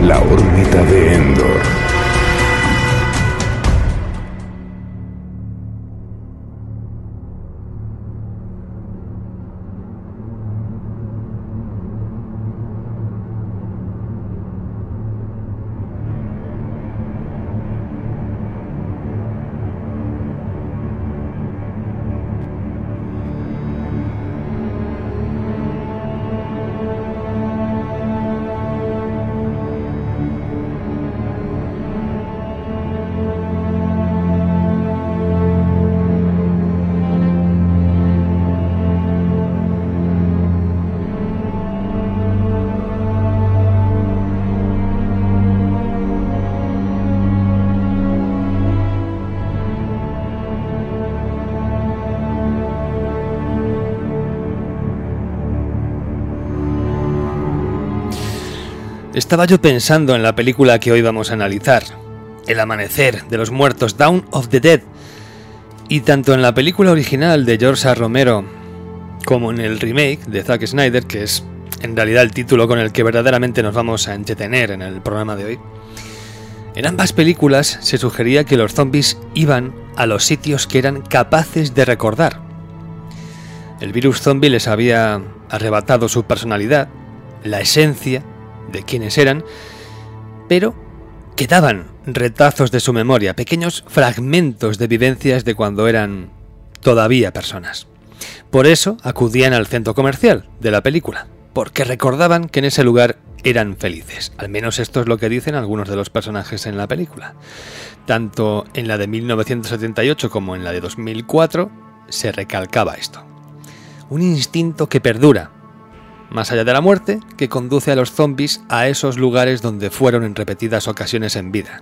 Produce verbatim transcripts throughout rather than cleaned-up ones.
La órbita de Endor. Estaba yo pensando en la película que hoy vamos a analizar, El amanecer de los muertos, Dawn of the Dead, y tanto en la película original de George A. Romero como en el remake de Zack Snyder, que es en realidad el título con el que verdaderamente nos vamos a entretener en el programa de hoy, en ambas películas se sugería que los zombies iban a los sitios que eran capaces de recordar. El virus zombie les había arrebatado su personalidad, la esencia de quienes eran, pero quedaban retazos de su memoria, pequeños fragmentos de vivencias de cuando eran todavía personas. Por eso acudían al centro comercial de la película, porque recordaban que en ese lugar eran felices. Al menos esto es lo que dicen algunos de los personajes en la película. Tanto en la de mil novecientos setenta y ocho como en la de dos mil cuatro se recalcaba esto. Un instinto que perdura más allá de la muerte, que conduce a los zombies a esos lugares donde fueron en repetidas ocasiones en vida.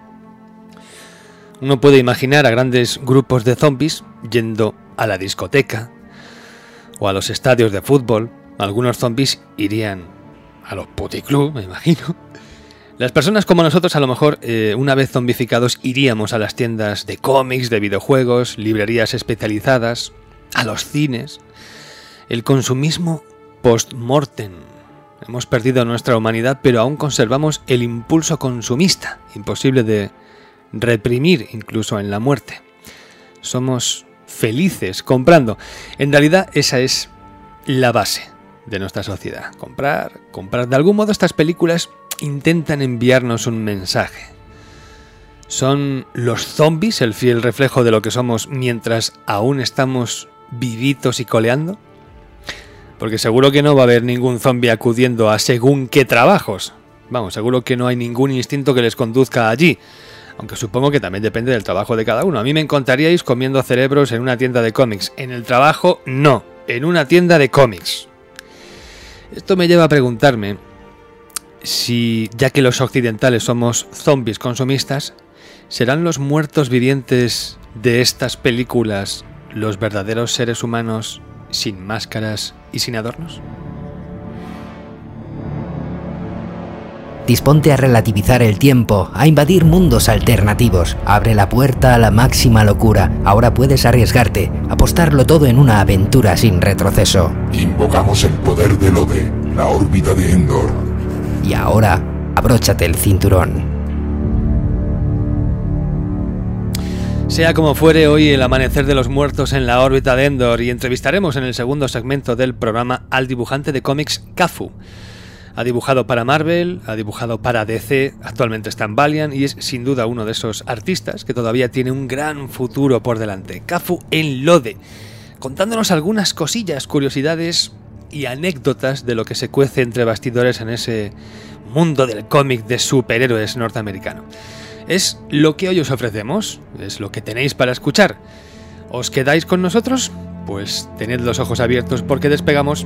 Uno puede imaginar a grandes grupos de zombies yendo a la discoteca o a los estadios de fútbol. Algunos zombies irían a los puticlub, me imagino. Las personas como nosotros, a lo mejor, eh, una vez zombificados, iríamos a las tiendas de cómics, de videojuegos, librerías especializadas, a los cines. El consumismo post-mortem. Hemos perdido nuestra humanidad, pero aún conservamos el impulso consumista, imposible de reprimir incluso en la muerte. Somos felices comprando. En realidad esa es la base de nuestra sociedad. Comprar, comprar. De algún modo estas películas intentan enviarnos un mensaje. ¿Son los zombies el fiel reflejo de lo que somos mientras aún estamos vivitos y coleando? Porque seguro que no va a haber ningún zombie acudiendo a según qué trabajos. Vamos, seguro que no hay ningún instinto que les conduzca allí. Aunque supongo que también depende del trabajo de cada uno. A mí me encontraríais comiendo cerebros en una tienda de cómics. En el trabajo, no. En una tienda de cómics. Esto me lleva a preguntarme si, ya que los occidentales somos zombies consumistas, ¿serán los muertos vivientes de estas películas los verdaderos seres humanos sin máscaras y sin adornos? Disponte a relativizar el tiempo, a invadir mundos alternativos. Abre la puerta a la máxima locura. Ahora puedes arriesgarte, apostarlo todo en una aventura sin retroceso. Invocamos el poder del Ode, la órbita de Endor. Y ahora, abróchate el cinturón. Sea como fuere, hoy el amanecer de los muertos en la órbita de Endor, y entrevistaremos en el segundo segmento del programa al dibujante de cómics Cafu. Ha dibujado para Marvel, ha dibujado para D C, actualmente está en Valiant y es sin duda uno de esos artistas que todavía tiene un gran futuro por delante. Cafu en Lode, contándonos algunas cosillas, curiosidades y anécdotas de lo que se cuece entre bastidores en ese mundo del cómic de superhéroes norteamericano. Es lo que hoy os ofrecemos, es lo que tenéis para escuchar. ¿Os quedáis con nosotros? Pues tened los ojos abiertos porque despegamos.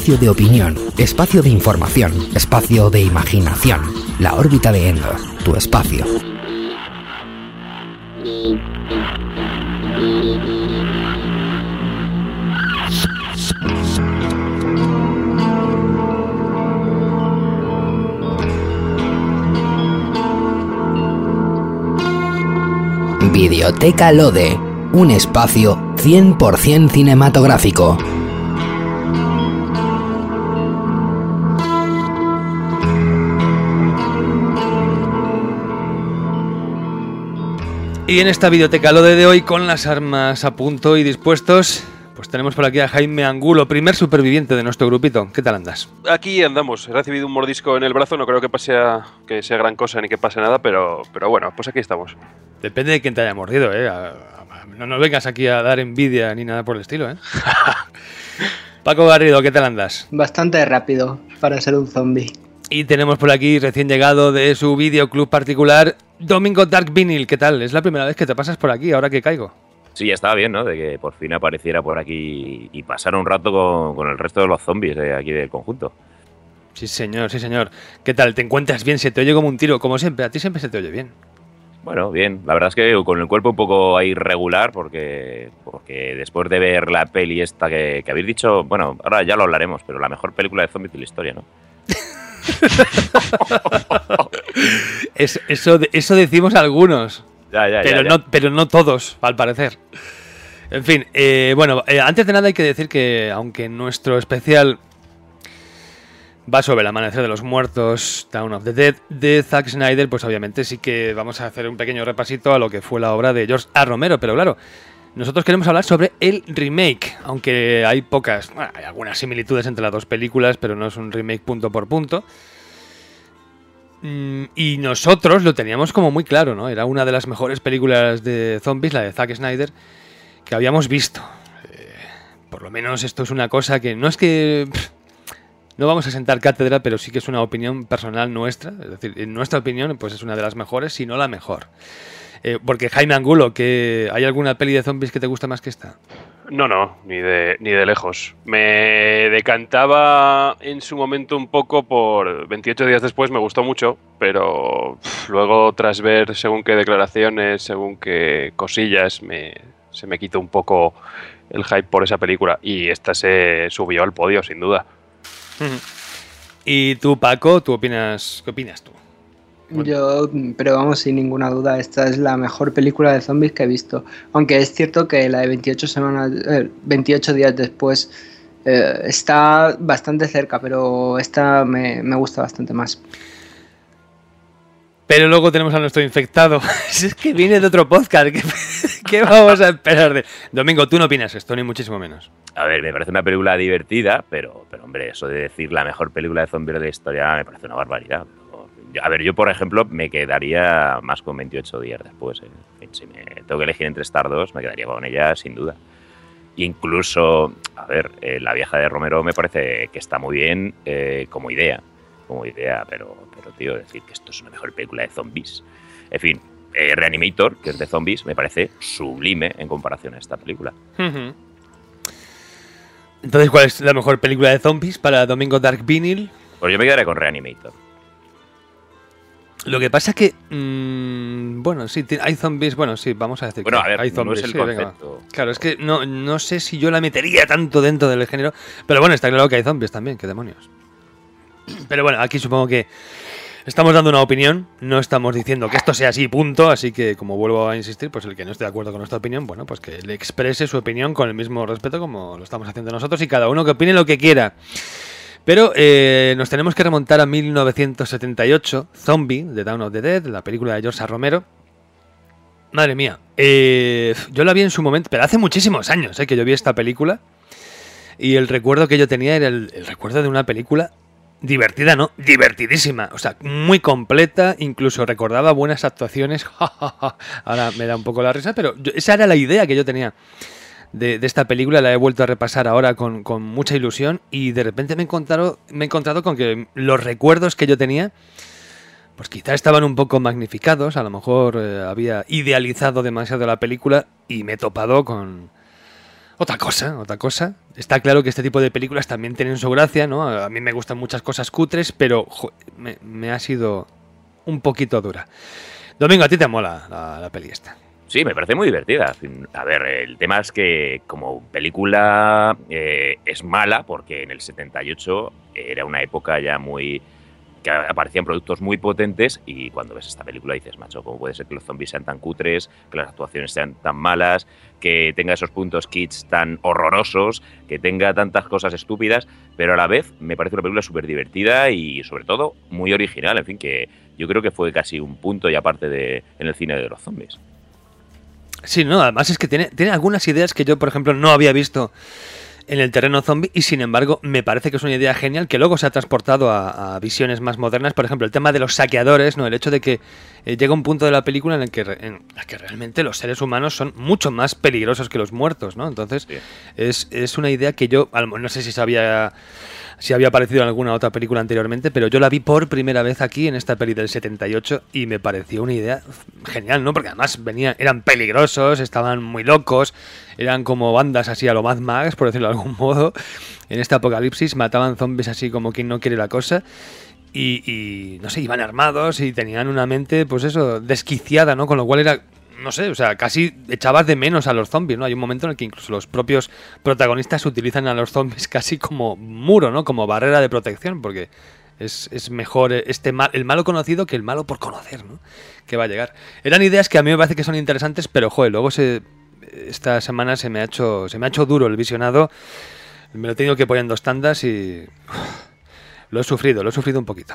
espacio de opinión, espacio de información, espacio de imaginación. La órbita de Endor, tu espacio. Videoteca Lode, un espacio cien por ciento cinematográfico. Y en esta Videoteca Lode de hoy, con las armas a punto y dispuestos, pues tenemos por aquí a Jaime Angulo, primer superviviente de nuestro grupito. ¿Qué tal andas? Aquí andamos. He recibido un mordisco en el brazo, no creo que pase a, que sea gran cosa ni que pase nada, pero, pero bueno, pues aquí estamos. Depende de quién te haya mordido, ¿eh? A, a, no nos vengas aquí a dar envidia ni nada por el estilo, ¿eh? Paco Garrido, ¿qué tal andas? Bastante rápido para ser un zombie. Y tenemos por aquí, recién llegado de su videoclub particular, Domingo Dark Vinyl. ¿Qué tal? Es la primera vez que te pasas por aquí, ahora que caigo. Sí, estaba bien, ¿no? De que por fin apareciera por aquí y pasara un rato con, con el resto de los zombies de aquí del conjunto. Sí, señor, sí, señor. ¿Qué tal? ¿Te encuentras bien? Se te oye como un tiro, como siempre. A ti siempre se te oye bien. Bueno, bien. La verdad es que con el cuerpo un poco ahí regular, porque, porque después de ver la peli esta que, que habéis dicho, bueno, ahora ya lo hablaremos, pero la mejor película de zombies de la historia, ¿no? es, eso, eso decimos algunos. Ya, ya, pero, ya, ya. No, pero no todos, al parecer. En fin, eh, bueno, eh, antes de nada hay que decir que, aunque nuestro especial va sobre el amanecer de los muertos, Dawn of the Dead, de Zack Snyder, pues obviamente sí que vamos a hacer un pequeño repasito a lo que fue la obra de George A. Romero, pero claro, nosotros queremos hablar sobre el remake, aunque hay pocas, bueno, hay algunas similitudes entre las dos películas, pero no es un remake punto por punto. Y nosotros lo teníamos como muy claro, ¿no? Era una de las mejores películas de zombies, la de Zack Snyder, que habíamos visto. Eh, por lo menos esto es una cosa que no es que... Pff, no vamos a sentar cátedra, pero sí que es una opinión personal nuestra. Es decir, en nuestra opinión, pues es una de las mejores, si no la mejor. Eh, porque Jaime Angulo, ¿que ¿hay alguna peli de zombies que te gusta más que esta? No, no, ni de, ni de lejos. Me decantaba en su momento un poco por veintiocho días después, me gustó mucho, pero pff, luego tras ver según qué declaraciones, según qué cosillas, me, se me quitó un poco el hype por esa película. Y esta se subió al podio, sin duda. ¿Y tú, Paco, tú opinas, qué opinas tú? Yo, pero vamos, sin ninguna duda, esta es la mejor película de zombies que he visto. Aunque es cierto que la de veintiocho semanas, eh, veintiocho días después eh, está bastante cerca, pero esta me, me gusta bastante más. Pero luego tenemos a nuestro infectado. Es que viene de otro podcast. ¿Qué, qué vamos a esperar de...? Domingo, tú no opinas esto, ni muchísimo menos. A ver, me parece una película divertida, pero, pero hombre, eso de decir la mejor película de zombies de la historia me parece una barbaridad. A ver, yo, por ejemplo, me quedaría más con veintiocho días después. ¿eh? En fin, si me tengo que elegir entre estas dos, me quedaría con ella sin duda. E incluso, a ver, eh, La vieja de Romero me parece que está muy bien eh, como idea. Como idea, pero, pero, tío, decir que esto es una mejor película de zombies. En fin, eh, Reanimator, que es de zombies, me parece sublime en comparación a esta película. Uh-huh. Entonces, ¿cuál es la mejor película de zombies para Domingo Dark Vinyl? Pues yo me quedaré con Reanimator. Lo que pasa es que, mmm, bueno, sí, hay zombies, bueno, sí, vamos a decir bueno, que a ver, hay zombies. No es el sí, concepto. Venga. Claro, es que no, no sé si yo la metería tanto dentro del género, pero bueno, está claro que hay zombies también, qué demonios. Pero bueno, aquí supongo que estamos dando una opinión, no estamos diciendo que esto sea así, punto, así que como vuelvo a insistir, pues el que no esté de acuerdo con nuestra opinión, bueno, pues que le exprese su opinión con el mismo respeto como lo estamos haciendo nosotros y cada uno que opine lo que quiera. Pero eh, nos tenemos que remontar a mil novecientos setenta y ocho, Zombie, de Dawn of the Dead, la película de George A. Romero. Madre mía, eh, yo la vi en su momento, pero hace muchísimos años eh, que yo vi esta película. Y el recuerdo que yo tenía era el, el recuerdo de una película divertida, ¿no? Divertidísima, o sea, muy completa, incluso recordaba buenas actuaciones. Ahora me da un poco la risa, pero yo, esa era la idea que yo tenía. De, de esta película, la he vuelto a repasar ahora con, con mucha ilusión y de repente me he encontrado, me he encontrado con que los recuerdos que yo tenía pues quizá estaban un poco magnificados, a lo mejor eh, había idealizado demasiado la película y me he topado con, Otra cosa, otra cosa. Está claro que este tipo de películas también tienen su gracia, ¿no? A mí me gustan muchas cosas cutres, pero jo, me, me ha sido un poquito dura. Domingo, ¿a ti te mola la, la peli esta? Sí, me parece muy divertida. A ver, el tema es que como película eh, es mala porque en el setenta y ocho era una época ya muy... que aparecían productos muy potentes y cuando ves esta película dices, macho, ¿cómo puede ser que los zombies sean tan cutres, que las actuaciones sean tan malas, que tenga esos puntos kitsch tan horrorosos, que tenga tantas cosas estúpidas, pero a la vez me parece una película súper divertida y sobre todo muy original, en fin, que yo creo que fue casi un punto y aparte de, en el cine de los zombies. Sí, no, además es que tiene, tiene algunas ideas que yo, por ejemplo, no había visto en el terreno zombie y sin embargo me parece que es una idea genial que luego se ha transportado a, a visiones más modernas. Por ejemplo, el tema de los saqueadores, ¿no? El hecho de que eh, llega un punto de la película en el que, en el que realmente los seres humanos son mucho más peligrosos que los muertos, ¿no? Entonces sí. es, es una idea que yo, no sé si sabía... si había aparecido en alguna otra película anteriormente, pero yo la vi por primera vez aquí en esta peli del setenta y ocho y me pareció una idea genial, ¿no? Porque además venían, eran peligrosos, estaban muy locos, eran como bandas así a lo Mad Max, por decirlo de algún modo. En este apocalipsis mataban zombies así como quien no quiere la cosa y, y no sé, iban armados y tenían una mente, pues eso, desquiciada, ¿no? Con lo cual era... no sé, o sea, casi echabas de menos a los zombies, ¿no? Hay un momento en el que incluso los propios protagonistas utilizan a los zombies casi como muro, ¿no? Como barrera de protección, porque es, es mejor este mal, el malo conocido que el malo por conocer, ¿no? Que va a llegar. Eran ideas que a mí me parece que son interesantes, pero, joder, luego se, esta semana se me ha hecho se me ha hecho duro el visionado. Me lo he tenido que poner en dos tandas y... uf, lo he sufrido, lo he sufrido un poquito.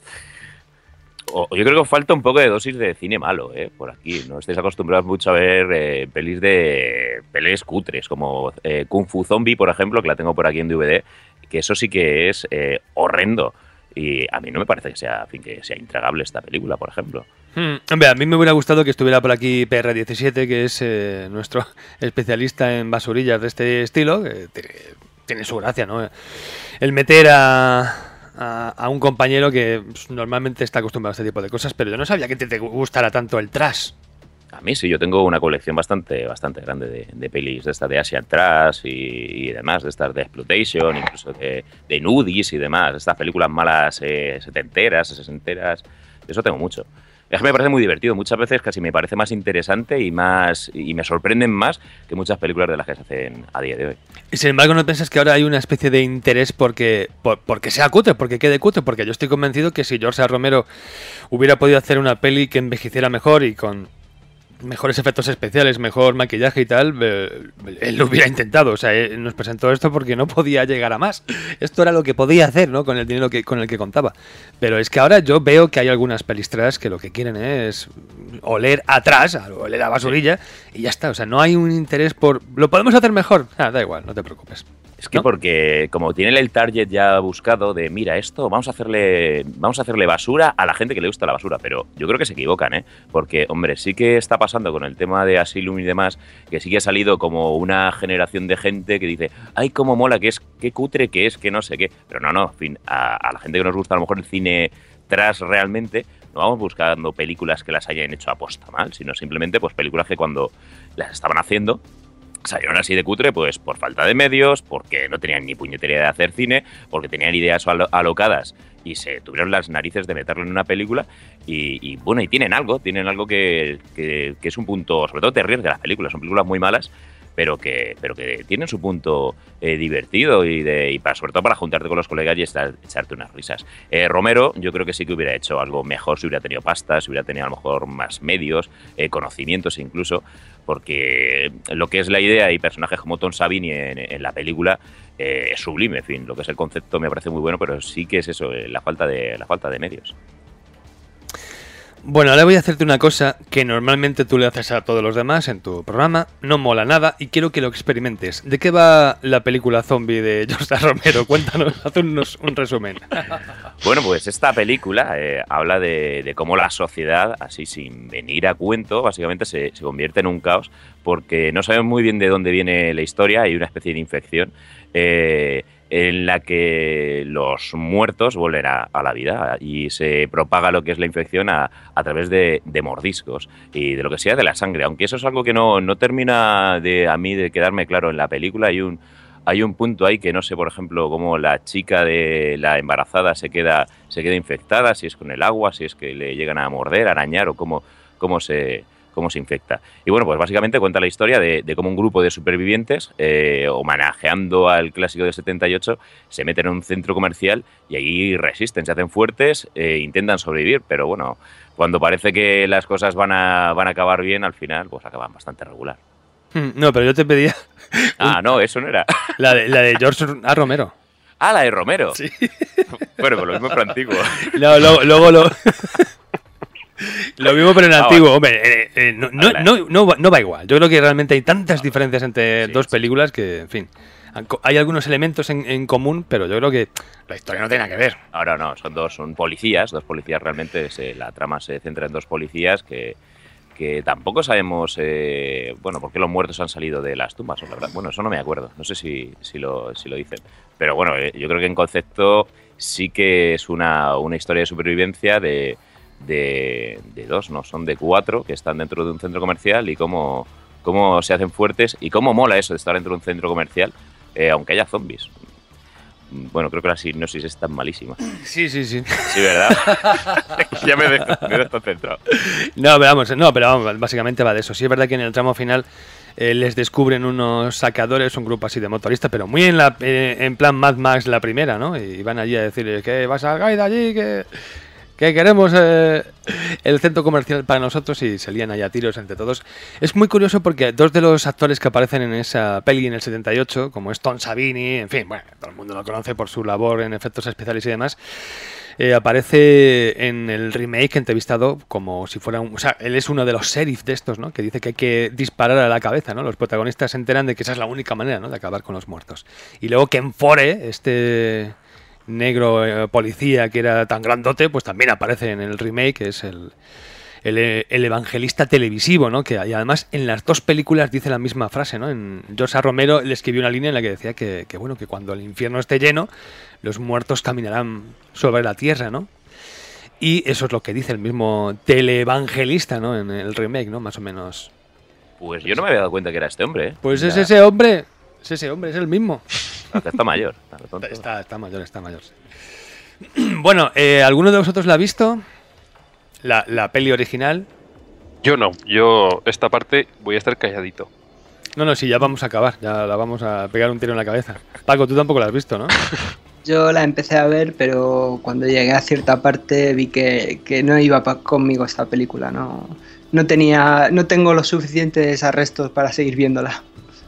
Yo creo que os falta un poco de dosis de cine malo, ¿eh? Por aquí. No estáis acostumbrados mucho a ver eh, pelis de pelis cutres, como eh, Kung Fu Zombie, por ejemplo, que la tengo por aquí en D V D, que eso sí que es eh, horrendo. Y a mí no me parece que sea, en fin, que sea intragable esta película, por ejemplo. Hmm, hombre, a mí me hubiera gustado que estuviera por aquí P R diecisiete, que es eh, nuestro especialista en basurillas de este estilo, que tiene, tiene su gracia, ¿no? El meter a... A, a un compañero que pues, normalmente está acostumbrado a este tipo de cosas, pero yo no sabía que te, te gustara tanto el trash. A mí sí, yo tengo una colección bastante bastante grande de, de pelis de estas de Asian Trash y, y demás, de estas de Exploitation, incluso de, de Nudies y demás, de estas películas malas eh, setenteras, sesenteras, eso tengo mucho. Es que me parece muy divertido, muchas veces casi me parece más interesante y más y me sorprenden más que muchas películas de las que se hacen a día de hoy. Y sin embargo, ¿no piensas que ahora hay una especie de interés porque, por, porque sea cutre, porque quede cutre? Porque yo estoy convencido que si George A. Romero hubiera podido hacer una peli que envejeciera mejor y con mejores efectos especiales, mejor maquillaje y tal, eh, él lo hubiera intentado. O sea, él nos presentó esto porque no podía llegar a más. Esto era lo que podía hacer, ¿no? Con el dinero que, con el que contaba. Pero es que ahora yo veo que hay algunas pelis trash que lo que quieren es oler atrás, oler a basurilla, y ya está. O sea, no hay un interés por... ¿Lo podemos hacer mejor? Ah, da igual, no te preocupes. Es que ¿no? Porque como tiene el target ya buscado de mira esto, vamos a hacerle vamos a hacerle basura a la gente que le gusta la basura, pero yo creo que se equivocan, ¿eh? Porque, hombre, sí que está pasando con el tema de Asylum y demás, que sí que ha salido como una generación de gente que dice, ay, cómo mola, que es, qué cutre que es, que no sé qué. Pero no, no, en fin, a, a la gente que nos gusta a lo mejor el cine trash realmente, no vamos buscando películas que las hayan hecho aposta mal, sino simplemente pues películas que cuando las estaban haciendo salieron así de cutre, pues por falta de medios, porque no tenían ni puñetería de hacer cine, porque tenían ideas alo- alocadas y se tuvieron las narices de meterlo en una película y, y bueno, y tienen algo, tienen algo que, que, que es un punto, sobre todo te ríes de las películas, son películas muy malas, pero que, pero que tienen su punto eh, divertido y, de, y para, sobre todo para juntarte con los colegas y estar, echarte unas risas. Eh, Romero yo creo que sí que hubiera hecho algo mejor si hubiera tenido pasta, si hubiera tenido a lo mejor más medios, eh, conocimientos incluso, porque lo que es la idea y personajes como Tom Savini en, en la película eh, es sublime, en fin, lo que es el concepto me parece muy bueno, pero sí que es eso, eh, la falta de la falta de medios. Bueno, ahora voy a hacerte una cosa que normalmente tú le haces a todos los demás en tu programa, no mola nada y quiero que lo experimentes. ¿De qué va la película zombie de George A. Romero? Cuéntanos, haznos un resumen. Bueno, pues esta película eh, habla de, de cómo la sociedad, así sin venir a cuento, básicamente se, se convierte en un caos porque no sabemos muy bien de dónde viene la historia, hay una especie de infección. Eh, en la que los muertos vuelven a, a la vida y se propaga lo que es la infección a, a través de, de mordiscos y de lo que sea de la sangre, aunque eso es algo que no, no termina de a mí de quedarme claro en la película. Hay un, hay un punto ahí que no sé, por ejemplo, cómo la chica de la embarazada se queda, se queda infectada, si es con el agua, si es que le llegan a morder, a arañar o cómo, cómo se... cómo se infecta. Y bueno, pues básicamente cuenta la historia de, de cómo un grupo de supervivientes, eh, homenajeando al clásico del setenta y ocho, se meten en un centro comercial y ahí resisten, se hacen fuertes, eh, intentan sobrevivir, pero bueno, cuando parece que las cosas van a, van a acabar bien, al final pues acaban bastante regular. No, pero yo te pedía... Ah, no, eso no era. La de, la de George A. Romero. Ah, la de Romero. Sí. Bueno, pues lo mismo pero antiguo. No, luego, luego lo... Lo mismo pero en Ah, antiguo, vale. hombre, eh, eh, no, no, no, no, va- no va igual. Yo creo que realmente hay tantas diferencias entre Sí, dos sí. películas que, en fin, han co- hay algunos elementos en, en común, pero yo creo que la historia no tiene nada que ver. Ahora no, son dos son policías, dos policías realmente, se, la trama se centra en dos policías que, que tampoco sabemos, eh, bueno, por qué los muertos han salido de las tumbas, o la verdad, bueno, eso no me acuerdo, no sé si, si, lo, si lo dicen, pero bueno, eh, yo creo que en concepto sí que es una, una historia de supervivencia de, de, de dos, no, son de cuatro que están dentro de un centro comercial y cómo, cómo se hacen fuertes y cómo mola eso de estar dentro de un centro comercial, eh, aunque haya zombies. Bueno, creo que la sinopsis es tan malísima. Sí, sí, sí. Sí, ¿verdad? Ya me he des- me he desconcentrado. No, pero vamos, no, pero vamos, básicamente va de eso. Sí es verdad que en el tramo final eh, les descubren unos saqueadores, un grupo así de motoristas, pero muy en la eh, en plan Mad Max la primera, ¿no? Y van allí a decirles que vas a de allí, que, que queremos eh, el centro comercial para nosotros y se lían allá a tiros entre todos. Es muy curioso porque dos de los actores que aparecen en esa peli en el setenta y ocho, como es Tom Savini, en fin, bueno, todo el mundo lo conoce por su labor en efectos especiales y demás, eh, aparece en el remake entrevistado como si fuera un... O sea, él es uno de los sheriff de estos, ¿no? Que dice que hay que disparar a la cabeza, ¿no? Los protagonistas se enteran de que esa es la única manera, ¿no? De acabar con los muertos. Y luego Ken Fore, este negro eh, policía que era tan grandote, pues también aparece en el remake, que es el, el, el evangelista televisivo, ¿no? Que y además en las dos películas dice la misma frase, ¿no? En George A. Romero le escribió una línea en la que decía que, que bueno, que cuando el infierno esté lleno, los muertos caminarán sobre la tierra, ¿no? Y eso es lo que dice el mismo televangelista, ¿no? En el remake, ¿no? Más o menos. Pues yo no me había dado cuenta que era este hombre, ¿eh? Pues Ya, es ese hombre, es ese hombre, es el mismo. que está mayor. Está tonto. Está, está mayor, está mayor. Sí. Bueno, eh, ¿alguno de vosotros la ha visto? La, la peli original. Yo no, yo esta parte voy a estar calladito. No, no, sí, ya vamos a acabar, ya la vamos a pegar un tiro en la cabeza. Paco, tú tampoco la has visto, ¿no? Yo la empecé a ver, pero cuando llegué a cierta parte vi que, que no iba pa- conmigo esta película. No, no tenía, no tengo los suficientes arrestos para seguir viéndola.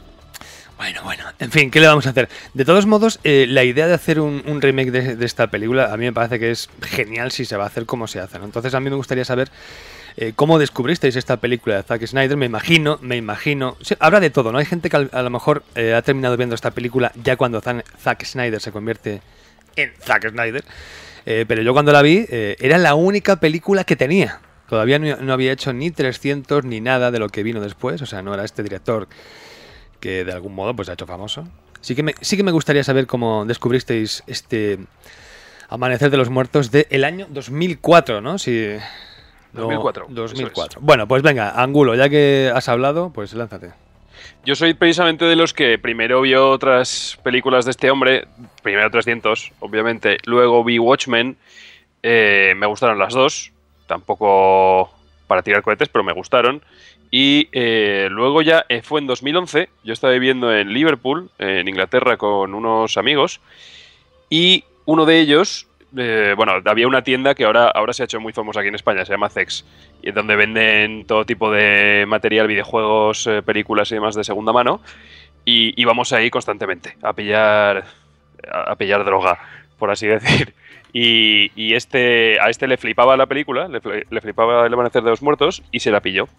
Bueno, bueno, en fin, ¿qué le vamos a hacer? De todos modos, eh, la idea de hacer un, un remake de, de esta película a mí me parece que es genial si se va a hacer como se hace, ¿no? Entonces a mí me gustaría saber eh, cómo descubristeis esta película de Zack Snyder. Me imagino, me imagino... Sí, habrá de todo, ¿no? Hay gente que a, a lo mejor eh, ha terminado viendo esta película ya cuando Zack, Zack Snyder se convierte en Zack Snyder. Eh, pero yo cuando la vi, eh, era la única película que tenía. Todavía no, no había hecho ni trescientos ni nada de lo que vino después. O sea, no era este director que de algún modo pues ha hecho famoso. Sí que me, sí que me gustaría saber cómo descubristeis este Amanecer de los Muertos del año dos mil cuatro, ¿no? Si, no, dos mil cuatro, dos mil cuatro. eso Bueno, pues venga, Angulo, ya que has hablado, pues lánzate. Yo soy precisamente de los que primero vio otras películas de este hombre, primero trescientos, obviamente, luego vi Watchmen, eh, me gustaron las dos, tampoco para tirar cohetes, pero me gustaron, y eh, luego ya eh, fue en dos mil once, yo estaba viviendo en Liverpool, eh, en Inglaterra, con unos amigos, y uno de ellos, eh, bueno, había una tienda que ahora, ahora se ha hecho muy famosa aquí en España, se llama Zex, y es donde venden todo tipo de material, videojuegos, eh, películas y demás de segunda mano, y íbamos ahí constantemente a pillar, a, a pillar droga, por así decir. Y, y este, a este le flipaba la película, le, fli- le flipaba El Amanecer de los Muertos, y se la pilló.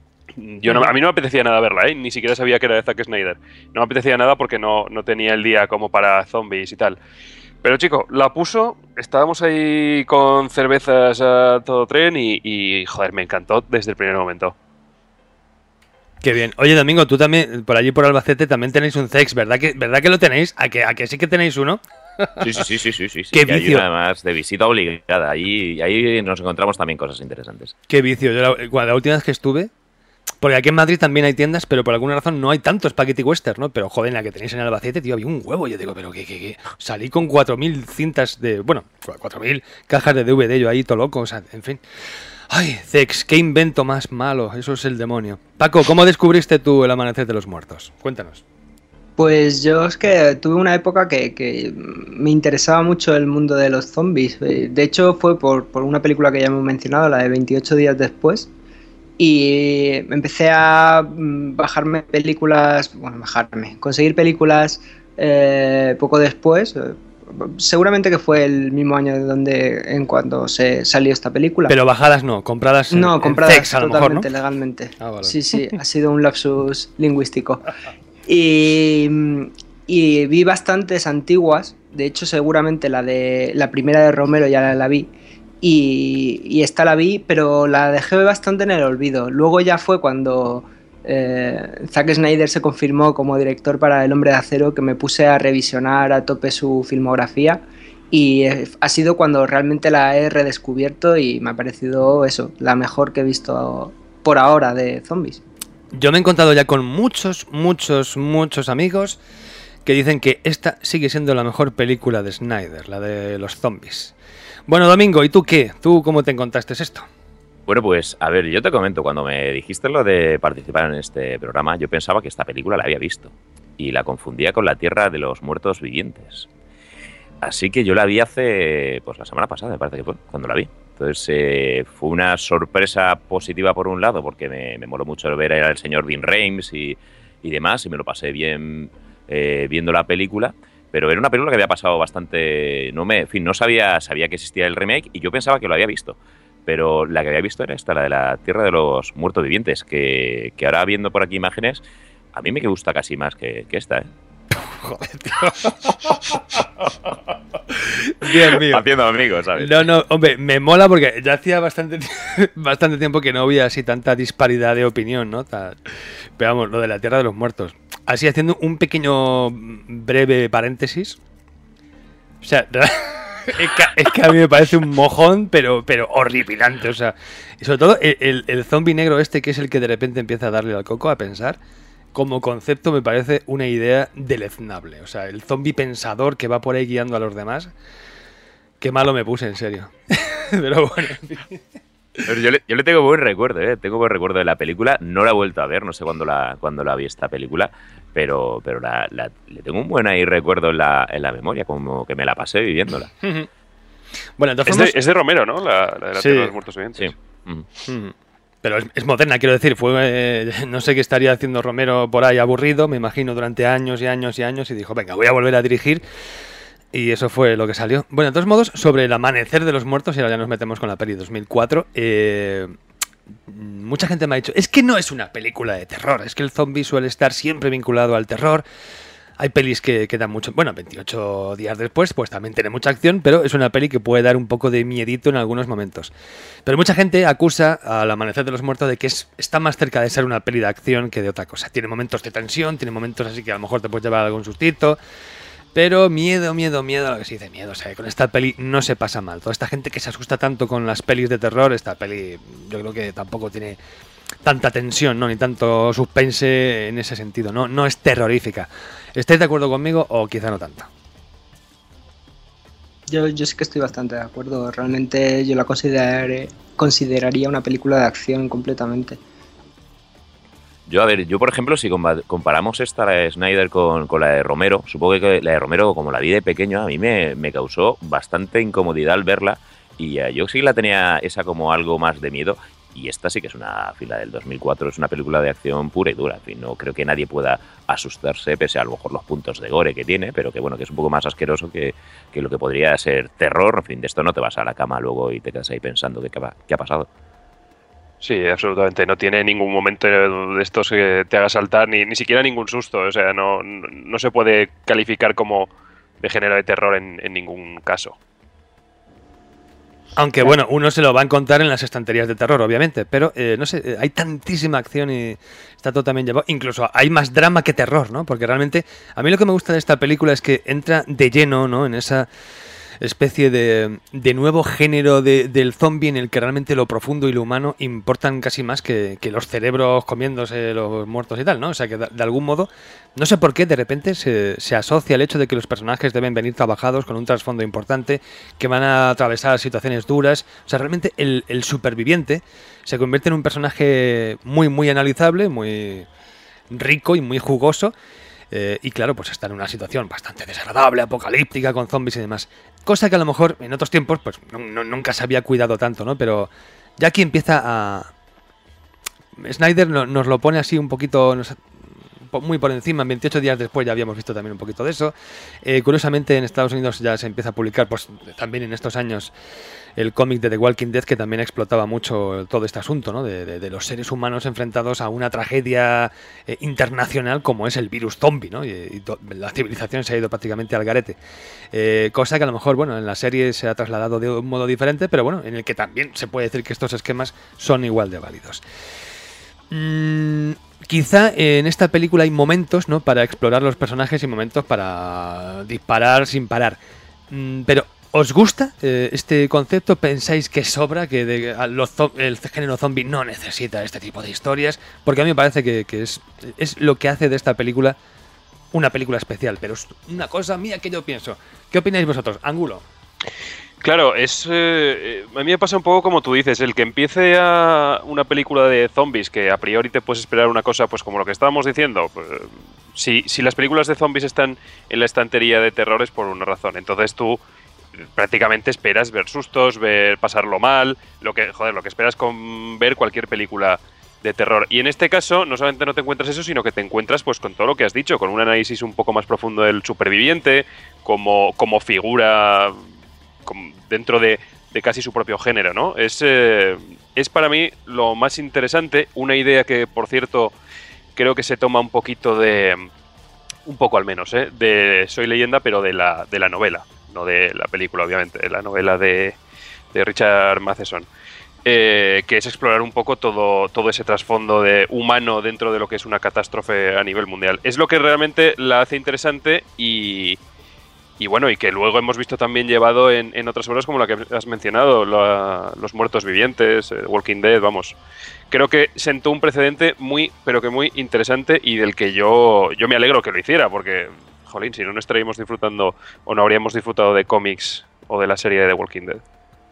Yo no, a mí no me apetecía nada verla, ¿eh? Ni siquiera sabía que era de Zack Snyder. No me apetecía nada porque no, no tenía el día como para zombies y tal. Pero chico, la puso, estábamos ahí con cervezas a todo tren y, y joder, me encantó desde el primer momento. Qué bien. Oye, Domingo, tú también, por allí por Albacete, también tenéis un C E X, ¿verdad que, ¿verdad que lo tenéis? ¿A que, a que sí que tenéis uno? Sí, sí, sí, sí, sí, sí, sí. Qué que hay vicio. una además de visita obligada. Ahí, ahí nos encontramos también cosas interesantes. Qué vicio. Yo la, bueno, la última vez que estuve, porque aquí en Madrid también hay tiendas, pero por alguna razón no hay tanto Spaghetti Western, ¿no? Pero joder, en la que tenéis en Albacete, tío, había un huevo. Yo digo, pero qué, qué, qué. Salí con cuatro mil cintas de, bueno, cuatro mil cajas de D V D, yo ahí todo loco, o sea, en fin. Ay, C E X, qué invento más malo, eso es el demonio. Paco, ¿cómo descubriste tú El Amanecer de los Muertos? Cuéntanos. Pues yo es que tuve una época que, que me interesaba mucho el mundo de los zombies. De hecho, fue por, por una película que ya hemos mencionado, la de veintiocho días después. Y empecé a bajarme películas, bueno, bajarme, conseguir películas eh, poco después. Seguramente que fue el mismo año donde en cuando se salió esta película. Pero bajadas no, compradas en, no, compradas en C E X a lo mejor, ¿no? legalmente. Ah, vale. Sí, sí, ha sido un lapsus lingüístico. Y, y vi bastantes antiguas. De hecho, seguramente la de la primera de Romero ya la, la vi. Y, y esta la vi, pero la dejé bastante en el olvido. Luego ya fue cuando eh, Zack Snyder se confirmó como director para El Hombre de Acero, que me puse a revisionar a tope su filmografía. Y eh, ha sido cuando realmente la he redescubierto y me ha parecido eso, la mejor que he visto por ahora de zombies. Yo me he encontrado ya con muchos, muchos, muchos amigos que dicen que esta sigue siendo la mejor película de Snyder, la de los zombies. Bueno, Domingo, ¿y tú qué? ¿Tú cómo te encontraste esto? Bueno, pues, a ver, yo te comento, cuando me dijiste lo de participar en este programa, yo pensaba que esta película la había visto y la confundía con La Tierra de los Muertos Vivientes. Así que yo la vi hace, pues la semana pasada, me parece que fue, cuando la vi. Entonces eh, fue una sorpresa positiva por un lado, porque me, me moló mucho ver al señor Vin Rames y, y demás, y me lo pasé bien eh, viendo la película. Pero era una película que había pasado bastante... No me, en fin, no sabía, sabía que existía el remake y yo pensaba que lo había visto. Pero la que había visto era esta, la de La Tierra de los Muertos Vivientes, que, que ahora viendo por aquí imágenes, a mí me gusta casi más que, que esta, ¿eh? Joder, tío. Dios mío. Haciendo amigos, ¿sabes? No, no, hombre, me mola porque ya hacía bastante, bastante tiempo que no había así tanta disparidad de opinión, ¿no? Pero vamos, lo de La Tierra de los Muertos. Así, haciendo un pequeño breve paréntesis. O sea, es que, es que a mí me parece un mojón, pero, pero horripilante. O sea, y sobre todo el, el, el zombie negro este, que es el que de repente empieza a darle al coco a pensar. Como concepto me parece una idea deleznable. O sea, el zombie pensador que va por ahí guiando a los demás. Qué malo me puse, en serio. Pero bueno, en fin. Pero yo, le, yo le tengo buen recuerdo, ¿eh? Tengo buen recuerdo de la película. No la he vuelto a ver, no sé cuándo la, cuándo la vi esta película. Pero, pero la, la, le tengo un buen ahí recuerdo en la, en la memoria, como que me la pasé viviéndola. Bueno, entonces... Es de, es de Romero, ¿no? La, la de La Sí. Tierra de los Muertos Vivientes. Sí. Mm. Mm. Pero es, es moderna, quiero decir, fue eh, no sé qué estaría haciendo Romero por ahí aburrido, me imagino, durante años y años y años, y dijo, venga, voy a volver a dirigir, y eso fue lo que salió. Bueno, de todos modos, sobre El Amanecer de los Muertos, y ahora ya nos metemos con la peli dos mil cuatro, eh, mucha gente me ha dicho, es que no es una película de terror, es que el zombie suele estar siempre vinculado al terror. Hay pelis que, que dan mucho... Bueno, veintiocho días después, pues también tiene mucha acción, pero es una peli que puede dar un poco de miedito en algunos momentos. Pero mucha gente acusa al Amanecer de los Muertos de que es, está más cerca de ser una peli de acción que de otra cosa. Tiene momentos de tensión, tiene momentos así que a lo mejor te puedes llevar algún sustito, pero miedo, miedo, miedo, a lo que se dice miedo. O sea, con esta peli no se pasa mal. Toda esta gente que se asusta tanto con las pelis de terror, esta peli yo creo que tampoco tiene tanta tensión, ¿no? Ni tanto suspense en ese sentido. No, no es terrorífica. ¿Estáis de acuerdo conmigo o quizá no tanto? Yo, yo sí que estoy bastante de acuerdo. Realmente yo la consideraré, consideraría una película de acción completamente. Yo, a ver, yo por ejemplo, si comparamos esta, la de Snyder, con, con la de Romero, supongo que la de Romero, como la vi de pequeño, a mí me, me causó bastante incomodidad al verla. Y uh, yo sí la tenía esa como algo más de miedo. Y esta sí que es una fila del dos mil cuatro, es una película de acción pura y dura. En fin, no creo que nadie pueda asustarse, pese a, a lo mejor los puntos de gore que tiene, pero que bueno, que es un poco más asqueroso que, que lo que podría ser terror. En fin, de esto no te vas a la cama luego y te quedas ahí pensando qué, qué ha pasado. Sí, absolutamente. No tiene ningún momento de estos que te haga saltar, ni, ni siquiera ningún susto. O sea, no, no se puede calificar como de género de terror en, en ningún caso. Aunque bueno, uno se lo va a encontrar en las estanterías de terror, obviamente, pero eh, no sé, hay tantísima acción y está todo también llevado. Incluso hay más drama que terror, ¿no? Porque realmente a mí lo que me gusta de esta película es que entra de lleno, ¿no? En esa especie de, de nuevo género de, del zombie en el que realmente lo profundo y lo humano importan casi más que, que los cerebros comiéndose los muertos y tal, ¿no? O sea que de, de algún modo, no sé por qué, de repente se, se asocia el hecho de que los personajes deben venir trabajados con un trasfondo importante, que van a atravesar situaciones duras. O sea, realmente el, el superviviente se convierte en un personaje muy, muy analizable, muy rico y muy jugoso. Eh, y claro, pues está en una situación bastante desagradable, apocalíptica, con zombies y demás. Cosa que a lo mejor en otros tiempos pues no, no, nunca se había cuidado tanto, ¿no? Pero ya aquí empieza a... Snyder no, nos lo pone así un poquito... Nos... muy por encima, veintiocho días después ya habíamos visto también un poquito de eso. Eh, curiosamente en Estados Unidos ya se empieza a publicar, pues también en estos años, el cómic de The Walking Dead, que también explotaba mucho todo este asunto, ¿no? De, de, de los seres humanos enfrentados a una tragedia eh, internacional como es el virus zombie, ¿no? Y, y to, la civilización se ha ido prácticamente al garete. Eh, cosa que a lo mejor, bueno, en la serie se ha trasladado de un modo diferente, pero bueno, en el que también se puede decir que estos esquemas son igual de válidos. Mm, quizá en esta película hay momentos, ¿no?, para explorar los personajes y momentos para disparar sin parar. Mm, pero ¿os gusta eh, este concepto? ¿Pensáis que sobra? ¿Que de, a los, el género zombie no necesita este tipo de historias? Porque a mí me parece que, que es, es lo que hace de esta película una película especial. Pero es una cosa mía que yo pienso. ¿Qué opináis vosotros? Ángulo. Claro, es eh, a mí me pasa un poco como tú dices, el que empiece a una película de zombies que a priori te puedes esperar una cosa, pues como lo que estábamos diciendo, pues, si, si las películas de zombies están en la estantería de terror es por una razón, entonces tú prácticamente esperas ver sustos, ver pasarlo mal, lo que joder, lo que esperas con ver cualquier película de terror. Y en este caso, no solamente no te encuentras eso, sino que te encuentras pues con todo lo que has dicho, con un análisis un poco más profundo del superviviente, como, como figura dentro de, de casi su propio género, ¿no? Es, eh, es para mí lo más interesante, una idea que, por cierto, creo que se toma un poquito de... un poco al menos, ¿eh? De Soy Leyenda, pero de la, de la novela, no de la película, obviamente, de la novela de, de Richard Matheson. Eh, que es explorar un poco todo, todo ese trasfondo de humano dentro de lo que es una catástrofe a nivel mundial. Es lo que realmente la hace interesante y... Y bueno, y que luego hemos visto también llevado en, en otras obras como la que has mencionado, la, Los Muertos Vivientes, eh, Walking Dead, vamos. Creo que sentó un precedente muy, pero que muy interesante y del que yo, yo me alegro que lo hiciera, porque, jolín, si no, no estaríamos disfrutando o no habríamos disfrutado de cómics o de la serie de The Walking Dead.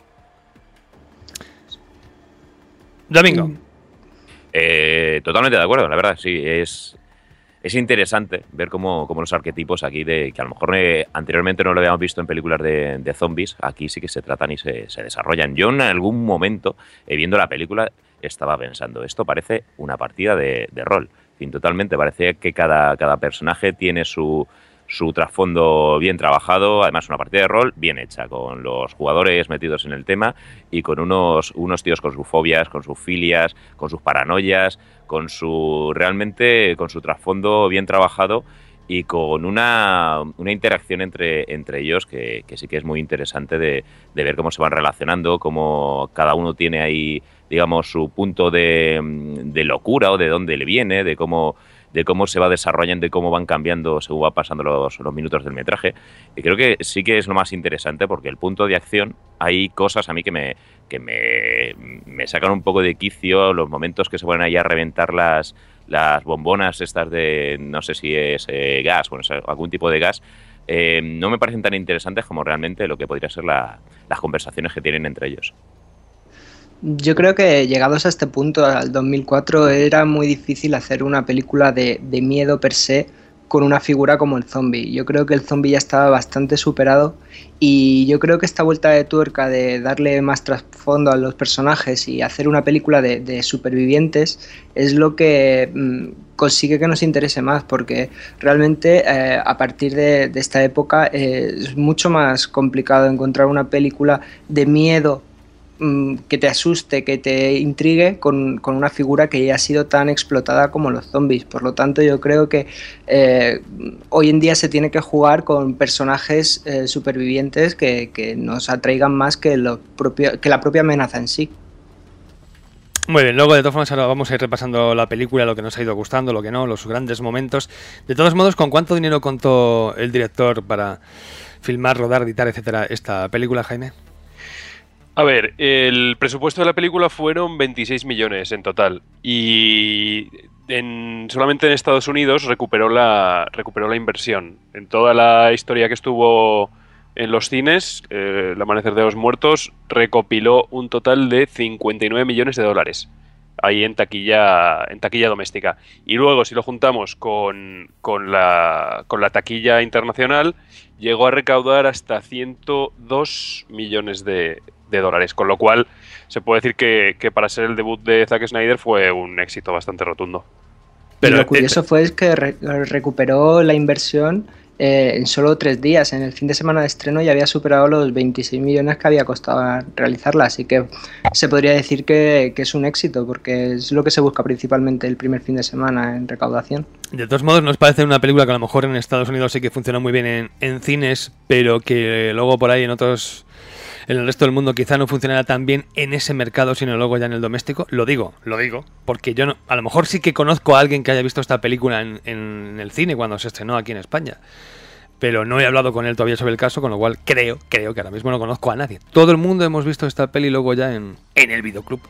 Domingo. Eh, totalmente de acuerdo, la verdad, sí, es... Es interesante ver cómo, cómo los arquetipos aquí, de que a lo mejor eh, anteriormente no lo habíamos visto en películas de, de zombies, aquí sí que se tratan y se, se desarrollan. Yo en algún momento, eh, viendo la película, estaba pensando, esto parece una partida de, de rol. En fin, totalmente, parecía que cada, cada personaje tiene su, su trasfondo bien trabajado, además una partida de rol bien hecha, con los jugadores metidos en el tema y con unos, unos tíos con sus fobias, con sus filias, con sus paranoias, con su realmente con su trasfondo bien trabajado y con una, una interacción entre, entre ellos que, que sí que es muy interesante de, de ver cómo se van relacionando, cómo cada uno tiene ahí, digamos, su punto de, de locura o de dónde le viene, de cómo de cómo se va desarrollando y cómo van cambiando según va pasando los, los minutos del metraje. Y creo que sí que es lo más interesante porque el punto de acción, hay cosas a mí que me que me, me sacan un poco de quicio, los momentos que se ponen ahí a reventar las, las bombonas estas de, no sé si es eh, gas, bueno, es algún tipo de gas, eh, no me parecen tan interesantes como realmente lo que podría ser la, las conversaciones que tienen entre ellos. Yo creo que llegados a este punto, al dos mil cuatro, era muy difícil hacer una película de, de miedo per se con una figura como el zombie. Yo creo que el zombie ya estaba bastante superado y yo creo que esta vuelta de tuerca de darle más trasfondo a los personajes y hacer una película de, de supervivientes es lo que mmm, consigue que nos interese más, porque realmente eh, a partir de, de esta época eh, es mucho más complicado encontrar una película de miedo que te asuste, que te intrigue con, con una figura que ya ha sido tan explotada como los zombies. Por lo tanto, yo creo que eh, hoy en día se tiene que jugar con personajes eh, supervivientes que, que nos atraigan más que, lo propio, que la propia amenaza en sí. Muy bien, luego de todas formas ahora vamos a ir repasando la película, lo que nos ha ido gustando, lo que no, los grandes momentos. De todos modos, ¿con cuánto dinero contó el director para filmar, rodar, editar, etcétera, esta película, Jaime? A ver, el presupuesto de la película fueron veintiséis millones en total y en, solamente en Estados Unidos recuperó la, recuperó la inversión. En toda la historia que estuvo en los cines, eh, El Amanecer de los Muertos recopiló un total de cincuenta y nueve millones de dólares ahí en taquilla, en taquilla doméstica. Y luego, si lo juntamos con, con, la, con la taquilla internacional, llegó a recaudar hasta ciento dos millones de de dólares, con lo cual se puede decir que, que para ser el debut de Zack Snyder fue un éxito bastante rotundo. Pero y lo curioso fue es que re recuperó la inversión eh, en solo tres días. En el fin de semana de estreno ya había superado los veintiséis millones que había costado realizarla, así que se podría decir que, que es un éxito, porque es lo que se busca principalmente el primer fin de semana en recaudación. De todos modos, nos parece una película que a lo mejor en Estados Unidos sí que funciona muy bien en, en cines, pero que luego por ahí en otros... en el resto del mundo quizá no funcionará tan bien en ese mercado, sino luego ya en el doméstico. Lo digo, lo digo, porque yo no, a lo mejor sí que conozco a alguien que haya visto esta película en, en el cine cuando se estrenó aquí en España, pero no he hablado con él todavía sobre el caso, con lo cual creo, creo que ahora mismo no conozco a nadie. Todo el mundo hemos visto esta peli luego ya en, en el videoclub.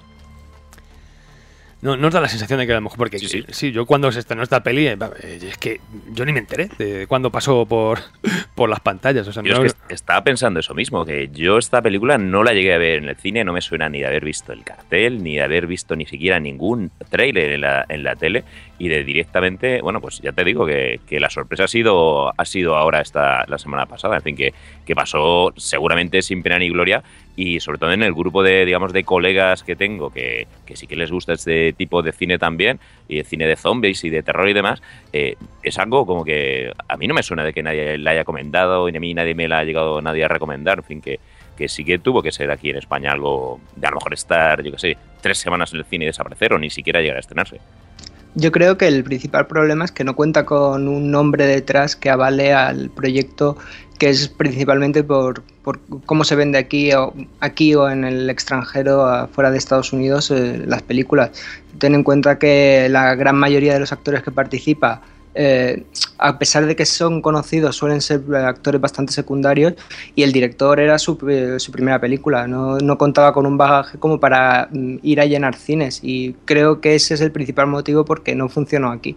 No, nos da la sensación de que a lo mejor, porque sí, sí. sí yo cuando se estrenó esta peli, eh, es que yo ni me enteré de cuando pasó por, por las pantallas. O sea, yo no... es que estaba pensando eso mismo, que yo esta película no la llegué a ver en el cine, no me suena ni de haber visto el cartel, ni de haber visto ni siquiera ningún tráiler en la, en la tele, y de directamente, bueno, pues ya te digo que, que la sorpresa ha sido, ha sido ahora esta, la semana pasada, en fin, que, que pasó seguramente sin pena ni gloria, y sobre todo en el grupo de, digamos, de colegas que tengo, que, que sí que les gusta este tipo de cine también, y de cine de zombies y de terror y demás, eh, es algo como que a mí no me suena de que nadie la haya comentado, y a mí nadie me la ha llegado nadie a recomendar, en fin, que, que sí que tuvo que ser aquí en España algo de a lo mejor estar, yo qué sé, tres semanas en el cine y desaparecer, o ni siquiera llegar a estrenarse. Yo creo que el principal problema es que no cuenta con un nombre detrás que avale al proyecto, que es principalmente por, por cómo se vende aquí o, aquí o en el extranjero, fuera de Estados Unidos, eh, las películas. Ten en cuenta que la gran mayoría de los actores que participan, eh, a pesar de que son conocidos, suelen ser actores bastante secundarios, y el director era su, eh, su primera película, no, no contaba con un bagaje como para mm, ir a llenar cines, y creo que ese es el principal motivo por qué no funcionó aquí.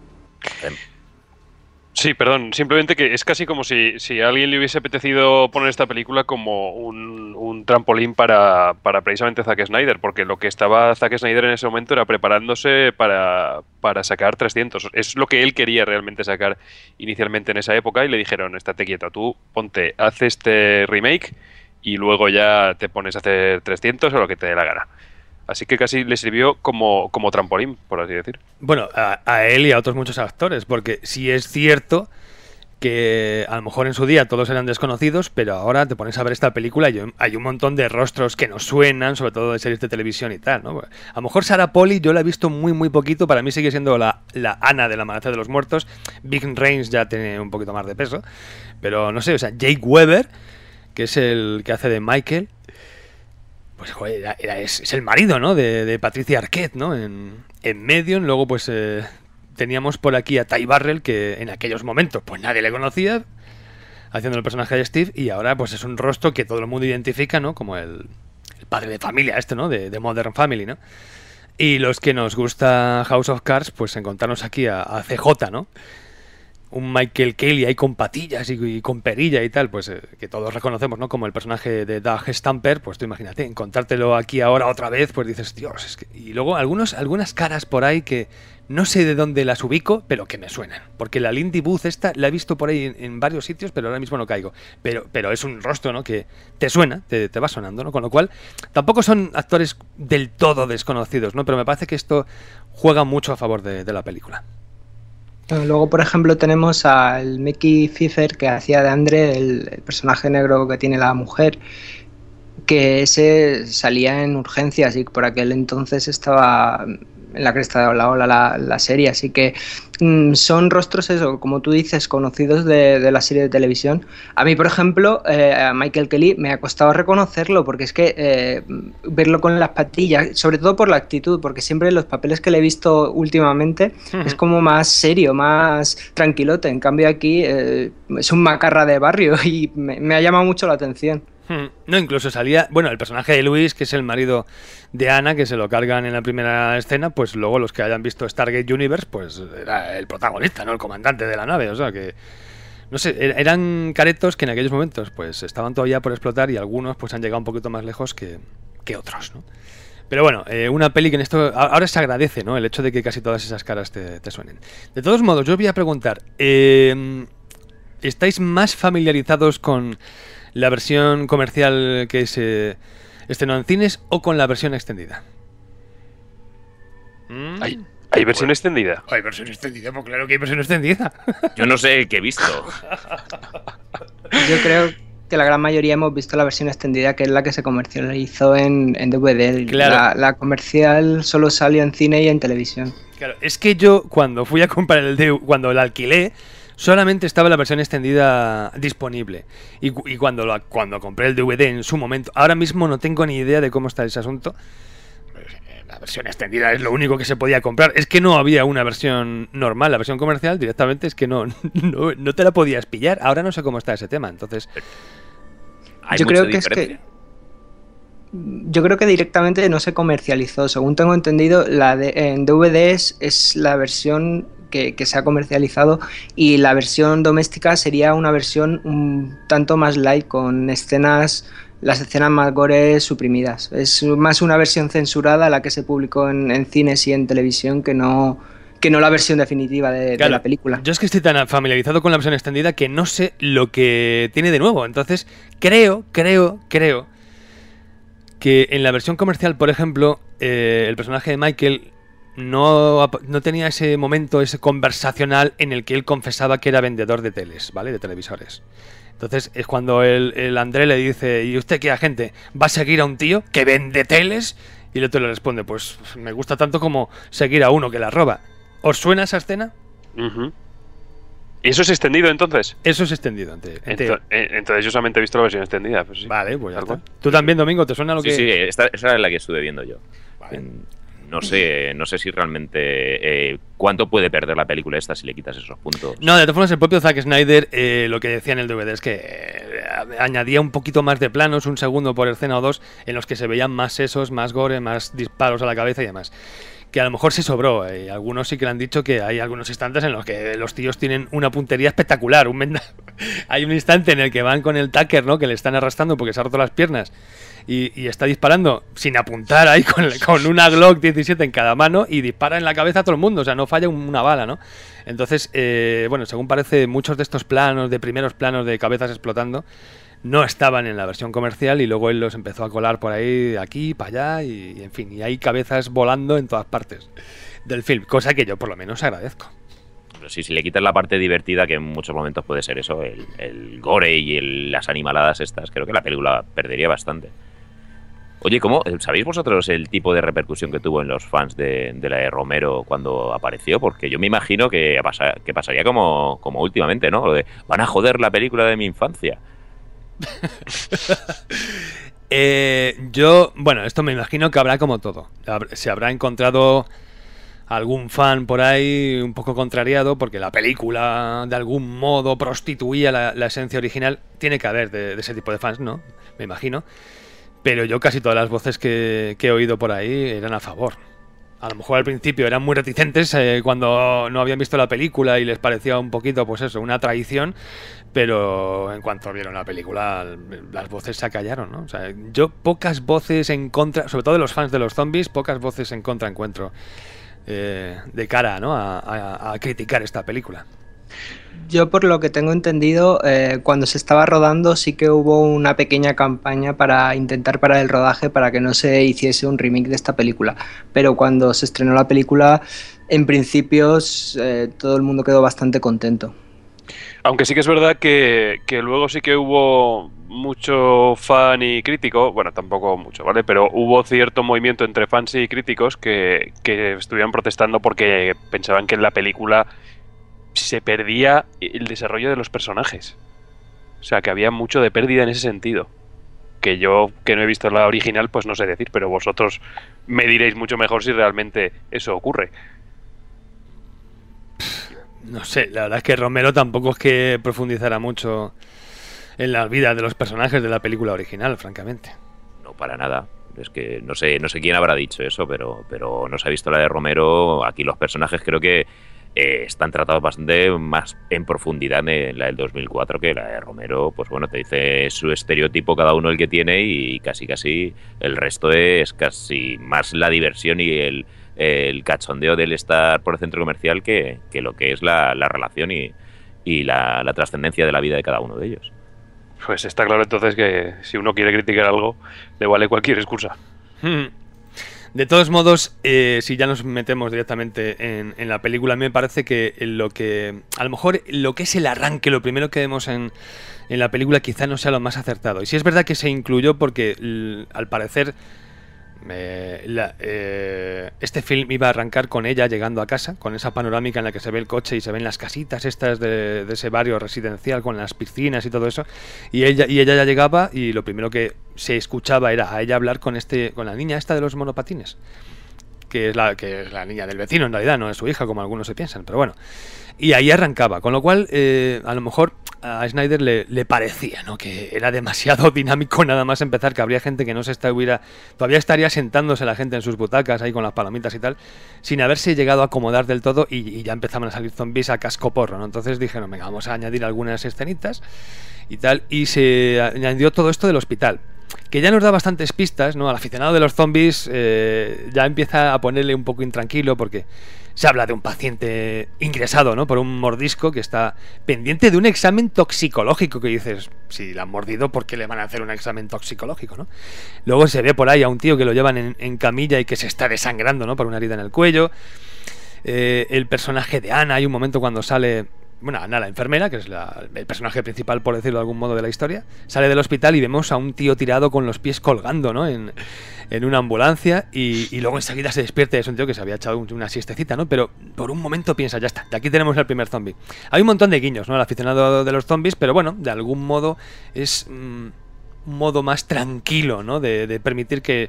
Sí, perdón, simplemente que es casi como si, si a alguien le hubiese apetecido poner esta película como un, un trampolín para, para precisamente Zack Snyder, porque lo que estaba Zack Snyder en ese momento era preparándose para, para sacar trescientos. Es lo que él quería realmente sacar inicialmente en esa época, y le dijeron, estate quieta, tú ponte, haz este remake y luego ya te pones a hacer trescientos o lo que te dé la gana. Así que casi le sirvió como, como trampolín, por así decir. Bueno, a, a él y a otros muchos actores, porque sí es cierto que a lo mejor en su día todos eran desconocidos, pero ahora te pones a ver esta película y hay un montón de rostros que nos suenan, sobre todo de series de televisión y tal, ¿no? A lo mejor Sarah Polley yo la he visto muy muy poquito, para mí sigue siendo la, la Ana del Amanecer de los Muertos. Ving Rhames ya tiene un poquito más de peso, pero no sé, o sea, Jake Weber, que es el que hace de Michael, pues joder, era, era, es, es el marido, ¿no? De, de Patricia Arquette, ¿no? En, en Medium. Luego pues eh, teníamos por aquí a Ty Burrell, que en aquellos momentos pues nadie le conocía, haciendo el personaje de Steve, y ahora pues es un rostro que todo el mundo identifica, ¿no? Como el, el padre de familia este, ¿no? De, de Modern Family, ¿no? Y los que nos gusta House of Cards, pues encontrarnos aquí a, a C J, ¿no? Un Michael Caine ahí con patillas y, y con perilla y tal, pues eh, que todos reconocemos, ¿no? Como el personaje de Doug Stamper, pues tú imagínate, encontrártelo aquí ahora otra vez, pues dices, Dios, es que... Y luego algunos, algunas caras por ahí que no sé de dónde las ubico, pero que me suenan. Porque la Lindy Booth esta la he visto por ahí en, en varios sitios, pero ahora mismo no caigo. Pero, pero es un rostro, ¿no? Que te suena, te, te va sonando, ¿no? Con lo cual, tampoco son actores del todo desconocidos, ¿no? Pero me parece que esto juega mucho a favor de, de la película. Luego, por ejemplo, tenemos al Mickey Pfeiffer, que hacía de Andre, el, el personaje negro que tiene la mujer, que ese salía en urgencias y por aquel entonces estaba en la cresta de la ola la, la serie, así que mmm, son rostros, eso, como tú dices, conocidos de, de la serie de televisión. A mí, por ejemplo, eh, a Michael Kelly me ha costado reconocerlo, porque es que eh, verlo con las patillas, sobre todo por la actitud, porque siempre los papeles que le he visto últimamente uh-huh. es como más serio, más tranquilote. En cambio aquí eh, es un macarra de barrio y me, me ha llamado mucho la atención. No, incluso salía, bueno, el personaje de Luis, que es el marido de Ana, que se lo cargan en la primera escena, pues luego los que hayan visto Stargate Universe, pues era el protagonista, ¿no? El comandante de la nave, o sea que, no sé, eran caretos que en aquellos momentos pues estaban todavía por explotar y algunos pues han llegado un poquito más lejos que, que otros, ¿no? Pero bueno, eh, una peli que en esto ahora se agradece, ¿no? El hecho de que casi todas esas caras te, te suenen. De todos modos, yo os voy a preguntar, eh, ¿estáis más familiarizados con la versión comercial que se estrenó en cines o con la versión extendida? ¿Mm? ¿Hay, ¿Hay versión bueno, extendida? Hay versión extendida, pues claro que hay versión extendida. Yo no sé qué he visto. Yo creo que la gran mayoría hemos visto la versión extendida, que es la que se comercializó en, en D V D. Claro. La, la comercial solo salió en cine y en televisión. Claro, es que yo cuando fui a comprar el D V D, cuando la alquilé, solamente estaba la versión extendida disponible. Y, y cuando, la, cuando compré el D V D en su momento, ahora mismo no tengo ni idea de cómo está ese asunto. La versión extendida es lo único que se podía comprar. Es que no había una versión normal. La versión comercial directamente es que no, no, no te la podías pillar. Ahora no sé cómo está ese tema. Entonces, ¿hay yo mucha creo que diferencia? es que yo creo que directamente no se comercializó. Según tengo entendido, la de, en D V Ds es la versión Que, que se ha comercializado, y la versión doméstica sería una versión un tanto más light, con escenas, las escenas más gore suprimidas. Es más una versión censurada la que se publicó en, en cines y en televisión que no, que no la versión definitiva de, claro, de la película. Yo es que estoy tan familiarizado con la versión extendida que no sé lo que tiene de nuevo. Entonces creo, creo, creo que en la versión comercial, por ejemplo, eh, el personaje de Michael No, no tenía ese momento, ese conversacional en el que él confesaba que era vendedor de teles, ¿vale? De televisores. Entonces es cuando el, el André le dice: ¿y usted qué agente? ¿Va a seguir a un tío que vende teles? Y el otro le responde: pues me gusta tanto como seguir a uno que la roba. ¿Os suena esa escena? Uh-huh. ¿Y eso es extendido entonces? Eso es extendido. Ente, ente... Entonces, entonces yo solamente he visto la versión extendida. Pues sí. Vale, pues ya está. ¿Tú también, Domingo? ¿Te suena lo sí, que...? Sí, sí, esta, esa es la que estuve viendo yo. Vale. En... No sé, no sé si realmente eh, cuánto puede perder la película esta si le quitas esos puntos. No, de todas formas, el propio Zack Snyder eh, lo que decía en el D V D es que eh, añadía un poquito más de planos, un segundo por escena o dos, en los que se veían más sesos, más gore, más disparos a la cabeza y demás. Que a lo mejor se sobró. Eh, algunos sí que le han dicho que hay algunos instantes en los que los tíos tienen una puntería espectacular. Un menda... hay un instante en el que van con el Tucker, ¿no? Que le están arrastrando porque se ha roto las piernas. Y, y está disparando sin apuntar ahí con, con una Glock diecisiete en cada mano y dispara en la cabeza a todo el mundo, o sea, no falla una bala, ¿no? Entonces, eh, bueno, según parece, muchos de estos planos, de primeros planos de cabezas explotando, no estaban en la versión comercial y luego él los empezó a colar por ahí, de aquí, para allá, y, y en fin, y hay cabezas volando en todas partes del film, cosa que yo por lo menos agradezco. Pero sí, si le quitas la parte divertida, que en muchos momentos puede ser eso, el, el gore y el, las animaladas estas, creo que la película perdería bastante. Oye, ¿cómo? ¿Sabéis vosotros el tipo de repercusión que tuvo en los fans de, de la de Romero cuando apareció? Porque yo me imagino que, pasa, que pasaría como, como últimamente, ¿no? Lo de, van a joder la película de mi infancia. eh, yo, bueno, esto me imagino que habrá como todo. Se habrá encontrado algún fan por ahí un poco contrariado porque la película de algún modo prostituía la, la esencia original. Tiene que haber de, de ese tipo de fans, ¿no? Me imagino. Pero yo casi todas las voces que, que he oído por ahí eran a favor. A lo mejor al principio eran muy reticentes eh, cuando no habían visto la película y les parecía un poquito, pues eso, una traición. Pero en cuanto vieron la película, las voces se acallaron, ¿no? O sea, yo pocas voces en contra, sobre todo de los fans de los zombies, pocas voces en contra encuentro eh, de cara, ¿no? a, a, a criticar esta película. Yo, por lo que tengo entendido, eh, cuando se estaba rodando sí que hubo una pequeña campaña para intentar parar el rodaje para que no se hiciese un remake de esta película. Pero cuando se estrenó la película, en principio eh, todo el mundo quedó bastante contento. Aunque sí que es verdad que, que luego sí que hubo mucho fan y crítico, bueno, tampoco mucho, ¿vale? Pero hubo cierto movimiento entre fans y críticos que, que estuvieron protestando porque pensaban que en la película se perdía el desarrollo de los personajes. O sea, que había mucho de pérdida en ese sentido. Que yo, que no he visto la original, pues no sé decir, pero vosotros me diréis mucho mejor si realmente eso ocurre. No sé, la verdad es que Romero tampoco es que profundizara mucho en la vida de los personajes de la película original, francamente. No, para nada. Es que no sé, no sé quién habrá dicho eso, pero, pero no se ha visto la de Romero. Aquí los personajes creo que eh, están tratados bastante más en profundidad en la del dos mil cuatro que la de Romero. Pues bueno, te dice su estereotipo cada uno el que tiene y casi casi el resto es casi más la diversión y el, el cachondeo del estar por el centro comercial que, que lo que es la, la relación y, y la, la trascendencia de la vida de cada uno de ellos. Pues está claro entonces que si uno quiere criticar algo, le vale cualquier excusa. De todos modos, eh, si ya nos metemos directamente en, en la película, a mí me parece que lo que, a lo mejor lo que es el arranque, lo primero que vemos en, en la película quizá no sea lo más acertado. Y sí es verdad que se incluyó porque l- al parecer eh, la, eh, este film iba a arrancar con ella llegando a casa, con esa panorámica en la que se ve el coche y se ven las casitas estas de, de ese barrio residencial con las piscinas y todo eso, y ella, y ella ya llegaba y lo primero que se escuchaba era a ella hablar con este con la niña esta de los monopatines, que es la que es la niña del vecino en realidad, no es su hija como algunos se piensan, pero bueno. Y ahí arrancaba, con lo cual eh, a lo mejor a Snyder le, le parecía, ¿no?, que era demasiado dinámico nada más empezar, que habría gente que no se estuviera, todavía estaría sentándose la gente en sus butacas ahí con las palomitas y tal, sin haberse llegado a acomodar del todo y, y ya empezaban a salir zombies a cascoporro, ¿no? Entonces dijeron, venga, vamos a añadir algunas escenitas y tal, y se añadió todo esto del hospital, que ya nos da bastantes pistas, ¿no? Al aficionado de los zombies eh, ya empieza a ponerle un poco intranquilo porque se habla de un paciente ingresado, ¿no?, por un mordisco que está pendiente de un examen toxicológico, que dices, si la han mordido, ¿por qué le van a hacer un examen toxicológico, no? Luego se ve por ahí a un tío que lo llevan en, en camilla y que se está desangrando, ¿no?, por una herida en el cuello. Eh, el personaje de Ana, hay un momento cuando sale... Bueno, Ana, la enfermera, que es la, el personaje principal, por decirlo de algún modo, de la historia, sale del hospital y vemos a un tío tirado con los pies colgando, ¿no?, en, en una ambulancia y, y luego enseguida se despierta. Es un tío que se había echado una siestecita, ¿no? Pero por un momento piensa, ya está, de aquí tenemos el primer zombie. Hay un montón de guiños, ¿no?, al aficionado de los zombies, pero bueno, de algún modo es mmm, un modo más tranquilo, ¿no?, de, de permitir que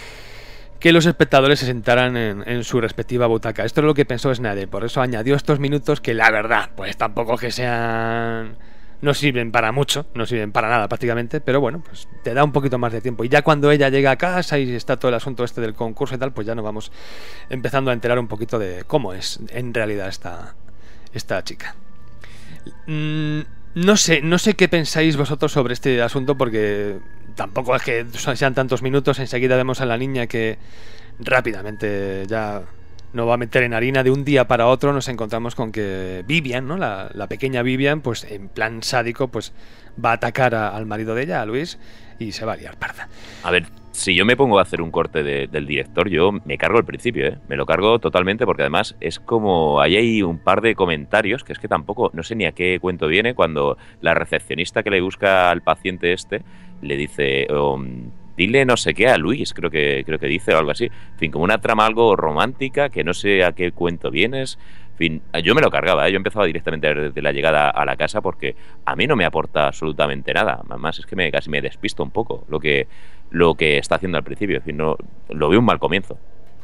que los espectadores se sentaran en, en su respectiva butaca. Esto es lo que pensó Snyder, por eso añadió estos minutos que la verdad, pues tampoco que sean... no sirven para mucho, no sirven para nada prácticamente, pero bueno, pues te da un poquito más de tiempo. Y ya cuando ella llega a casa y está todo el asunto este del concurso y tal, pues ya nos vamos empezando a enterar un poquito de cómo es en realidad esta, esta chica. Mm, no sé, no sé qué pensáis vosotros sobre este asunto, porque tampoco es que sean tantos minutos. Enseguida vemos a la niña que rápidamente ya no va a meter en harina. De un día para otro nos encontramos con que Vivian, ¿no?, la, la pequeña Vivian, pues en plan sádico, pues va a atacar a, al marido de ella, a Luis, y se va a liar parda. A ver, si yo me pongo a hacer un corte de, del director, yo me cargo el principio, ¿eh? Me lo cargo totalmente, porque además es como... Ahí hay un par de comentarios que es que tampoco... No sé ni a qué cuento viene cuando la recepcionista que le busca al paciente este le dice... Um, dile no sé qué a Luis, creo que creo que dice o algo así. En fin, como una trama algo romántica que no sé a qué cuento vienes. En fin, yo me lo cargaba, ¿eh? Yo empezaba directamente desde la llegada a la casa porque a mí no me aporta absolutamente nada. Además es que me, casi me despisto un poco lo que, lo que está haciendo al principio. En fin, no, lo veo un mal comienzo.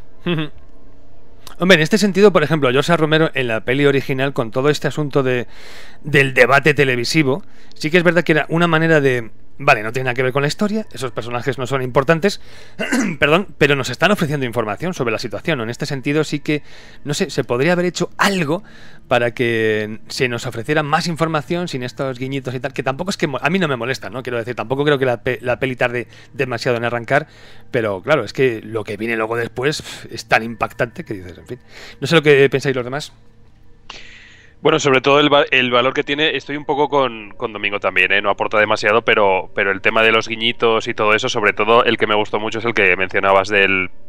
Hombre, en este sentido, por ejemplo, George Romero en la peli original, con todo este asunto de del debate televisivo, sí que es verdad que era una manera de... Vale, no tiene nada que ver con la historia, esos personajes no son importantes, perdón, pero nos están ofreciendo información sobre la situación, ¿no? En este sentido sí que, no sé, se podría haber hecho algo para que se nos ofreciera más información sin estos guiñitos y tal, que tampoco es que... A mí no me molesta, ¿no? Quiero decir, tampoco creo que la, pe la peli tarde demasiado en arrancar, pero claro, es que lo que viene luego después es tan impactante que dices, en fin. No sé lo que pensáis los demás. Bueno, sobre todo el, va el valor que tiene, estoy un poco con, con Domingo también, ¿eh? No aporta demasiado, pero, pero el tema de los guiñitos y todo eso, sobre todo el que me gustó mucho es el que mencionabas del,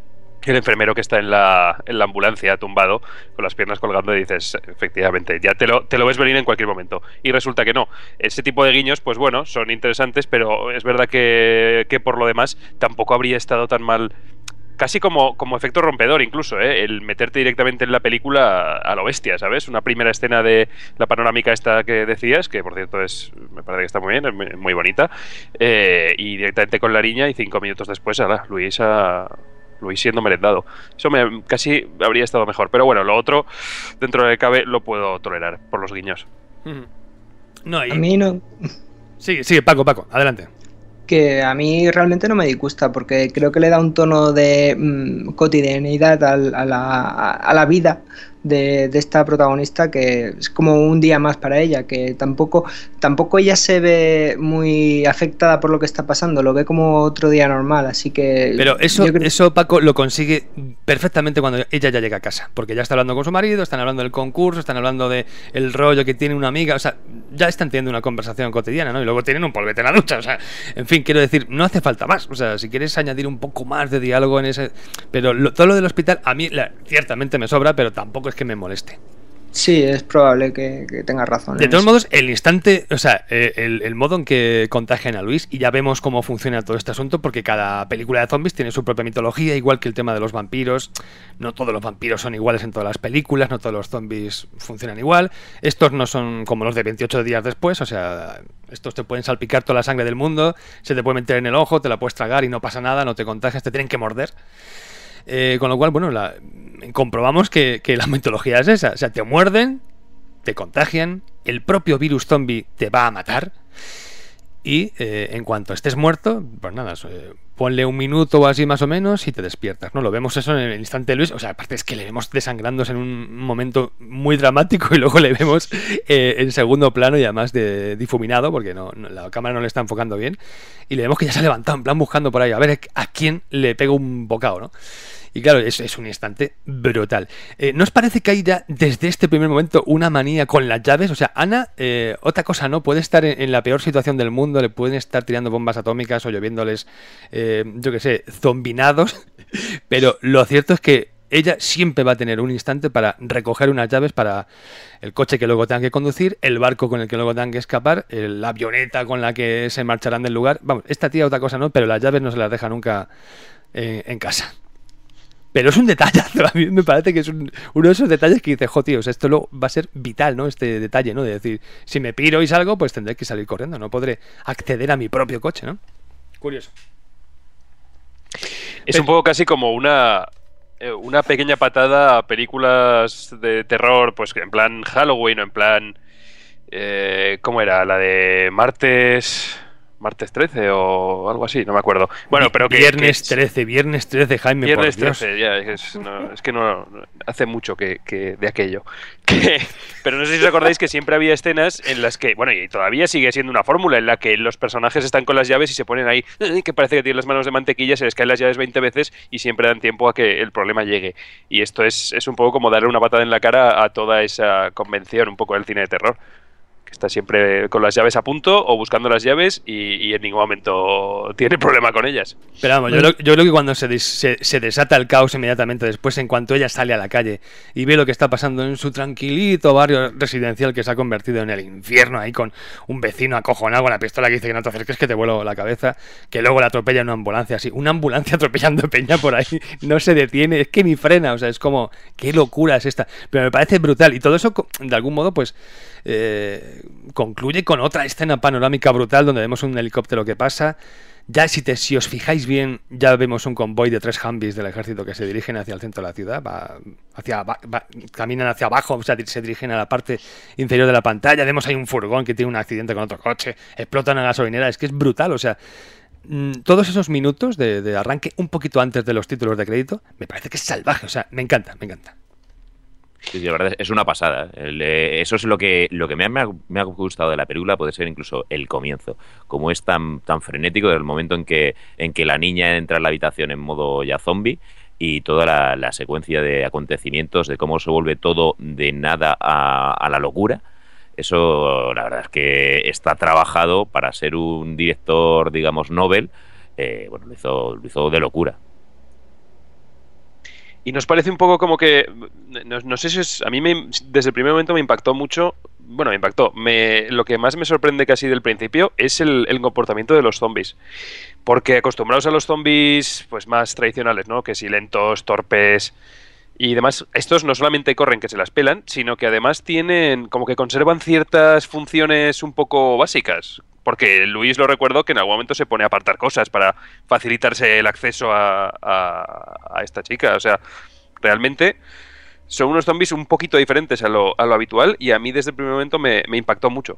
el enfermero que está en la, en la ambulancia tumbado con las piernas colgando y dices, efectivamente, ya te lo, te lo ves venir en cualquier momento. Y resulta que no. Ese tipo de guiños, pues bueno, son interesantes, pero es verdad que, que por lo demás tampoco habría estado tan mal, casi como, como efecto rompedor incluso, ¿eh? El meterte directamente en la película a, a lo bestia, ¿sabes? Una primera escena de la panorámica esta que decías, que por cierto es, me parece que está muy bien, es muy, muy bonita, eh, y directamente con la niña y cinco minutos después, ala, Luis a... Luis siendo merendado. Eso me, casi habría estado mejor. Pero bueno, lo otro, dentro de lo que cabe, lo puedo tolerar por los guiños. No, y... A mí no... Sigue, sigue, Paco, Paco, adelante. Que a mí realmente no me disgusta, porque creo que le da un tono de mmm, cotidianidad a, a, la, a la vida de, de esta protagonista, que es como un día más para ella, que tampoco, tampoco ella se ve muy afectada por lo que está pasando, lo ve como otro día normal, así que... Pero eso, creo... eso Paco, lo consigue perfectamente cuando ella ya llega a casa, porque ya está hablando con su marido, están hablando del concurso, están hablando de el rollo que tiene una amiga, o sea, ya están teniendo una conversación cotidiana, ¿no? Y luego tienen un polvete en la ducha, o sea, en fin, quiero decir, no hace falta más, o sea, si quieres añadir un poco más de diálogo en ese... Pero lo, todo lo del hospital, a mí la, ciertamente me sobra, pero tampoco es que me moleste. Sí, es probable que, que tengas razón. De todos modos, el instante, o sea, el, el modo en que contagian a Luis, y ya vemos cómo funciona todo este asunto, porque cada película de zombies tiene su propia mitología, igual que el tema de los vampiros. No todos los vampiros son iguales en todas las películas, no todos los zombies funcionan igual. Estos no son como los de veintiocho días después, o sea, estos te pueden salpicar toda la sangre del mundo, se te puede meter en el ojo, te la puedes tragar y no pasa nada, no te contagias, te tienen que morder. Eh, con lo cual, bueno, la, comprobamos que, que la mitología es esa. O sea, te muerden, te contagian, el propio virus zombie te va a matar y eh, en cuanto estés muerto, pues nada, eh, ponle un minuto o así más o menos y te despiertas, ¿no? Lo vemos eso en el instante de Luis. O sea, aparte es que le vemos desangrándose en un momento muy dramático y luego le vemos eh, en segundo plano y además de difuminado, porque no, no, la cámara no le está enfocando bien, y le vemos que ya se ha levantado en plan buscando por ahí a ver a quién le pega un bocado, ¿no? Y claro, es, es un instante brutal. Eh, ¿No os parece que hay ya desde este primer momento una manía con las llaves? O sea, Ana, eh, otra cosa, ¿no? Puede estar en, en la peor situación del mundo, le pueden estar tirando bombas atómicas o lloviéndoles, eh, yo qué sé, zombinados, pero lo cierto es que ella siempre va a tener un instante para recoger unas llaves para el coche que luego tengan que conducir, el barco con el que luego tengan que escapar, el, la avioneta con la que se marcharán del lugar. Vamos, esta tía otra cosa no, pero las llaves no se las deja nunca eh, en casa. Pero es un detallazo, a mí me parece que es un, uno de esos detalles que dices, jo, tío, o sea, esto luego va a ser vital, ¿no? Este detalle, ¿no? De decir, si me piro y salgo, pues tendré que salir corriendo, no podré acceder a mi propio coche, ¿no? Curioso. Es un poco casi como una, una pequeña patada a películas de terror, pues en plan Halloween o en plan... Eh, ¿Cómo era? La de martes... martes trece o algo así, no me acuerdo. Bueno, pero que... Viernes que, trece, viernes trece, Jaime, Viernes por Dios. trece, ya, es, no, es que no... Hace mucho que, que de aquello. Que, pero no sé si os acordáis que siempre había escenas en las que... Bueno, y todavía sigue siendo una fórmula en la que los personajes están con las llaves y se ponen ahí, que parece que tienen las manos de mantequilla, se les caen las llaves veinte veces y siempre dan tiempo a que el problema llegue. Y esto es, es un poco como darle una patada en la cara a toda esa convención un poco del cine de terror. Está siempre con las llaves a punto o buscando las llaves y, y en ningún momento tiene problema con ellas. Pero vamos, yo, lo, yo creo que cuando se, des, se, se desata el caos inmediatamente después, en cuanto ella sale a la calle y ve lo que está pasando en su tranquilito barrio residencial que se ha convertido en el infierno, ahí con un vecino acojonado con la pistola que dice que no te acerques que te vuelo la cabeza, que luego la atropella una ambulancia así, una ambulancia atropellando peña por ahí, no se detiene, es que ni frena, o sea, es como, qué locura es esta, pero me parece brutal y todo eso de algún modo pues eh, concluye con otra escena panorámica brutal donde vemos un helicóptero que pasa. Ya si, te, si os fijáis bien, ya vemos un convoy de tres Humvees del ejército que se dirigen hacia el centro de la ciudad, va hacia, va, va, caminan hacia abajo, o sea, se dirigen a la parte inferior de la pantalla, vemos ahí un furgón que tiene un accidente con otro coche, explota una gasolinera, es que es brutal, o sea, todos esos minutos de, de arranque, un poquito antes de los títulos de crédito, me parece que es salvaje, o sea, me encanta, me encanta. Sí, sí, la verdad es una pasada. El, eh, eso es lo que lo que me ha, me ha gustado de la película, puede ser incluso el comienzo. Como es tan tan frenético desde el momento en que en que la niña entra en la habitación en modo ya zombie y toda la, la secuencia de acontecimientos, de cómo se vuelve todo de nada a, a la locura. Eso, la verdad es que está trabajado para ser un director, digamos, Nobel. Eh, bueno, lo hizo, lo hizo de locura. Y nos parece un poco como que, no, no sé si es, a mí me, desde el primer momento me impactó mucho, bueno, me impactó, me, lo que más me sorprende casi del principio es el, el comportamiento de los zombies. Porque acostumbrados a los zombies pues más tradicionales, ¿no? Que si lentos, torpes y demás, estos no solamente corren que se las pelan, sino que además tienen, como que conservan ciertas funciones un poco básicas. Porque Luis lo recuerdo que en algún momento se pone a apartar cosas para facilitarse el acceso a, a, a esta chica. O sea, realmente son unos zombies un poquito diferentes a lo, a lo habitual y a mí desde el primer momento me, me impactó mucho.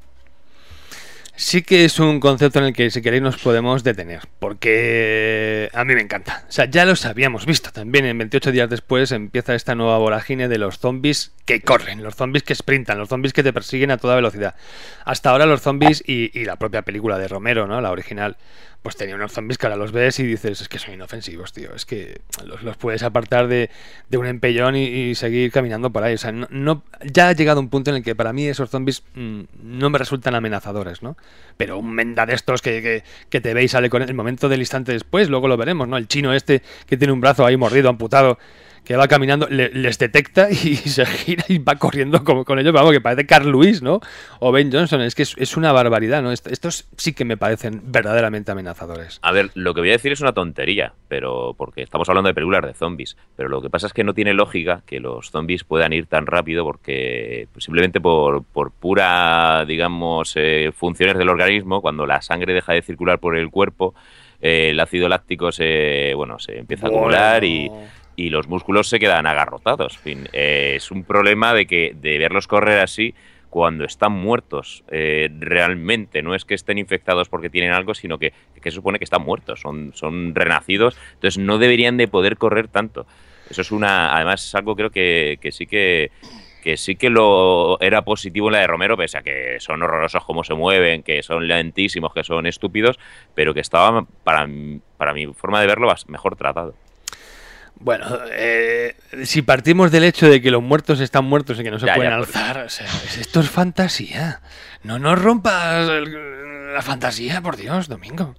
Sí que es un concepto en el que si queréis nos podemos detener, porque a mí me encanta. O sea, ya los habíamos visto también. En veintiocho días después empieza esta nueva vorágine de los zombies que corren, los zombies que sprintan, los zombies que te persiguen a toda velocidad. Hasta ahora los zombies y, y la propia película de Romero, ¿no? La original, pues tenía unos zombies que ahora los ves y dices, es que son inofensivos, tío. Es que los, los puedes apartar de, de un empellón y, y seguir caminando por ahí. O sea, no, no, ya ha llegado un punto en el que para mí esos zombies mmm, no me resultan amenazadores, ¿no? Pero un menda de estos que, que, que te ve y sale con el momento del instante después, luego lo veremos, ¿no? El chino este que tiene un brazo ahí mordido, amputado, que va caminando, le, les detecta y se gira y va corriendo como con ellos, vamos, que parece Carl Lewis, ¿no? O Ben Johnson, es que es, es una barbaridad, ¿no? Estos sí que me parecen verdaderamente amenazadores. A ver, lo que voy a decir es una tontería, pero porque estamos hablando de películas de zombies, pero lo que pasa es que no tiene lógica que los zombies puedan ir tan rápido porque pues, simplemente por, por pura, digamos, eh, funciones del organismo, cuando la sangre deja de circular por el cuerpo, eh, el ácido láctico se, bueno, se empieza a acumular y... y los músculos se quedan agarrotados. En fin, eh, es un problema de que de verlos correr así cuando están muertos eh, realmente. No es que estén infectados porque tienen algo, sino que, que se supone que están muertos, son, son renacidos, entonces no deberían de poder correr tanto. Eso es una, además es algo creo que, que sí que que sí que lo era positivo en la de Romero, pese a que son horrorosos como se mueven, que son lentísimos, que son estúpidos, pero que estaba, para, para mi forma de verlo, mejor tratado. Bueno, eh, si partimos del hecho de que los muertos están muertos y que no se ya, pueden ya, alzar, o sea, esto es fantasía. No nos rompas el, la fantasía, por Dios, Domingo.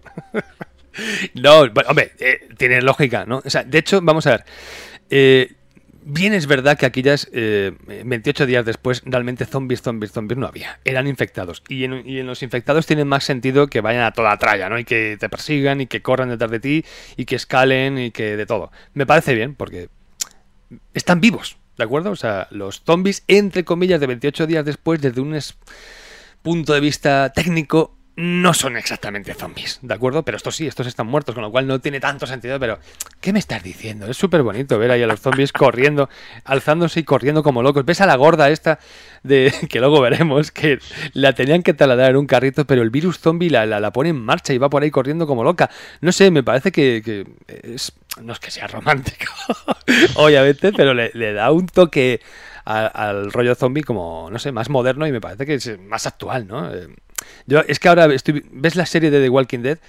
No, bueno, hombre, eh, tiene lógica, ¿no? O sea, de hecho, vamos a ver. Eh, bien es verdad que aquellas eh, veintiocho días después realmente zombies, zombies, zombies no había. Eran infectados. Y en, y en los infectados tiene más sentido que vayan a toda tralla, ¿no? Y que te persigan y que corran detrás de ti y que escalen y que de todo. Me parece bien porque están vivos, ¿de acuerdo? O sea, los zombies, entre comillas, de veintiocho días después, desde un es- punto de vista técnico, no son exactamente zombies, ¿de acuerdo? Pero estos sí, estos están muertos, con lo cual no tiene tanto sentido, pero ¿qué me estás diciendo? Es súper bonito ver ahí a los zombies corriendo, alzándose y corriendo como locos. ¿Ves a la gorda esta de que luego veremos que la tenían que taladrar en un carrito, pero el virus zombie la, la, la pone en marcha y va por ahí corriendo como loca? No sé, me parece que, que es... no es que sea romántico, obviamente, pero le, le da un toque al, al rollo zombie como, no sé, más moderno y me parece que es más actual, ¿no? Eh, Yo, es que ahora estoy, ves la serie de The Walking Dead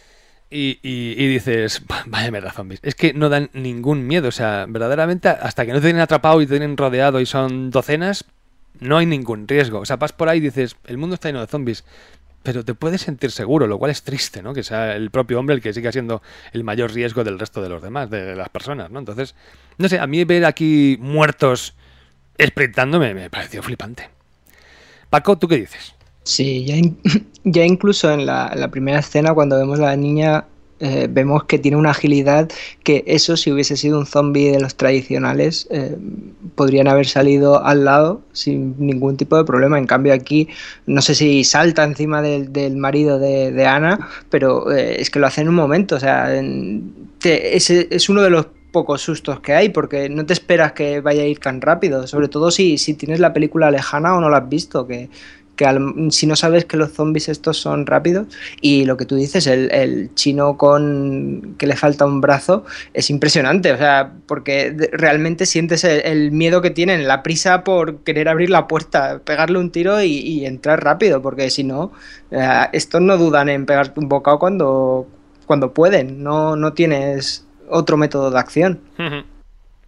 y, y, y dices, vaya mierda zombies. Es que no dan ningún miedo, o sea, verdaderamente hasta que no te tienen atrapado y te tienen rodeado y son docenas, no hay ningún riesgo. O sea, vas por ahí y dices, el mundo está lleno de zombies, pero te puedes sentir seguro, lo cual es triste, ¿no? Que sea el propio hombre el que siga siendo el mayor riesgo del resto de los demás, de las personas, ¿no? Entonces, no sé, a mí ver aquí muertos sprintando me, me pareció flipante. Paco, ¿tú qué dices? Sí, ya, in- ya incluso en la, en la primera escena, cuando vemos a la niña, eh, vemos que tiene una agilidad que eso, si hubiese sido un zombie de los tradicionales, eh, podrían haber salido al lado sin ningún tipo de problema. En cambio aquí, no sé si salta encima del, del marido de, de Ana, pero eh, es que lo hace en un momento. O sea, en- te- ese es uno de los pocos sustos que hay, porque no te esperas que vaya a ir tan rápido, sobre todo si, si tienes la película lejana o no la has visto, que que al, si no sabes que los zombies estos son rápidos. Y lo que tú dices, el, el chino con que le falta un brazo, es impresionante, o sea, porque de, realmente sientes el, el miedo que tienen, la prisa por querer abrir la puerta, pegarle un tiro y, y entrar rápido, porque si no, eh, estos no dudan en pegarte un bocado cuando, cuando pueden, no, no tienes otro método de acción.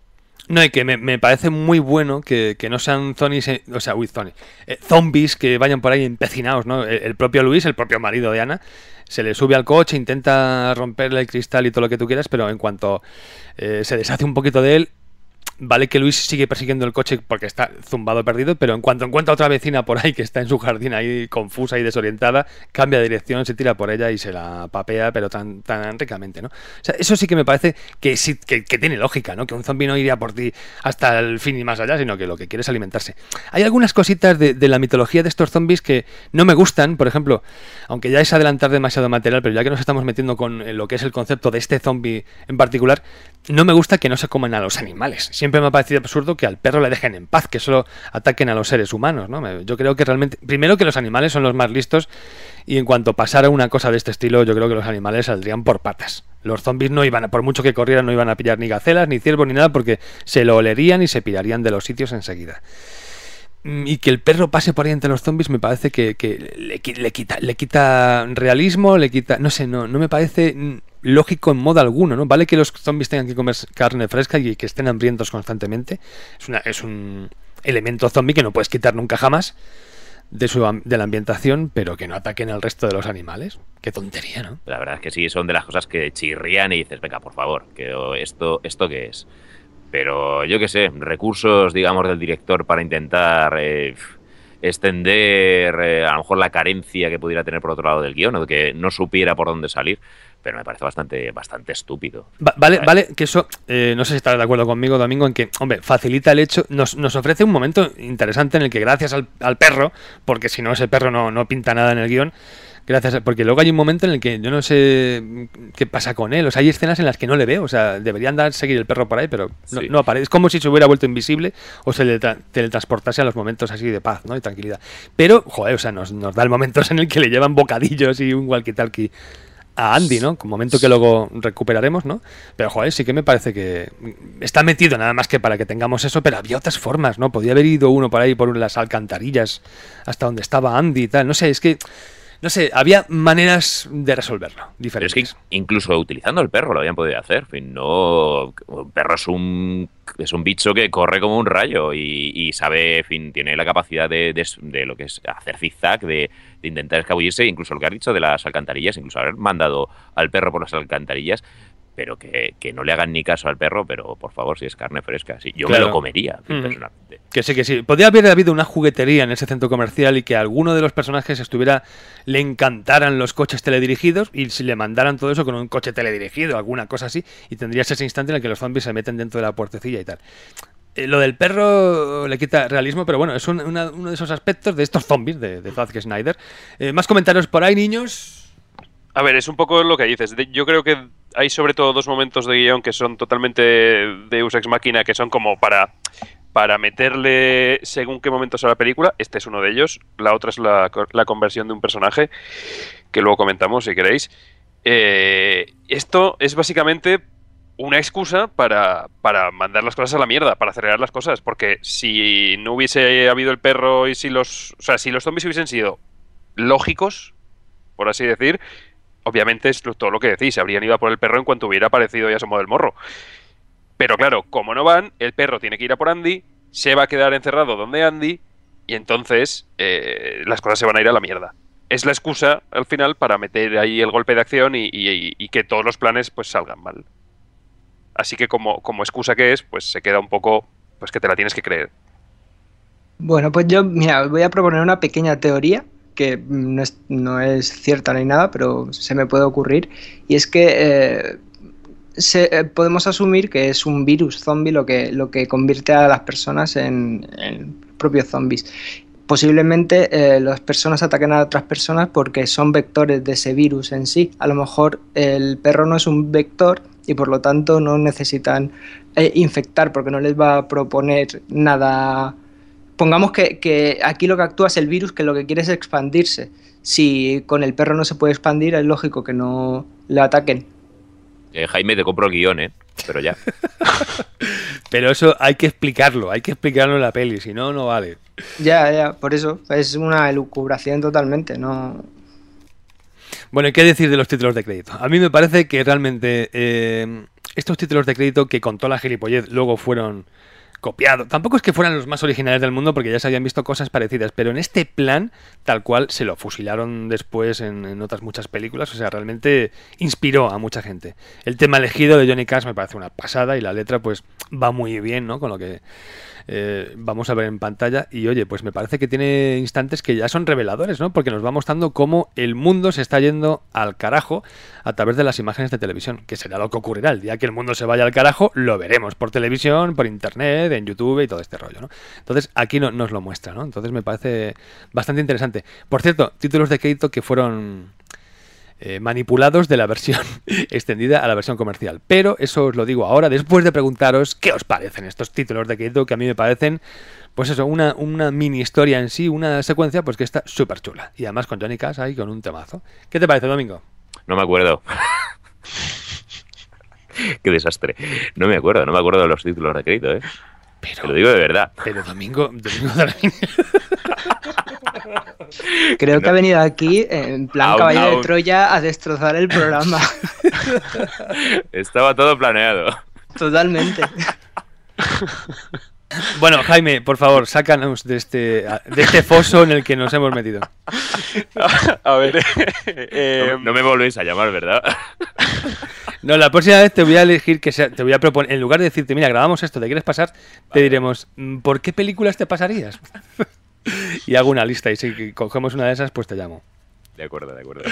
No, y que me, me parece muy bueno que, que no sean zombies, eh, o sea, uy, zombies, eh, zombies que vayan por ahí empecinados, ¿no? El, el propio Luis, el propio marido de Ana, se le sube al coche, intenta romperle el cristal y todo lo que tú quieras, pero en cuanto eh, se deshace un poquito de él, vale que Luis sigue persiguiendo el coche porque está zumbado perdido, pero en cuanto encuentra a otra vecina por ahí que está en su jardín ahí confusa y desorientada, cambia de dirección, se tira por ella y se la papea, pero tan, tan ricamente, ¿no? O sea, eso sí que me parece que sí que, que tiene lógica, ¿no? Que un zombi no iría por ti hasta el fin y más allá, sino que lo que quiere es alimentarse. Hay algunas cositas de, de la mitología de estos zombies que no me gustan, por ejemplo, aunque ya es adelantar demasiado material, pero ya que nos estamos metiendo con lo que es el concepto de este zombie en particular, no me gusta que no se coman a los animales. Siempre me ha parecido absurdo que al perro le dejen en paz, que solo ataquen a los seres humanos, ¿no? Yo creo que realmente, primero que los animales son los más listos y en cuanto pasara una cosa de este estilo, yo creo que los animales saldrían por patas. Los zombies no iban a, por mucho que corrieran, no iban a pillar ni gacelas, ni ciervos, ni nada, porque se lo olerían y se pirarían de los sitios enseguida. Y que el perro pase por ahí entre los zombies me parece que, que le, le, quita, le quita realismo, le quita... No sé, no, no me parece lógico en modo alguno, ¿no? Vale que los zombies tengan que comer carne fresca y que estén hambrientos constantemente. Es, una, es un elemento zombie que no puedes quitar nunca jamás de, su, de la ambientación, pero que no ataquen al resto de los animales. Qué tontería, ¿no? La verdad es que sí, son de las cosas que chirrían y dices, venga, por favor, que esto, ¿esto qué es? Pero yo qué sé, recursos, digamos, del director para intentar eh, extender eh, a lo mejor la carencia que pudiera tener por otro lado del guión, o que no supiera por dónde salir, pero me parece bastante bastante estúpido. Va, vale, ¿sabes? Vale, que eso, eh, no sé si estarás de acuerdo conmigo, Domingo, en que, hombre, facilita el hecho, nos, nos ofrece un momento interesante en el que gracias al, al perro, porque si no ese perro no, no pinta nada en el guión, gracias, porque luego hay un momento en el que yo no sé qué pasa con él, o sea, hay escenas en las que no le veo, o sea, deberían dar seguir el perro por ahí, pero no, sí. no aparece, es como si se hubiera vuelto invisible o se le tra- teletransportase a los momentos así de paz, ¿no? Y tranquilidad. Pero, joder, o sea, nos, nos da el momento en el que le llevan bocadillos y un walkie-talkie a Andy, ¿no? Un momento que luego recuperaremos, ¿no? Pero, joder, sí que me parece que está metido nada más que para que tengamos eso, pero había otras formas, ¿no? Podía haber ido uno por ahí por las alcantarillas hasta donde estaba Andy y tal, no sé, es que no sé, había maneras de resolverlo, diferentes. Pero es que incluso utilizando el perro lo habían podido hacer. En fin, no, el perro es un es un bicho que corre como un rayo y, y sabe, en fin, tiene la capacidad de, de, de lo que es hacer zigzag, de, de intentar escabullirse, incluso lo que has dicho de las alcantarillas, incluso haber mandado al perro por las alcantarillas, pero que, que no le hagan ni caso al perro, pero por favor, si es carne fresca, sí, yo claro. me lo comería, mm. personalmente. Que sí, que sí. Podría haber habido una juguetería en ese centro comercial y que a alguno de los personajes estuviera, le encantaran los coches teledirigidos y si le mandaran todo eso con un coche teledirigido, alguna cosa así, y tendrías ese instante en el que los zombies se meten dentro de la puertecilla y tal. Eh, lo del perro le quita realismo, pero bueno, es un, una, uno de esos aspectos de estos zombies de, de Zack Snyder. Eh, más comentarios por ahí, niños. A ver, es un poco lo que dices. Yo creo que hay sobre todo dos momentos de guión que son totalmente Deus Ex Machina, que son como para, para meterle según qué momentos a la película. Este es uno de ellos. La otra es la, la conversión de un personaje, que luego comentamos si queréis. Eh, esto es básicamente una excusa para, para mandar las cosas a la mierda, para acelerar las cosas. Porque si no hubiese habido el perro y si los, o sea, si los zombies hubiesen sido lógicos, por así decir, obviamente es todo lo que decís, habrían ido a por el perro en cuanto hubiera aparecido y asomado el morro. Pero claro, como no van, el perro tiene que ir a por Andy, se va a quedar encerrado donde Andy, y entonces eh, las cosas se van a ir a la mierda. Es la excusa, al final, para meter ahí el golpe de acción y, y, y que todos los planes pues salgan mal. Así que como, como excusa que es, pues se queda un poco, pues que te la tienes que creer. Bueno, pues yo, mira, os voy a proponer una pequeña teoría que no es, no es cierta ni nada, pero se me puede ocurrir, y es que eh, se, eh, podemos asumir que es un virus zombie lo que, lo que convierte a las personas en, en propios zombies. Posiblemente eh, las personas ataquen a otras personas porque son vectores de ese virus en sí. A lo mejor el perro no es un vector y por lo tanto no necesitan eh, infectar porque no les va a proponer nada. Pongamos que, que aquí lo que actúa es el virus, que lo que quiere es expandirse. Si con el perro no se puede expandir, es lógico que no le ataquen. Eh, Jaime, te compro el guión, ¿eh? Pero ya. Pero eso hay que explicarlo, hay que explicarlo en la peli, si no, no vale. Ya, ya, por eso. Es una elucubración totalmente, no... Bueno, ¿y qué decir de los títulos de crédito? A mí me parece que realmente... Eh, estos títulos de crédito que con toda la gilipollez luego fueron copiados. Tampoco es que fueran los más originales del mundo porque ya se habían visto cosas parecidas, pero en este plan, tal cual, se lo fusilaron después en, en otras muchas películas. O sea, realmente inspiró a mucha gente. El tema elegido de Johnny Cash me parece una pasada y la letra pues va muy bien, ¿no? Con lo que eh, vamos a ver en pantalla. Y oye, pues me parece que tiene instantes que ya son reveladores, ¿no? Porque nos va mostrando cómo el mundo se está yendo al carajo a través de las imágenes de televisión, que será lo que ocurrirá. El día que el mundo se vaya al carajo, lo veremos por televisión, por internet, en YouTube y todo este rollo, ¿no? Entonces, aquí no, nos lo muestra, ¿no? Entonces me parece bastante interesante. Por cierto, títulos de crédito que fueron eh, manipulados de la versión extendida a la versión comercial. Pero eso os lo digo ahora, después de preguntaros qué os parecen estos títulos de crédito, que a mí me parecen, pues eso, una, una mini historia en sí, una secuencia, pues que está súper chula. Y además con Johnny Cash ahí con un temazo. ¿Qué te parece, Domingo? No me acuerdo. Qué desastre. No me acuerdo, no me acuerdo de los títulos de crédito, ¿eh? Pero, Te lo digo de verdad. Pero Domingo, Domingo Creo no. que ha venido aquí en plan Aún, caballo aún. de Troya a destrozar el programa. Estaba todo planeado. Totalmente. Bueno, Jaime, por favor, sácanos de este, de este foso en el que nos hemos metido. A ver. eh, No, no me volvéis a llamar, ¿verdad? No, la próxima vez te voy a elegir que sea, te voy a proponer, en lugar de decirte, mira, grabamos esto, ¿te quieres pasar? Te diremos, ¿por qué películas te pasarías? Y hago una lista y si cogemos una de esas, pues te llamo. De acuerdo, de acuerdo.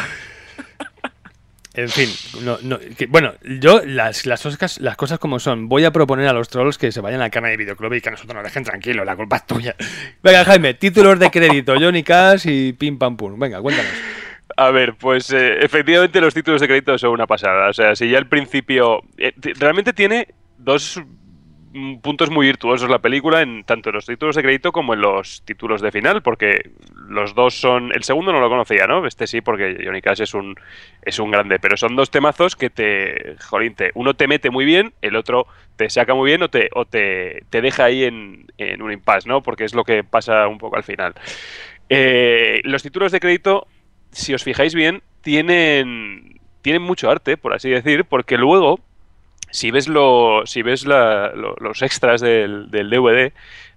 En fin, no, no, que, bueno, yo las, las, cosas, las cosas como son, voy a proponer a los trolls que se vayan a la cana de Videoclub y que a nosotros nos dejen tranquilos, la culpa es tuya. Venga, Jaime, títulos de crédito, Johnny Cash y pim pam pum. Venga, cuéntanos. A ver, pues eh, efectivamente los títulos de crédito son una pasada. O sea, si ya al principio... eh, t- realmente tiene dos mm, puntos muy virtuosos la película, en tanto en los títulos de crédito como en los títulos de final, porque los dos son... El segundo no lo conocía, ¿no? Este sí, porque Johnny Cash es un, es un grande, pero son dos temazos que te... Jolín, te, uno te mete muy bien, el otro te saca muy bien o te, o te, te deja ahí en, en un impasse, ¿no? Porque es lo que pasa un poco al final. Eh, los títulos de crédito... Si os fijáis bien, tienen, tienen mucho arte, por así decir, porque luego, si ves lo, si ves la, lo, los extras del, del D V D,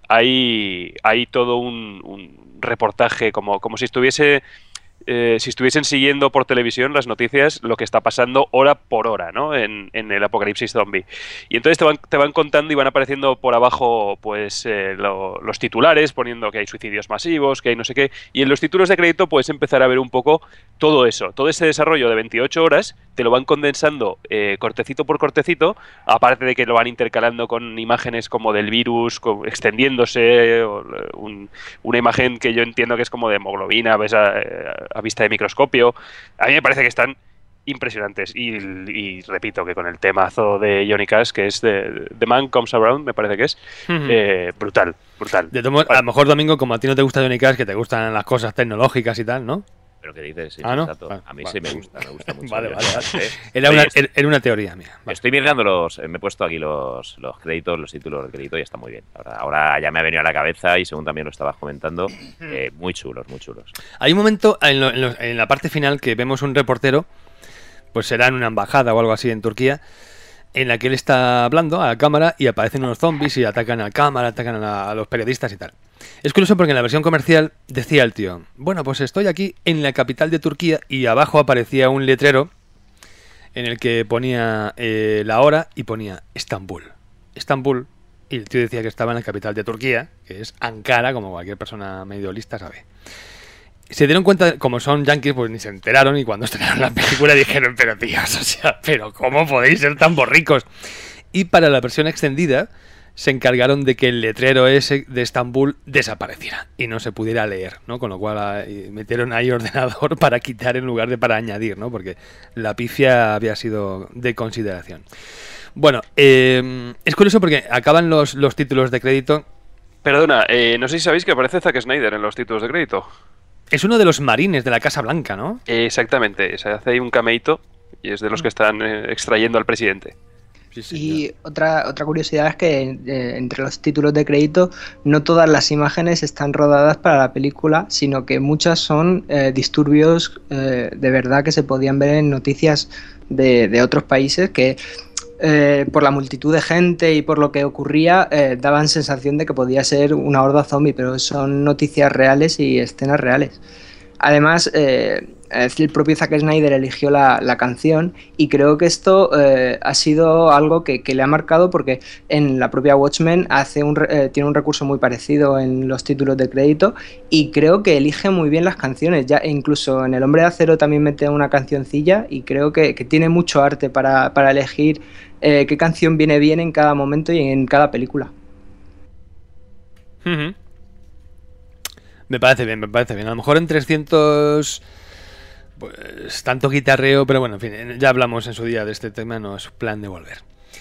hay, hay todo un, un reportaje, como, como si estuviese... Eh, si estuviesen siguiendo por televisión las noticias, lo que está pasando hora por hora, ¿no? En, en el apocalipsis zombie. Y entonces te van, te van contando y van apareciendo por abajo, pues, eh, lo, los titulares, poniendo que hay suicidios masivos, que hay no sé qué. Y en los títulos de crédito puedes empezar a ver un poco todo eso. Todo ese desarrollo de veintiocho horas te lo van condensando eh, cortecito por cortecito, aparte de que lo van intercalando con imágenes como del virus, con, extendiéndose, o, un, una imagen que yo entiendo que es como de hemoglobina, ves a, a vista de microscopio. A mí me parece que están impresionantes y, y repito que con el temazo de Johnny Cash, que es de The Man Comes Around, me parece que es uh-huh. eh, brutal, brutal. De tomo, a lo mejor, Domingo, como a ti no te gusta Johnny Cash, que te gustan las cosas tecnológicas y tal, ¿no? Pero que dices, sí, ah, ¿no? exacto. Vale, a mí vale. sí me gusta, me gusta mucho. Vale, vale, vale. ¿Eh? Era, una, era una teoría mía. Vale. Estoy mirando los, me he puesto aquí los, los créditos, los títulos de crédito y está muy bien. Ahora, ahora ya me ha venido a la cabeza y según también lo estabas comentando, eh, muy chulos, muy chulos. Hay un momento en, lo, en, lo, en la parte final que vemos un reportero, pues será en una embajada o algo así en Turquía, en la que él está hablando a la cámara y aparecen unos zombies y atacan a la cámara, atacan a, la, a los periodistas y tal. Es curioso porque en la versión comercial decía el tío, bueno, pues estoy aquí en la capital de Turquía y abajo aparecía un letrero en el que ponía eh, la hora y ponía Estambul. Estambul, y el tío decía que estaba en la capital de Turquía, que es Ankara, como cualquier persona medio lista sabe. Se dieron cuenta, como son yankees, pues ni se enteraron y cuando estrenaron la película dijeron, pero tíos, o sea, pero ¿cómo podéis ser tan borricos? Y para la versión extendida se encargaron de que el letrero ese de Estambul desapareciera y no se pudiera leer, ¿no? Con lo cual metieron ahí ordenador para quitar en lugar de para añadir, ¿no? Porque la pifia había sido de consideración. Bueno, eh, es curioso porque acaban los, los títulos de crédito. Perdona, eh, no sé si sabéis que aparece Zack Snyder en los títulos de crédito. Es uno de los marines de la Casa Blanca, ¿no? Eh, exactamente, se hace ahí un cameíto y es de los que están eh, extrayendo al presidente. Sí, sí, y ya. otra otra curiosidad es que eh, entre los títulos de crédito no todas las imágenes están rodadas para la película, sino que muchas son eh, disturbios eh, de verdad que se podían ver en noticias de, de otros países que eh, por la multitud de gente y por lo que ocurría, eh, daban sensación de que podía ser una horda zombie, pero son noticias reales y escenas reales. Además, eh, el propio Zack Snyder eligió la, la canción y creo que esto eh, ha sido algo que, que le ha marcado, porque en la propia Watchmen hace un, eh, tiene un recurso muy parecido en los títulos de crédito y creo que elige muy bien las canciones. Ya, e incluso en El Hombre de Acero también mete una cancioncilla y creo que, que tiene mucho arte para, para elegir eh, qué canción viene bien en cada momento y en cada película. Uh-huh. Me parece bien, me parece bien. A lo mejor en trescientos... Pues tanto guitarreo, pero bueno, en fin, ya hablamos en su día de este tema, no es plan de volver.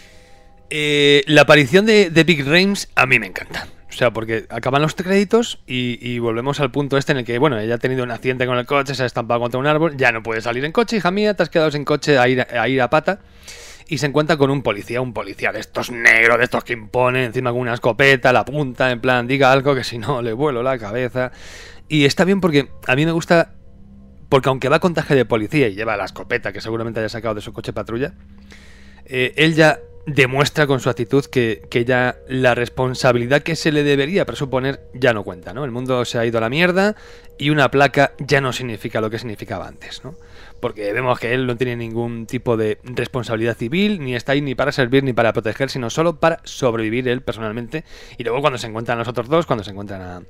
Eh, la aparición de, de Ving Rhames a mí me encanta. O sea, porque acaban los créditos y, y volvemos al punto este en el que, bueno, ella ha tenido un accidente con el coche, se ha estampado contra un árbol, ya no puede salir en coche, hija mía, te has quedado sin coche a ir a, ir a pata. Y se encuentra con un policía, un policía de estos negros, de estos que imponen, encima con una escopeta, la punta, en plan, diga algo que si no le vuelo la cabeza. Y está bien porque a mí me gusta... Porque aunque va con traje de policía y lleva la escopeta que seguramente haya sacado de su coche patrulla, eh, él ya demuestra con su actitud que, que ya la responsabilidad que se le debería presuponer ya no cuenta, ¿no? El mundo se ha ido a la mierda y una placa ya no significa lo que significaba antes, ¿no? Porque vemos que él no tiene ningún tipo de responsabilidad civil, ni está ahí ni para servir ni para proteger, sino solo para sobrevivir él personalmente. Y luego cuando se encuentran los otros dos, cuando se encuentran a...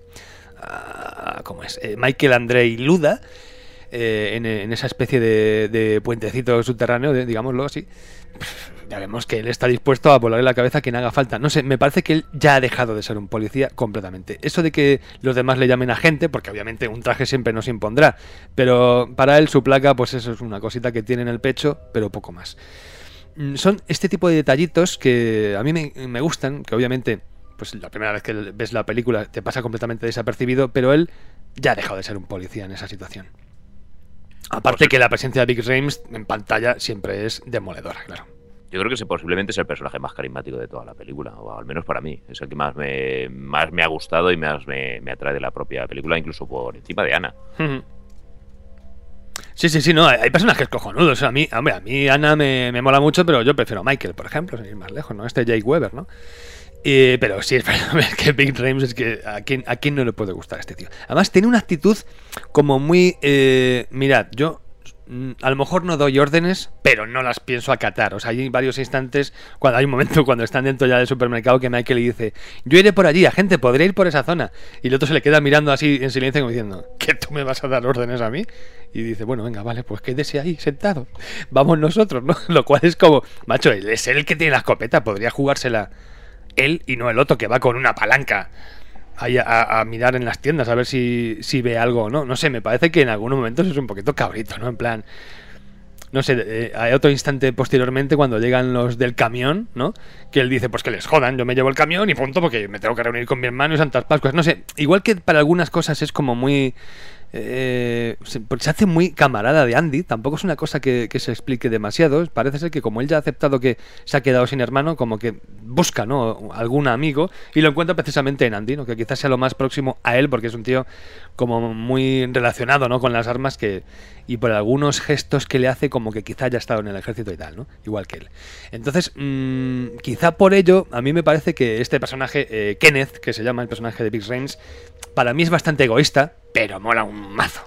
a ¿cómo es? Eh, Michael Andrei Luda... Eh, en, en esa especie de, de puentecito subterráneo, de, digámoslo así, ya vemos que él está dispuesto a volarle la cabeza a quien haga falta. No sé, me parece que él ya ha dejado de ser un policía completamente. Eso de que los demás le llamen agente, porque obviamente un traje siempre nos impondrá, pero para él su placa, pues eso es una cosita que tiene en el pecho, pero poco más. Son este tipo de detallitos que a mí me, me gustan, que obviamente, pues la primera vez que ves la película te pasa completamente desapercibido, pero él ya ha dejado de ser un policía en esa situación. Aparte que la presencia de Ving Rhames en pantalla siempre es demoledora, claro. Yo creo que ese posiblemente es el personaje más carismático de toda la película, o al menos para mí. Es el que más me, más me ha gustado y más me, me atrae de la propia película, incluso por encima de Ana. Uh-huh. Sí, sí, sí, no, hay personajes cojonudos. A mí, hombre, a mí Ana me, me mola mucho, pero yo prefiero a Michael, por ejemplo, sin ir más lejos, ¿no? Este Jake Weber, ¿no? Eh, pero sí, es verdad que Ving Rhames es que a quién, a quién no le puede gustar este tío. Además tiene una actitud como muy... Eh, mirad, yo mm, a lo mejor no doy órdenes, pero no las pienso acatar. O sea, hay varios instantes, cuando hay un momento cuando están dentro ya del supermercado que Michael le dice: yo iré por allí, agente, podré ir por esa zona. Y el otro se le queda mirando así en silencio como diciendo: ¿qué, tú me vas a dar órdenes a mí? Y dice: bueno, venga, vale, pues quédese ahí sentado, vamos nosotros, ¿no? Lo cual es como, macho, él es él el que tiene la escopeta, podría jugársela él y no el otro que va con una palanca ahí a, a, a mirar en las tiendas a ver si, si ve algo o no. No sé, me parece que en algunos momentos es un poquito cabrito, ¿no? En plan, no sé, eh, hay otro instante posteriormente cuando llegan los del camión, ¿no? Que él dice, pues que les jodan, yo me llevo el camión y punto porque me tengo que reunir con mi hermano y Santas Pascuas. No sé, igual que para algunas cosas es como muy... Eh, se, se hace muy camarada de Andy. Tampoco es una cosa que, que se explique demasiado. Parece ser que como él ya ha aceptado que se ha quedado sin hermano, como que busca, ¿no?, algún amigo y lo encuentra precisamente en Andy, ¿no?, que quizás sea lo más próximo a él, porque es un tío como muy relacionado, ¿no?, con las armas, que y por algunos gestos que le hace como que quizá haya estado en el ejército y tal, ¿no?, igual que él. Entonces mmm, quizá por ello a mí me parece que este personaje, eh, Kenneth, que se llama el personaje de Ving Rhames, para mí es bastante egoísta, pero mola un mazo.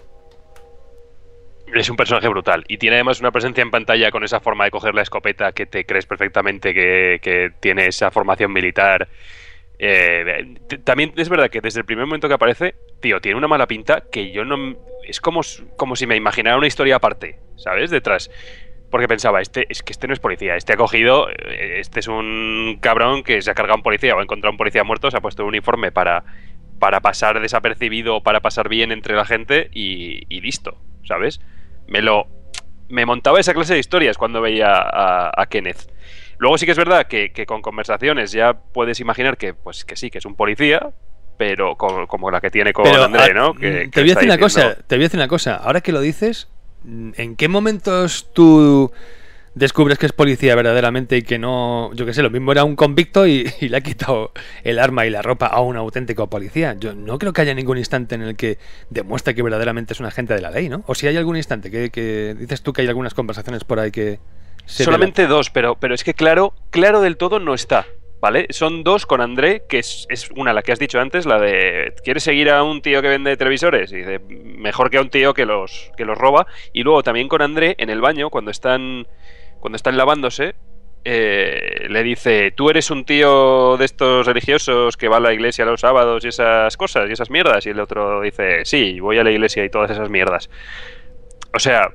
Es un personaje brutal y tiene además una presencia en pantalla con esa forma de coger la escopeta que te crees perfectamente que, que tiene esa formación militar. Eh, t- también es verdad que desde el primer momento que aparece, tío, tiene una mala pinta que yo no... Es como, como si me imaginara una historia aparte, ¿sabes? Detrás. Porque pensaba, este es que este no es policía, este ha cogido, este es un cabrón que se ha cargado a un policía o ha encontrado a un policía muerto, se ha puesto un uniforme para... para pasar desapercibido, para pasar bien entre la gente y, y listo, ¿sabes? Me lo... Me montaba esa clase de historias cuando veía a, a Kenneth. Luego sí que es verdad que, que con conversaciones ya puedes imaginar que, pues, que sí, que es un policía, pero como, como la que tiene con pero, André, a, ¿no? Que, te que voy a decir una diciendo... cosa, te voy a decir una cosa. Ahora que lo dices, ¿en qué momentos tú descubres que es policía verdaderamente y que no, yo qué sé, lo mismo era un convicto y, y le ha quitado el arma y la ropa a un auténtico policía? Yo no creo que haya ningún instante en el que demuestre que verdaderamente es un agente de la ley, ¿no? O si hay algún instante que, que dices tú que hay algunas conversaciones por ahí que, Solamente dos, pero, pero es que claro, claro del todo no está, ¿vale? Son dos con André, que es, es una, la que has dicho antes, la de ¿quieres seguir a un tío que vende televisores? Y de mejor que a un tío que los, que los roba. Y luego también con André, en el baño, cuando están, cuando están lavándose, eh, le dice, tú eres un tío de estos religiosos que va a la iglesia los sábados y esas cosas, y esas mierdas. Y el otro dice, sí, voy a la iglesia y todas esas mierdas. O sea,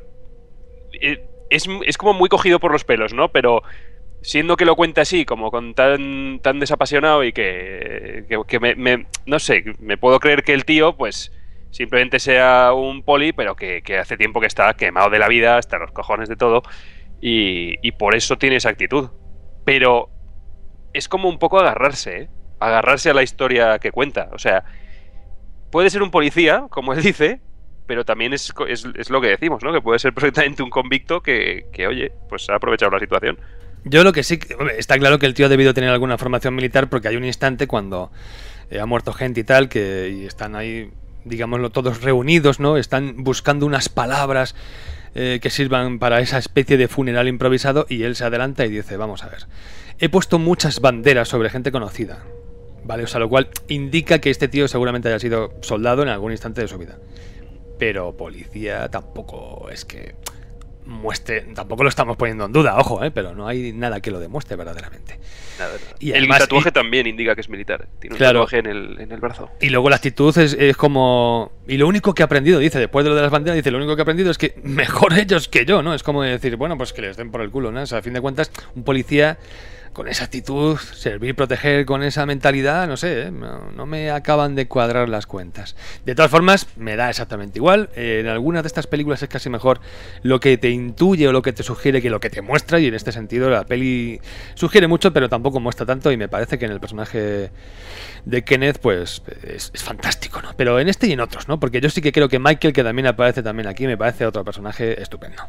es, es como muy cogido por los pelos, ¿no? Pero siendo que lo cuenta así, como con tan, tan desapasionado y que, que, que me, me, no sé, me puedo creer que el tío, pues, simplemente sea un poli, pero que, que hace tiempo que está quemado de la vida, hasta los cojones de todo, y, y por eso tiene esa actitud. Pero es como un poco agarrarse, ¿eh? Agarrarse a la historia que cuenta. O sea, puede ser un policía, como él dice, pero también es, es, es lo que decimos, ¿no? Que puede ser perfectamente un convicto que, que, oye, pues ha aprovechado la situación. Yo lo que sí, está claro que el tío ha debido tener alguna formación militar, porque hay un instante cuando eh, ha muerto gente y tal, que y están ahí, digámoslo, todos reunidos, ¿no? Están buscando unas palabras eh, que sirvan para esa especie de funeral improvisado, y él se adelanta y dice, vamos a ver, he puesto muchas banderas sobre gente conocida, ¿vale? O sea, lo cual indica que este tío seguramente haya sido soldado en algún instante de su vida. Pero policía tampoco es que muestre, tampoco lo estamos poniendo en duda, ojo, ¿eh? Pero no hay nada que lo demuestre verdaderamente. Nada, nada. Y el además, tatuaje y, también indica que es militar. Tiene un claro, tatuaje en el, en el brazo. Y luego la actitud es, es como... Y lo único que ha aprendido, dice, después de lo de las banderas, dice, lo único que ha aprendido es que mejor ellos que yo, ¿no? Es como decir, bueno, pues que les den por el culo, ¿no? O sea, a fin de cuentas, un policía con esa actitud, servir, proteger con esa mentalidad, no sé, ¿eh? no, no me acaban de cuadrar las cuentas. De todas formas, me da exactamente igual. Eh, en algunas de estas películas es casi mejor lo que te intuye o lo que te sugiere que lo que te muestra, y en este sentido la peli sugiere mucho, pero tampoco muestra tanto, y me parece que en el personaje de Kenneth, pues, es, es fantástico, ¿no? Pero en este y en otros, ¿no? Porque yo sí que creo que Michael, que también aparece también aquí, me parece otro personaje estupendo.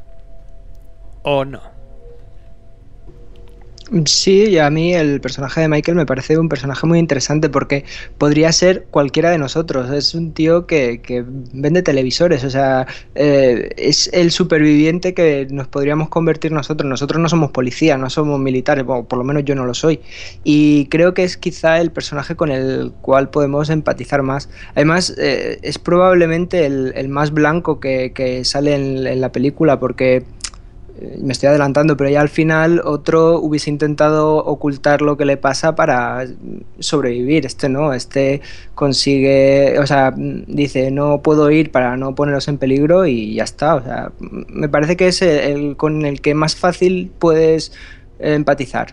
¿O no? Sí, y a mí el personaje de Michael me parece un personaje muy interesante, porque podría ser cualquiera de nosotros. Es un tío que, que vende televisores, o sea, eh, es el superviviente que nos podríamos convertir nosotros. Nosotros no somos policías, no somos militares, bueno, por lo menos yo no lo soy. Y creo que es quizá el personaje con el cual podemos empatizar más. Además, eh, es probablemente el, el más blanco que, que sale en, en la película, porque... me estoy adelantando, pero ya al final otro hubiese intentado ocultar lo que le pasa para sobrevivir. Este no, este consigue, o sea, dice, no puedo ir para no poneros en peligro, y ya está. O sea, me parece que es el, el con el que más fácil puedes empatizar.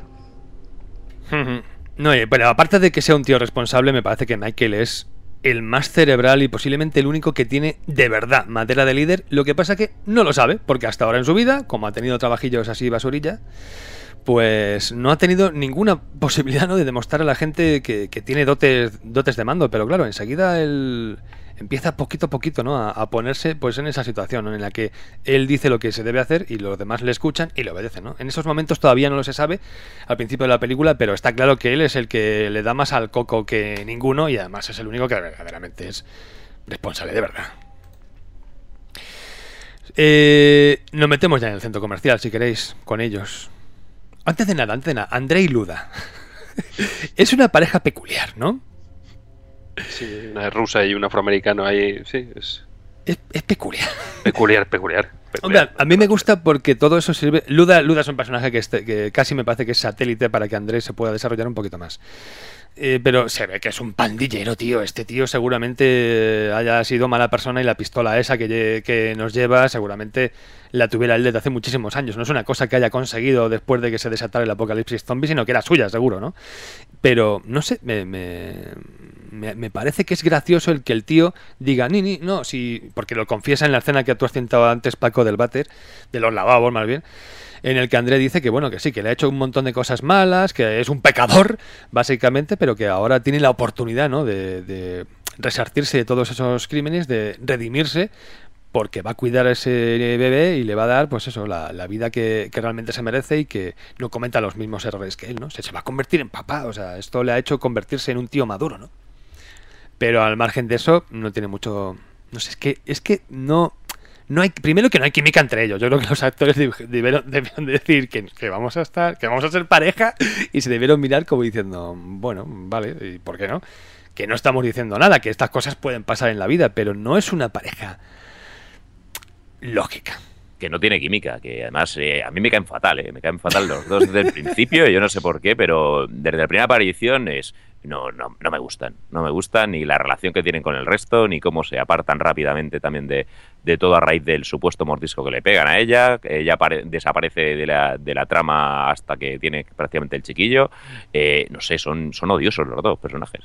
No, pero aparte de que sea un tío responsable, me parece que Michael es el más cerebral y posiblemente el único que tiene de verdad madera de líder. Lo que pasa que no lo sabe, porque hasta ahora en su vida, como ha tenido trabajillos así basurilla, pues no ha tenido ninguna posibilidad, ¿no?, de demostrar a la gente que, que tiene dotes, dotes de mando. Pero claro, enseguida él empieza poquito a poquito, ¿no?, a, a ponerse pues en esa situación, ¿no?, en la que él dice lo que se debe hacer y los demás le escuchan y le obedecen, ¿no? En esos momentos todavía no lo se sabe al principio de la película, pero está claro que él es el que le da más al coco que ninguno, y además es el único que verdaderamente es responsable de verdad. Eh, nos metemos ya en el centro comercial, si queréis, con ellos. Antes de nada, antes de nada, André y Luda. Es una pareja peculiar, ¿no? Sí, una rusa y un afroamericano ahí, sí, es... Es, es peculiar. Peculiar, peculiar. peculiar. Hombre, a mí me gusta porque todo eso sirve... Luda, Luda es un personaje que, este, que casi me parece que es satélite para que Andrés se pueda desarrollar un poquito más. Eh, pero se ve que es un pandillero, tío. Este tío seguramente haya sido mala persona, y la pistola esa que, que nos lleva seguramente la tuviera él desde hace muchísimos años. No es una cosa que haya conseguido después de que se desatara el apocalipsis zombie, sino que era suya, seguro, ¿no? Pero, no sé, me, me, me, me parece que es gracioso el que el tío diga, ni, ni, no, si, porque lo confiesa en la escena que tú has citado antes, Paco, del váter, de los lavabos más bien, en el que André dice que bueno, que sí, que le ha hecho un montón de cosas malas, que es un pecador, básicamente, pero que ahora tiene la oportunidad, ¿no?, de, de resarcirse de todos esos crímenes, de redimirse, porque va a cuidar a ese bebé y le va a dar, pues eso, la, la vida que, que realmente se merece, y que no cometa los mismos errores que él, ¿no? Se, se va a convertir en papá, o sea, esto le ha hecho convertirse en un tío maduro, ¿no? Pero al margen de eso, no tiene mucho... No sé, es que, es que no... no hay, primero que no hay química entre ellos. Yo creo que los actores debieron, debieron decir que, que vamos a estar, que vamos a ser pareja, y se debieron mirar como diciendo, bueno, vale, ¿y por qué no? Que no estamos diciendo nada, que estas cosas pueden pasar en la vida, pero no es una pareja lógica. Que no tiene química, que además eh, a mí me caen fatal, eh, me caen fatal los dos desde el principio, yo no sé por qué, pero desde la primera aparición es no, no, no me gustan, no me gustan ni la relación que tienen con el resto, ni cómo se apartan rápidamente también de, de todo a raíz del supuesto mordisco que le pegan a ella, ella desaparece de la, de la trama hasta que tiene prácticamente el chiquillo, eh, no sé, son, son odiosos los dos personajes.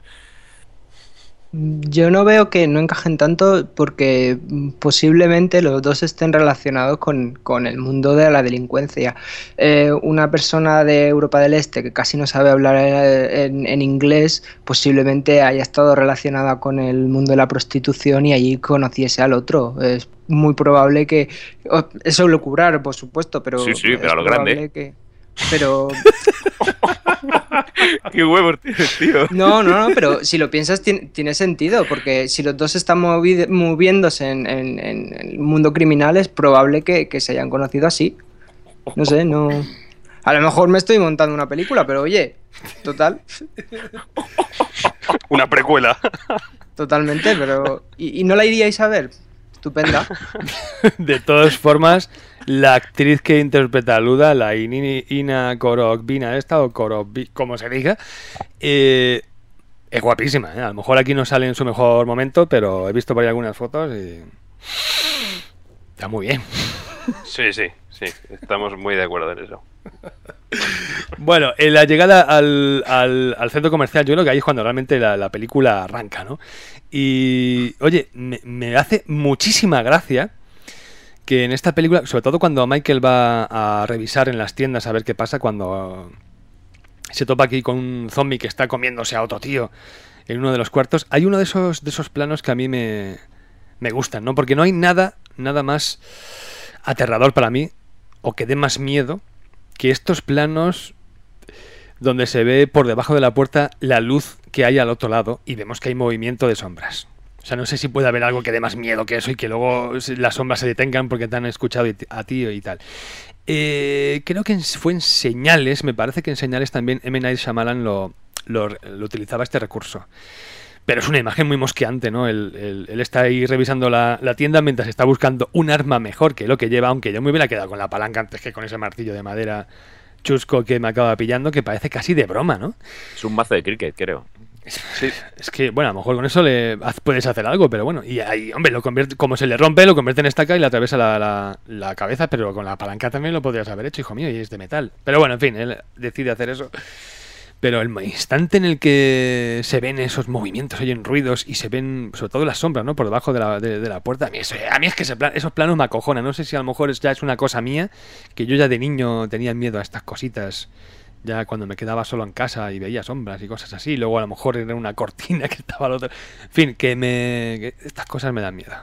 Yo no veo que no encajen tanto porque posiblemente los dos estén relacionados con, con el mundo de la delincuencia. Eh, una persona de Europa del Este que casi no sabe hablar en, en inglés posiblemente haya estado relacionada con el mundo de la prostitución y allí conociese al otro. Es muy probable que... Eso lo curar, por supuesto, pero... Sí, sí, pero a lo grande. Que, pero... ¡Qué huevos tienes, tío! No, no, no, pero si lo piensas tiene, tiene sentido, porque si los dos están movi moviéndose en, en, en el mundo criminal es probable que, que se hayan conocido así. No sé, no... A lo mejor me estoy montando una película, pero oye, total... Una precuela. Totalmente, pero... ¿Y, y no la iríais a ver? Estupenda. De todas formas, la actriz que interpreta a Luda, la Ina Korokvina esta, o Korokvi, como se diga, eh, es guapísima, ¿eh? A lo mejor aquí no sale en su mejor momento, pero he visto por ahí algunas fotos y... está muy bien. Sí, sí, sí, estamos muy de acuerdo en eso. Bueno, en la llegada al, al, al centro comercial, yo creo que ahí es cuando realmente la, la película arranca, ¿no? Y, oye, me, me hace muchísima gracia que en esta película, sobre todo cuando Michael va a revisar en las tiendas a ver qué pasa, cuando se topa aquí con un zombie que está comiéndose a otro tío en uno de los cuartos, hay uno de esos, de esos planos que a mí me, me gustan, ¿no? Porque no hay nada, nada más aterrador para mí, o que dé más miedo, que estos planos donde se ve por debajo de la puerta la luz que hay al otro lado y vemos que hay movimiento de sombras. O sea, no sé si puede haber algo que dé más miedo que eso y que luego las sombras se detengan porque te han escuchado a ti y tal. Eh, creo que fue en Señales, me parece que en Señales también M. Night Shyamalan lo, lo, lo utilizaba este recurso. Pero es una imagen muy mosqueante, ¿no? Él, él, él está ahí revisando la, la tienda mientras está buscando un arma mejor que lo que lleva, aunque yo me hubiera quedado con la palanca antes que con ese martillo de madera chusco que me acaba pillando, que parece casi de broma, ¿no? Es un mazo de cricket, creo. Sí. Es que, bueno, a lo mejor con eso le puedes hacer algo, pero bueno, y ahí, hombre, lo convierte, como se le rompe, lo convierte en estaca y le atraviesa la, la, la cabeza, pero con la palanca también lo podrías haber hecho, hijo mío, y es de metal. Pero bueno, en fin, él decide hacer eso. Pero el instante en el que se ven esos movimientos, oyen ruidos y se ven, sobre todo las sombras, ¿no? Por debajo de la, de, de la puerta, a mí, eso, a mí es que ese plan, esos planos me acojonan. No sé si a lo mejor es, ya es una cosa mía, que yo ya de niño tenía miedo a estas cositas, ya cuando me quedaba solo en casa y veía sombras y cosas así. Luego a lo mejor era una cortina que estaba al otro. En fin, que me que estas cosas me dan miedo.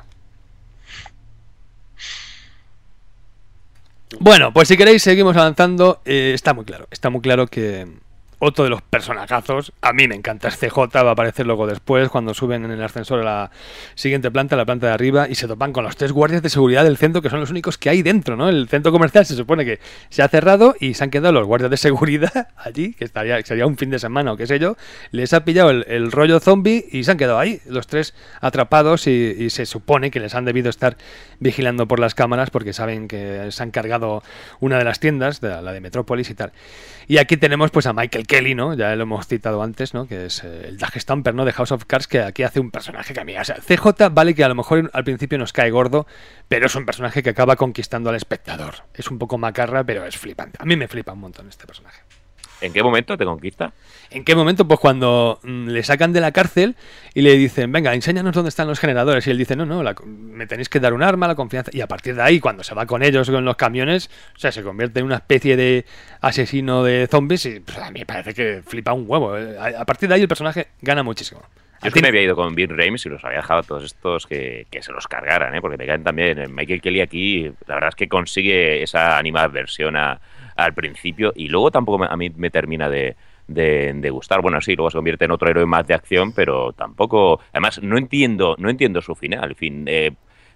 Bueno, pues si queréis seguimos avanzando. Eh, está muy claro, está muy claro que otro de los personajazos, a mí me encanta, es C J, va a aparecer luego después cuando suben en el ascensor a la siguiente planta, a la planta de arriba, y se topan con los tres guardias de seguridad del centro, que son los únicos que hay dentro, ¿no? El centro comercial se supone que se ha cerrado y se han quedado los guardias de seguridad allí, que estaría, sería un fin de semana o qué sé yo, les ha pillado el, el rollo zombie y se han quedado ahí, los tres atrapados, y, y se supone que les han debido estar vigilando por las cámaras porque saben que se han cargado una de las tiendas, de la, la de Metrópolis y tal. Y aquí tenemos pues a Michael Kelly, ¿no? Ya lo hemos citado antes, ¿no? Que es eh, el Doug Stamper, ¿no? De House of Cards, que aquí hace un personaje que a mí... O sea, C J vale que a lo mejor al principio nos cae gordo, pero es un personaje que acaba conquistando al espectador. Es un poco macarra, pero es flipante. A mí me flipa un montón este personaje. ¿En qué momento te conquista? ¿En qué momento? Pues cuando mmm, le sacan de la cárcel y le dicen, venga, enséñanos dónde están los generadores. Y él dice, no, no, la, me tenéis que dar un arma, la confianza. Y a partir de ahí, cuando se va con ellos, con los camiones, o sea, se convierte en una especie de asesino de zombies y pues, a mí me parece que flipa un huevo. A, a partir de ahí el personaje gana muchísimo. Yo es que me había ido con Vin Rames y los había dejado a todos estos que, que se los cargaran, ¿eh? Porque me caen también. Michael Kelly aquí, la verdad es que consigue esa animadversión a... al principio y luego tampoco me, a mí me termina de, de, de gustar. Bueno, sí, luego se convierte en otro héroe más de acción, pero tampoco... Además, no entiendo no entiendo su final. En fin, eh,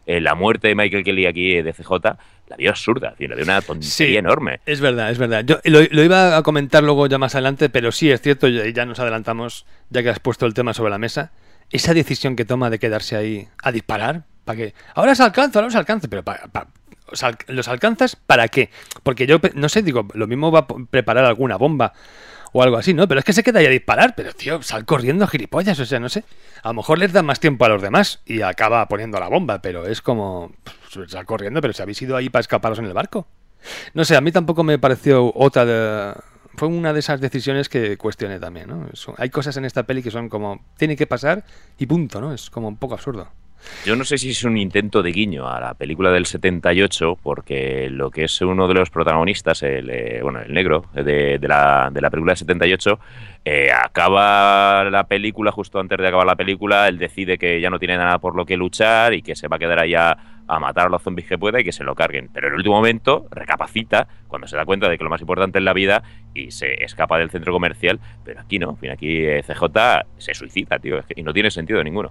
eh, la muerte de Michael Kelly aquí de C J, la vio absurda, la vio una tontería sí, enorme. Es verdad, es verdad. Yo lo, lo iba a comentar luego ya más adelante, pero sí, es cierto, y ya nos adelantamos, ya que has puesto el tema sobre la mesa, esa decisión que toma de quedarse ahí a disparar, ¿para qué? Ahora se alcanza, ahora se alcanza, pero pa, pa, ¿los alcanzas para qué? Porque yo, no sé, digo, lo mismo va a preparar alguna bomba o algo así, ¿no? Pero es que se queda ahí a disparar, pero tío, sal corriendo, gilipollas, o sea, no sé. A lo mejor les da más tiempo a los demás y acaba poniendo la bomba, pero es como, pues, sal corriendo, pero si habéis ido ahí para escaparos en el barco. No sé, a mí tampoco me pareció otra de... Fue una de esas decisiones que cuestioné también, ¿no? Son, hay cosas en esta peli que son como, tiene que pasar y punto, ¿no? Es como un poco absurdo. Yo no sé si es un intento de guiño a la película del setenta y ocho, porque lo que es uno de los protagonistas, el, eh, bueno, el negro de, de, la, de la película del setenta y ocho, eh, acaba la película, justo antes de acabar la película, él decide que ya no tiene nada por lo que luchar y que se va a quedar allá a matar a los zombies que pueda y que se lo carguen. Pero en el último momento recapacita cuando se da cuenta de que lo más importante es la vida y se escapa del centro comercial. Pero aquí no, en fin, aquí eh, C J se suicida, tío, y no tiene sentido ninguno.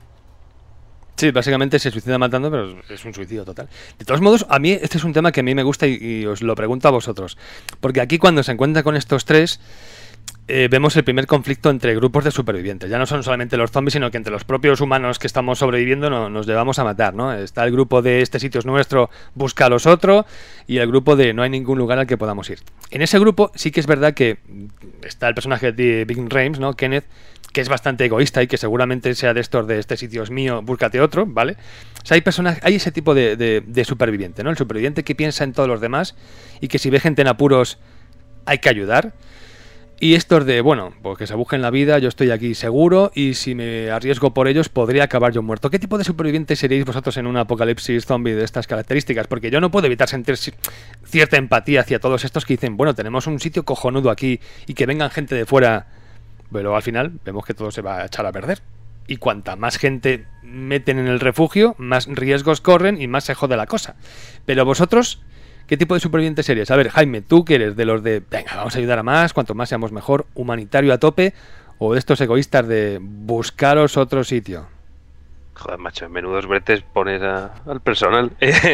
Sí, básicamente se suicida matando, pero es un suicidio total. De todos modos, a mí este es un tema que a mí me gusta y, y os lo pregunto a vosotros. Porque aquí cuando se encuentra con estos tres, eh, vemos el primer conflicto entre grupos de supervivientes. Ya no son solamente los zombies, sino que entre los propios humanos que estamos sobreviviendo no, nos llevamos a matar, ¿no? Está el grupo de este sitio es nuestro, busca a los otros, y el grupo de no hay ningún lugar al que podamos ir. En ese grupo sí que es verdad que está el personaje de Ving Rhames, ¿no? Kenneth, que es bastante egoísta y que seguramente sea de estos de este sitio es mío, búscate otro, ¿vale? O sea, hay personas, hay ese tipo de, de, de superviviente, ¿no? El superviviente que piensa en todos los demás y que si ve gente en apuros hay que ayudar. Y estos de, bueno, pues que se busquen la vida, yo estoy aquí seguro y si me arriesgo por ellos podría acabar yo muerto. ¿Qué tipo de superviviente seríais vosotros en un apocalipsis zombie de estas características? Porque yo no puedo evitar sentir cierta empatía hacia todos estos que dicen, bueno, tenemos un sitio cojonudo aquí y que vengan gente de fuera... Pero al final vemos que todo se va a echar a perder. Y cuanta más gente meten en el refugio, más riesgos corren y más se jode la cosa. Pero vosotros, ¿qué tipo de supervivientes seríais? A ver, Jaime, ¿tú que eres de los de, venga, vamos a ayudar a más, cuanto más seamos mejor, humanitario a tope, o de estos egoístas de buscaros otro sitio? Joder, macho, en menudos bretes poner a, al personal.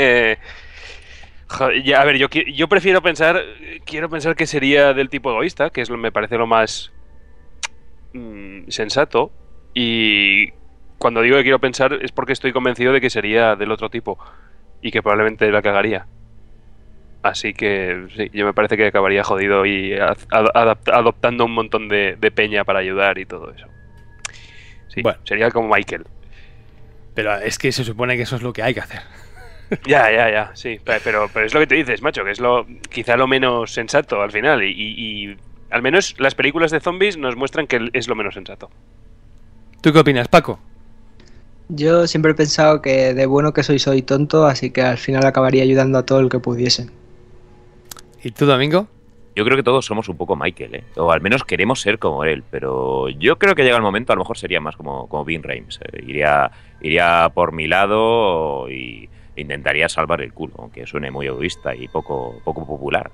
Joder, ya, a ver, yo, yo prefiero pensar, quiero pensar que sería del tipo egoísta, que es lo, me parece lo más... sensato, y cuando digo que quiero pensar es porque estoy convencido de que sería del otro tipo y que probablemente la cagaría, así que sí, yo me parece que acabaría jodido y ad- adoptando un montón de, de peña para ayudar y todo eso. Sí, bueno, sería como Michael. Pero es que se supone que eso es lo que hay que hacer. Ya, ya, ya, sí, pero, pero es lo que te dices, macho, que es lo quizá lo menos sensato al final y, y, y al menos las películas de zombies nos muestran que es lo menos sensato. ¿Tú qué opinas, Paco? Yo siempre he pensado que de bueno que soy, soy tonto, así que al final acabaría ayudando a todo el que pudiese. ¿Y tú, Domingo? Yo creo que todos somos un poco Michael, ¿eh? O al menos queremos ser como él, pero yo creo que llega el momento, a lo mejor sería más como, como Ving Rhames. ¿eh? Iría, iría por mi lado y intentaría salvar el culo, aunque suene muy egoísta y poco, poco popular.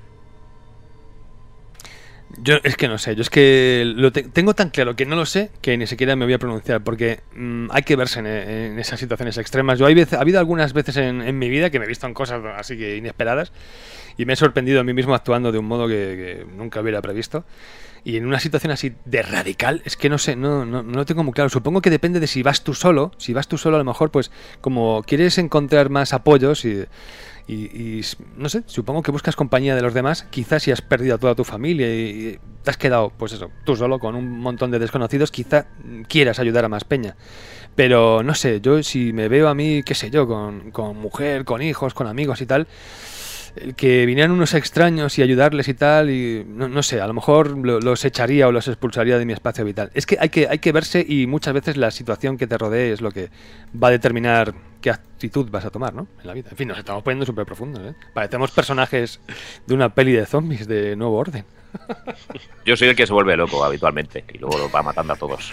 Yo es que no sé, yo es que lo te tengo tan claro que no lo sé que ni siquiera me voy a pronunciar porque mmm, hay que verse en, en esas situaciones extremas. Yo hay veces, ha habido algunas veces en, en mi vida que me he visto en cosas así que inesperadas y me he sorprendido a mí mismo actuando de un modo que, que nunca hubiera previsto. Y en una situación así de radical, es que no sé, no, no, no lo tengo muy claro. Supongo que depende de si vas tú solo. Si vas tú solo, a lo mejor, pues, como quieres encontrar más apoyos y, y, y no sé, supongo que buscas compañía de los demás. Quizás si has perdido a toda tu familia y, y te has quedado, pues eso, tú solo con un montón de desconocidos, quizá quieras ayudar a más peña. Pero no sé, yo si me veo a mí, qué sé yo, con, con mujer, con hijos, con amigos y tal... El que vinieran unos extraños y ayudarles y tal, y no, no sé, a lo mejor lo, los echaría o los expulsaría de mi espacio vital. Es que hay, que hay que verse y muchas veces la situación que te rodee es lo que va a determinar qué actitud vas a tomar, ¿no? En la vida. En fin, nos estamos poniendo súper profundos, ¿eh? Parecemos personajes de una peli de zombies de Nuevo Orden. Yo soy el que se vuelve loco habitualmente y luego lo va matando a todos.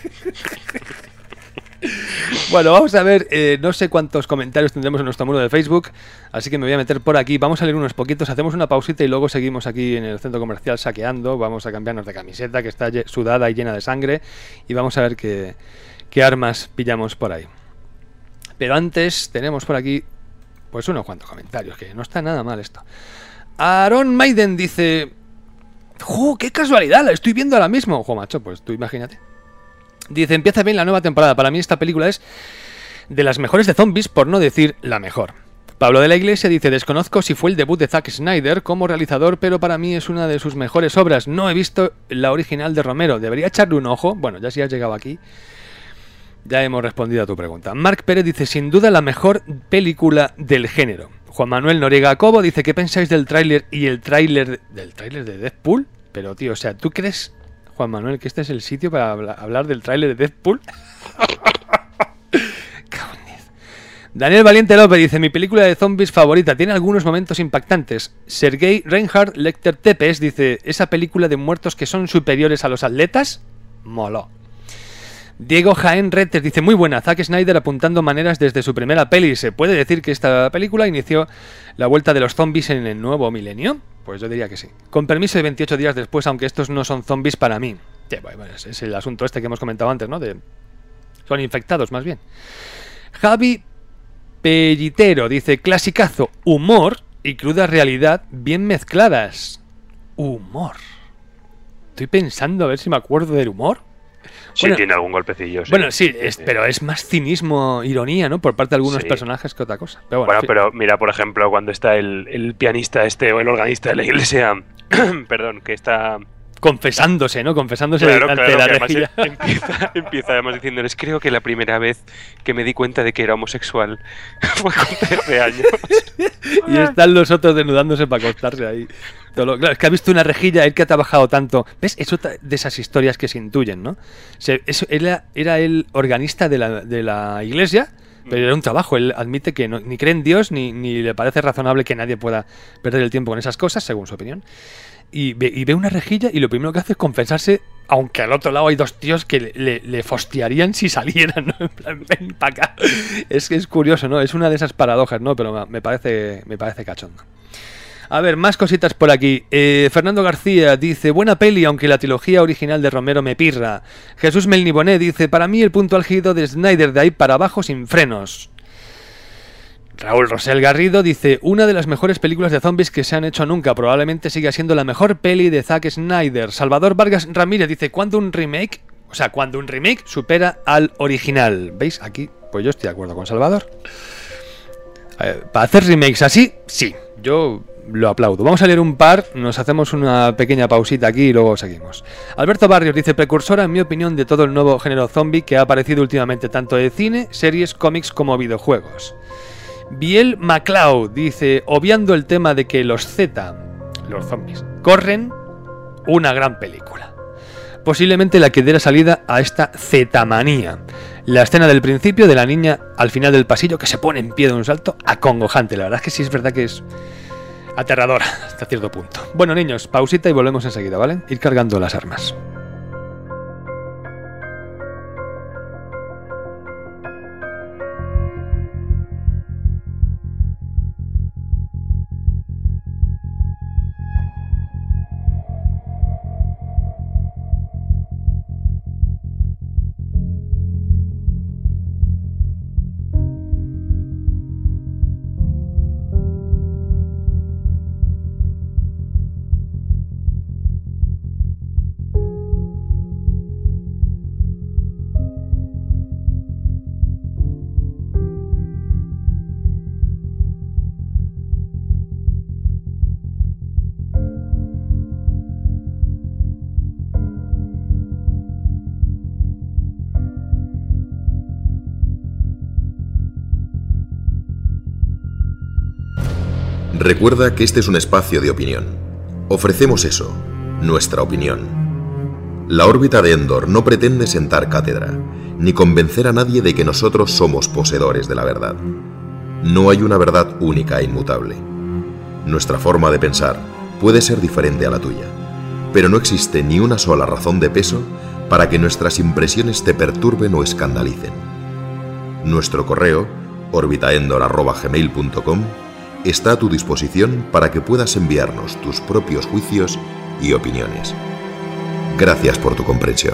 Bueno, vamos a ver, eh, no sé cuántos comentarios tendremos en nuestro muro de Facebook, así que me voy a meter por aquí, vamos a leer unos poquitos, hacemos una pausita y luego seguimos aquí en el centro comercial saqueando, vamos a cambiarnos de camiseta que está sudada y llena de sangre y vamos a ver qué, qué armas pillamos por ahí. Pero antes tenemos por aquí pues unos cuantos comentarios, que no está nada mal esto. Aaron Maiden dice... ¡Jo, qué casualidad! La estoy viendo ahora mismo. ¡Jo, macho! Pues tú imagínate. Dice, empieza bien la nueva temporada. Para mí esta película es de las mejores de zombies, por no decir la mejor. Pablo de la Iglesia dice, desconozco si fue el debut de Zack Snyder como realizador, pero para mí es una de sus mejores obras. No he visto la original de Romero. ¿Debería echarle un ojo? Bueno, ya si has llegado aquí, ya hemos respondido a tu pregunta. Marc Pérez dice, sin duda la mejor película del género. Juan Manuel Noriega Cobo dice, ¿qué pensáis del tráiler y el tráiler del tráiler de Deadpool? Pero tío, o sea, ¿tú crees, Juan Manuel, que este es el sitio para habla- hablar del tráiler de Deadpool? Daniel Valiente López dice, mi película de zombies favorita, tiene algunos momentos impactantes. Sergei Reinhard Lecter Tepes dice, esa película de muertos que son superiores a los atletas, moló. Diego Jaén Retes dice, muy buena, Zack Snyder apuntando maneras desde su primera peli. ¿Se puede decir que esta película inició la vuelta de los zombies en el nuevo milenio? Pues yo diría que sí. Con permiso de veintiocho días después, aunque estos no son zombies para mí. Sí, bueno, es, es el asunto este que hemos comentado antes, ¿no? De, son infectados, más bien. Javi Pellitero dice, clasicazo, humor y cruda realidad bien mezcladas. Humor. Estoy pensando a ver si me acuerdo del humor. Sí, Bueno, tiene algún golpecillo. Sí. Bueno, sí, es, pero es más cinismo, ironía, ¿no? Por parte de algunos Sí. personajes que otra cosa. Pero bueno, Bueno, en fin. pero mira, por ejemplo, cuando está el, el pianista este o el organista de la iglesia, perdón, que está... confesándose, ¿no? Confesándose Claro, ante claro, la que además rejilla. em- empieza, empieza además diciéndoles, creo que la primera vez que me di cuenta de que era homosexual fue con trece años. Y están los otros desnudándose para acostarse ahí. Todo lo- claro, es que ha visto una rejilla, él que ha trabajado tanto. ¿Ves? Es otra de esas historias que se intuyen, ¿no? Se, eso, él era, era el organista de la, de la iglesia, pero era un trabajo. Él admite que no- ni cree en Dios, ni, ni le parece razonable que nadie pueda perder el tiempo con esas cosas, según su opinión. Y ve, y ve una rejilla y lo primero que hace es confesarse, aunque al otro lado hay dos tíos que le, le, le fostiarían si salieran, ¿no? En plan, ven para acá. Es que es curioso, ¿no? Es una de esas paradojas, ¿no? Pero me parece, me parece cachondo. A ver, más cositas por aquí. Eh, Fernando García dice, buena peli, aunque la trilogía original de Romero me pirra. Jesús Melniboné dice, para mí el punto álgido de Snyder de ahí para abajo sin frenos. Raúl Rosell Garrido dice, una de las mejores películas de zombies que se han hecho nunca, probablemente siga siendo la mejor peli de Zack Snyder. Salvador Vargas Ramírez dice, ¿cuándo un remake? O sea, cuando un remake supera al original. ¿Veis? Aquí, pues yo estoy de acuerdo con Salvador. Eh, para hacer remakes así, sí, yo lo aplaudo. Vamos a leer un par, nos hacemos una pequeña pausita aquí y luego seguimos. Alberto Barrios dice, precursora en mi opinión de todo el nuevo género zombie que ha aparecido últimamente tanto de cine, series, cómics como videojuegos. Biel MacLeod dice, obviando el tema de que los Z, los zombies, corren, una gran película. Posiblemente la que diera salida a esta Z-manía. La escena del principio de la niña al final del pasillo que se pone en pie de un salto, acongojante. La verdad es que sí es verdad que es aterradora hasta cierto punto. Bueno, niños, pausita y volvemos enseguida, ¿vale? Ir cargando las armas. Recuerda que este es un espacio de opinión. Ofrecemos eso, nuestra opinión. La órbita de Endor no pretende sentar cátedra, ni convencer a nadie de que nosotros somos poseedores de la verdad. No hay una verdad única e inmutable. Nuestra forma de pensar puede ser diferente a la tuya, pero no existe ni una sola razón de peso para que nuestras impresiones te perturben o escandalicen. Nuestro correo, orbitaendor arroba gmail punto com, está a tu disposición para que puedas enviarnos tus propios juicios y opiniones. Gracias por tu comprensión.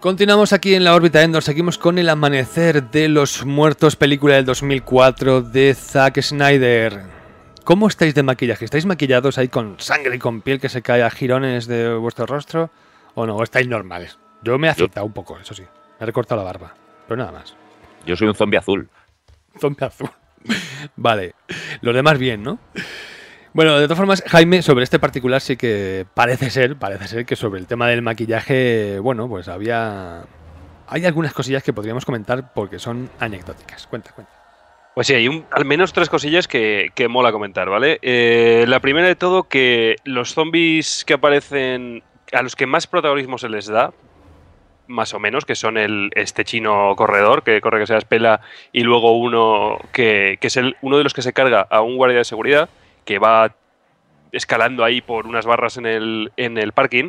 Continuamos aquí en la órbita Endor, seguimos con El amanecer de los muertos, película del dos mil cuatro de Zack Snyder. ¿Cómo estáis de maquillaje? ¿Estáis maquillados ahí con sangre y con piel que se cae a jirones de vuestro rostro? ¿O no? ¿O estáis normales? Yo me he afeitado un poco, eso sí. Me he recortado la barba, pero nada más. Yo soy un zombie azul. Zombie azul. Vale. Los demás bien, ¿no? Bueno, de todas formas, Jaime, sobre este particular sí que parece ser, parece ser que sobre el tema del maquillaje, bueno, pues había... Hay algunas cosillas que podríamos comentar porque son anecdóticas. Cuenta, cuenta. Pues sí, hay un, al menos tres cosillas que, que mola comentar, ¿vale? Eh, la primera de todo, que los zombies que aparecen, a los que más protagonismo se les da, más o menos, que son el este chino corredor, que corre que se despela, y luego uno que, que es el, uno de los que se carga a un guardia de seguridad, que va escalando ahí por unas barras en el, en el parking.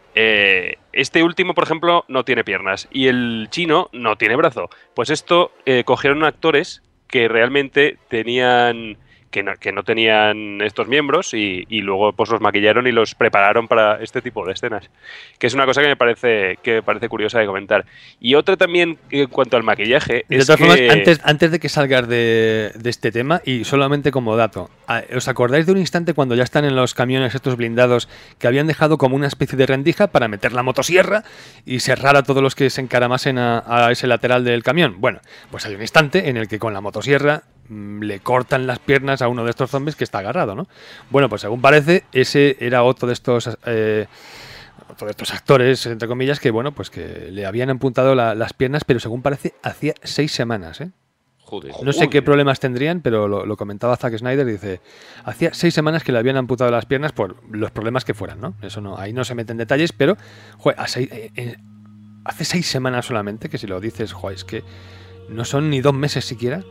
Eh, este último, por ejemplo, no tiene piernas y el chino no tiene brazo. Pues esto eh, cogieron actores que realmente tenían que no, que no tenían estos miembros y, y luego pues los maquillaron y los prepararon para este tipo de escenas, que es una cosa que me parece que me parece curiosa de comentar. Y otra también en cuanto al maquillaje de es todas que... formas, antes, antes de que salgas de, de este tema, y solamente como dato, ¿os acordáis de un instante cuando ya están en los camiones estos blindados que habían dejado como una especie de rendija para meter la motosierra y cerrar a todos los que se encaramasen a, a ese lateral del camión? Bueno, pues hay un instante en el que con la motosierra le cortan las piernas a uno de estos zombies que está agarrado, ¿no? Bueno, pues según parece, ese era otro de estos eh, otro de estos actores, entre comillas, que bueno, pues que le habían apuntado la, las piernas, pero según parece, hacía seis semanas, ¿eh? Joder. No sé qué problemas tendrían, pero lo, lo comentaba Zack Snyder, dice, hacía seis semanas que le habían amputado las piernas por los problemas que fueran, ¿no? Eso no, ahí no se meten detalles, pero, joder, a seis, eh, eh, hace seis semanas solamente, que si lo dices, joder, es que no son ni dos meses siquiera.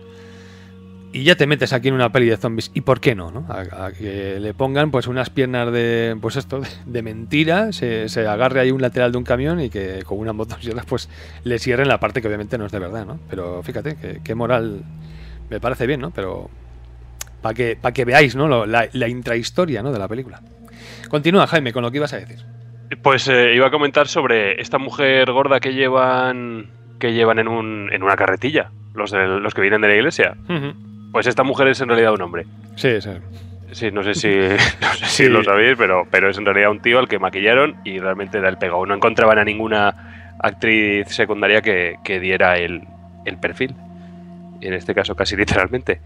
Y ya te metes aquí en una peli de zombies. ¿Y por qué no? ¿no? A, a que le pongan pues unas piernas de pues esto de, de mentira, se, se agarre ahí un lateral de un camión y que con una motosierra pues le cierren la parte que obviamente no es de verdad, ¿no? Pero fíjate, que, que moral me parece bien, ¿no? Pero para que, para que veáis, ¿no? Lo, la, la intrahistoria, ¿no? de la película. Continúa, Jaime, con lo que ibas a decir. Pues eh, iba a comentar sobre esta mujer gorda que llevan que llevan en, un, en una carretilla, los, de, los que vienen de la iglesia. Uh-huh. Pues esta mujer es en realidad un hombre. Sí, sí. Sí, no sé si, no sé si sí. lo sabéis, pero, pero es en realidad un tío al que maquillaron y realmente da el pegado. No encontraban a ninguna actriz secundaria que, que diera el, el perfil. En este caso casi literalmente.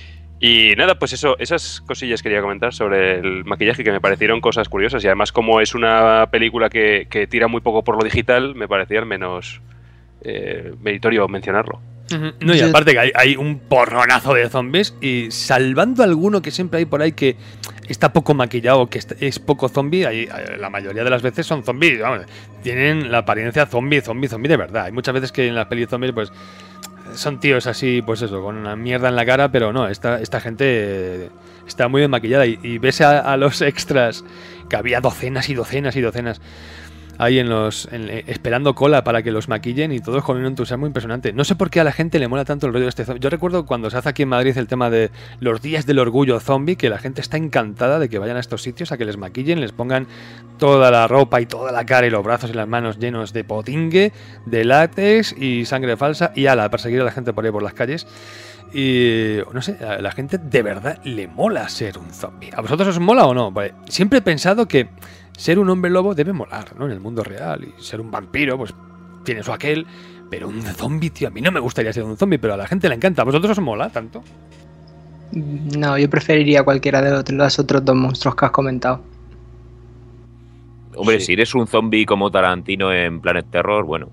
Y nada, pues eso, esas cosillas quería comentar sobre el maquillaje que me parecieron cosas curiosas. Y además como es una película que, que tira muy poco por lo digital, me parecía al menos eh, meritorio mencionarlo. No, y aparte que hay, hay un porronazo de zombies y salvando alguno que siempre hay por ahí que está poco maquillado, que es poco zombie, hay, la mayoría de las veces son zombies, vamos, tienen la apariencia zombie, zombie, zombie de verdad. Hay muchas veces que en las pelis zombies pues son tíos así, pues eso, con una mierda en la cara, pero no, esta, esta gente está muy bien maquillada y, y ves a, a los extras que había docenas y docenas y docenas ahí en los en, esperando cola para que los maquillen y todos con un entusiasmo impresionante. No sé por qué a la gente le mola tanto el rollo de este zombie. Yo recuerdo cuando se hace aquí en Madrid el tema de los días del orgullo zombie, que la gente está encantada de que vayan a estos sitios a que les maquillen, les pongan toda la ropa y toda la cara y los brazos y las manos llenos de potingue, de látex y sangre falsa y ala, a perseguir a la gente por ahí por las calles. Y no sé, a la gente de verdad le mola ser un zombie. ¿A vosotros os mola o no? Vale, siempre he pensado que ser un hombre lobo debe molar, ¿no? En el mundo real. Y ser un vampiro, pues tiene su aquel. Pero un zombie, tío, a mí no me gustaría ser un zombie, pero a la gente le encanta. ¿A vosotros os mola tanto? No, yo preferiría cualquiera de los otros dos monstruos que has comentado. Hombre, Sí. si eres un zombie como Tarantino en Planet Terror, bueno.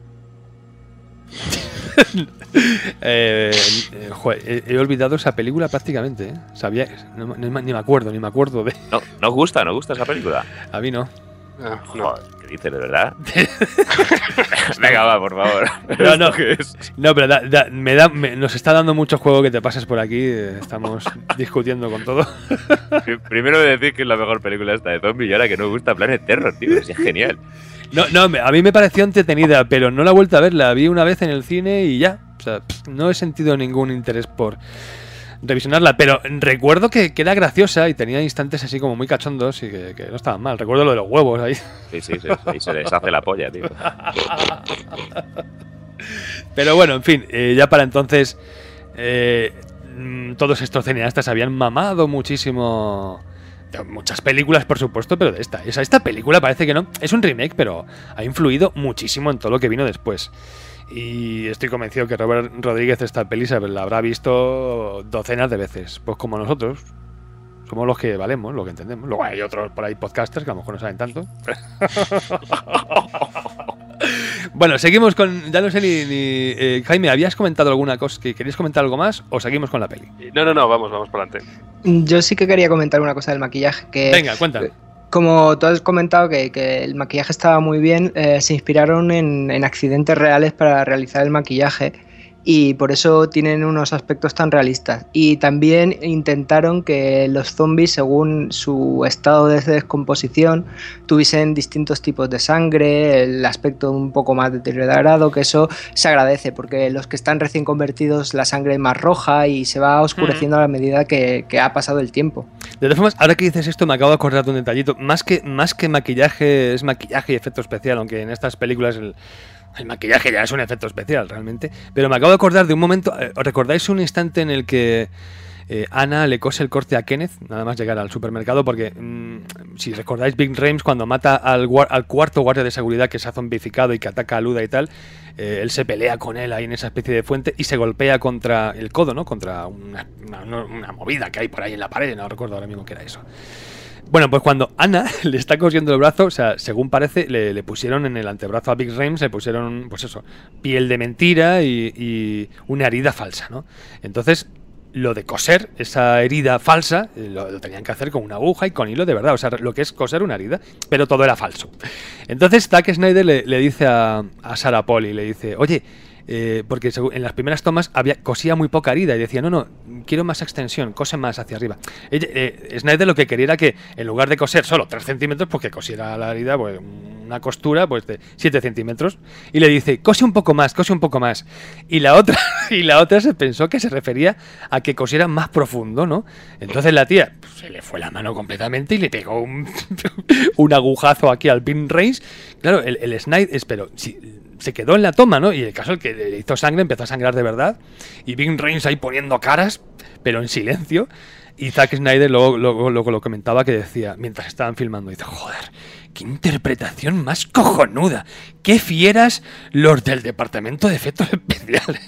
eh, eh, joder, he, he olvidado esa película prácticamente, ¿eh? Sabía, no, no, ni me acuerdo, ni me acuerdo de... No, ¿no os gusta? ¿No os gusta esa película? A mí no. Ah, no. Joder, ¿qué dices, de verdad? Venga, va, por favor. No, no, ¿Qué es? no, pero da, da, me da, me, nos está dando mucho juego que te pases por aquí. eh, Estamos discutiendo con todo. Primero de decir que es la mejor película esta de zombie y ahora que no me gusta Planet Terror, tío. Es genial. No, no, me- a mí me pareció entretenida, pero no la he vuelto a ver. La vi una vez en el cine y ya. O sea, pff, no he sentido ningún interés por revisionarla, pero recuerdo que, que era graciosa y tenía instantes así como muy cachondos y que, que no estaban mal. Recuerdo lo de los huevos ahí. Sí, sí, sí, ahí se les hace la polla, tío. Pero bueno, en fin, eh, ya para entonces eh, todos estos cineastas habían mamado muchísimo de muchas películas, por supuesto, pero de esta. Esa, esta película parece que no. Es un remake, pero ha influido muchísimo en todo lo que vino después. Y estoy convencido que Robert Rodríguez esta peli se la habrá visto docenas de veces. Pues como nosotros. Somos los que valemos, lo que entendemos. Luego hay otros por ahí podcasters que a lo mejor no saben tanto. Bueno, seguimos con... Ya no sé ni... ni eh, Jaime, ¿habías comentado alguna cosa? ¿Que ¿Querías comentar algo más o seguimos con la peli? No, no, no, vamos, vamos por adelante. Yo sí que quería comentar una cosa del maquillaje. Que, Venga, cuéntame. Como tú has comentado que, que el maquillaje estaba muy bien, eh, se inspiraron en, en accidentes reales para realizar el maquillaje. Y por eso tienen unos aspectos tan realistas. Y también intentaron que los zombies, según su estado de descomposición, tuviesen distintos tipos de sangre, el aspecto un poco más deteriorado, que eso se agradece, porque los que están recién convertidos, la sangre es más roja y se va oscureciendo mm. a la medida que, que ha pasado el tiempo. De todas formas, ahora que dices esto, me acabo de acordar de un detallito. Más que, más que maquillaje, es maquillaje y efecto especial, aunque en estas películas... El... El maquillaje ya es un efecto especial, realmente. Pero me acabo de acordar de un momento... ¿Os recordáis un instante en el que eh, Anna le cose el corte a Kenneth? Nada más llegar al supermercado, porque mmm, si recordáis Ving Rhames, cuando mata al, al cuarto guardia de seguridad que se ha zombificado y que ataca a Luda y tal, eh, él se pelea con él ahí en esa especie de fuente y se golpea contra el codo, ¿no? Contra una, una, una movida que hay por ahí en la pared, no recuerdo ahora mismo qué era eso. Bueno, pues cuando Anna le está cosiendo el brazo, o sea, según parece, le, le pusieron en el antebrazo a Ving Rhames, le pusieron, pues eso, piel de mentira y, y una herida falsa, ¿no? Entonces, lo de coser esa herida falsa, lo, lo tenían que hacer con una aguja y con hilo de verdad, o sea, lo que es coser una herida, pero todo era falso. Entonces, Zack Snyder le, le dice a, a Sarah Polley, le dice, oye... Eh, porque en las primeras tomas había, cosía muy poca herida y decía, no, no, quiero más extensión, cose más hacia arriba. Ella, eh, Snyder lo que quería era que en lugar de coser solo tres centímetros, pues que cosiera la herida, pues una costura pues de siete centímetros, y le dice, cose un poco más, cose un poco más. Y la otra, y la otra se pensó que se refería a que cosiera más profundo, ¿no? Entonces la tía pues, se le fue la mano completamente y le pegó un, un agujazo aquí al Ving Rhames. Claro, el, el Snyder, espero, si se quedó en la toma, ¿no? Y el caso el que le hizo sangre empezó a sangrar de verdad y Ving Rhames ahí poniendo caras, pero en silencio. Y Zack Snyder luego, luego, luego lo comentaba que decía, mientras estaban filmando, dice, joder, qué interpretación más cojonuda, qué fieras los del departamento de efectos especiales.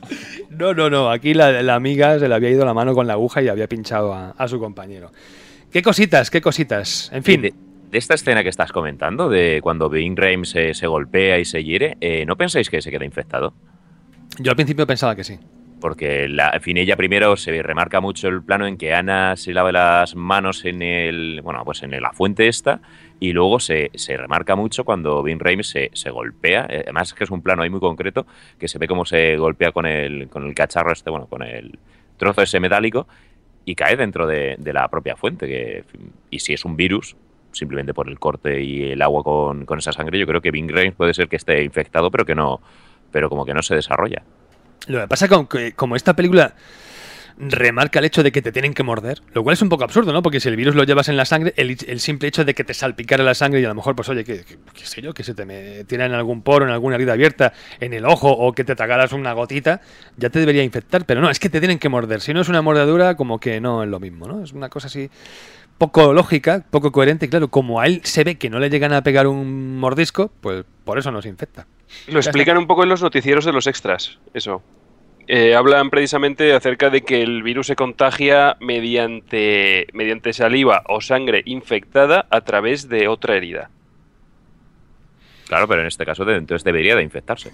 No, no, no, aquí la, la amiga se le había ido la mano con la aguja y había pinchado a, a su compañero. Qué cositas, qué cositas, en fin. De, de esta escena que estás comentando, de cuando Ving Rhames se, se golpea y se hiere, eh, ¿no pensáis que se queda infectado? Yo al principio pensaba que sí. Porque la, en fin, ella primero se remarca mucho el plano en que Anna se lava las manos en el, bueno, pues en la fuente esta, y luego se, se remarca mucho cuando Ving Rhames se, se golpea. Además que es un plano ahí muy concreto que se ve cómo se golpea con el, con el cacharro este, bueno, con el trozo ese metálico y cae dentro de, de la propia fuente. Que, y si es un virus, simplemente por el corte y el agua con, con esa sangre, yo creo que Ving Rhames puede ser que esté infectado, pero que no, pero como que no se desarrolla. Lo que pasa es que como esta película remarca el hecho de que te tienen que morder, lo cual es un poco absurdo, ¿no? Porque si el virus lo llevas en la sangre, el, el simple hecho de que te salpicara la sangre y a lo mejor, pues oye, que, que, que sé yo, que se te metiera en algún poro, en alguna herida abierta, en el ojo, o que te tragaras una gotita, ya te debería infectar. Pero no, es que te tienen que morder. Si no es una mordedura, como que no es lo mismo, ¿no? Es una cosa así poco lógica, poco coherente. Y claro, como a él se ve que no le llegan a pegar un mordisco, pues por eso nos infecta. Lo explican un poco en los noticieros de los extras, eso. Eh, hablan precisamente acerca de que el virus se contagia mediante, mediante saliva o sangre infectada a través de otra herida. Claro, pero en este caso entonces debería de infectarse.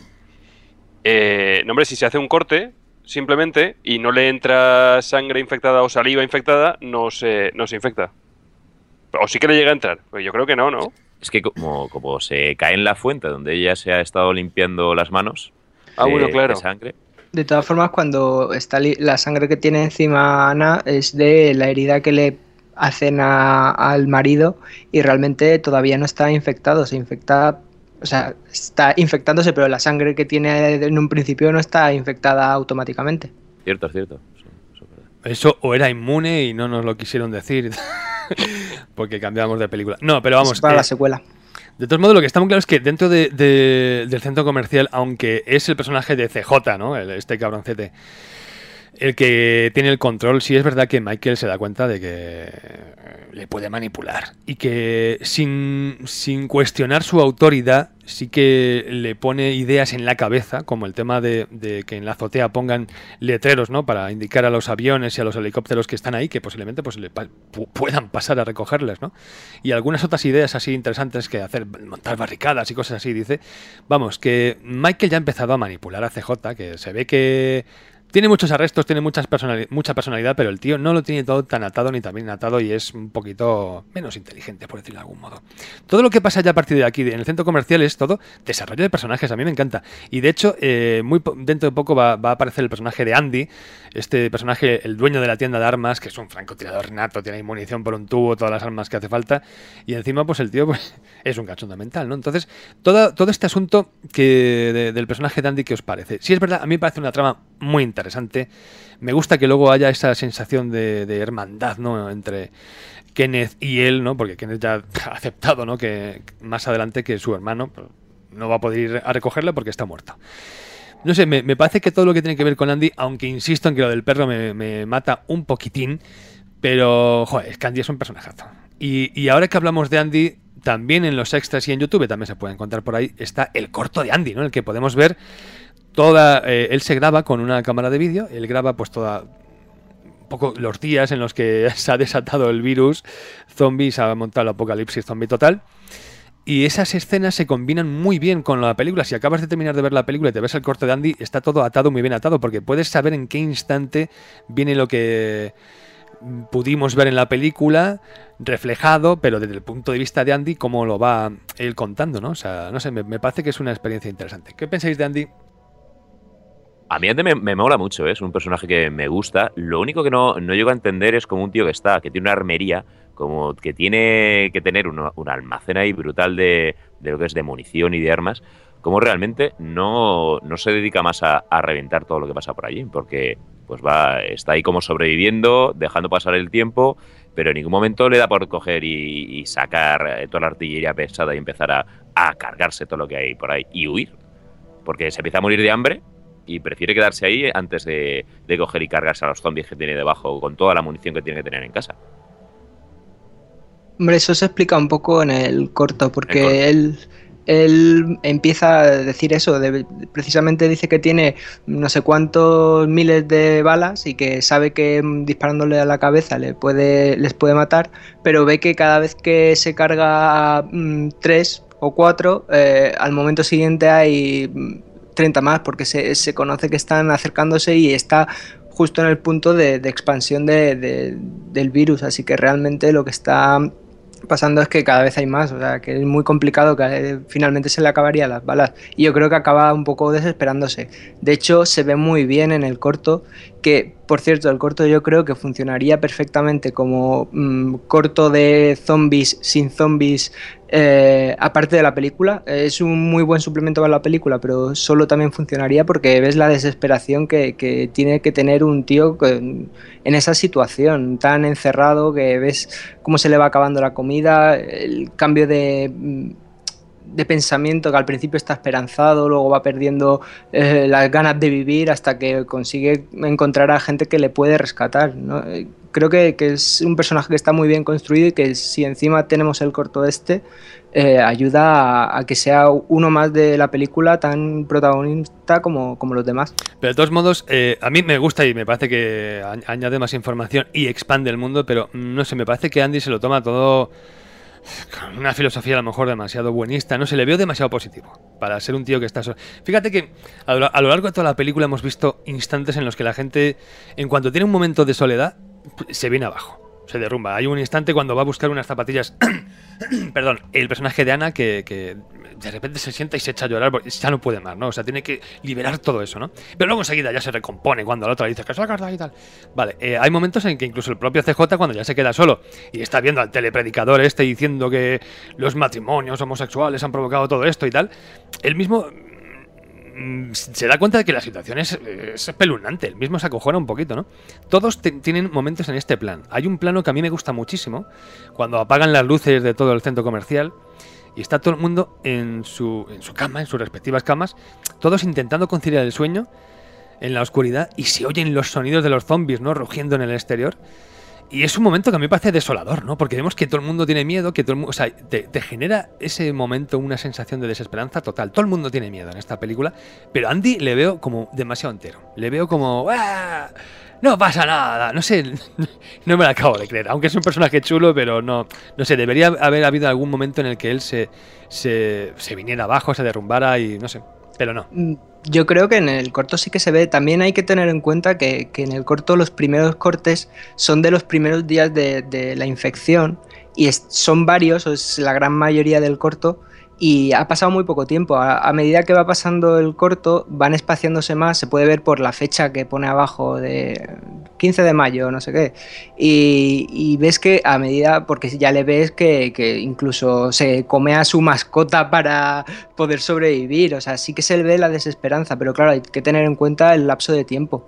Eh, no, hombre, si se hace un corte, simplemente, y no le entra sangre infectada o saliva infectada, no se, no se infecta. O sí que le llega a entrar. Pues yo creo que no, ¿no? Es que como, como se cae en la fuente donde ella se ha estado limpiando las manos ah, de, bueno, claro. de sangre. De todas formas, cuando está li- la sangre que tiene encima Ana es de la herida que le hacen a, al marido y realmente todavía no está infectado, se infecta, o sea, está infectándose, pero la sangre que tiene en un principio no está infectada automáticamente. Cierto, es cierto. Eso, eso es verdad. Eso o era inmune y no nos lo quisieron decir porque cambiamos de película. No, pero vamos. Es para eh, la secuela. De todos modos, lo que está muy claro es que dentro de, de, del centro comercial, aunque es el personaje de C J, ¿no? El, este cabroncete, el que tiene el control, sí es verdad que Michael se da cuenta de que le puede manipular y que sin, sin cuestionar su autoridad sí que le pone ideas en la cabeza, como el tema de, de que en la azotea pongan letreros, ¿no? Para indicar a los aviones y a los helicópteros que están ahí que posiblemente pues, le pa- puedan pasar a recogerles, ¿no? Y algunas otras ideas así interesantes que hacer, montar barricadas y cosas así, dice. Vamos, que Michael ya ha empezado a manipular a C J, que se ve que tiene muchos arrestos, tiene muchas personali- mucha personalidad, pero el tío no lo tiene todo tan atado ni tan bien atado y es un poquito menos inteligente, por decirlo de algún modo. Todo lo que pasa ya a partir de aquí, en el centro comercial, es todo desarrollo de personajes. A mí me encanta. Y de hecho, eh, muy po- dentro de poco va, va a aparecer el personaje de Andy, este personaje, el dueño de la tienda de armas, que es un francotirador nato, tiene ahí munición por un tubo, todas las armas que hace falta. Y encima, pues el tío pues, es un cachondo mental, ¿no? Entonces, todo, todo este asunto que de- del personaje de Andy, ¿qué os parece? Sí, es verdad, a mí me parece una trama muy interesante. Me gusta que luego haya esa sensación de, de hermandad, ¿no? Entre Kenneth y él, ¿no? Porque Kenneth ya ha aceptado, ¿no? Que más adelante que su hermano pues, no va a poder ir a recogerle porque está muerto. No sé, me, me parece que todo lo que tiene que ver con Andy, aunque insisto en que lo del perro me, me mata un poquitín, pero, joder, es que Andy es un personajazo. Y, y ahora que hablamos de Andy, también en los extras y en YouTube, también se puede encontrar por ahí, está el corto de Andy, ¿no? El que podemos ver toda... Eh, él se graba con una cámara de vídeo, él graba pues toda... un poco los días en los que se ha desatado el virus zombie, se ha montado el apocalipsis zombie total. Y esas escenas se combinan muy bien con la película. Si acabas de terminar de ver la película y te ves el corte de Andy, está todo atado, muy bien atado, porque puedes saber en qué instante viene lo que pudimos ver en la película reflejado, pero desde el punto de vista de Andy, cómo lo va él contando, ¿no? O sea, no sé, me, me parece que es una experiencia interesante. ¿Qué pensáis de Andy? A mí Andy me, me mola mucho, ¿eh? Es un personaje que me gusta. Lo único que no, no llego a entender es como un tío que está, que tiene una armería, como que tiene que tener un, un almacén ahí brutal de, de lo que es de munición y de armas, como realmente no, no se dedica más a, a reventar todo lo que pasa por allí, porque pues va, está ahí como sobreviviendo, dejando pasar el tiempo, pero en ningún momento le da por coger y, y sacar toda la artillería pesada y empezar a, a cargarse todo lo que hay por ahí y huir, porque se empieza a morir de hambre y prefiere quedarse ahí antes de, de coger y cargarse a los zombies que tiene debajo con toda la munición que tiene que tener en casa. Hombre, eso se explica un poco en el corto, porque El corto. él, él empieza a decir eso, de- precisamente dice que tiene no sé cuántos miles de balas y que sabe que mm, disparándole a la cabeza le puede, les puede matar, pero ve que cada vez que se carga mm, tres o cuatro, eh, al momento siguiente hay mm, treinta más, porque se, se conoce que están acercándose y está justo en el punto de, de expansión de, de, del virus, así que realmente lo que está pasando es que cada vez hay más, o sea, que es muy complicado, que eh, finalmente se le acabarían las balas y yo creo que acaba un poco desesperándose. De hecho, se ve muy bien en el corto, que por cierto, el corto yo creo que funcionaría perfectamente como mmm, corto de zombies sin zombies, eh, aparte de la película. Es un muy buen suplemento para la película, pero solo también funcionaría porque ves la desesperación que, que tiene que tener un tío en, en esa situación, tan encerrado, que ves cómo se le va acabando la comida, el cambio de... de pensamiento, que al principio está esperanzado, luego va perdiendo eh, las ganas de vivir hasta que consigue encontrar a gente que le puede rescatar, ¿no? Creo que, que es un personaje que está muy bien construido y que si encima tenemos el corto este, eh, ayuda a, a que sea uno más de la película tan protagonista como, como los demás. Pero de todos modos, eh, a mí me gusta y me parece que añade más información y expande el mundo, pero no sé, me parece que Andy se lo toma todo con una filosofía a lo mejor demasiado buenista, no se le veo demasiado positivo para ser un tío que está solo. Fíjate que a lo, a lo largo de toda la película hemos visto instantes en los que la gente, en cuanto tiene un momento de soledad, se viene abajo, se derrumba. Hay un instante cuando va a buscar unas zapatillas, perdón, el personaje de Ana que, que de repente se sienta y se echa a llorar porque ya no puede más, ¿no? O sea, tiene que liberar todo eso, ¿no? Pero luego enseguida ya se recompone cuando la otra le dice que se la carta y tal. Vale, eh, hay momentos en que incluso el propio C J, cuando ya se queda solo y está viendo al telepredicador este diciendo que los matrimonios homosexuales han provocado todo esto y tal, él mismo mm, se da cuenta de que la situación es, es espeluznante. Él mismo se acojona un poquito, ¿no? Todos te, tienen momentos en este plan. Hay un plano que a mí me gusta muchísimo, cuando apagan las luces de todo el centro comercial y está todo el mundo en su, en su cama, en sus respectivas camas, todos intentando conciliar el sueño en la oscuridad, y se oyen los sonidos de los zombies, ¿no? Rugiendo en el exterior. Y es un momento que a mí me parece desolador, ¿no? Porque vemos que todo el mundo tiene miedo, que todo el mundo, o sea, te, te genera ese momento una sensación de desesperanza total. Todo el mundo tiene miedo en esta película, pero a Andy le veo como demasiado entero. Le veo como... ¡Ah! No pasa nada, no sé, no me la acabo de creer. Aunque es un personaje chulo, pero no, no sé, debería haber habido algún momento en el que él se, se, se viniera abajo, se derrumbara y no sé, pero no. Yo creo que en el corto sí que se ve. También hay que tener en cuenta que, que en el corto los primeros cortes son de los primeros días de, de la infección y es, son varios, o es la gran mayoría del corto, y ha pasado muy poco tiempo. A, a medida que va pasando el corto van espaciándose más, se puede ver por la fecha que pone abajo de quince de mayo, no sé qué, y, y ves que a medida, porque ya le ves que, que incluso se come a su mascota para poder sobrevivir, o sea, sí que se le ve la desesperanza, pero claro, hay que tener en cuenta el lapso de tiempo.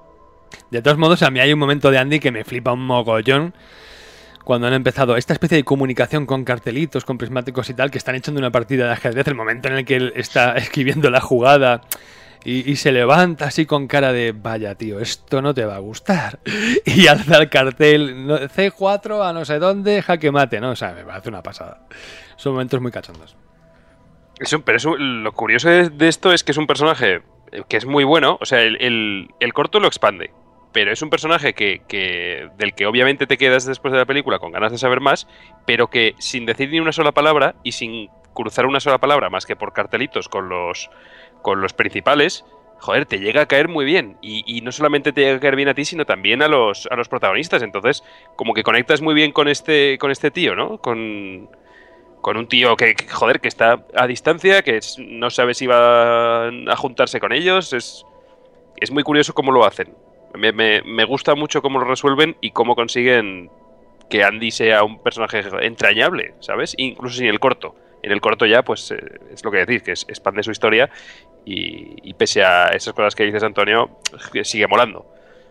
De todos modos, a mí hay un momento de Andy que me flipa un mogollón, cuando han empezado esta especie de comunicación con cartelitos, con prismáticos y tal, que están echando una partida de ajedrez, el momento en el que él está escribiendo la jugada y, y se levanta así con cara de vaya tío, esto no te va a gustar, y alza el cartel no, ce cuatro a no sé dónde, jaque mate, ¿no? O sea, me parece una pasada. Son momentos muy cachondos. Eso, pero eso, lo curioso de, de esto es que es un personaje que es muy bueno, o sea, el, el, el corto lo expande. Pero es un personaje que, que del que obviamente te quedas después de la película con ganas de saber más, pero que sin decir ni una sola palabra y sin cruzar una sola palabra más que por cartelitos con los, con los principales, joder, te llega a caer muy bien. Y, y no solamente te llega a caer bien a ti, sino también a los, a los protagonistas. Entonces, como que conectas muy bien con este, con este tío, ¿no? Con, con un tío que, que, joder, que está a distancia, que es, no sabe si va a juntarse con ellos. Es, es muy curioso cómo lo hacen. Me, me, me gusta mucho cómo lo resuelven y cómo consiguen que Andy sea un personaje entrañable, ¿sabes? Incluso sin el corto. En el corto ya, pues, eh, es lo que decís, que es, expande su historia y, y pese a esas cosas que dices, Antonio, sigue molando.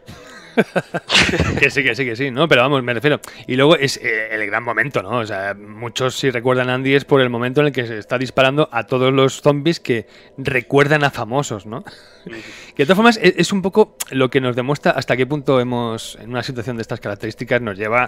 Que sí, que sí, que sí, ¿no? Pero vamos, me refiero. Y luego es eh, el gran momento, ¿no? O sea, muchos si recuerdan a Andy es por el momento en el que se está disparando a todos los zombies que recuerdan a famosos, ¿no? Que de todas formas es, es un poco lo que nos demuestra hasta qué punto hemos, en una situación de estas características, nos lleva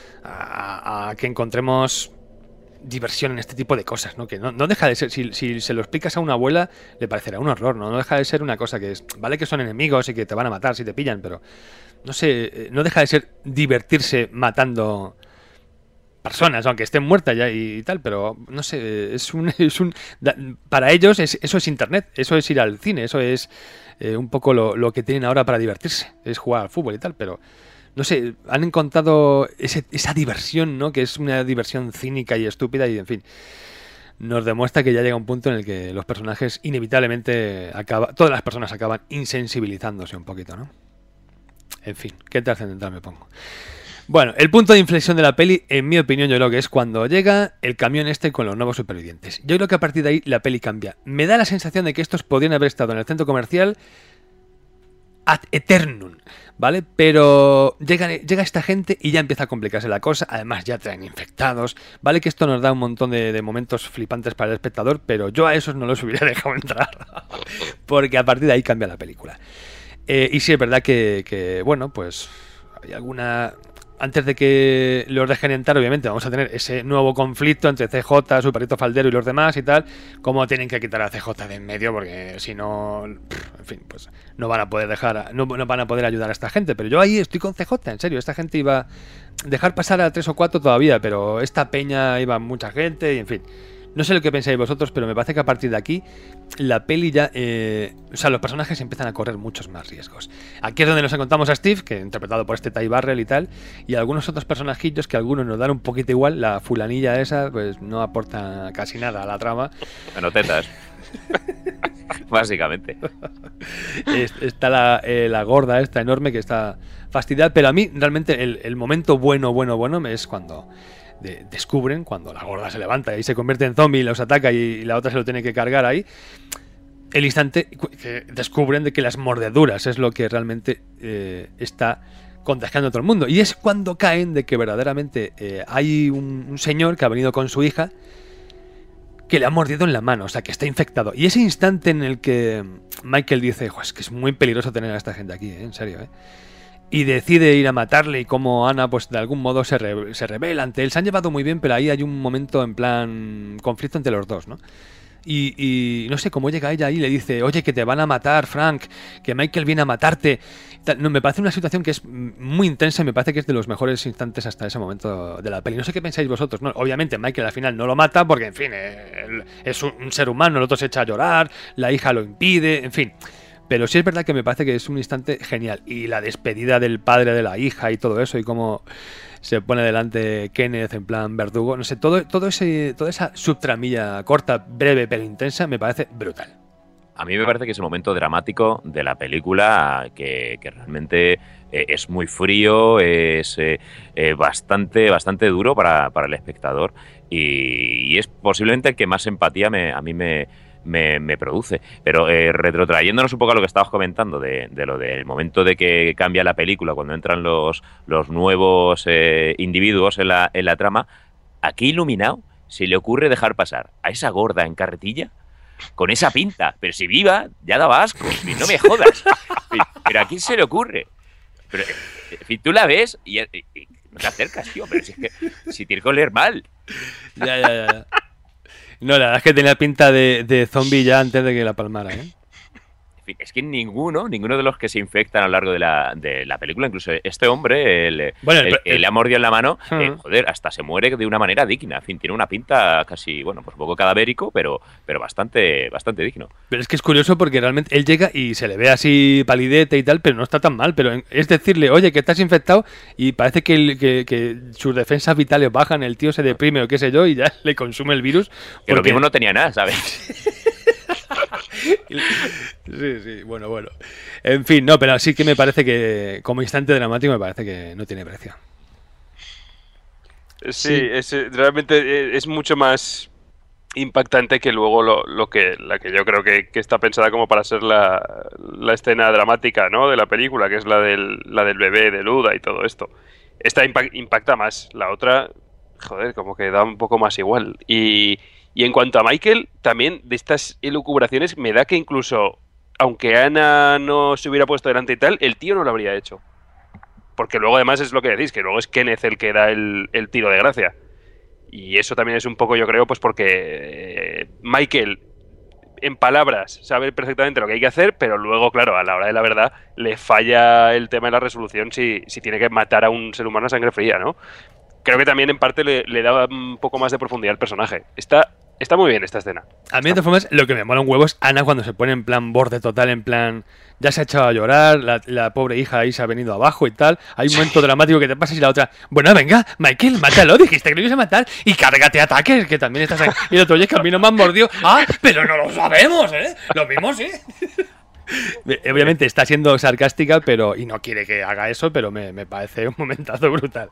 a, a que encontremos diversión en este tipo de cosas, ¿no? Que no, no deja de ser, si, si se lo explicas a una abuela, le parecerá un horror, ¿no? No deja de ser una cosa que es, vale que son enemigos y que te van a matar si te pillan, pero no sé, no deja de ser divertirse matando personas, aunque estén muertas ya y, y tal, pero no sé, es un, es un para ellos es, eso es internet, eso es ir al cine, eso es eh, un poco lo, lo que tienen ahora para divertirse, es jugar al fútbol y tal, pero no sé, han encontrado ese, esa diversión, ¿no? Que es una diversión cínica y estúpida y, en fin, nos demuestra que ya llega un punto en el que los personajes inevitablemente acaba, todas las personas acaban insensibilizándose un poquito, ¿no? En fin, qué trascendental me pongo. Bueno, el punto de inflexión de la peli, en mi opinión, yo creo que es cuando llega el camión este con los nuevos supervivientes. Yo creo que a partir de ahí la peli cambia. Me da la sensación de que estos podrían haber estado en el centro comercial ad eternum, ¿vale? Pero llega, llega esta gente y ya empieza a complicarse la cosa. Además ya traen infectados, ¿vale? Que esto nos da un montón de, de momentos flipantes para el espectador, pero yo a esos no los hubiera dejado entrar porque a partir de ahí cambia la película. Eh, y sí, es verdad que, que, bueno, pues hay alguna... Antes de que los dejen entrar, obviamente vamos a tener ese nuevo conflicto entre C J, Superito Faldero y los demás y tal. Cómo tienen que quitar a C J de en medio, porque si no, en fin, pues no van a poder dejar, a, no, no van a poder ayudar a esta gente. Pero yo ahí estoy con C J, en serio. Esta gente iba a dejar pasar a tres o cuatro todavía, pero esta peña iba mucha gente y en fin. No sé lo que pensáis vosotros, pero me parece que a partir de aquí la peli ya... Eh, o sea, los personajes empiezan a correr muchos más riesgos. Aquí es donde nos encontramos a Steve, que interpretado por este Ty Burrell y tal, y algunos otros personajillos que algunos nos dan un poquito igual. La fulanilla esa, pues no aporta casi nada a la trama. Bueno, tetas. Básicamente. Está la, eh, la gorda esta enorme que está fastidiada, pero a mí realmente el, el momento bueno, bueno, bueno es cuando... De, descubren cuando la gorda se levanta y se convierte en zombie y los ataca y, y la otra se lo tiene que cargar ahí. el instante que descubren de que las mordeduras es lo que realmente eh, está contagiando a todo el mundo. Y es cuando caen de que verdaderamente eh, hay un, un señor que ha venido con su hija que le ha mordido en la mano, o sea, que está infectado. Y ese instante en el que Michael dice, es que es muy peligroso tener a esta gente aquí, ¿eh? En serio, ¿eh? Y decide ir a matarle, y como Ana, pues de algún modo se, re se revela ante él. Se han llevado muy bien, pero ahí hay un momento en plan conflicto entre los dos, ¿no? Y, y no sé cómo llega ella ahí y le dice, oye, que te van a matar, Frank, que Michael viene a matarte. No, me parece una situación que es muy intensa y me parece que es de los mejores instantes hasta ese momento de la peli. No sé qué pensáis vosotros, ¿no? Obviamente Michael al final no lo mata porque, en fin, él es un, un ser humano, el otro se echa a llorar, la hija lo impide, en fin. Pero sí es verdad que me parece que es un instante genial. Y la despedida del padre de la hija y todo eso, y cómo se pone delante Kenneth en plan verdugo, no sé, todo, todo ese, toda esa subtramilla corta, breve pero intensa me parece brutal. A mí me parece que es el momento dramático de la película que, que realmente eh, es muy frío, es eh, eh, bastante, bastante duro para, para el espectador y, y es posiblemente el que más empatía me, a mí me, me, me produce. Pero eh, retrotrayéndonos un poco a lo que estabas comentando de, de lo del momento de que cambia la película cuando entran los, los nuevos eh, individuos en la, en la trama, aquí Iluminado se le ocurre dejar pasar a esa gorda en carretilla con esa pinta, pero si viva, ya daba asco, no me jodas. Pero ¿a quién se le ocurre? Pero, en fin, tú la ves y, y, y no te acercas, tío, pero si es que si tienes que oler mal. Ya, ya, ya. No, la verdad es que tenía pinta de, de zombie ya antes de que la palmara, ¿eh? Es que ninguno, ninguno de los que se infectan a lo largo de la, de la película, incluso este hombre, el, bueno, el, el, el, le ha mordido en la mano, uh-huh. eh, joder, hasta se muere de una manera digna. En fin, tiene una pinta casi, bueno, pues un poco cadavérico, pero, pero bastante, bastante digno. Pero es que es curioso porque realmente él llega y se le ve así palidete y tal, pero no está tan mal. Pero es decirle, oye, que estás infectado y parece que, el, que, que sus defensas vitales bajan, el tío se deprime o qué sé yo y ya le consume el virus. Que porque... lo mismo no tenía nada, ¿sabes? Sí, sí, bueno, bueno. En fin, no, pero sí que me parece que como instante dramático me parece que no tiene precio. Sí, sí. Es, realmente es mucho más impactante que luego lo, lo que la que yo creo que, que está pensada como para ser la, la escena dramática, ¿no?, de la película, que es la del, la del bebé de Luda y todo esto. Esta impact, impacta más, la otra, joder, como que da un poco más igual. Y... Y en cuanto a Michael, también de estas elucubraciones me da que incluso, aunque Ana no se hubiera puesto delante y tal, el tío no lo habría hecho. Porque luego además es lo que decís, que luego es Kenneth el que da el, el tiro de gracia. Y eso también es un poco, yo creo, pues porque eh, Michael, en palabras, sabe perfectamente lo que hay que hacer, pero luego, claro, a la hora de la verdad, le falla el tema de la resolución si, si tiene que matar a un ser humano a sangre fría, ¿no? Creo que también en parte le, le da un poco más de profundidad al personaje. Está... Está muy bien esta escena. A mí, de todas formas, lo que me mola un huevo es Ana cuando se pone en plan borde total, en plan... Ya se ha echado a llorar, la, la pobre hija ahí se ha venido abajo y tal. Hay un momento dramático que te pasas y la otra... Bueno, venga, Michael, mátalo, dijiste que lo ibas a matar. Y cárgate ataques, que también estás ahí. Y el otro, oye, que a mí no me han mordido. ¡Ah, pero no lo sabemos, eh! Lo mismo sí. Obviamente está siendo sarcástica, pero... Y no quiere que haga eso, pero me, me parece un momentazo brutal.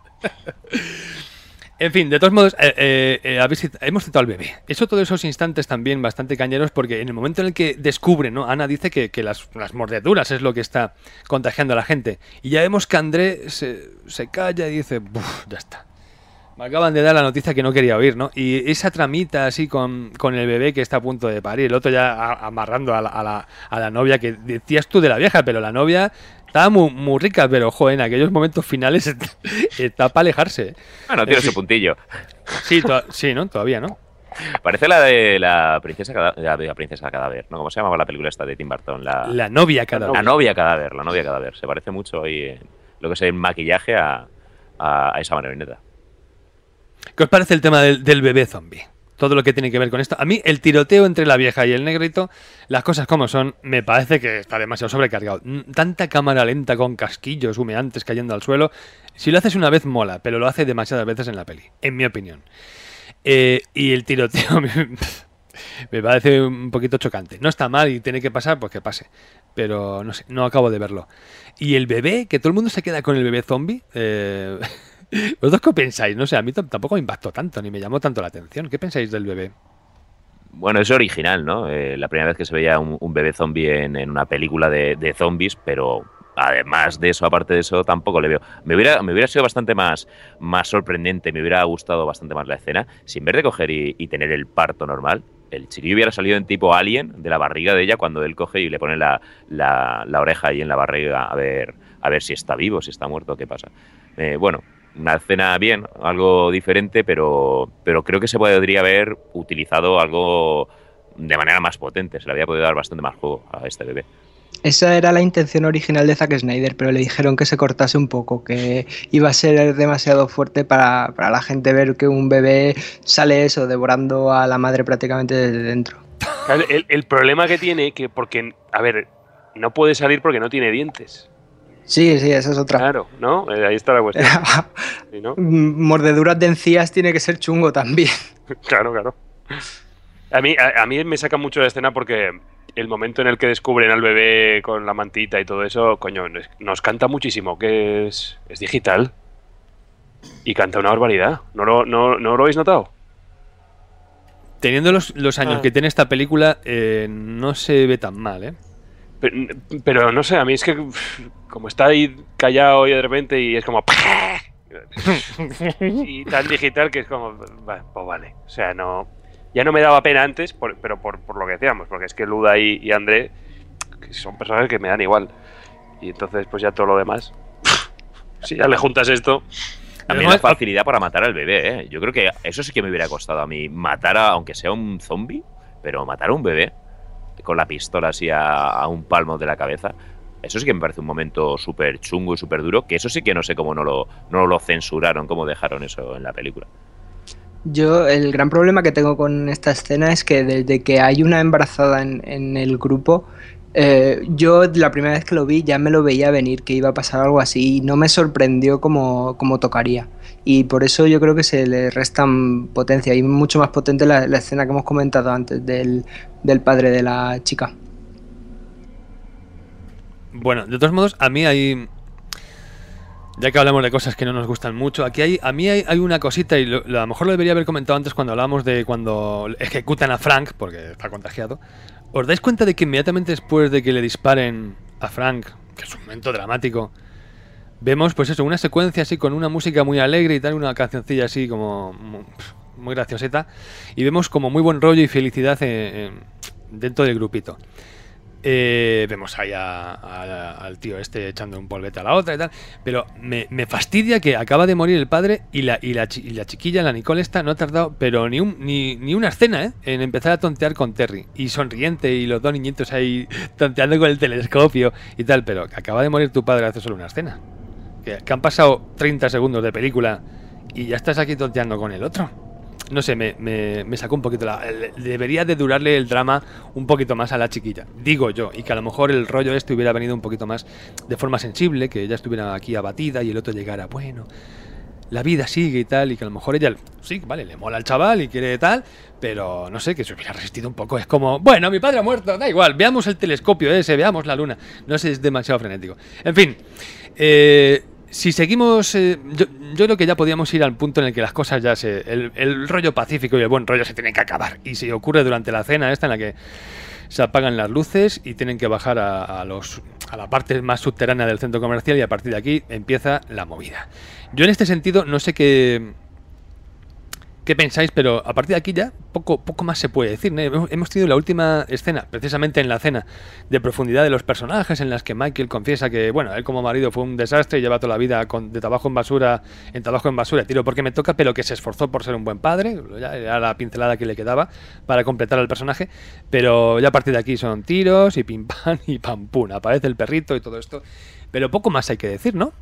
En fin, de todos modos, eh, eh, eh, habéis, hemos citado al bebé. Eso, todos esos instantes también bastante cañeros, porque en el momento en el que descubre, ¿no? Ana dice que, que las, las mordeduras es lo que está contagiando a la gente. Y ya vemos que André se, se calla y dice, "Buf, ya está. Me acaban de dar la noticia que no quería oír", ¿no? Y esa tramita así con, con el bebé que está a punto de parir, el otro ya a, amarrando a la, a, la, a la novia, que decías tú de la vieja, pero la novia... Estaba muy, muy rica, pero joder, en aquellos momentos finales está, está para alejarse. Bueno, tiene su puntillo. Sí, sí, ¿no? Todavía, ¿no? Parece la de la princesa cadáver, la, la princesa cadáver, ¿no? ¿Cómo se llamaba la película esta de Tim Burton? La, la novia cadáver. La novia cadáver, la novia cadáver. Se parece mucho ahí en lo que es el maquillaje a, a, a esa marioneta. ¿Qué os parece el tema del, del bebé zombie? Todo lo que tiene que ver con esto. A mí, el tiroteo entre la vieja y el negrito, las cosas como son, me parece que está demasiado sobrecargado. Tanta cámara lenta con casquillos humeantes cayendo al suelo. Si lo haces una vez, mola, pero lo hace demasiadas veces en la peli, en mi opinión. Eh, y el tiroteo me, me parece un poquito chocante. No está mal y tiene que pasar, pues que pase. Pero no sé, no acabo de verlo. Y el bebé, que todo el mundo se queda con el bebé zombie... Eh... ¿Vosotros qué pensáis? No sé, a mí tampoco me impactó tanto, ni me llamó tanto la atención. ¿Qué pensáis del bebé? Bueno, es original, ¿no? Eh, la primera vez que se veía un, un bebé zombie en, en una película de, de zombies, pero además de eso, aparte de eso, tampoco le veo. Me hubiera, me hubiera sido bastante más, más sorprendente, me hubiera gustado bastante más la escena, si en vez de coger y, y tener el parto normal, el chiquillo hubiera salido en tipo Alien de la barriga de ella cuando él coge y le pone la, la, la oreja ahí en la barriga a ver, a ver si está vivo, si está muerto, qué pasa. Eh, bueno, una escena bien, algo diferente, pero, pero creo que se podría haber utilizado algo de manera más potente. Se le había podido dar bastante más juego a este bebé. Esa era la intención original de Zack Snyder, pero le dijeron que se cortase un poco, que iba a ser demasiado fuerte para, para la gente ver que un bebé sale eso, devorando a la madre prácticamente desde dentro. El, el problema que tiene, que porque, a ver, no puede salir porque no tiene dientes. Sí, sí, esa es otra. Claro, ¿no? Eh, ahí está la cuestión. ¿Sí, no? Mordeduras de encías tiene que ser chungo también. Claro, claro. A mí, a, a mí me saca mucho la escena porque el momento en el que descubren al bebé con la mantita y todo eso, coño, nos, nos canta muchísimo, que es, es digital. Y canta una barbaridad. ¿No lo, no, ¿no lo habéis notado? Teniendo los, los años Ah. que tiene esta película, eh, no se ve tan mal, ¿eh? Pero, pero no sé, a mí es que uf, como está ahí callado y de repente y es como... y tan digital que es como... va, Pues vale, o sea, no... Ya no me daba pena antes, por, pero por, por lo que decíamos, porque es que Luda y, y André que son personajes que me dan igual. Y entonces pues ya todo lo demás... si ya le juntas esto... También la facilidad para matar al bebé, ¿eh? Yo creo que eso sí que me hubiera costado a mí. Matar a, aunque sea un zombie, pero matar a un bebé con la pistola así a, a un palmo de la cabeza. Eso sí que me parece un momento súper chungo y súper duro, que eso sí que no sé cómo no lo, no lo censuraron, cómo dejaron eso en la película. Yo, el gran problema que tengo con esta escena es que desde que hay una embarazada en, en el grupo, eh, yo la primera vez que lo vi ya me lo veía venir, que iba a pasar algo así, y no me sorprendió como, como tocaría. Y por eso yo creo que se le restan potencia, y mucho más potente la, la escena que hemos comentado antes del, del padre de la chica. Bueno, de todos modos, a mí hay... Ya que hablamos de cosas que no nos gustan mucho, aquí hay, a mí hay, hay una cosita, y lo, lo, a lo mejor lo debería haber comentado antes cuando hablábamos de cuando ejecutan a Frank, porque está contagiado. ¿Os dais cuenta de que inmediatamente después de que le disparen a Frank, que es un momento dramático, vemos pues eso, una secuencia así con una música muy alegre y tal, una cancioncilla así como muy, muy gracioseta, y vemos como muy buen rollo y felicidad en, en, dentro del grupito. Eh, vemos ahí a, a, al tío este echando un polvete a la otra y tal, pero me, me fastidia que acaba de morir el padre y la, y la, y la chiquilla, la Nicole esta, no ha tardado pero ni, un, ni, ni una escena ¿eh? en empezar a tontear con Terry, y sonriente, y los dos niñitos ahí tonteando con el telescopio y tal, pero que acaba de morir tu padre hace solo una escena, que, que han pasado treinta segundos de película y ya estás aquí tonteando con el otro. No sé, me, me, me sacó un poquito la... Debería de durarle el drama un poquito más a la chiquilla, digo yo, y que a lo mejor el rollo este hubiera venido un poquito más de forma sensible, que ella estuviera aquí abatida y el otro llegara, bueno, la vida sigue y tal, y que a lo mejor ella, sí, vale, le mola al chaval y quiere tal, pero no sé, que se hubiera resistido un poco. Es como, bueno, mi padre ha muerto, da igual, veamos el telescopio ese, veamos la luna. No sé, es demasiado frenético. En fin, eh... si seguimos, eh, yo, yo creo que ya podíamos ir al punto en el que las cosas ya se... El, el rollo pacífico y el buen rollo se tienen que acabar. Y se ocurre durante la cena esta en la que se apagan las luces y tienen que bajar a, a, los, a la parte más subterránea del centro comercial, y a partir de aquí empieza la movida. Yo en este sentido no sé qué... ¿Qué pensáis? Pero a partir de aquí ya poco, poco más se puede decir, ¿no? Hemos tenido la última escena, precisamente en la cena, de profundidad de los personajes, en las que Michael confiesa que, bueno, él como marido fue un desastre y lleva toda la vida con, de trabajo en basura, en trabajo en basura, tiro porque me toca, pero que se esforzó por ser un buen padre, ya era la pincelada que le quedaba para completar al personaje, pero ya a partir de aquí son tiros y pim pam y pam pum, aparece el perrito y todo esto, pero poco más hay que decir, ¿no?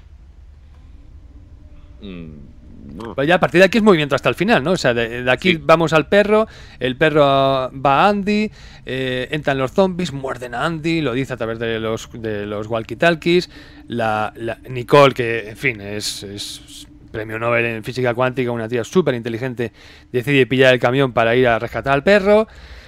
Mm. No. Pues ya a partir de aquí es movimiento hasta el final, ¿no? O sea, de, de aquí sí. Vamos al perro, el perro va a Andy, eh, entran los zombies, muerden a Andy, lo dice a través de los, de los walkie-talkies, la, la Nicole, que en fin, es, es premio Nobel en física cuántica, una tía súper inteligente, decide pillar el camión para ir a rescatar al perro.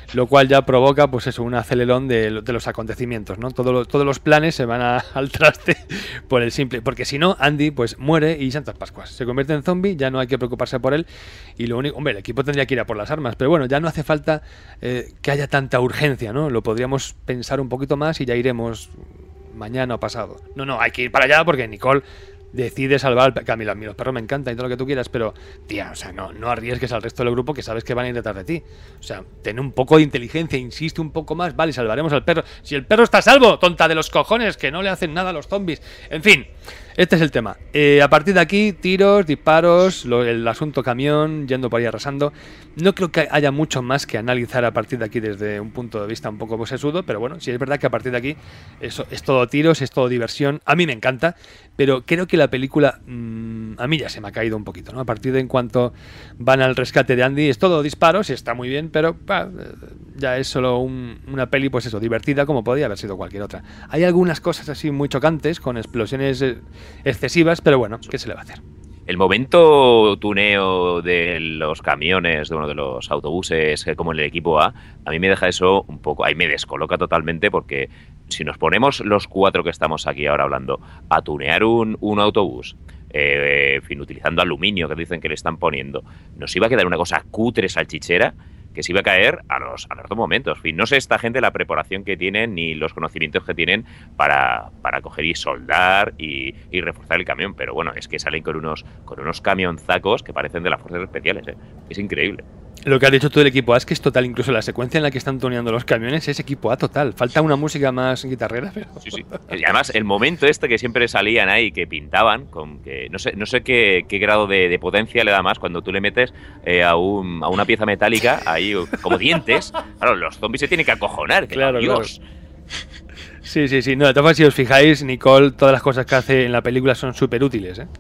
lo cual ya provoca, pues eso, un acelerón de, de los acontecimientos, ¿no? Todo lo, todos los planes se van a, al traste por el simple, porque si no, Andy pues muere y Santas Pascuas, se convierte en zombie, ya no hay que preocuparse por él y lo único, hombre, el equipo tendría que ir a por las armas, pero bueno, ya no hace falta eh, que haya tanta urgencia, ¿no? Lo podríamos pensar un poquito más y ya iremos mañana o pasado. No, no, hay que ir para allá porque Nicole decide salvar, que a mí, a mí los perros me encantan y todo lo que tú quieras, pero tía, o sea, no, no arriesgues al resto del grupo que sabes que van a ir detrás de ti. O sea, ten un poco de inteligencia, insiste un poco más, vale, salvaremos al perro. Si el perro está a salvo, tonta de los cojones, que no le hacen nada a los zombies. En fin, este es el tema. Eh, a partir de aquí, tiros, disparos, lo, el asunto camión, yendo por ahí arrasando. No creo que haya mucho más que analizar a partir de aquí desde un punto de vista un poco sesudo, pero bueno, sí es verdad que a partir de aquí eso es todo tiros, es todo diversión. A mí me encanta, pero creo que la película mmm, a mí ya se me ha caído un poquito, ¿no? A partir de en cuanto van al rescate de Andy, es todo disparos y está muy bien, pero bah, ya es solo un, una peli, pues eso, divertida como podía haber sido cualquier otra. Hay algunas cosas así muy chocantes, con explosiones excesivas, pero bueno, ¿qué se le va a hacer? El momento tuneo de los camiones, de uno de los autobuses, como en el equipo A, a mí me deja eso un poco, ahí me descoloca totalmente, porque si nos ponemos los cuatro que estamos aquí ahora hablando a tunear un, un autobús, eh, en fin, utilizando aluminio que dicen que le están poniendo, nos iba a quedar una cosa cutre, salchichera, que se iba a caer a los, a los dos momentos. En fin, no sé esta gente la preparación que tienen ni los conocimientos que tienen para, para coger y soldar y, y reforzar el camión, pero bueno, es que salen con unos, con unos camionzacos que parecen de las fuerzas especiales, ¿eh? Es increíble. Lo que has dicho tú del equipo A es que es total, incluso la secuencia en la que están tuneando los camiones es equipo A total. Falta una música más guitarrera, pero... Sí, sí. Y además, el momento este que siempre salían ahí, que pintaban, con que no sé, no sé qué, qué grado de, de potencia le da más cuando tú le metes eh, a, un, a una pieza metálica, ahí como dientes. Claro, los zombies se tienen que acojonar, que claro, Dios. Claro. Sí, sí, sí. No, de todas formas, si os fijáis, Nicole, todas las cosas que hace en la película son súper útiles, ¿eh?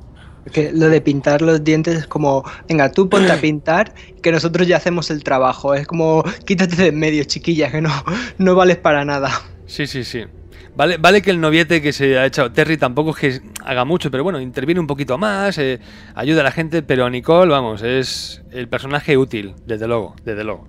Que lo de pintar los dientes es como, venga, tú ponte a pintar, que nosotros ya hacemos el trabajo. Es como, quítate de en medio, chiquilla, que no, no vales para nada. Sí, sí, sí. Vale, vale que el noviete que se ha echado Terry tampoco es que haga mucho, pero bueno, interviene un poquito más, eh, ayuda a la gente, pero Nicole, vamos, es el personaje útil, desde luego, desde luego.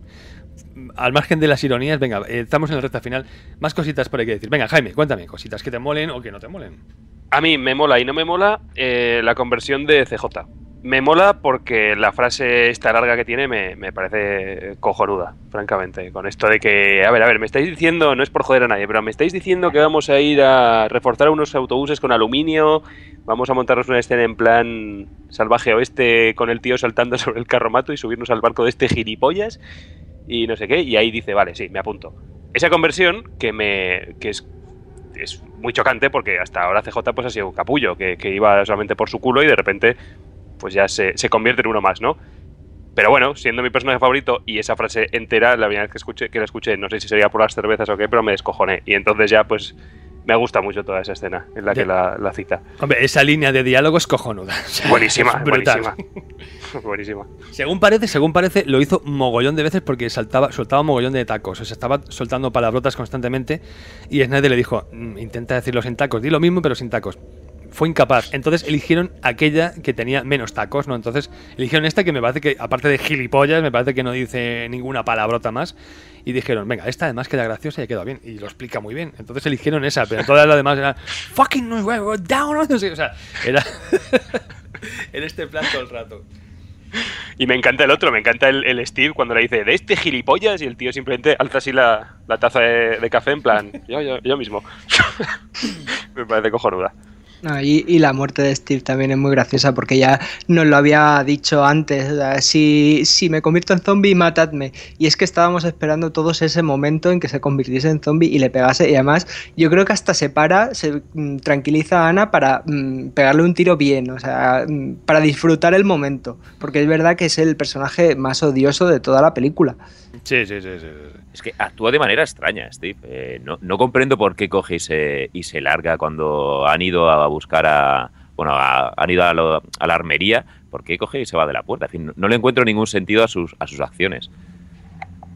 Al margen de las ironías, venga, eh, estamos en la recta final. Más cositas por ahí que decir. Venga, Jaime, cuéntame, cositas que te molen o que no te molen. A mí me mola y no me mola eh, la conversión de C J. Me mola porque la frase esta larga que tiene me, me parece cojonuda, francamente. Con esto de que, a ver, a ver, me estáis diciendo, no es por joder a nadie, pero me estáis diciendo que vamos a ir a reforzar unos autobuses con aluminio, vamos a montarnos una escena en plan salvaje oeste con el tío saltando sobre el carromato y subirnos al barco de este gilipollas y no sé qué, y ahí dice, vale, sí, me apunto. Esa conversión que me que es es muy chocante porque hasta ahora C J pues ha sido un capullo que, que iba solamente por su culo y de repente pues ya se, se convierte en uno más, ¿no? Pero bueno, siendo mi personaje favorito y esa frase entera, la primera vez que, escuché, que la escuché, no sé si sería por las cervezas o qué, pero me descojoné. Y entonces ya pues me gusta mucho toda esa escena en la que la, la cita. Hombre, esa línea de diálogo es cojonuda. O sea, buenísima, es brutal. buenísima. Buenísima. Según parece, según parece, lo hizo mogollón de veces porque saltaba, soltaba mogollón de tacos. O sea, estaba soltando palabrotas constantemente y Snyder le dijo, intenta decirlo sin tacos, di lo mismo pero sin tacos. Fue incapaz. Entonces eligieron aquella que tenía menos tacos, ¿no? Entonces eligieron esta que me parece que, aparte de gilipollas, me parece que no dice ninguna palabrota más. Y dijeron, venga, esta además queda graciosa y queda bien. Y lo explica muy bien. Entonces eligieron esa, pero todas las demás eran fucking down, no sé, o sea, era en este plan todo el rato. Y me encanta el otro, me encanta el, el Steve cuando le dice, de este gilipollas, y el tío simplemente alza así la, la taza de, de café en plan, yo, yo, yo mismo. Me parece cojonuda. No, y, y la muerte de Steve también es muy graciosa porque ya nos lo había dicho antes, o sea, si, si me convierto en zombie, matadme. Y es que estábamos esperando todos ese momento en que se convirtiese en zombie y le pegase. Y además yo creo que hasta se para, se mm, tranquiliza a Ana para mm, pegarle un tiro bien, o sea, mm, para disfrutar el momento. Porque es verdad que es el personaje más odioso de toda la película. Sí, sí, sí, sí, sí. Es que actúa de manera extraña, Steve. Eh, no, no comprendo por qué coge y se, y se larga cuando han ido a buscar a... Bueno, a, han ido a, lo, a la armería. ¿Por qué coge y se va de la puerta? En fin, no, no le encuentro ningún sentido a sus, a sus acciones.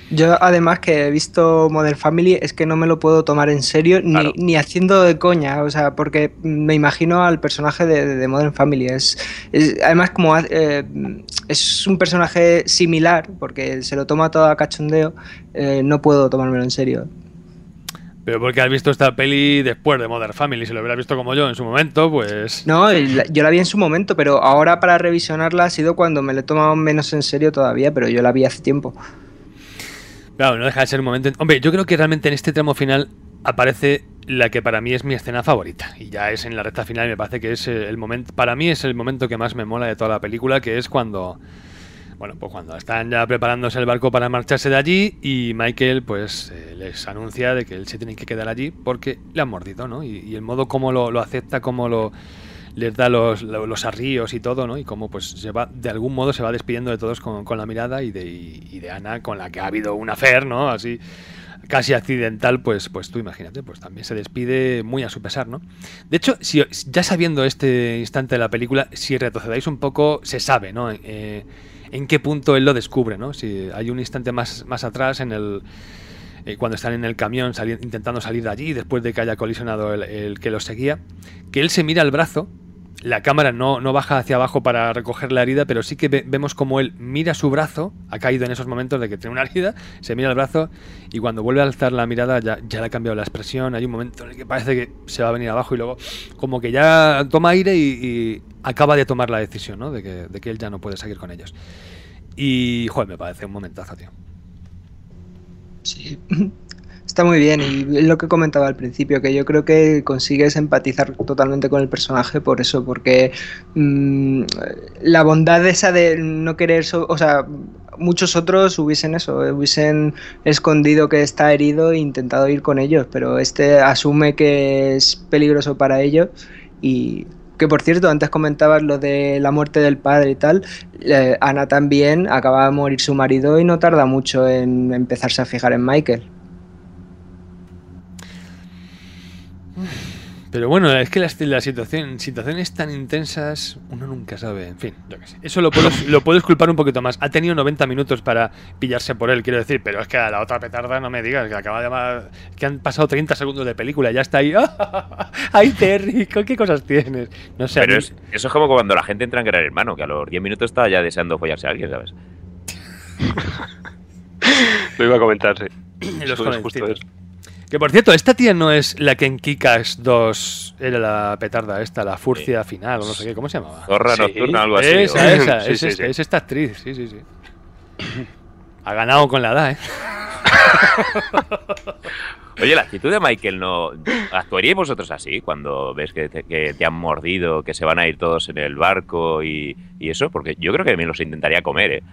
Yo además que he visto Modern Family es que no me lo puedo tomar en serio ni, Claro. ni haciendo de coña, o sea, porque me imagino al personaje de, de Modern Family. Es, es- además como eh, es un personaje similar, porque se lo toma todo a cachondeo, eh, no puedo tomármelo en serio. Pero porque has visto esta peli después de Modern Family. Si lo hubieras visto como yo en su momento, pues... No, y la- yo la vi en su momento, pero ahora para revisionarla ha sido cuando me lo he tomado menos en serio todavía, pero yo la vi hace tiempo. Claro, no deja de ser un momento... Hombre, yo creo que realmente en este tramo final aparece la que para mí es mi escena favorita. Y ya es en la recta final, me parece que es el momento... Para mí es el momento que más me mola de toda la película, que es cuando... Bueno, pues cuando están ya preparándose el barco para marcharse de allí y Michael pues eh, les anuncia de que él se tiene que quedar allí porque le han mordido, ¿no? Y, y el modo como lo, lo acepta, como lo les da los, lo- los arríos y todo, ¿no? Y cómo pues se va, de algún modo se va despidiendo de todos con, con la mirada y de, y, y de Ana con la que ha habido un affair, ¿no? Así casi accidental, pues, pues tú imagínate, pues también se despide muy a su pesar, ¿no? De hecho, si, ya sabiendo este instante de la película, si retrocedáis un poco, se sabe, ¿no? Eh, en qué punto él lo descubre, ¿no? Si hay un instante más, más atrás en el eh, cuando están en el camión sali- intentando salir de allí después de que haya colisionado el, el que los seguía, que él se mira el brazo, la cámara no, no baja hacia abajo para recoger la herida, pero sí que ve- vemos como él mira su brazo, ha caído en esos momentos de que tiene una herida, se mira el brazo y cuando vuelve a alzar la mirada ya, ya le ha cambiado la expresión, hay un momento en el que parece que se va a venir abajo y luego como que ya toma aire y, y acaba de tomar la decisión, ¿no? De que, de que él ya no puede seguir con ellos. Y, joder, me parece un momentazo, tío. Sí, está muy bien y es lo que comentaba al principio, que yo creo que consigues empatizar totalmente con el personaje por eso, porque mmm, la bondad esa de no querer, so- o sea, muchos otros hubiesen eso, hubiesen escondido que está herido e intentado ir con ellos, pero este asume que es peligroso para ellos y... Que por cierto, antes comentabas lo de la muerte del padre y tal. eh, Ana también acaba de morir su marido y no tarda mucho en empezarse a fijar en Michael. Pero bueno, es que las, las situación, situaciones tan intensas, uno nunca sabe. En fin, yo qué sé. Eso lo puedes, lo puedes culpar un poquito más. Ha tenido noventa minutos para pillarse por él, quiero decir, pero es que a la otra petarda no me digas, que acaba de llamar, que han pasado treinta segundos de película y ya está ahí. ¡Ay, Terry! ¿Qué cosas tienes? No sé. a Pero mí- es, eso es como cuando la gente entra en Gran Hermano, que a los diez minutos está ya deseando follarse a alguien, ¿sabes? Lo iba a comentar, sí. los Justo- justo jovencitos. eso. Que por cierto, esta tía no es la que en Kick-Ass dos era la petarda esta, la furcia final o no sé qué, ¿cómo se llamaba? Zorra Sí. nocturna, algo así. Esa, o- esa, Sí, es, sí, esta, sí. es esta actriz, sí, sí, sí. Ha ganado con la edad, ¿eh? Oye, la actitud de Michael no... ¿Actuaríais vosotros así cuando ves que te, que te han mordido, que se van a ir todos en el barco y, y eso? Porque yo creo que me los intentaría comer, ¿eh?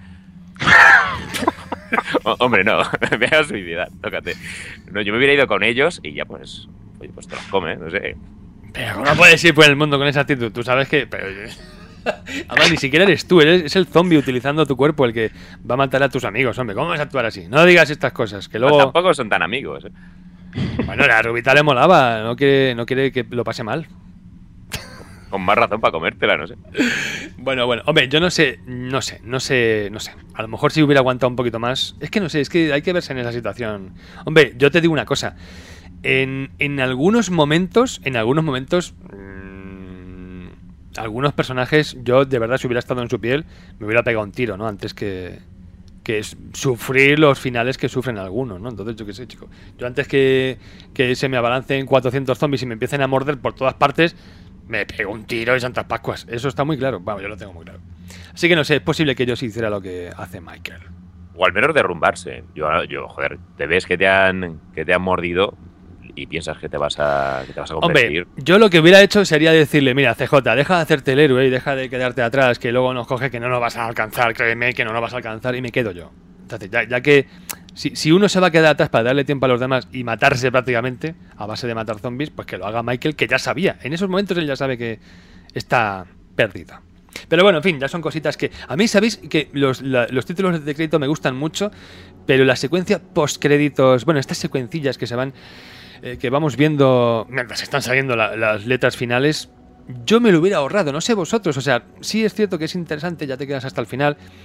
O- hombre, no, me da suicidad, tócate. No, yo me hubiera ido con ellos y ya pues, oye, pues te los come, no sé. Pero ¿cómo puedes ir por el mundo con esa actitud? Tú sabes que... Pero... Además, ni siquiera eres tú, eres, es el zombie utilizando tu cuerpo el que va a matar a tus amigos, hombre. ¿Cómo vas a actuar así? No digas estas cosas, que No, luego... tampoco son tan amigos, ¿eh? Bueno, la rubita le molaba, no quiere, no quiere que lo pase mal. Con más razón para comértela, no sé. Bueno, bueno, hombre, yo no sé, no sé, no sé, no sé. A lo mejor si hubiera aguantado un poquito más. Es que no sé, es que hay que verse en esa situación. Hombre, yo te digo una cosa. En, en algunos momentos, en algunos momentos, mmm, algunos personajes, yo de verdad si hubiera estado en su piel, me hubiera pegado un tiro, ¿no? Antes que, que es sufrir los finales que sufren algunos, ¿no? Entonces, yo qué sé, chico. Yo antes que, que se me abalancen cuatrocientos zombies y me empiecen a morder por todas partes, me pego un tiro y Santas Pascuas. Eso está muy claro. Vamos, yo lo tengo muy claro. Así que no sé, es posible que yo sí hiciera lo que hace Michael. O al menos derrumbarse. Yo, yo joder, te ves que te han, que te han mordido y piensas que te vas a, que te vas a convertir. Hombre, yo lo que hubiera hecho sería decirle, mira, C J, deja de hacerte el héroe y deja de quedarte atrás, que luego nos coge que no nos vas a alcanzar, créeme que no nos vas a alcanzar y me quedo yo. Entonces, ya, ya que si, si uno se va a quedar atrás para darle tiempo a los demás y matarse prácticamente a base de matar zombies, pues que lo haga Michael, que ya sabía. En esos momentos él ya sabe que está perdido. Pero bueno, en fin, ya son cositas que... A mí, ¿sabéis? Que los, la, los títulos de crédito me gustan mucho, pero la secuencia post-créditos... Bueno, estas secuencillas que se van... Eh, que vamos viendo mientras están saliendo la, las letras finales, yo me lo hubiera ahorrado, no sé vosotros. O sea, sí es cierto que es interesante, ya te quedas hasta el final...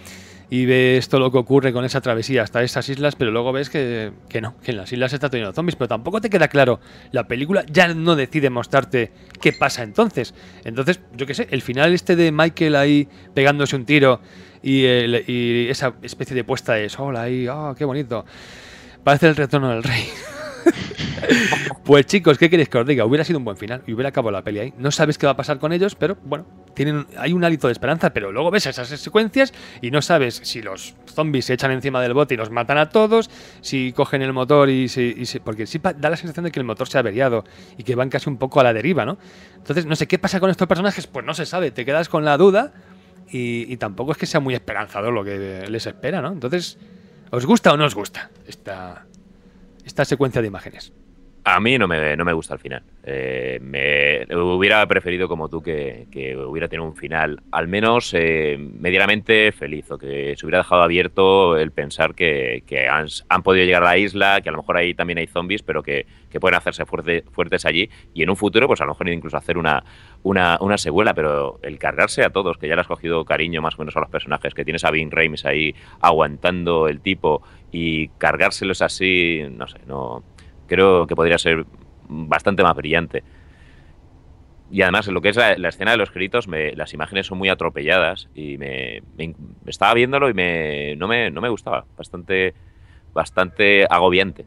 y ves todo lo que ocurre con esa travesía hasta esas islas, pero luego ves que, que no, que en las islas está todo lleno de zombies, pero tampoco te queda claro. La película ya no decide mostrarte qué pasa entonces. Entonces, yo qué sé, el final este de Michael ahí pegándose un tiro y, el, y esa especie de puesta de sol ahí, oh, qué bonito. Parece el retorno del rey. Pues chicos, ¿qué queréis que os diga? Hubiera sido un buen final y hubiera acabado la peli ahí. No sabes qué va a pasar con ellos, pero bueno, tienen, hay un hálito de esperanza, pero luego ves esas secuencias y no sabes si los zombies se echan encima del bote y los matan a todos, si cogen el motor y se... Y se porque sí da la sensación de que el motor se ha averiado y que van casi un poco a la deriva, ¿no? Entonces, no sé, ¿qué pasa con estos personajes? Pues no se sabe, te quedas con la duda y, y tampoco es que sea muy esperanzador lo que les espera, ¿no? Entonces, ¿os gusta o no os gusta esta, esta secuencia de imágenes? A mí no me, no me gusta el final. Eh, me hubiera preferido, como tú, que, que hubiera tenido un final al menos eh, medianamente feliz, o que se hubiera dejado abierto el pensar que, que han, han podido llegar a la isla, que a lo mejor ahí también hay zombies, pero que, que pueden hacerse fuerte, fuertes allí, y en un futuro pues a lo mejor incluso hacer una, una, una secuela, pero el cargarse a todos, que ya le has cogido cariño más o menos a los personajes, que tienes a Ving Rhames ahí aguantando el tipo, y cargárselos así, no sé, no... Creo que podría ser bastante más brillante. Y además, en lo que es la, la escena de los gritos, me, las imágenes son muy atropelladas y me, me, me estaba viéndolo y me, no, me, no me gustaba. Bastante, bastante agobiante.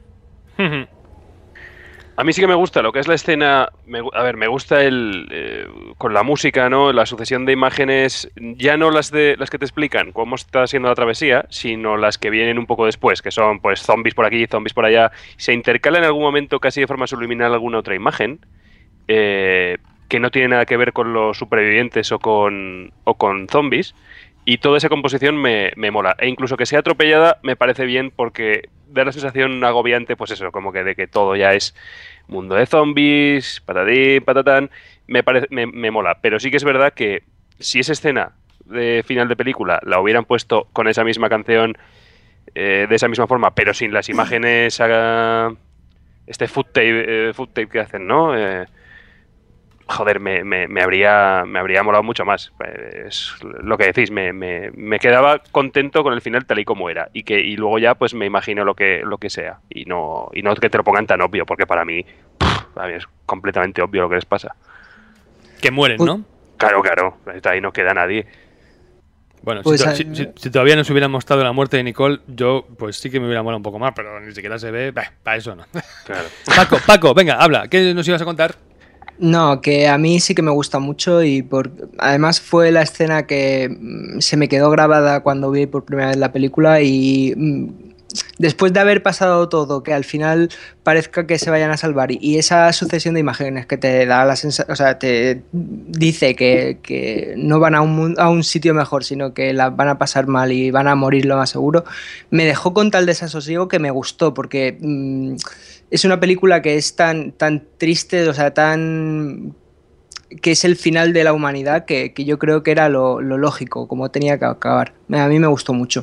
A mí sí que me gusta lo que es la escena. Me, a ver, me gusta el eh, con la música, ¿no? La sucesión de imágenes, ya no las de las que te explican cómo está siendo la travesía, sino las que vienen un poco después, que son pues zombies por aquí, zombies por allá. Se intercala en algún momento casi de forma subliminal alguna otra imagen eh, que no tiene nada que ver con los supervivientes o con o con zombies. Y toda esa composición me, me mola. E incluso que sea atropellada me parece bien porque da la sensación agobiante, pues eso, como que de que todo ya es mundo de zombies, patadín, patatán, me, parece, me, me mola. Pero sí que es verdad que si esa escena de final de película la hubieran puesto con esa misma canción, eh, de esa misma forma, pero sin las imágenes, haga este footape, eh, footape que hacen, ¿no? Eh, joder, me, me, me, habría, me habría molado mucho más. Es lo que decís, me, me, me quedaba contento con el final tal y como era. Y que y luego ya pues me imagino lo que, lo que sea. Y no, y no que te lo pongan tan obvio, porque para mí, pff, para mí es completamente obvio lo que les pasa. Que mueren, ¿no? Claro, claro. Ahí no queda nadie. Bueno, pues si, a... si, si, si todavía nos hubieran mostrado la muerte de Nicole, yo pues sí que me hubiera molado un poco más, pero ni siquiera se ve. Bah, para eso no. Claro. Paco, Paco, venga, habla. ¿Qué nos ibas a contar? No, que a mí sí que me gusta mucho y por además fue la escena que se me quedó grabada cuando vi por primera vez la película y mmm, después de haber pasado todo, que al final parezca que se vayan a salvar y, y esa sucesión de imágenes que te da la sensación, o sea, te dice que, que no van a un, a un sitio mejor, sino que la van a pasar mal y van a morir lo más seguro, me dejó con tal desasosiego que me gustó porque... Mmm, es una película que es tan, tan triste, o sea, tan... que es el final de la humanidad, que, que yo creo que era lo, lo lógico, como tenía que acabar. A mí me gustó mucho.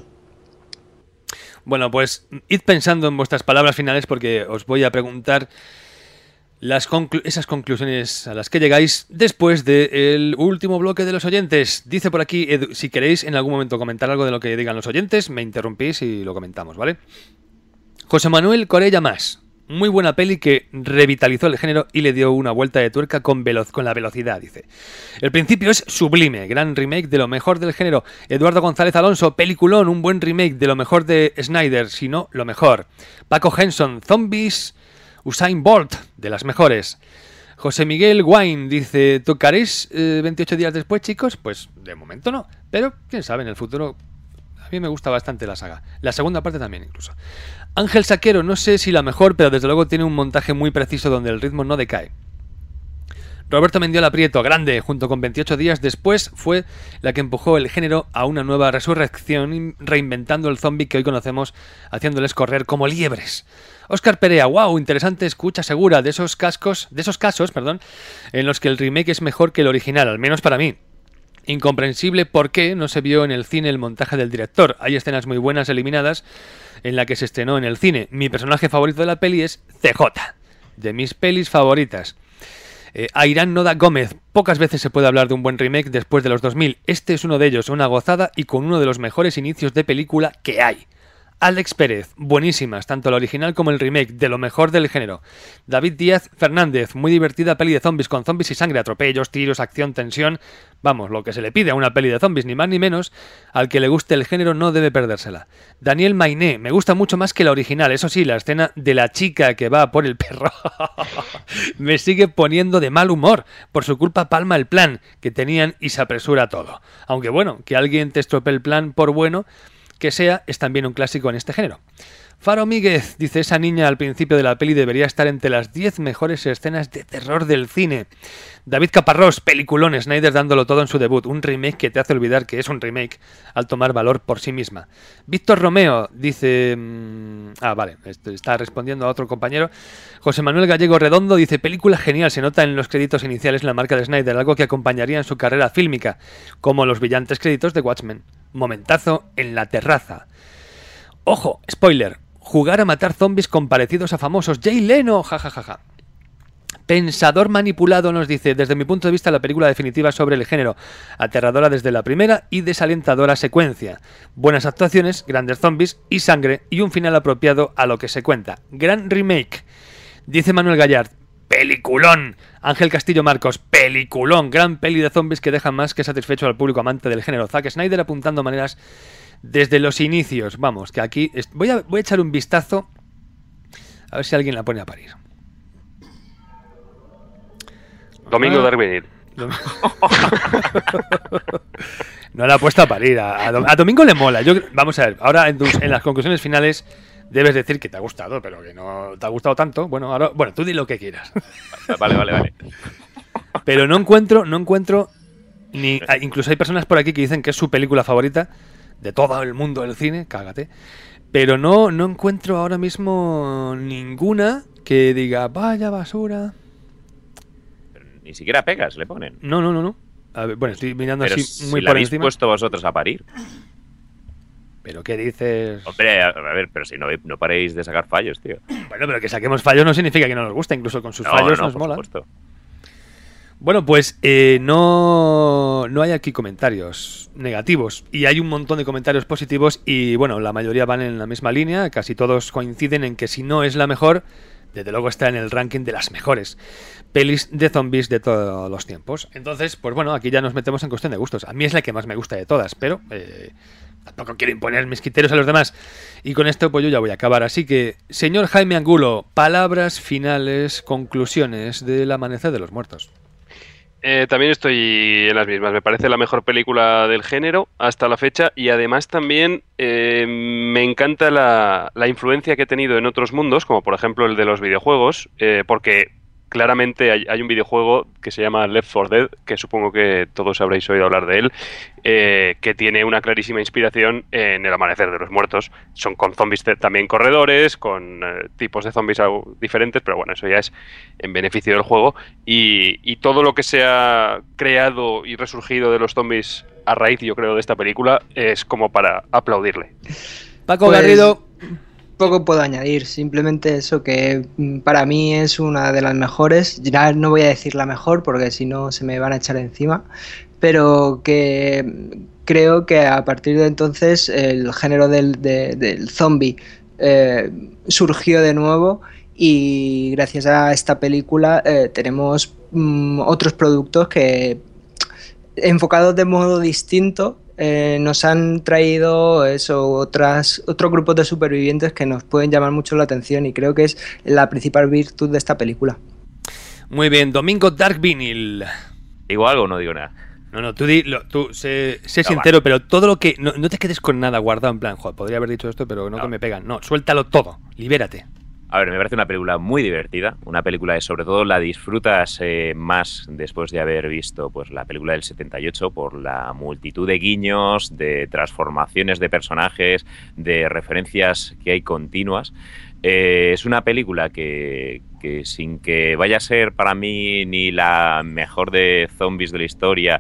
Bueno, pues id pensando en vuestras palabras finales porque os voy a preguntar las conclu- esas conclusiones a las que llegáis después del último bloque de los oyentes. Dice por aquí, Edu, si queréis en algún momento comentar algo de lo que digan los oyentes, me interrumpís y lo comentamos, ¿vale? José Manuel Corella Más. Muy buena peli que revitalizó el género y le dio una vuelta de tuerca con, veloz, con la velocidad, dice. El principio es sublime, gran remake de lo mejor del género. Eduardo González Alonso, peliculón, un buen remake de lo mejor de Snyder, si no, lo mejor. Paco Henson, Zombies, Usain Bolt, de las mejores. José Miguel Wine dice, ¿tocaréis eh, veintiocho días después, chicos? Pues de momento no, pero quién sabe, en el futuro... A mí me gusta bastante la saga. La segunda parte también, incluso. Ángel Saquero, no sé si la mejor, pero desde luego tiene un montaje muy preciso donde el ritmo no decae. Roberto Mendiola Prieto, grande, junto con veintiocho días después, fue la que empujó el género a una nueva resurrección, reinventando el zombie que hoy conocemos, haciéndoles correr como liebres. Óscar Perea, wow, interesante escucha segura de esos cascos, de esos casos, perdón, en los que el remake es mejor que el original, al menos para mí. Incomprensible por qué no se vio en el cine el montaje del director. Hay escenas muy buenas eliminadas en la que se estrenó en el cine. Mi personaje favorito de la peli es C J, de mis pelis favoritas. Eh, Airán Noda Gómez, pocas veces se puede hablar de un buen remake después de los dos mil. Este es uno de ellos, una gozada y con uno de los mejores inicios de película que hay. Alex Pérez, buenísimas, tanto la original como el remake, de lo mejor del género. David Díaz Fernández, muy divertida peli de zombies, con zombies y sangre, atropellos, tiros, acción, tensión. Vamos, lo que se le pide a una peli de zombies, ni más ni menos. Al que le guste el género no debe perdérsela. Daniel Mainé, me gusta mucho más que la original, eso sí, la escena de la chica que va por el perro me sigue poniendo de mal humor. Por su culpa palma el plan que tenían y se apresura todo. Aunque bueno, que alguien te estropee el plan por bueno que sea, es también un clásico en este género. Faro Míguez dice, esa niña al principio de la peli debería estar entre las diez mejores escenas de terror del cine. David Caparrós, peliculón, Snyder dándolo todo en su debut, un remake que te hace olvidar que es un remake al tomar valor por sí misma. Víctor Romeo dice... Mmm, ah, vale, está respondiendo a otro compañero. José Manuel Gallego Redondo dice, película genial, se nota en los créditos iniciales la marca de Snyder, algo que acompañaría en su carrera fílmica, como los brillantes créditos de Watchmen. Momentazo en la terraza. Ojo, spoiler, jugar a matar zombies con parecidos a famosos. Jay Leno, jajajaja. Ja, ja, ja. Pensador manipulado nos dice, desde mi punto de vista la película definitiva sobre el género, aterradora desde la primera y desalentadora secuencia. Buenas actuaciones, grandes zombies y sangre y un final apropiado a lo que se cuenta. Gran remake. Dice Manuel Gallard, peliculón. Ángel Castillo Marcos, peliculón. Gran peli de zombies que deja más que satisfecho al público amante del género. Zack Snyder apuntando maneras desde los inicios. Vamos, que aquí voy a, voy a echar un vistazo a ver si alguien la pone a parir. Domingo Darwin. No la ha puesto a parir. A, a, a Domingo le mola. Yo, vamos a ver, ahora en, tus, en las conclusiones finales debes decir que te ha gustado, pero que no te ha gustado tanto. Bueno, ahora, bueno, tú di lo que quieras. Vale, vale, vale. Pero no encuentro, no encuentro ni incluso hay personas por aquí que dicen que es su película favorita de todo el mundo del cine, cágate. Pero no, no encuentro ahora mismo ninguna que diga, vaya basura. Pero ni siquiera pegas le ponen. No, no, no, no. A ver, bueno, estoy mirando pero así si muy la por habéis encima. Puesto vosotros a parir. ¿Pero qué dices? Hombre, a, a ver, pero si no, no paréis de sacar fallos, tío. Bueno, pero que saquemos fallos no significa que no nos gusta, incluso con sus no, fallos no, nos por mola. Supuesto. Bueno, pues eh, no, no hay aquí comentarios negativos y hay un montón de comentarios positivos y bueno, la mayoría van en la misma línea, casi todos coinciden en que si no es la mejor, desde luego está en el ranking de las mejores pelis de zombies de todos los tiempos. Entonces, pues bueno, aquí ya nos metemos en cuestión de gustos. A mí es la que más me gusta de todas, pero eh, tampoco quiero imponer mis criterios a los demás. Y con esto pues yo ya voy a acabar. Así que, señor Jaime Angulo, palabras finales, conclusiones del Amanecer de los Muertos. Eh, también estoy en las mismas. Me parece la mejor película del género hasta la fecha y además también eh, me encanta la, la influencia que he tenido en otros mundos, como por ejemplo el de los videojuegos, eh, porque claramente hay, hay un videojuego que se llama Left four Dead, que supongo que todos habréis oído hablar de él, eh, que tiene una clarísima inspiración en el Amanecer de los Muertos. Son con zombies también corredores, con eh, tipos de zombies diferentes, pero bueno, eso ya es en beneficio del juego. Y, y todo lo que se ha creado y resurgido de los zombies a raíz, yo creo, de esta película, es como para aplaudirle. Paco Pues, Garrido. Poco puedo añadir, simplemente eso, que para mí es una de las mejores. Ya no voy a decir la mejor porque si no se me van a echar encima, pero que creo que a partir de entonces el género del, de, del zombie eh, surgió de nuevo y gracias a esta película eh, tenemos mm, otros productos que, enfocados de modo distinto, Eh, nos han traído eso, otras, otros grupos de supervivientes que nos pueden llamar mucho la atención y creo que es la principal virtud de esta película. Muy bien, Domingo Dark Vinyl. ¿Digo algo o no digo nada? No, no, tú, di, lo, tú sé, sé No, sincero, vale. pero todo lo que... No, no te quedes con nada guardado en plan, joder, podría haber dicho esto, pero no, No. que me pegan. No, suéltalo todo, libérate. A ver, me parece una película muy divertida, una película que sobre todo la disfrutas eh, más después de haber visto pues la película del setenta y ocho por la multitud de guiños, de transformaciones de personajes, de referencias que hay continuas. Eh, es una película que, que sin que vaya a ser para mí ni la mejor de zombies de la historia,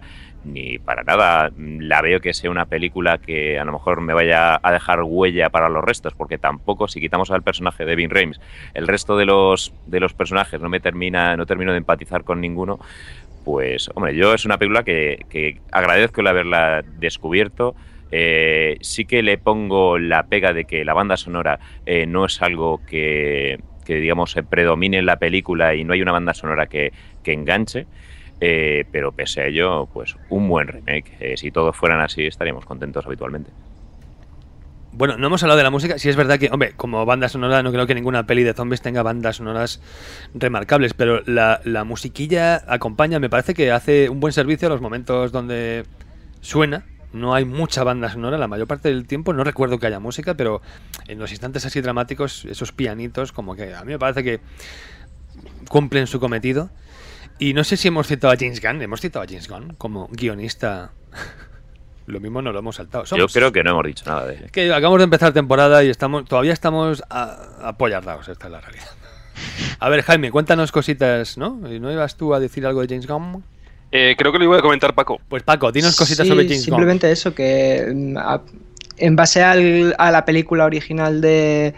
ni para nada la veo que sea una película que a lo mejor me vaya a dejar huella para los restos, porque tampoco, si quitamos al personaje de Ving Rhames, el resto de los, de los personajes no me termina, no termino de empatizar con ninguno. Pues, hombre, yo es una película que, que agradezco el haberla descubierto. Eh, sí que le pongo la pega de que la banda sonora eh, no es algo que, que digamos, se predomine en la película y no hay una banda sonora que, que enganche. Eh, pero pese a ello, pues un buen remake. Eh, si todos fueran así, estaríamos contentos habitualmente. Bueno, no hemos hablado de la música. Sí es verdad que, hombre, como banda sonora no creo que ninguna peli de zombies tenga bandas sonoras remarcables, pero la, la musiquilla acompaña, me parece que hace un buen servicio a los momentos donde suena. No hay mucha banda sonora la mayor parte del tiempo, no recuerdo que haya música, pero en los instantes así dramáticos, esos pianitos, como que a mí me parece que cumplen su cometido. Y no sé si hemos citado a James Gunn, hemos citado a James Gunn como guionista. Lo mismo no lo hemos saltado. Somos... Yo creo que no hemos dicho nada de él. Es que acabamos de empezar temporada y estamos todavía estamos apoyados, esta es la realidad. A ver, Jaime, cuéntanos cositas, ¿no? ¿No ibas tú a decir algo de James Gunn? Eh, creo que lo iba a comentar Paco. Pues Paco, dinos cositas sí, sobre James Gunn. Simplemente eso, que a, en base al, a la película original de...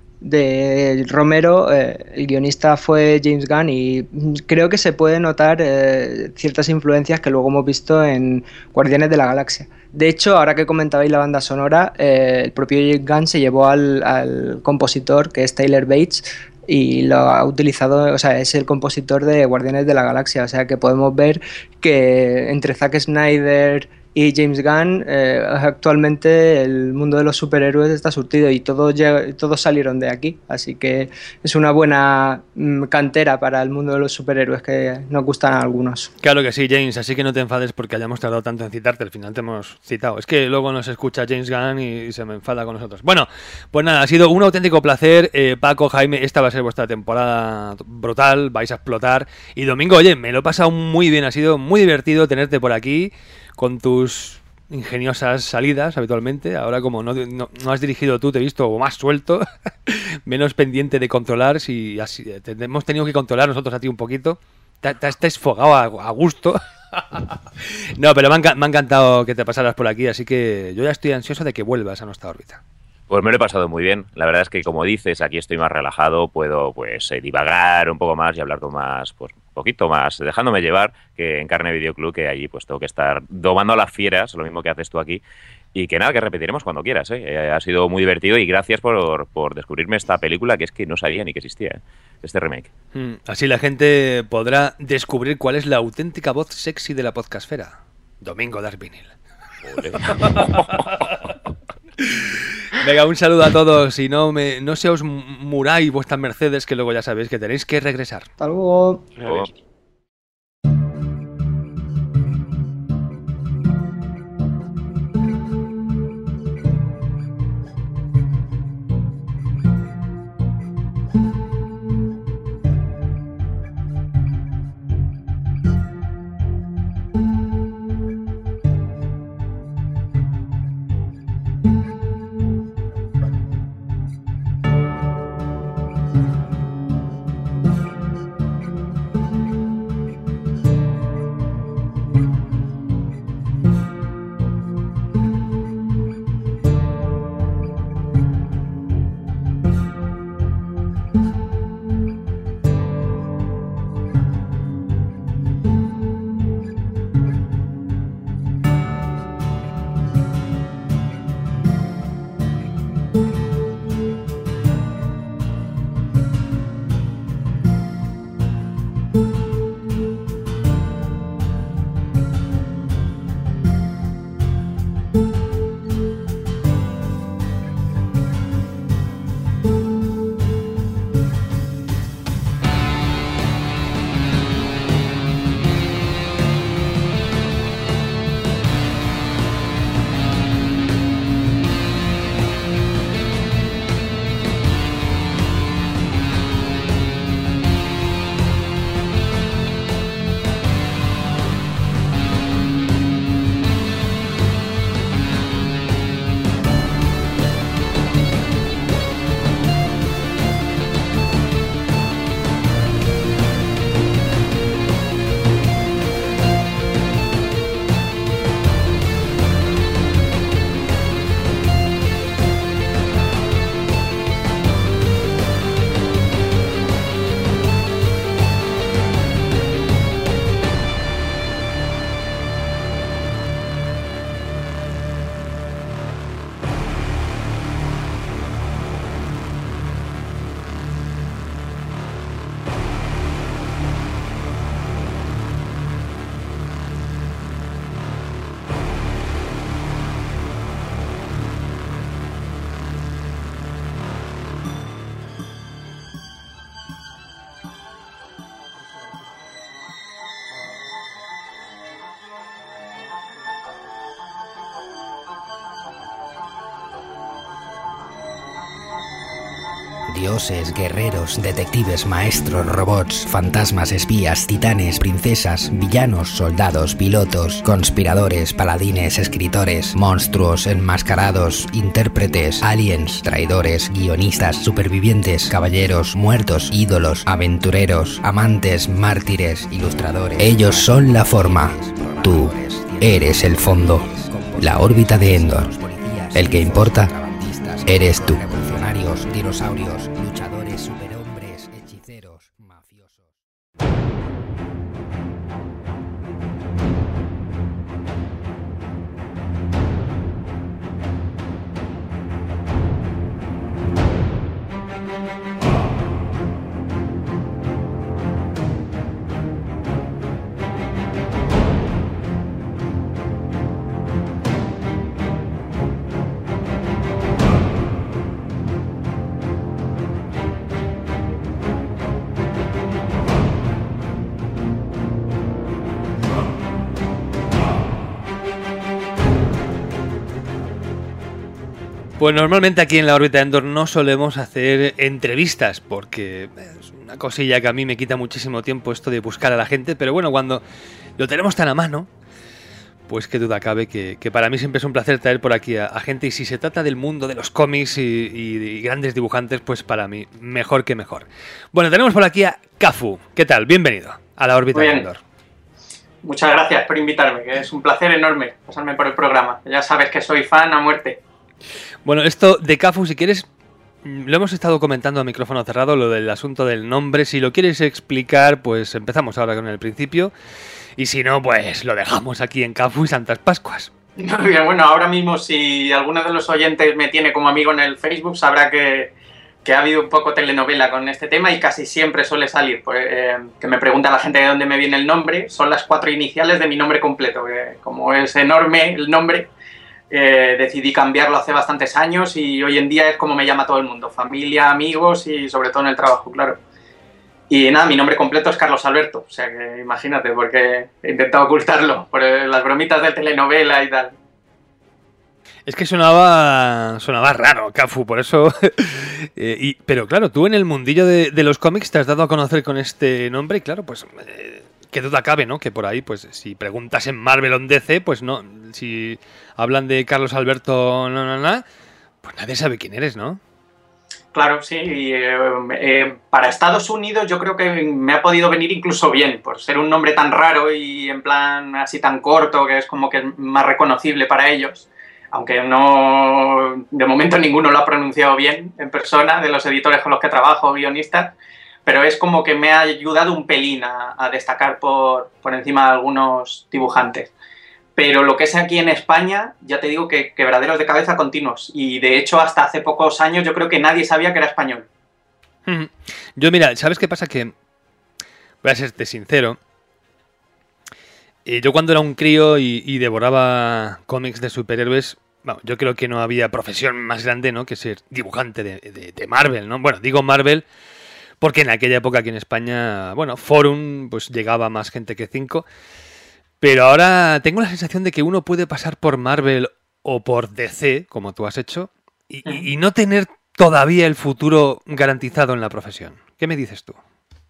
de Romero, eh, el guionista fue James Gunn y creo que se puede notar eh, ciertas influencias que luego hemos visto en Guardianes de la Galaxia. De hecho, ahora que comentabais la banda sonora, eh, el propio James Gunn se llevó al, al compositor, que es Tyler Bates, y lo ha utilizado, o sea, es el compositor de Guardianes de la Galaxia, o sea que podemos ver que entre Zack Snyder y James Gunn, eh, actualmente el mundo de los superhéroes está surtido y todos, todos salieron de aquí, así que es una buena mm, cantera para el mundo de los superhéroes que nos gustan a algunos. Claro que sí, James, así que no te enfades porque hayamos tardado tanto en citarte, al final te hemos citado. Es que luego nos escucha James Gunn y se me enfada con nosotros. Bueno, pues nada, ha sido un auténtico placer, eh, Paco, Jaime, esta va a ser vuestra temporada brutal, vais a explotar. Y Domingo, oye, me lo he pasado muy bien, ha sido muy divertido tenerte por aquí, con tus ingeniosas salidas habitualmente. Ahora como no, no, no has dirigido tú, te he visto más suelto, menos pendiente de controlar. Si así, te, hemos tenido que controlar nosotros a ti un poquito. Te, te has desfogado a, a gusto. No, pero me ha, me ha encantado que te pasaras por aquí, así que yo ya estoy ansioso de que vuelvas a nuestra órbita. Pues me lo he pasado muy bien. La verdad es que, como dices, aquí estoy más relajado, puedo pues eh, divagar un poco más y hablar con más, pues un poquito más, dejándome llevar, que en Carne Video Club, que allí pues tengo que estar domando a las fieras, lo mismo que haces tú aquí. Y que nada, que repetiremos cuando quieras, ¿eh? Eh, ha sido muy divertido y gracias por, por descubrirme esta película que es que no sabía ni que existía, ¿eh? Este remake. Mm, así la gente podrá descubrir cuál es la auténtica voz sexy de la podcastfera. Domingo Darvinil. Venga, un saludo a todos y no, me, no se os muráis vuestras mercedes, que luego ya sabéis que tenéis que regresar. Hasta luego. Adiós. Dioses, guerreros, detectives, maestros, robots, fantasmas, espías, titanes, princesas, villanos, soldados, pilotos, conspiradores, paladines, escritores, monstruos, enmascarados, intérpretes, aliens, traidores, guionistas, supervivientes, caballeros, muertos, ídolos, aventureros, amantes, mártires, ilustradores. Ellos son la forma. Tú eres el fondo. La órbita de Endor. El que importa eres tú. Revolucionarios, dinosaurios, luchadores, superhombres, hechiceros, mafiosos. Pues normalmente aquí en la órbita de Endor no solemos hacer entrevistas porque es una cosilla que a mí me quita muchísimo tiempo esto de buscar a la gente, pero bueno, cuando lo tenemos tan a mano, pues qué duda cabe que, que para mí siempre es un placer traer por aquí a, a gente, y si se trata del mundo de los cómics y, y, y grandes dibujantes, pues para mí mejor que mejor. Bueno, tenemos por aquí a Cafu. ¿Qué tal? Bienvenido a la órbita de Endor. Muchas gracias por invitarme, que es un placer enorme pasarme por el programa. Ya sabes que soy fan a muerte. Bueno, esto de Cafu, si quieres, lo hemos estado comentando a micrófono cerrado, lo del asunto del nombre. Si lo quieres explicar, pues empezamos ahora con el principio. Y si no, pues lo dejamos aquí en Cafu y Santas Pascuas. Muy bien, bueno, ahora mismo si alguno de los oyentes me tiene como amigo en el Facebook, sabrá que, que ha habido un poco telenovela con este tema y casi siempre suele salir. Pues, eh, que me pregunta la gente de dónde me viene el nombre. Son las cuatro iniciales de mi nombre completo, que como es enorme el nombre... Eh, decidí cambiarlo hace bastantes años y hoy en día es como me llama todo el mundo, familia, amigos y sobre todo en el trabajo, claro. Y nada, mi nombre completo es Carlos Alberto, o sea que imagínate, porque he intentado ocultarlo por las bromitas de telenovela y tal. Es que sonaba sonaba raro, Cafu, por eso... eh, y, pero claro, tú en el mundillo de, de los cómics te has dado a conocer con este nombre y claro, pues... Eh, qué duda cabe, ¿no? Que por ahí, pues, si preguntas en Marvel o en D C, pues no. Si hablan de Carlos Alberto, no, no, no, pues nadie sabe quién eres, ¿no? Claro, sí. Y, eh, eh, para Estados Unidos yo creo que me ha podido venir incluso bien, por ser un nombre tan raro y en plan así tan corto, que es como que es más reconocible para ellos. Aunque no, de momento ninguno lo ha pronunciado bien en persona, de los editores con los que trabajo, guionistas. Pero es como que me ha ayudado un pelín a, a destacar por, por encima de algunos dibujantes. Pero lo que es aquí en España, ya te digo que quebraderos de cabeza continuos. Y de hecho, hasta hace pocos años yo creo que nadie sabía que era español. Yo, mira, ¿sabes qué pasa? Que, voy a serte sincero, eh, yo cuando era un crío y, y devoraba cómics de superhéroes, bueno, yo creo que no había profesión más grande, ¿no?, que ser dibujante de, de, de Marvel, ¿no? Bueno, digo Marvel... Porque en aquella época aquí en España, bueno, Forum, pues llegaba más gente que cinco. Pero ahora tengo la sensación de que uno puede pasar por Marvel o por D C, como tú has hecho, y, y, y no tener todavía el futuro garantizado en la profesión. ¿Qué me dices tú?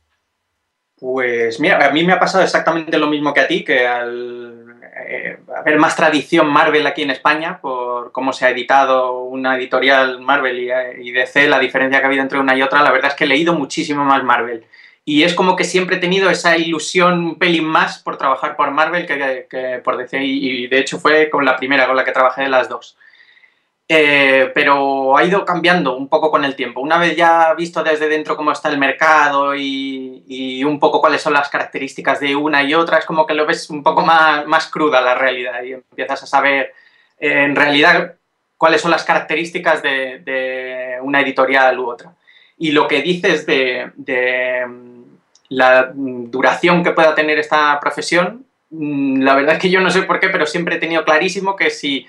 Pues mira, a mí me ha pasado exactamente lo mismo que a ti, que al eh, haber más tradición Marvel aquí en España, por cómo se ha editado una editorial Marvel y, y D C, la diferencia que ha habido entre una y otra, la verdad es que he leído muchísimo más Marvel. Y es como que siempre he tenido esa ilusión un pelín más por trabajar por Marvel que, que por D C, y, y de hecho fue con la primera con la que trabajé de las dos. Eh, pero ha ido cambiando un poco con el tiempo. Una vez ya visto desde dentro cómo está el mercado y, y un poco cuáles son las características de una y otra, es como que lo ves un poco más, más cruda la realidad y empiezas a saber eh, en realidad cuáles son las características de, de una editorial u otra. Y lo que dices de, de la duración que pueda tener esta profesión, la verdad es que yo no sé por qué, pero siempre he tenido clarísimo que si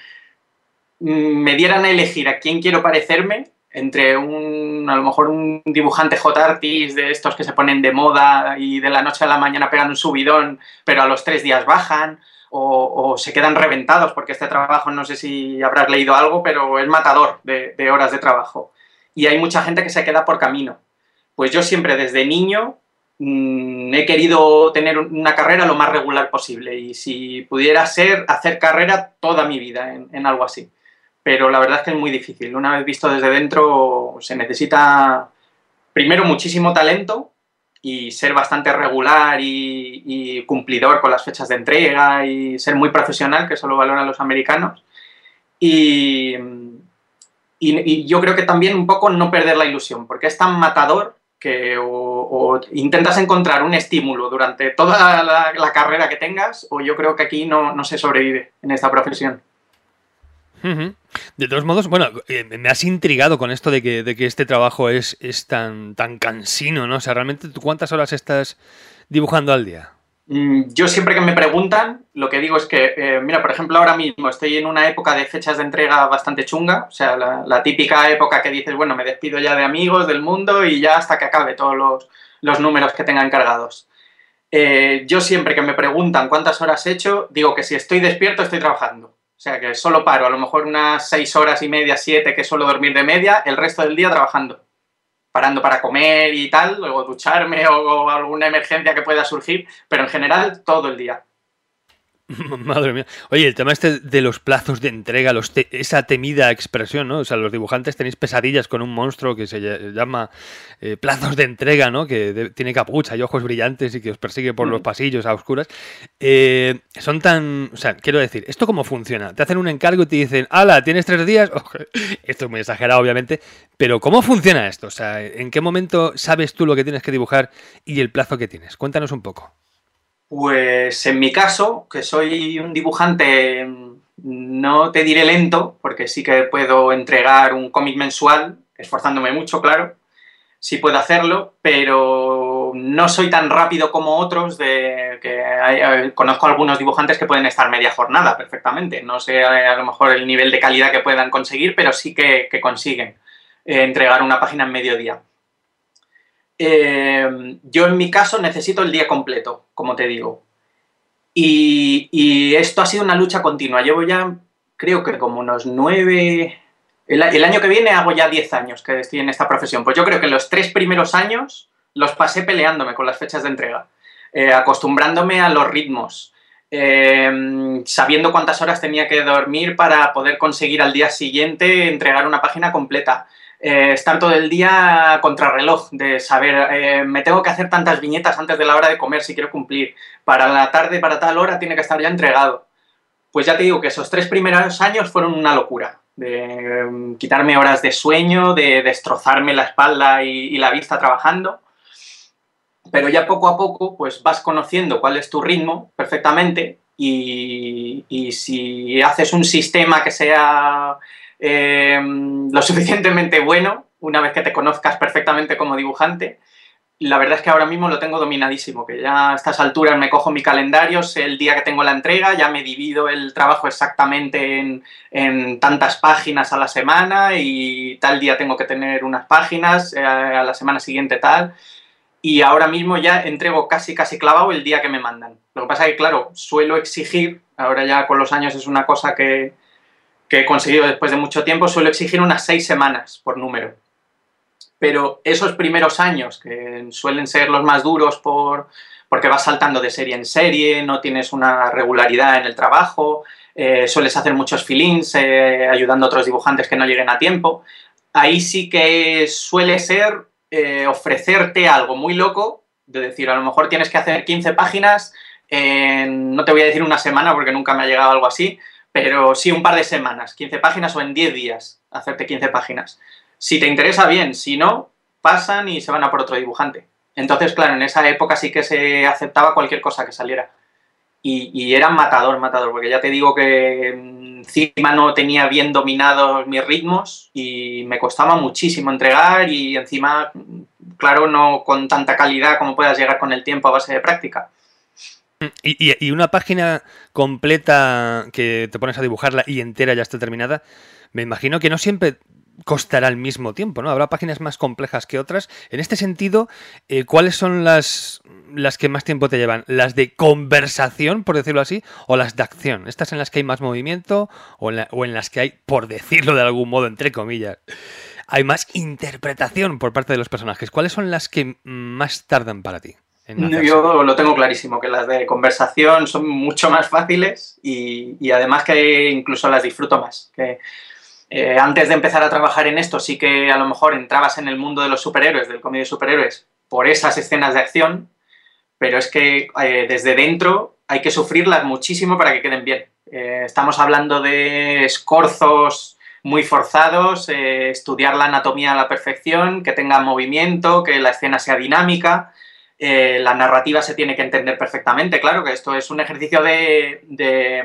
me dieran a elegir a quién quiero parecerme, entre un, a lo mejor un dibujante hot-artist de estos que se ponen de moda y de la noche a la mañana pegan un subidón, pero a los tres días bajan, o, o se quedan reventados, porque este trabajo, no sé si habrás leído algo, pero es matador de, de horas de trabajo. y hay mucha gente que se queda por camino. Pues yo siempre desde niño mmm, he querido tener una carrera lo más regular posible y si pudiera ser, hacer carrera toda mi vida en, en algo así. Pero la verdad es que es muy difícil. Una vez visto desde dentro, se necesita primero muchísimo talento y ser bastante regular y, y cumplidor con las fechas de entrega y ser muy profesional, que eso lo valoran los americanos. Y, y, y yo creo que también un poco no perder la ilusión, porque es tan matador que o, o intentas encontrar un estímulo durante toda la, la carrera que tengas, o yo creo que aquí no, no se sobrevive en esta profesión. Uh-huh. De todos modos, bueno, eh, me has intrigado con esto de que, de que este trabajo es, es tan, tan cansino, ¿no? O sea, realmente, ¿tú cuántas horas estás dibujando al día? Yo siempre que me preguntan, lo que digo es que, eh, mira, por ejemplo, ahora mismo estoy en una época de fechas de entrega bastante chunga, o sea, la, la típica época que dices, bueno, me despido ya de amigos, del mundo y ya hasta que acabe todos los, los números que tengan cargados. Eh, yo siempre que me preguntan cuántas horas he hecho, digo que si estoy despierto estoy trabajando. O sea, que solo paro, a lo mejor unas seis horas y media, siete, que suelo dormir de media, el resto del día trabajando. Parando para comer y tal, luego ducharme o, o alguna emergencia que pueda surgir, pero en general todo el día. Madre mía. Oye, el tema este de los plazos de entrega, los te esa temida expresión, ¿no? O sea, los dibujantes tenéis pesadillas con un monstruo que se llama eh, plazos de entrega, ¿no? Que de tiene capucha y ojos brillantes y que os persigue por mm. los pasillos a oscuras. Eh, son tan... O sea, quiero decir, ¿esto cómo funciona? Te hacen un encargo y te dicen, ¡hala, tienes tres días! Ojo, esto es muy exagerado, obviamente, pero ¿cómo funciona esto? O sea, ¿en qué momento sabes tú lo que tienes que dibujar y el plazo que tienes? Cuéntanos un poco. Pues en mi caso, que soy un dibujante, no te diré lento, porque sí que puedo entregar un cómic mensual, esforzándome mucho, claro, sí puedo hacerlo, pero no soy tan rápido como otros, de que hay, conozco algunos dibujantes que pueden estar media jornada perfectamente, no sé a lo mejor el nivel de calidad que puedan conseguir, pero sí que, que consiguen eh, entregar una página en mediodía. Eh, yo en mi caso necesito el día completo, como te digo, y, y esto ha sido una lucha continua. Llevo ya, creo que como unos nueve, el, el año que viene hago ya diez años que estoy en esta profesión. Pues yo creo que los tres primeros años los pasé peleándome con las fechas de entrega, eh, acostumbrándome a los ritmos, eh, sabiendo cuántas horas tenía que dormir para poder conseguir al día siguiente entregar una página completa. Eh, estar todo el día contrarreloj, de saber, eh, me tengo que hacer tantas viñetas antes de la hora de comer si quiero cumplir, para la tarde, para tal hora tiene que estar ya entregado. Pues ya te digo que esos tres primeros años fueron una locura, de um, quitarme horas de sueño, de destrozarme la espalda y, y la vista trabajando, pero ya poco a poco pues vas conociendo cuál es tu ritmo perfectamente y, y si haces un sistema que sea... Eh, lo suficientemente bueno, una vez que te conozcas perfectamente como dibujante, la verdad es que ahora mismo lo tengo dominadísimo, que ya a estas alturas me cojo mi calendario, sé el día que tengo la entrega, ya me divido el trabajo exactamente en, en tantas páginas a la semana y tal día tengo que tener unas páginas, eh, a la semana siguiente tal, y ahora mismo ya entrego casi casi clavado el día que me mandan. Lo que pasa es que, claro, suelo exigir, ahora ya con los años es una cosa que que he conseguido después de mucho tiempo, suelo exigir unas seis semanas por número. Pero esos primeros años, que suelen ser los más duros por, porque vas saltando de serie en serie, no tienes una regularidad en el trabajo, eh, sueles hacer muchos fill-ins, eh, ayudando a otros dibujantes que no lleguen a tiempo, ahí sí que suele ser eh, ofrecerte algo muy loco, de decir, a lo mejor tienes que hacer quince páginas, en, no te voy a decir una semana porque nunca me ha llegado algo así, pero sí un par de semanas, quince páginas o en diez días, hacerte quince páginas. Si te interesa, bien, si no, pasan y se van a por otro dibujante. Entonces, claro, en esa época sí que se aceptaba cualquier cosa que saliera. Y, y era matador, matador, porque ya te digo que encima no tenía bien dominados mis ritmos y me costaba muchísimo entregar y encima, claro, no con tanta calidad como puedas llegar con el tiempo a base de práctica. Y, y, y una página completa que te pones a dibujarla y entera ya está terminada, me imagino que no siempre costará al mismo tiempo, ¿no? Habrá páginas más complejas que otras. En este sentido, eh, ¿cuáles son las, las que más tiempo te llevan? ¿Las de conversación, por decirlo así, o las de acción? ¿Estas en las que hay más movimiento o en, la, o en las que hay, por decirlo de algún modo, entre comillas, hay más interpretación por parte de los personajes. ¿Cuáles son las que más tardan para ti? Yo lo tengo clarísimo, que las de conversación son mucho más fáciles y, y además que incluso las disfruto más. Que, eh, antes de empezar a trabajar en esto sí que a lo mejor entrabas en el mundo de los superhéroes, del cómic de superhéroes, por esas escenas de acción, pero es que eh, desde dentro hay que sufrirlas muchísimo para que queden bien. Eh, estamos hablando de escorzos muy forzados, eh, estudiar la anatomía a la perfección, que tenga movimiento, que la escena sea dinámica. Eh, la narrativa se tiene que entender perfectamente, claro, que esto es un ejercicio de... de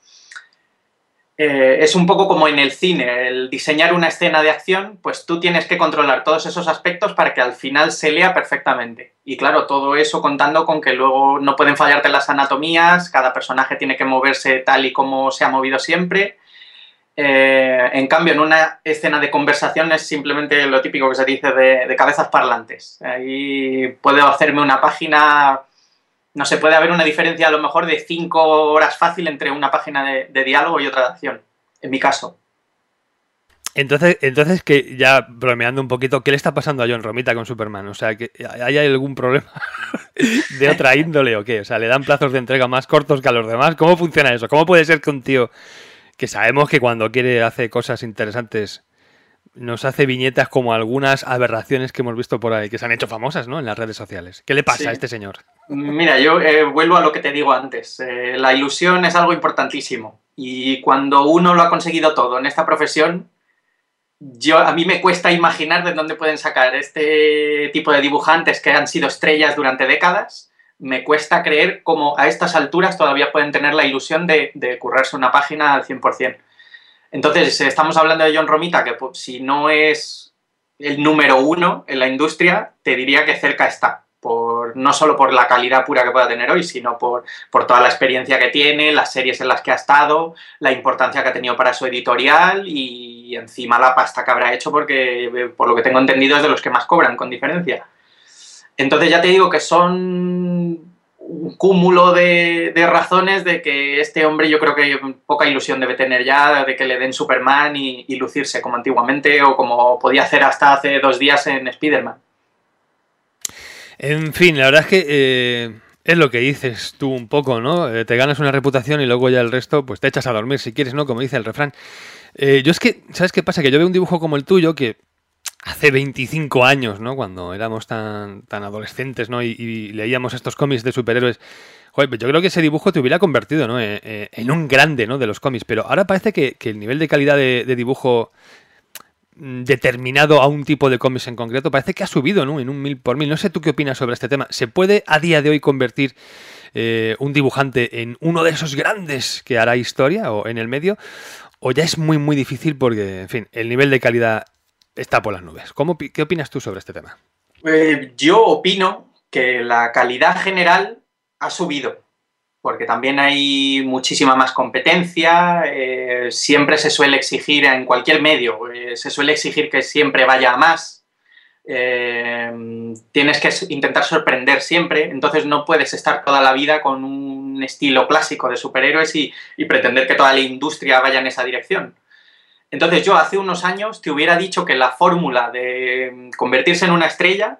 eh, es un poco como en el cine, el diseñar una escena de acción, pues tú tienes que controlar todos esos aspectos para que al final se lea perfectamente. Y claro, todo eso contando con que luego no pueden fallarte las anatomías, cada personaje tiene que moverse tal y como se ha movido siempre. Eh, en cambio, en una escena de conversación es simplemente lo típico que se dice de, de cabezas parlantes. Ahí puedo hacerme una página, no sé, puede haber una diferencia a lo mejor de cinco horas fácil entre una página de, de diálogo y otra de acción, en mi caso. Entonces, entonces, que ya bromeando un poquito, ¿qué le está pasando a John Romita con Superman? O sea, que ¿hay algún problema de otra índole o qué? O sea, ¿le dan plazos de entrega más cortos que a los demás? ¿Cómo funciona eso? ¿Cómo puede ser que un tío que sabemos que cuando quiere hace cosas interesantes nos hace viñetas como algunas aberraciones que hemos visto por ahí, que se han hecho famosas, ¿no?, en las redes sociales? ¿Qué le pasa sí. a este señor? Mira, yo eh, vuelvo a lo que te digo antes. Eh, la ilusión es algo importantísimo. Y cuando uno lo ha conseguido todo en esta profesión, yo, a mí me cuesta imaginar de dónde pueden sacar este tipo de dibujantes que han sido estrellas durante décadas. Me cuesta creer cómo a estas alturas todavía pueden tener la ilusión de, de currarse una página al cien por cien. Entonces, estamos hablando de John Romita, que pues, si no es el número uno en la industria, te diría que cerca está. Por, no solo por la calidad pura que pueda tener hoy, sino por, por toda la experiencia que tiene, las series en las que ha estado, la importancia que ha tenido para su editorial y encima la pasta que habrá hecho, porque por lo que tengo entendido es de los que más cobran, con diferencia. Entonces ya te digo que son un cúmulo de, de razones de que este hombre yo creo que poca ilusión debe tener ya de que le den Superman y, y lucirse como antiguamente o como podía hacer hasta hace dos días en Spider-Man. En fin, la verdad es que eh, es lo que dices tú un poco, ¿no? Eh, te ganas una reputación y luego ya el resto pues te echas a dormir si quieres, ¿no? Como dice el refrán. Eh, yo es que, ¿sabes qué pasa? Que yo veo un dibujo como el tuyo que hace veinticinco años, ¿no? Cuando éramos tan, tan adolescentes, ¿no? Y, y leíamos estos cómics de superhéroes. Joder, yo creo que ese dibujo te hubiera convertido, ¿no? En, en un grande, ¿no? De los cómics. Pero ahora parece que, que el nivel de calidad de, de dibujo determinado a un tipo de cómics en concreto parece que ha subido, ¿no? En un mil por mil. No sé tú qué opinas sobre este tema. ¿Se puede a día de hoy convertir eh, un dibujante en uno de esos grandes que hará historia o en el medio? ¿O ya es muy, muy difícil porque, en fin, el nivel de calidad está por las nubes? ¿Cómo, ¿Qué opinas tú sobre este tema? Eh, yo opino que la calidad general ha subido, porque también hay muchísima más competencia, eh, siempre se suele exigir en cualquier medio, eh, se suele exigir que siempre vaya a más, eh, tienes que intentar sorprender siempre, entonces no puedes estar toda la vida con un estilo clásico de superhéroes y, y pretender que toda la industria vaya en esa dirección. Entonces yo hace unos años te hubiera dicho que la fórmula de convertirse en una estrella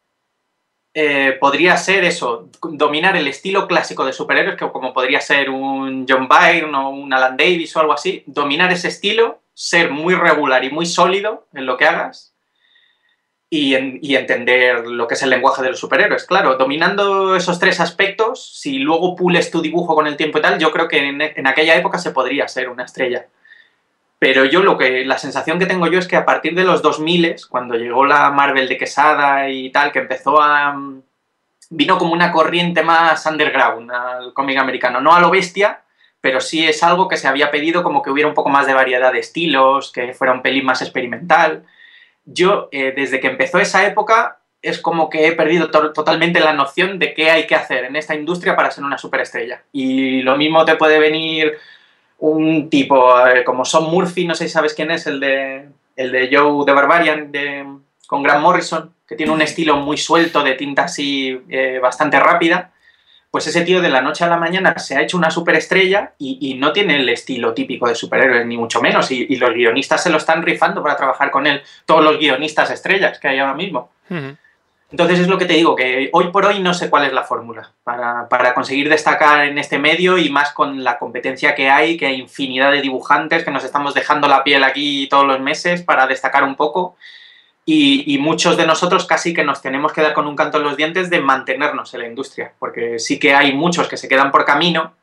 eh, podría ser eso, dominar el estilo clásico de superhéroes, que como podría ser un John Byrne o un Alan Davis o algo así, dominar ese estilo, ser muy regular y muy sólido en lo que hagas y, en, y entender lo que es el lenguaje de los superhéroes. Claro, dominando esos tres aspectos, si luego pules tu dibujo con el tiempo y tal, yo creo que en, en aquella época se podría ser una estrella. Pero yo lo que, la sensación que tengo yo es que a partir de los dos mil, cuando llegó la Marvel de Quesada y tal, que empezó a... vino como una corriente más underground al cómic americano. No a lo bestia, pero sí es algo que se había pedido como que hubiera un poco más de variedad de estilos, que fuera un pelín más experimental. Yo, eh, desde que empezó esa época, es como que he perdido to- totalmente la noción de qué hay que hacer en esta industria para ser una superestrella. Y lo mismo te puede venir un tipo eh, como Sean Murphy, no sé si sabes quién es, el de, el de Joe the Barbarian, de, con Grant Morrison, que tiene un estilo muy suelto, de tinta así eh, bastante rápida, pues ese tío de la noche a la mañana se ha hecho una superestrella y, y no tiene el estilo típico de superhéroes, ni mucho menos, y, y los guionistas se lo están rifando para trabajar con él, todos los guionistas estrellas que hay ahora mismo. Uh-huh. Entonces es lo que te digo, que hoy por hoy no sé cuál es la fórmula para, para conseguir destacar en este medio, y más con la competencia que hay, que hay infinidad de dibujantes que nos estamos dejando la piel aquí todos los meses para destacar un poco, y, y muchos de nosotros casi que nos tenemos que dar con un canto en los dientes de mantenernos en la industria, porque sí que hay muchos que se quedan por camino,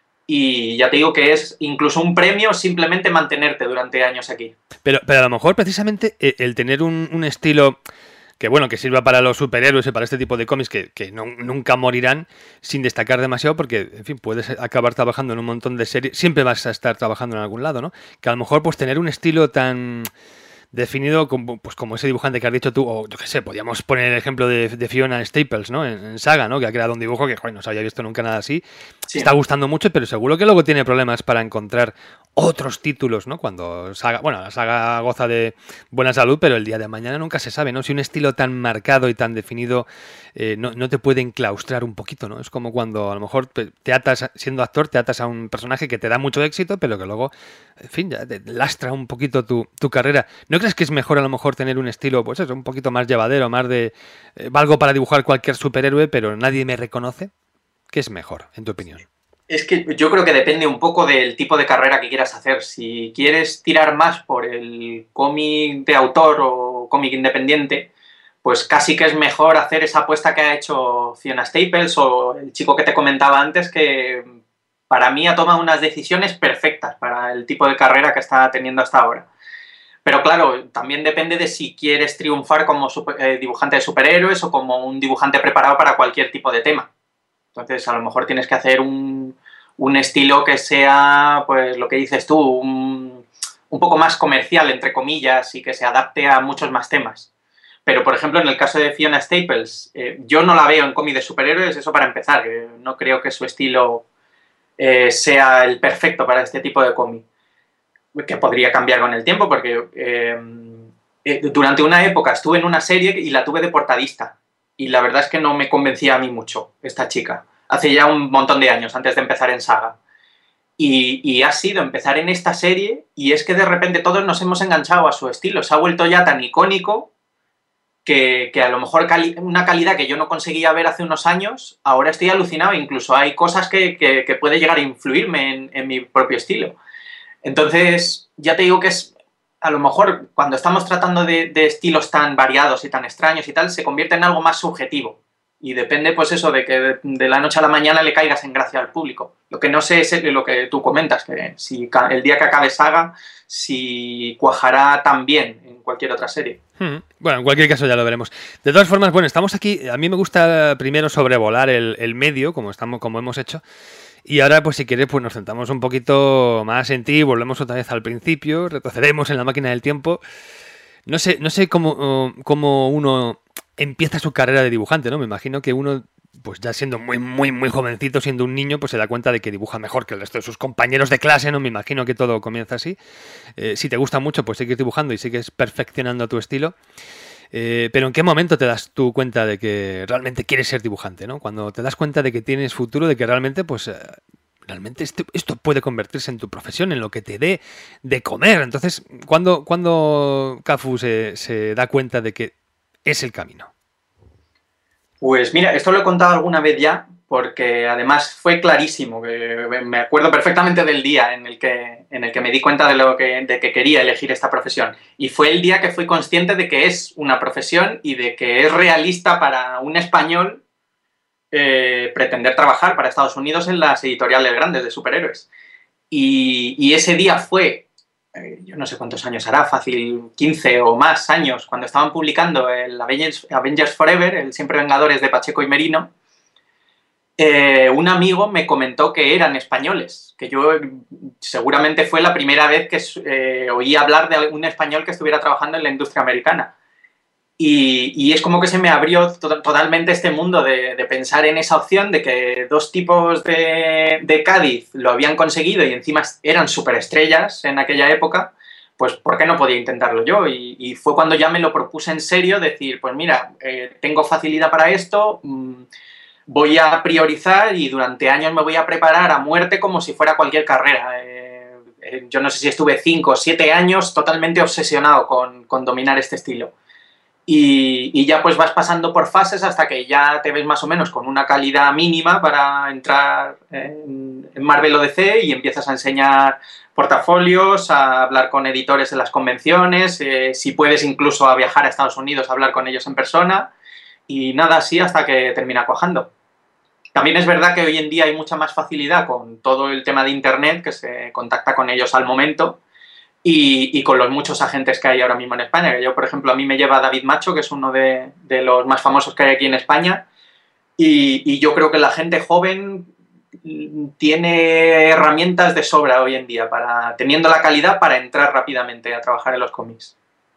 y ya te digo que es incluso un premio simplemente mantenerte durante años aquí. Pero, pero a lo mejor precisamente el tener un, un estilo... que bueno, que sirva para los superhéroes y para este tipo de cómics que, que no, nunca morirán sin destacar demasiado, porque, en fin, puedes acabar trabajando en un montón de series, siempre vas a estar trabajando en algún lado, ¿no? Que a lo mejor pues tener un estilo tan definido como, pues, como ese dibujante que has dicho tú, o yo qué sé, podríamos poner el ejemplo de, de Fiona Staples, ¿no? En, en Saga, ¿no? Que ha creado un dibujo que, joder, no se había visto nunca nada así. Sí. Está gustando mucho, pero seguro que luego tiene problemas para encontrar otros títulos, ¿no? Cuando Saga, bueno, la Saga goza de buena salud, pero el día de mañana nunca se sabe, ¿no? Si un estilo tan marcado y tan definido eh, no, no te puede enclaustrar un poquito, ¿no? Es como cuando a lo mejor te atas, siendo actor, te atas a un personaje que te da mucho éxito, pero que luego, en fin, ya te lastra un poquito tu, tu carrera. ¿No crees que es mejor a lo mejor tener un estilo, pues eso, un poquito más llevadero, más de eh, valgo para dibujar cualquier superhéroe, pero nadie me reconoce? ¿Qué es mejor, en tu opinión? Es que yo creo que depende un poco del tipo de carrera que quieras hacer. Si quieres tirar más por el cómic de autor o cómic independiente, pues casi que es mejor hacer esa apuesta que ha hecho Fiona Staples o el chico que te comentaba antes, que para mí ha tomado unas decisiones perfectas para el tipo de carrera que está teniendo hasta ahora. Pero claro, también depende de si quieres triunfar como super, eh, dibujante de superhéroes o como un dibujante preparado para cualquier tipo de tema. Entonces, a lo mejor tienes que hacer un, un estilo que sea, pues lo que dices tú, un, un poco más comercial, entre comillas, y que se adapte a muchos más temas. Pero, por ejemplo, en el caso de Fiona Staples, eh, yo no la veo en cómic de superhéroes, eso para empezar, que no creo que su estilo eh, sea el perfecto para este tipo de cómic, que podría cambiar con el tiempo, porque eh, eh, durante una época estuve en una serie y la tuve de portadista. Y la verdad es que no me convencía a mí mucho esta chica. Hace ya un montón de años, antes de empezar en Saga. Y, y ha sido empezar en esta serie, y es que de repente todos nos hemos enganchado a su estilo. Se ha vuelto ya tan icónico que, que a lo mejor cali- una calidad que yo no conseguía ver hace unos años, ahora estoy alucinado. Incluso hay cosas que, que, que puede llegar a influirme en, en mi propio estilo. Entonces, ya te digo que es... A lo mejor cuando estamos tratando de, de estilos tan variados y tan extraños y tal, se convierte en algo más subjetivo. Y depende, pues eso, de que de, de la noche a la mañana le caigas en gracia al público. Lo que no sé es lo que tú comentas, que si el día que acabe Saga, si cuajará tan bien en cualquier otra serie. Hmm. Bueno, en cualquier caso ya lo veremos. De todas formas, bueno, estamos aquí. A mí me gusta primero sobrevolar el, el medio, como, estamos, como hemos hecho. Y ahora, pues si quieres, pues nos centramos un poquito más en ti, volvemos otra vez al principio, retrocedemos en la máquina del tiempo. No sé, no sé cómo, cómo uno empieza su carrera de dibujante, ¿no? Me imagino que uno, pues ya siendo muy, muy, muy jovencito, siendo un niño, pues se da cuenta de que dibuja mejor que el resto de sus compañeros de clase, ¿no? Me imagino que todo comienza así. Eh, si te gusta mucho, pues sigues dibujando y sigues perfeccionando tu estilo. Eh, pero ¿en qué momento te das tú cuenta de que realmente quieres ser dibujante, ¿no? Cuando te das cuenta de que tienes futuro, de que realmente, pues, eh, realmente esto, esto puede convertirse en tu profesión, en lo que te dé de comer. Entonces, ¿cuándo, ¿cuándo Cafu se, se da cuenta de que es el camino? Pues mira, esto lo he contado alguna vez ya, porque además fue clarísimo, que me acuerdo perfectamente del día en el que, en el que me di cuenta de, lo que, de que quería elegir esta profesión. Y fue el día que fui consciente de que es una profesión y de que es realista para un español eh, pretender trabajar para Estados Unidos en las editoriales grandes de superhéroes. Y, y ese día fue, eh, yo no sé cuántos años hará, fácil quince o más años, cuando estaban publicando el Avengers, Avengers Forever, el Siempre Vengadores de Pacheco y Merino. Eh, un amigo me comentó que eran españoles, que yo seguramente fue la primera vez que eh, oí hablar de un español que estuviera trabajando en la industria americana. Y, y es como que se me abrió to- totalmente este mundo de, de pensar en esa opción de que dos tipos de, de Cádiz lo habían conseguido y encima eran superestrellas en aquella época, pues ¿por qué no podía intentarlo yo? Y, y fue cuando ya me lo propuse en serio, decir, pues mira, eh, tengo facilidad para esto, mmm, voy a priorizar y durante años me voy a preparar a muerte como si fuera cualquier carrera. Eh, eh, yo no sé si estuve cinco o siete años totalmente obsesionado con, con dominar este estilo. Y, y ya pues vas pasando por fases hasta que ya te ves más o menos con una calidad mínima para entrar en, en Marvel o D C y empiezas a enseñar portafolios, a hablar con editores en las convenciones, eh, si puedes incluso a viajar a Estados Unidos a hablar con ellos en persona y nada así hasta que termina cuajando. También es verdad que hoy en día hay mucha más facilidad con todo el tema de internet, que se contacta con ellos al momento. Y, y con los muchos agentes que hay ahora mismo en España, que yo, por ejemplo, a mí me lleva David Macho, que es uno de, de los más famosos que hay aquí en España, y, y yo creo que la gente joven tiene herramientas de sobra hoy en día, para teniendo la calidad para entrar rápidamente a trabajar en los cómics.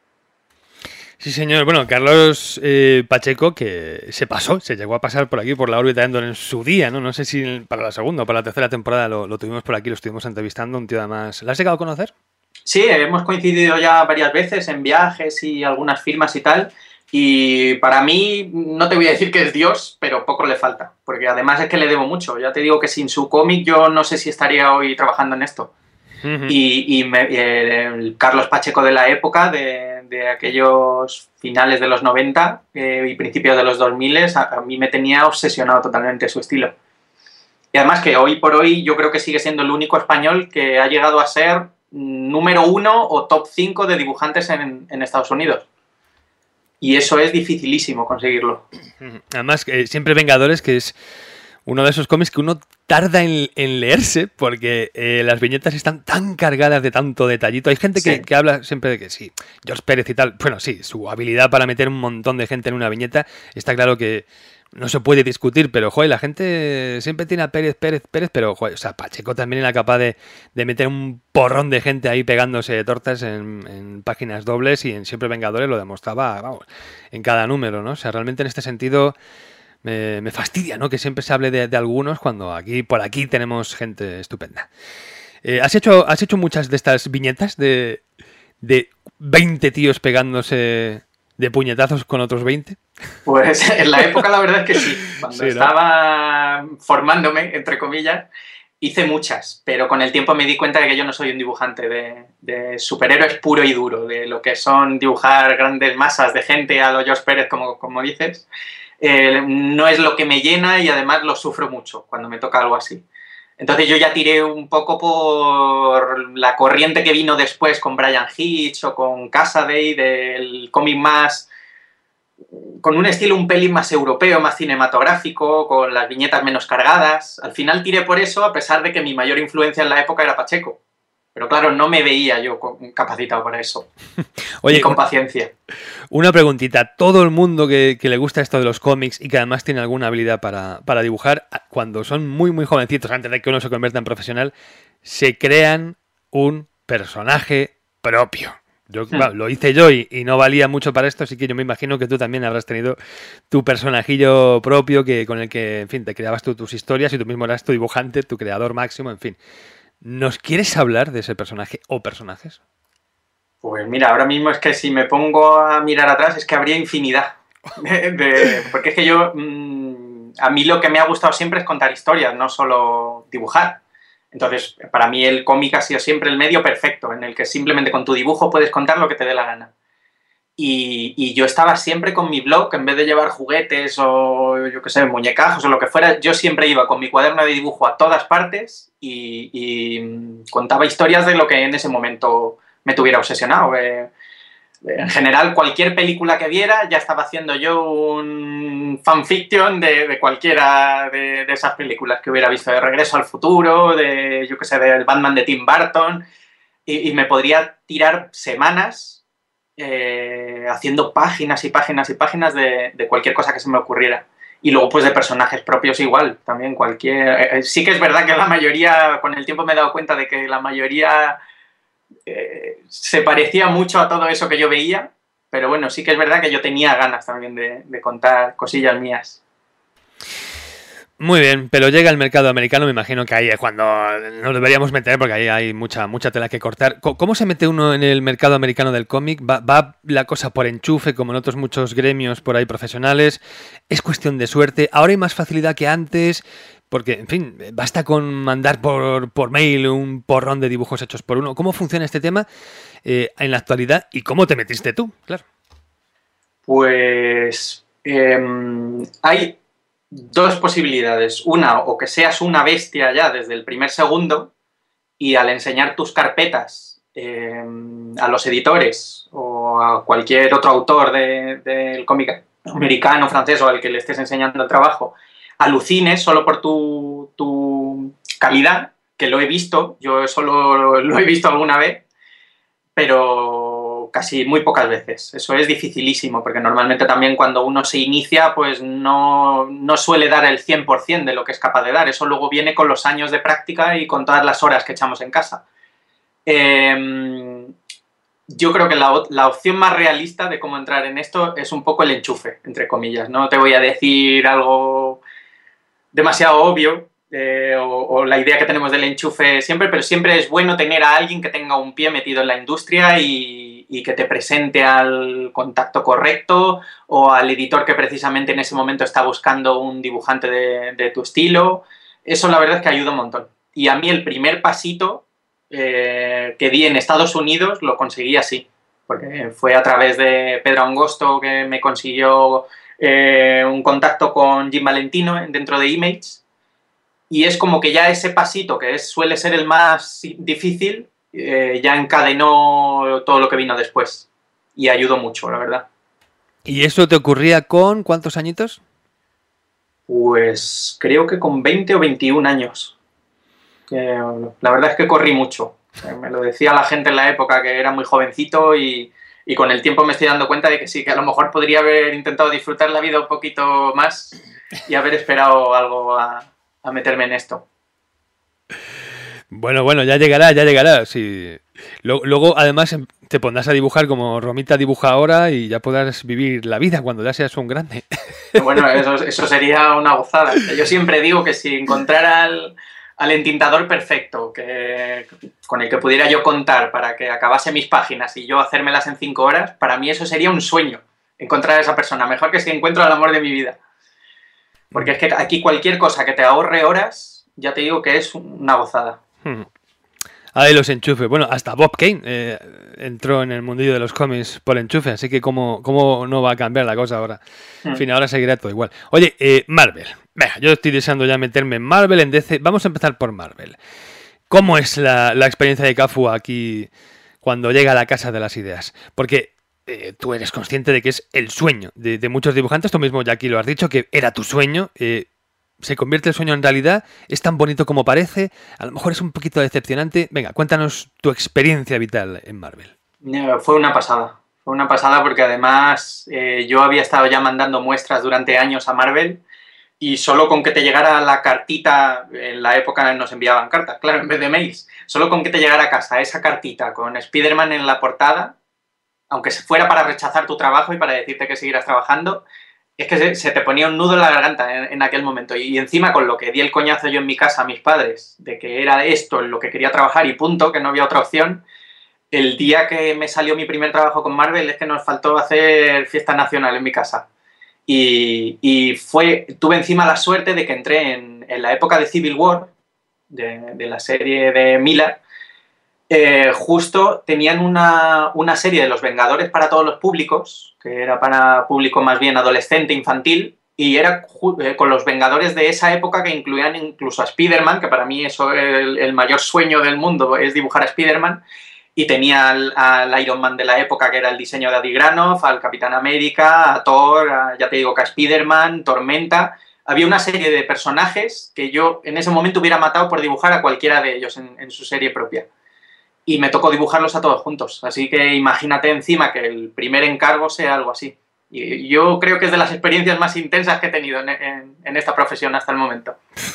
Sí, señor. Bueno, Carlos eh, Pacheco, que se pasó, se llegó a pasar por aquí, por la órbita de Endor en su día, ¿no? No sé si para la segunda o para la tercera temporada lo, lo tuvimos por aquí, lo estuvimos entrevistando, un tío además... ¿La has llegado a conocer? Sí, hemos coincidido ya varias veces en viajes y algunas firmas y tal, y para mí, no te voy a decir que es Dios, pero poco le falta, porque además es que le debo mucho. Ya te digo que sin su cómic yo no sé si estaría hoy trabajando en esto. Uh-huh. Y, y me, el Carlos Pacheco de la época, de, de aquellos finales de los noventa eh, y principios de los dos mil, a, a mí me tenía obsesionado totalmente su estilo. Y además que hoy por hoy yo creo que sigue siendo el único español que ha llegado a ser número uno o top cinco de dibujantes en, en Estados Unidos. Y eso es dificilísimo conseguirlo. Además, eh, siempre Vengadores, que es uno de esos cómics que uno tarda en, en leerse, porque eh, las viñetas están tan cargadas de tanto detallito. Hay gente que, sí. que habla siempre de que sí, George Pérez y tal. Bueno, sí, su habilidad para meter un montón de gente en una viñeta, está claro que no se puede discutir, pero, joder, la gente siempre tiene a Pérez, Pérez, Pérez, pero, joder, o sea, Pacheco también era capaz de, de meter un porrón de gente ahí pegándose tortas en, en páginas dobles, y en Siempre Vengadores lo demostraba, vamos, en cada número, ¿no? O sea, realmente en este sentido me, me fastidia, ¿no? Que siempre se hable de, de algunos cuando aquí, por aquí tenemos gente estupenda. Eh, ¿has hecho, has hecho muchas de estas viñetas de, de veinte tíos pegándose de puñetazos con otros veinte? Pues en la época la verdad es que sí. Cuando sí, ¿no? estaba formándome, entre comillas, hice muchas, pero con el tiempo me di cuenta de que yo no soy un dibujante de, de superhéroes puro y duro, de lo que son dibujar grandes masas de gente a lo George Pérez, como, como dices. Eh, no es lo que me llena y además lo sufro mucho cuando me toca algo así. Entonces yo ya tiré un poco por la corriente que vino después con Brian Hitch o con Cassaday, del cómic más, con un estilo un pelín más europeo, más cinematográfico, con las viñetas menos cargadas. Al final tiré por eso, a pesar de que mi mayor influencia en la época era Pacheco. Pero claro, no me veía yo capacitado para eso. Oye, y con paciencia. Una preguntita. Todo el mundo que, que le gusta esto de los cómics y que además tiene alguna habilidad para, para dibujar, cuando son muy, muy jovencitos, antes de que uno se convierta en profesional, se crean un personaje propio. Yo, hmm. bueno, lo hice yo y, y no valía mucho para esto, así que yo me imagino que tú también habrás tenido tu personajillo propio que, con el que, en fin, te creabas tú tus historias y tú mismo eras tu dibujante, tu creador máximo, en fin. ¿Nos quieres hablar de ese personaje o personajes? Pues mira, ahora mismo es que si me pongo a mirar atrás es que habría infinidad. De, de, porque es que yo, mmm, a mí lo que me ha gustado siempre es contar historias, no solo dibujar. Entonces, para mí el cómic ha sido siempre el medio perfecto, en el que simplemente con tu dibujo puedes contar lo que te dé la gana. Y, y yo estaba siempre con mi blog, en vez de llevar juguetes o, yo qué sé, muñecajos o lo que fuera, yo siempre iba con mi cuaderno de dibujo a todas partes y, y contaba historias de lo que en ese momento me tuviera obsesionado. Eh, en general, cualquier película que viera, ya estaba haciendo yo un fanfiction de, de cualquiera de, de esas películas que hubiera visto, de Regreso al Futuro, de, yo qué sé, del Batman de Tim Burton, y, y me podría tirar semanas Eh, haciendo páginas y páginas y páginas de, de cualquier cosa que se me ocurriera. Y luego pues de personajes propios igual, también cualquier... Eh, sí que es verdad que la mayoría, con el tiempo me he dado cuenta de que la mayoría eh, se parecía mucho a todo eso que yo veía, pero bueno, sí que es verdad que yo tenía ganas también de, de contar cosillas mías. Muy bien, pero llega el mercado americano, me imagino que ahí es cuando nos deberíamos meter, porque ahí hay mucha mucha tela que cortar. ¿Cómo se mete uno en el mercado americano del cómic? ¿Va, va la cosa por enchufe, como en otros muchos gremios por ahí profesionales? ¿Es cuestión de suerte? ¿Ahora hay más facilidad que antes? Porque, en fin, basta con mandar por, por mail un porrón de dibujos hechos por uno. ¿Cómo funciona este tema eh, en la actualidad y cómo te metiste tú? Claro. Pues eh, hay dos posibilidades. Una, o que seas una bestia ya desde el primer segundo y al enseñar tus carpetas eh, a los editores o a cualquier otro autor del de, cómic americano, francés o al que le estés enseñando el trabajo, alucines solo por tu, tu calidad, que lo he visto, yo solo lo he visto alguna vez, pero casi muy pocas veces. Eso es dificilísimo, porque normalmente también cuando uno se inicia, pues no, no suele dar el cien por ciento de lo que es capaz de dar. Eso luego viene con los años de práctica y con todas las horas que echamos en casa. Eh, yo creo que la, la opción más realista de cómo entrar en esto es un poco el enchufe, entre comillas. No te voy a decir algo demasiado obvio, Eh, o, o la idea que tenemos del enchufe siempre, pero siempre es bueno tener a alguien que tenga un pie metido en la industria y, y que te presente al contacto correcto o al editor que precisamente en ese momento está buscando un dibujante de, de tu estilo. Eso la verdad es que ayuda un montón. Y a mí el primer pasito eh, que di en Estados Unidos lo conseguí así, porque fue a través de Pedro Angosto que me consiguió eh, un contacto con Jim Valentino dentro de Image. Y es como que ya ese pasito, que es, suele ser el más difícil, eh, ya encadenó todo lo que vino después. Y ayudó mucho, la verdad. ¿Y eso te ocurría con cuántos añitos? Pues creo que con veinte o veintiún años. Que, la verdad es que corrí mucho. Me lo decía la gente en la época que era muy jovencito y, y con el tiempo me estoy dando cuenta de que sí, que a lo mejor podría haber intentado disfrutar la vida un poquito más y haber esperado algo a... a meterme en esto. Bueno, bueno, ya llegará, ya llegará. Sí. Luego, luego, además, te pondrás a dibujar como Romita dibuja ahora y ya podrás vivir la vida cuando ya seas un grande. Bueno, eso, eso sería una gozada. Yo siempre digo que si encontrara al, al entintador perfecto que, con el que pudiera yo contar para que acabase mis páginas y yo hacérmelas en cinco horas, para mí eso sería un sueño, encontrar a esa persona. Mejor que si encuentro al amor de mi vida. Porque es que aquí cualquier cosa que te ahorre horas, ya te digo que es una gozada. Hmm. Ahí los enchufes. Bueno, hasta Bob Kane eh, entró en el mundillo de los cómics por enchufe, así que cómo, cómo no va a cambiar la cosa ahora. Hmm. En fin, ahora seguirá todo igual. Oye, eh, Marvel. Venga, yo estoy deseando ya meterme en Marvel, en D C. Vamos a empezar por Marvel. ¿Cómo es la, la experiencia de Cafu aquí cuando llega a la casa de las ideas? Porque... Eh, tú eres consciente de que es el sueño de, de muchos dibujantes, tú mismo ya aquí lo has dicho, que era tu sueño, eh, se convierte el sueño en realidad, es tan bonito como parece, a lo mejor es un poquito decepcionante. Venga, cuéntanos tu experiencia vital en Marvel. Fue una pasada, fue una pasada porque además eh, yo había estado ya mandando muestras durante años a Marvel y solo con que te llegara la cartita, en la época nos enviaban cartas, claro, en vez de mails, solo con que te llegara a casa esa cartita con Spider-Man en la portada, aunque fuera para rechazar tu trabajo y para decirte que seguirás trabajando, es que se, se te ponía un nudo en la garganta en, en aquel momento. Y, y encima con lo que di el coñazo yo en mi casa a mis padres, de que era esto en lo que quería trabajar y punto, que no había otra opción, el día que me salió mi primer trabajo con Marvel es que nos faltó hacer fiesta nacional en mi casa. Y, y fue, tuve encima la suerte de que entré en, en la época de Civil War, de, de la serie de Miller. Eh, justo tenían una, una serie de los Vengadores para todos los públicos, que era para público más bien adolescente, infantil, y era eh, con los Vengadores de esa época que incluían incluso a Spider-Man, que para mí eso es el, el mayor sueño del mundo, es dibujar a Spider-Man, y tenía al, al Iron Man de la época, que era el diseño de Adi Granov, al Capitán América, a Thor, a, ya te digo que a Spider-Man, Tormenta. Había una serie de personajes que yo en ese momento hubiera matado por dibujar a cualquiera de ellos en, en su serie propia. Y me tocó dibujarlos a todos juntos. Así que imagínate encima que el primer encargo sea algo así. Y yo creo que es de las experiencias más intensas que he tenido en, en, en esta profesión hasta el momento.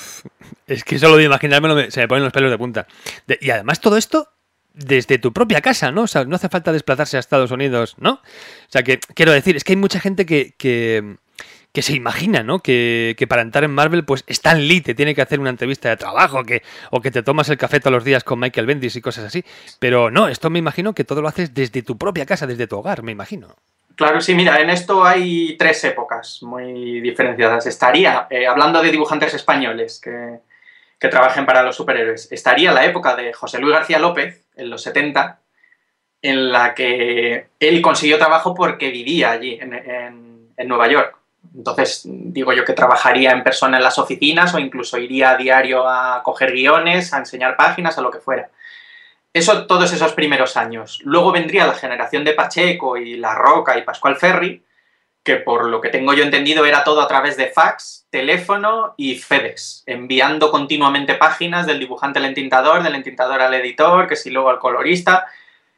Es que solo de imaginármelo se me ponen los pelos de punta. De, y además todo esto desde tu propia casa, ¿no? O sea, no hace falta desplazarse a Estados Unidos, ¿no? O sea, que quiero decir, es que hay mucha gente que... que que se imagina, ¿no? Que, que para entrar en Marvel, pues Stan Lee te tiene que hacer una entrevista de trabajo, que, o que te tomas el café todos los días con Michael Bendis y cosas así. Pero no, esto me imagino que todo lo haces desde tu propia casa, desde tu hogar, me imagino. Claro, sí, mira, en esto hay tres épocas muy diferenciadas. Estaría, eh, hablando de dibujantes españoles que, que trabajen para los superhéroes, estaría la época de José Luis García López, en los setenta, en la que él consiguió trabajo porque vivía allí, en, en, en Nueva York. Entonces, digo yo que trabajaría en persona en las oficinas o incluso iría a diario a coger guiones, a enseñar páginas, a lo que fuera. Eso todos esos primeros años. Luego vendría la generación de Pacheco y La Roca y Pascual Ferry, que por lo que tengo yo entendido era todo a través de fax, teléfono y FedEx, enviando continuamente páginas del dibujante al entintador, del entintador al editor, que si luego al colorista.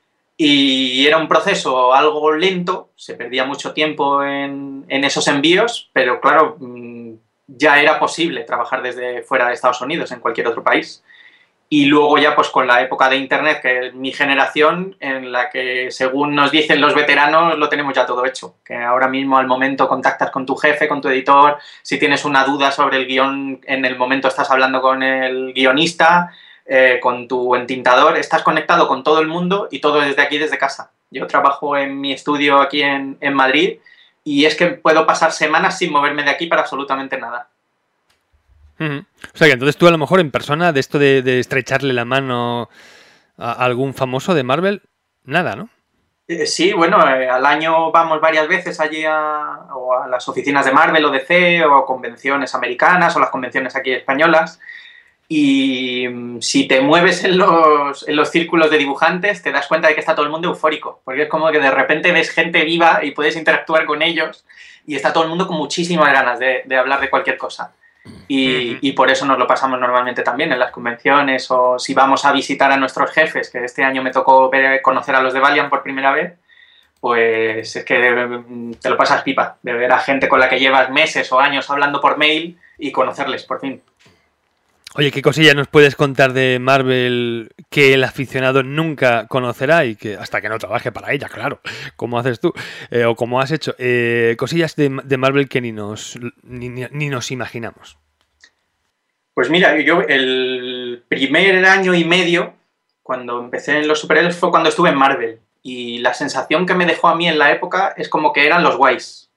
Y era un proceso algo lento, se perdía mucho tiempo en, en esos envíos, pero claro, ya era posible trabajar desde fuera de Estados Unidos, en cualquier otro país. Y luego ya pues con la época de Internet, que es mi generación, en la que según nos dicen los veteranos lo tenemos ya todo hecho. Que ahora mismo al momento contactas con tu jefe, con tu editor, si tienes una duda sobre el guión, en el momento estás hablando con el guionista, eh, con tu entintador, estás conectado con todo el mundo y todo desde aquí, desde casa. Yo trabajo en mi estudio aquí en, en Madrid y es que puedo pasar semanas sin moverme de aquí para absolutamente nada. Uh-huh. O sea que entonces tú a lo mejor en persona, de esto de, de estrecharle la mano a algún famoso de Marvel, nada, ¿no? Eh, sí, bueno, eh, al año vamos varias veces allí a, o a las oficinas de Marvel o D C o a convenciones americanas o las convenciones aquí españolas y mm, si te mueves en los, en los círculos de dibujantes te das cuenta de que está todo el mundo eufórico, porque es como que de repente ves gente viva y puedes interactuar con ellos y está todo el mundo con muchísimas ganas de, de hablar de cualquier cosa. Y, uh-huh. y por eso nos lo pasamos normalmente también en las convenciones o si vamos a visitar a nuestros jefes, que este año me tocó ver, conocer a los de Valiant por primera vez, pues es que te lo pasas pipa, de ver a gente con la que llevas meses o años hablando por mail y conocerles por fin. Oye, ¿qué cosilla nos puedes contar de Marvel que el aficionado nunca conocerá y que hasta que no trabaje para ella, claro, como haces tú, eh, o como has hecho? Eh, cosillas de, de Marvel que ni nos, ni, ni nos imaginamos. Pues mira, yo el primer año y medio, cuando empecé en los superhéroes, fue cuando estuve en Marvel. Y la sensación que me dejó a mí en la época es como que eran los guays.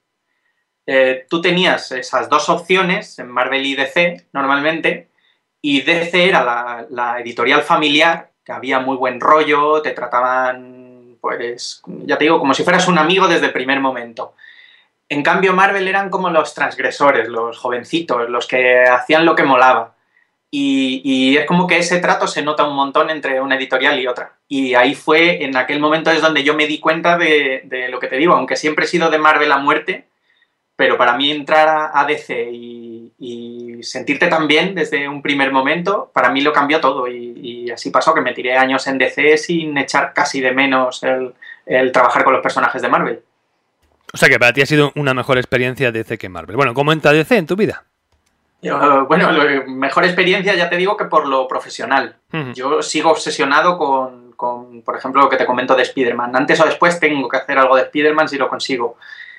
Eh, tú tenías esas dos opciones, en Marvel y D C, normalmente, y D C era la, la editorial familiar, que había muy buen rollo, te trataban, pues, ya te digo, como si fueras un amigo desde el primer momento. En cambio, Marvel eran como los transgresores, los jovencitos, los que hacían lo que molaba. Y, y es como que ese trato se nota un montón entre una editorial y otra. Y ahí fue, en aquel momento es donde yo me di cuenta de, de lo que te digo, aunque siempre he sido de Marvel a muerte, pero para mí entrar a, a D C y, y sentirte tan bien desde un primer momento, para mí lo cambió todo. Y, y así pasó, que me tiré años en D C sin echar casi de menos el, el trabajar con los personajes de Marvel. O sea que para ti ha sido una mejor experiencia D C que Marvel. Bueno, ¿cómo entra D C en tu vida? Yo, bueno, lo, mejor experiencia ya te digo que por lo profesional. Uh-huh. Yo sigo obsesionado con, con, por ejemplo, lo que te comento de Spider-Man. Antes o después tengo que hacer algo de Spider-Man si lo consigo.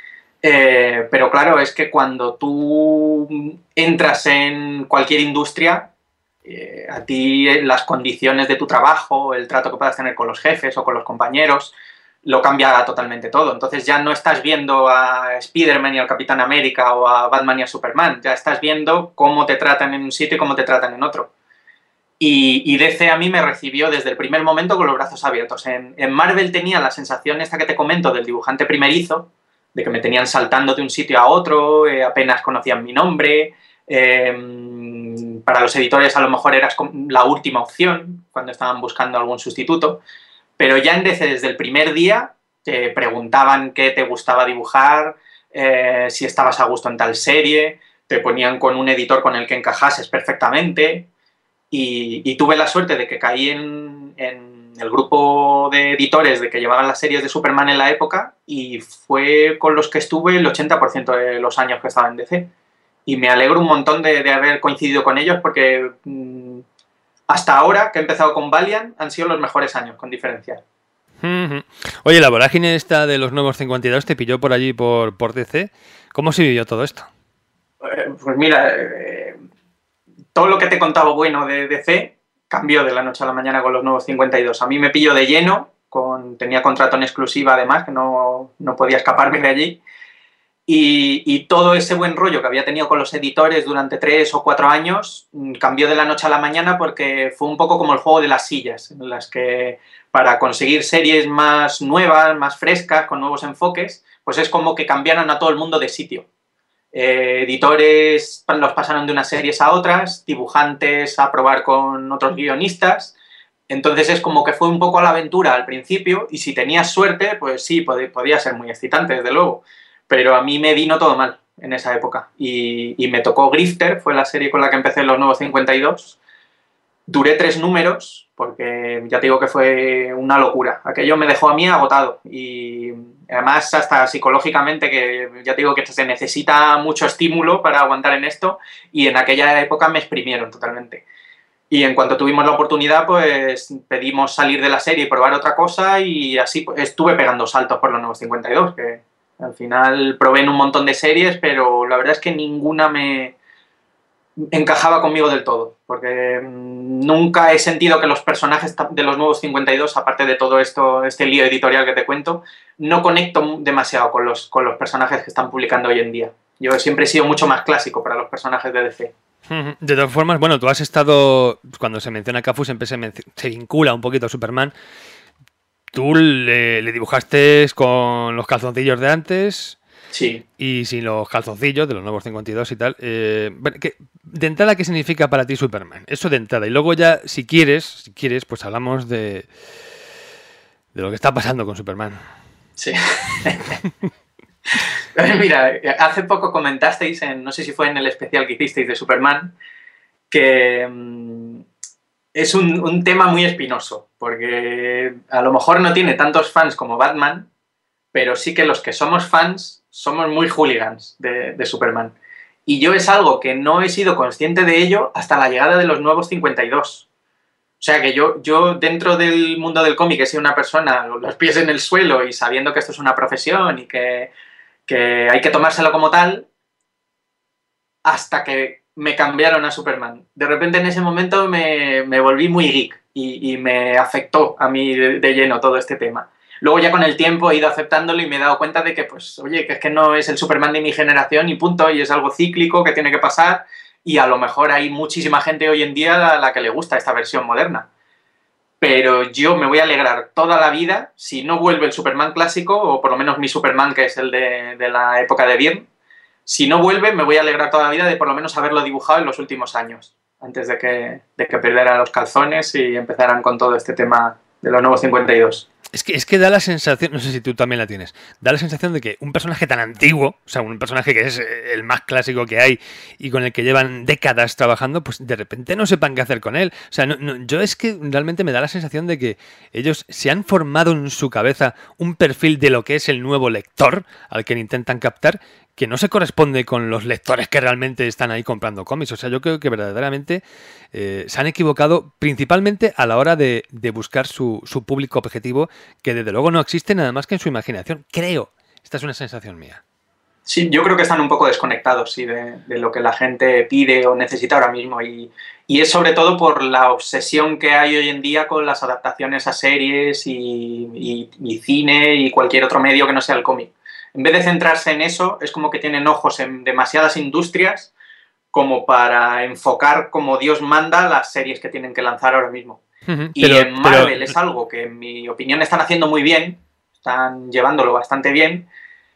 Eh, pero claro, es que cuando tú entras en cualquier industria, eh, a ti las condiciones de tu trabajo, el trato que puedas tener con los jefes o con los compañeros, lo cambia totalmente todo. Entonces ya no estás viendo a Spider-Man y al Capitán América o a Batman y a Superman, ya estás viendo cómo te tratan en un sitio y cómo te tratan en otro. Y, y D C a mí me recibió desde el primer momento con los brazos abiertos. En, en Marvel tenía la sensación esta que te comento del dibujante primerizo, de que me tenían saltando de un sitio a otro, eh, apenas conocían mi nombre, eh, para los editores a lo mejor eras la última opción cuando estaban buscando algún sustituto. Pero ya en D C desde el primer día te preguntaban qué te gustaba dibujar, eh, si estabas a gusto en tal serie, te ponían con un editor con el que encajases perfectamente y, y tuve la suerte de que caí en, en el grupo de editores de que llevaban las series de Superman en la época y fue con los que estuve el ochenta por ciento de los años que estaba en D C. Y me alegro un montón de, de haber coincidido con ellos porque... Mmm, hasta ahora, que he empezado con Valiant, han sido los mejores años, con diferencia. Uh-huh. Oye, la vorágine esta de los nuevos cincuenta y dos te pilló por allí por, por D C. ¿Cómo se vivió todo esto? Eh, pues mira, eh, todo lo que te he contado bueno de D C cambió de la noche a la mañana con los nuevos cincuenta y dos. A mí me pilló de lleno, con, tenía contrato en exclusiva además, que no, no podía escaparme de allí. Y, y todo ese buen rollo que había tenido con los editores durante tres o cuatro años cambió de la noche a la mañana porque fue un poco como el juego de las sillas, en las que para conseguir series más nuevas, más frescas, con nuevos enfoques, pues es como que cambiaron a todo el mundo de sitio. Eh, editores los pasaron de unas series a otras, dibujantes a probar con otros guionistas. Entonces es como que fue un poco a la aventura al principio y si tenías suerte, pues sí, pod- podía ser muy excitante, desde luego. Pero a mí me vino todo mal en esa época. Y, y me tocó Grifter, fue la serie con la que empecé en los nuevos cincuenta y dos. Duré tres números, porque ya te digo que fue una locura. Aquello me dejó a mí agotado. Y además hasta psicológicamente, que ya te digo que se necesita mucho estímulo para aguantar en esto. Y en aquella época me exprimieron totalmente. Y en cuanto tuvimos la oportunidad, pues pedimos salir de la serie y probar otra cosa. Y así pues, estuve pegando saltos por los nuevos cincuenta y dos, que... Al final probé en un montón de series, pero la verdad es que ninguna me encajaba conmigo del todo, porque nunca he sentido que los personajes de los nuevos cincuenta y dos, aparte de todo esto, este lío editorial que te cuento, no conecto demasiado con los, con los personajes que están publicando hoy en día. Yo siempre he sido mucho más clásico para los personajes de D C. De todas formas, bueno, tú has estado, cuando se menciona Cafu siempre se, menc- se vincula un poquito a Superman. Tú le, le dibujaste con los calzoncillos de antes. Sí. Y sin los calzoncillos de los nuevos cincuenta y dos y tal. Eh, bueno, ¿qué, de entrada, ¿qué significa para ti Superman? Eso de entrada. Y luego ya, si quieres, si quieres, pues hablamos de, de lo que está pasando con Superman. Sí. Mira, hace poco comentasteis, en, no sé si fue en el especial que hicisteis de Superman, que... Mmm, es un, un tema muy espinoso, porque a lo mejor no tiene tantos fans como Batman, pero sí que los que somos fans somos muy hooligans de, de Superman. Y yo es algo que no he sido consciente de ello hasta la llegada de los nuevos cincuenta y dos. O sea que yo, yo dentro del mundo del cómic he sido una persona, los pies en el suelo y sabiendo que esto es una profesión y que, que hay que tomárselo como tal, hasta que me cambiaron a Superman. De repente en ese momento me, me volví muy geek y, y me afectó a mí de, de lleno todo este tema. Luego ya con el tiempo he ido aceptándolo y me he dado cuenta de que, pues, oye, que es que no es el Superman de mi generación y punto, y es algo cíclico que tiene que pasar y a lo mejor hay muchísima gente hoy en día a la que le gusta esta versión moderna. Pero yo me voy a alegrar toda la vida si no vuelve el Superman clásico, o por lo menos mi Superman, que es el de, de la época de Byrne. Si no vuelve, me voy a alegrar toda la vida de por lo menos haberlo dibujado en los últimos años, antes de que, de que perdiera los calzones y empezaran con todo este tema de los nuevos cincuenta y dos. Es que, es que da la sensación, no sé si tú también la tienes, da la sensación de que un personaje tan antiguo, o sea, un personaje que es el más clásico que hay y con el que llevan décadas trabajando, pues de repente no sepan qué hacer con él. O sea, no, no, yo es que realmente me da la sensación de que ellos se han formado en su cabeza un perfil de lo que es el nuevo lector al que intentan captar, que no se corresponde con los lectores que realmente están ahí comprando cómics. O sea, yo creo que verdaderamente eh, se han equivocado principalmente a la hora de, de buscar su, su público objetivo, que desde luego no existe nada más que en su imaginación. Creo. Esta es una sensación mía. Sí, yo creo que están un poco desconectados, sí, de, de lo que la gente pide o necesita ahora mismo. Y, y es sobre todo por la obsesión que hay hoy en día con las adaptaciones a series y, y, y cine y cualquier otro medio que no sea el cómic. En vez de centrarse en eso, es como que tienen ojos en demasiadas industrias como para enfocar como Dios manda las series que tienen que lanzar ahora mismo. Uh-huh, y pero, en Marvel pero... es algo que en mi opinión están haciendo muy bien, están llevándolo bastante bien,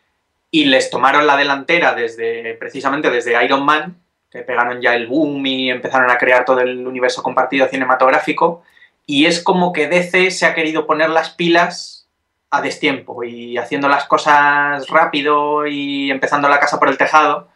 y les tomaron la delantera desde precisamente desde Iron Man, que pegaron ya el boom y empezaron a crear todo el universo compartido cinematográfico, y es como que D C se ha querido poner las pilas a destiempo y haciendo las cosas rápido y empezando la casa por el tejado.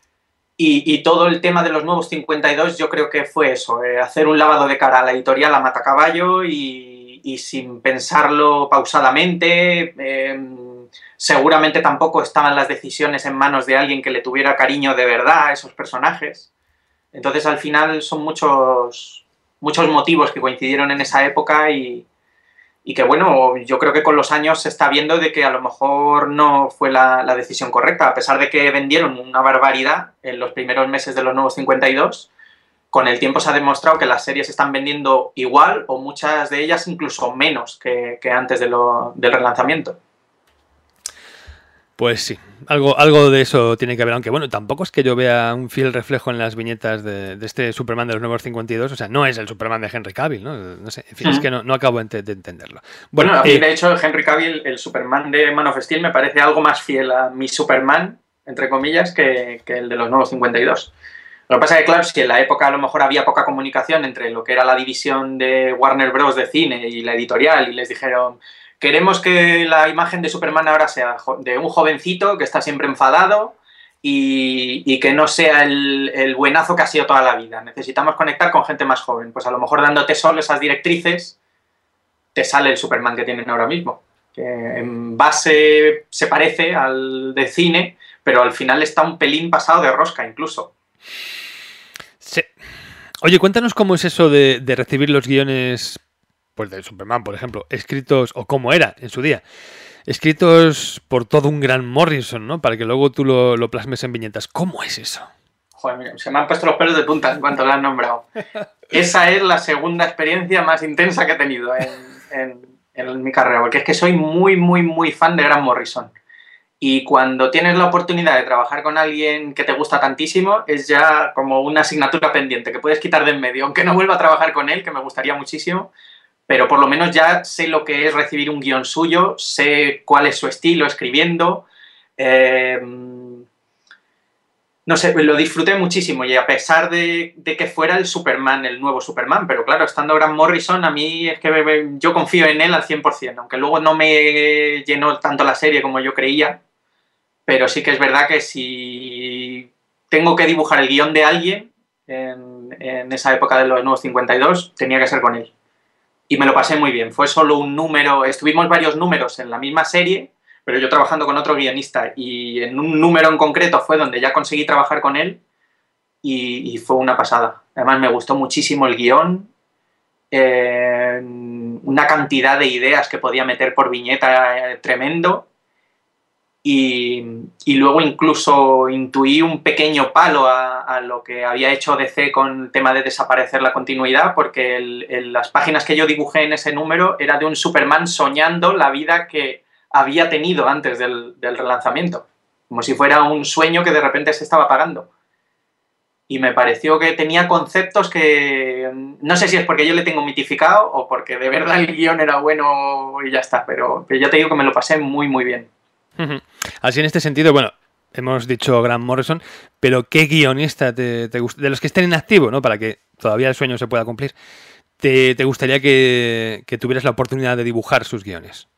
Y, y todo el tema de los nuevos cincuenta y dos yo creo que fue eso, eh, hacer un lavado de cara a la editorial a matacaballo y, y sin pensarlo pausadamente. Eh, seguramente tampoco estaban las decisiones en manos de alguien que le tuviera cariño de verdad a esos personajes. Entonces al final son muchos, muchos motivos que coincidieron en esa época y y que, bueno, yo creo que con los años se está viendo de que a lo mejor no fue la, la decisión correcta, a pesar de que vendieron una barbaridad en los primeros meses de los Nuevos cincuenta y dos. Con el tiempo se ha demostrado que las series están vendiendo igual o muchas de ellas incluso menos que, que antes de lo, del relanzamiento. Pues sí, algo, algo de eso tiene que haber, aunque bueno, tampoco es que yo vea un fiel reflejo en las viñetas de, de este Superman de los Nuevos cincuenta y dos, o sea, no es el Superman de Henry Cavill, ¿no? No sé, en fin, mm. es que no, no acabo de, de entenderlo. Bueno, bueno a mí eh, de hecho Henry Cavill, el Superman de Man of Steel, me parece algo más fiel a mi Superman, entre comillas, que, que el de los Nuevos cincuenta y dos. Lo que pasa es que, claro, si en la época a lo mejor había poca comunicación entre lo que era la división de Warner Bros. De cine y la editorial, y les dijeron, queremos que la imagen de Superman ahora sea de un jovencito que está siempre enfadado y, y que no sea el, el buenazo que ha sido toda la vida. Necesitamos conectar con gente más joven. Pues a lo mejor dándote solo esas directrices, te sale el Superman que tienen ahora mismo. Que en base se parece al de cine, pero al final está un pelín pasado de rosca incluso. Sí. Oye, cuéntanos cómo es eso de, de recibir los guiones, pues de Superman, por ejemplo, escritos, o cómo era en su día, escritos por todo un gran Morrison, ¿no? Para que luego tú lo, lo plasmes en viñetas. ¿Cómo es eso? Joder, mira, se me han puesto los pelos de punta en cuanto lo han nombrado. Esa es la segunda experiencia más intensa que he tenido en, en, en mi carrera, porque es que soy muy, muy, muy fan de Grant Morrison. Y cuando tienes la oportunidad de trabajar con alguien que te gusta tantísimo, es ya como una asignatura pendiente que puedes quitar de en medio. Aunque no vuelva a trabajar con él, que me gustaría muchísimo, pero por lo menos ya sé lo que es recibir un guión suyo, sé cuál es su estilo escribiendo. Eh, no sé, lo disfruté muchísimo y a pesar de, de que fuera el Superman, el nuevo Superman, pero claro, estando Grant Morrison, a mí es que yo confío en él al cien por cien, aunque luego no me llenó tanto la serie como yo creía. Pero sí que es verdad que si tengo que dibujar el guión de alguien en, en esa época de los Nuevos cincuenta y dos, tenía que ser con él. Y me lo pasé muy bien. Fue solo un número, estuvimos varios números en la misma serie, pero yo trabajando con otro guionista. Y en un número en concreto fue donde ya conseguí trabajar con él y, y fue una pasada. Además me gustó muchísimo el guión, eh, una cantidad de ideas que podía meter por viñeta eh, tremendo. Y, y luego incluso intuí un pequeño palo a, a lo que había hecho D C con el tema de desaparecer la continuidad, porque el, el, las páginas que yo dibujé en ese número era de un Superman soñando la vida que había tenido antes del, del relanzamiento, como si fuera un sueño que de repente se estaba apagando. Y me pareció que tenía conceptos que no sé si es porque yo le tengo mitificado o porque de verdad el guión era bueno y ya está, pero, pero ya te digo que me lo pasé muy muy bien. Así en este sentido, bueno, hemos dicho Grant Morrison, pero ¿qué guionista te, te gusta? De los que estén en activo, ¿no? Para que todavía el sueño se pueda cumplir, ¿te, te gustaría que, que tuvieras la oportunidad de dibujar sus guiones?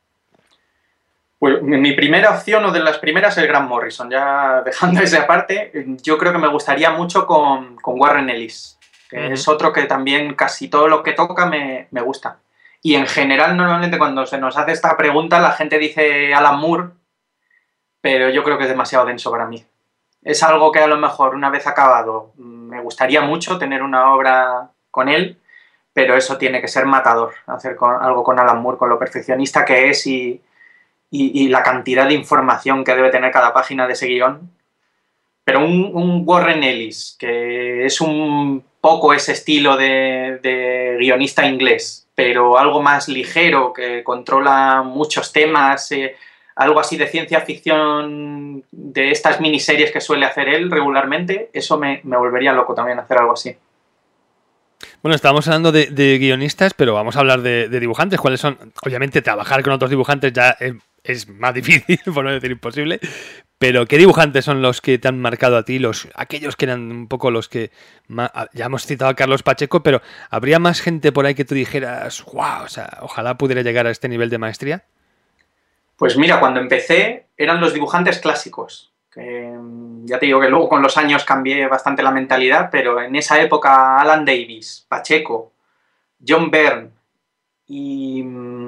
Pues mi primera opción, o de las primeras, es Grant Morrison. Ya dejando esa aparte, yo creo que me gustaría mucho con, con Warren Ellis, que uh-huh. es otro que también casi todo lo que toca me, me gusta. Y en general, normalmente cuando se nos hace esta pregunta, la gente dice Alan Moore, pero yo creo que es demasiado denso para mí. Es algo que a lo mejor una vez acabado me gustaría mucho tener una obra con él, pero eso tiene que ser matador, hacer con, algo con Alan Moore, con lo perfeccionista que es y, y, y la cantidad de información que debe tener cada página de ese guión. Pero un, un Warren Ellis, que es un poco ese estilo de, de guionista inglés, pero algo más ligero, que controla muchos temas, eh, algo así de ciencia ficción, de estas miniseries que suele hacer él regularmente, eso me, me volvería loco también hacer algo así. Bueno, estábamos hablando de, de guionistas, pero vamos a hablar de, de dibujantes. ¿Cuáles son? Obviamente trabajar con otros dibujantes ya es, es más difícil, por no decir imposible, pero ¿qué dibujantes son los que te han marcado a ti? Los, aquellos que eran un poco los que... Ya hemos citado a Carlos Pacheco, pero ¿habría más gente por ahí que tú dijeras, wow, o sea, ojalá pudiera llegar a este nivel de maestría? Pues mira, cuando empecé eran los dibujantes clásicos, que ya te digo que luego con los años cambié bastante la mentalidad, pero en esa época Alan Davis, Pacheco, John Byrne y...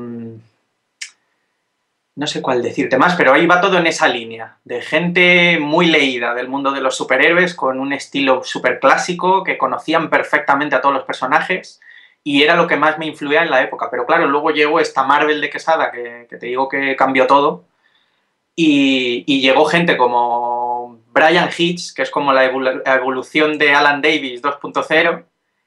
no sé cuál decirte más, pero ahí va todo en esa línea, de gente muy leída del mundo de los superhéroes, con un estilo súper clásico, que conocían perfectamente a todos los personajes y era lo que más me influía en la época. Pero claro, luego llegó esta Marvel de Quesada, que, que te digo que cambió todo, y, y llegó gente como Brian Hitch, que es como la evolución de Alan Davis dos punto cero,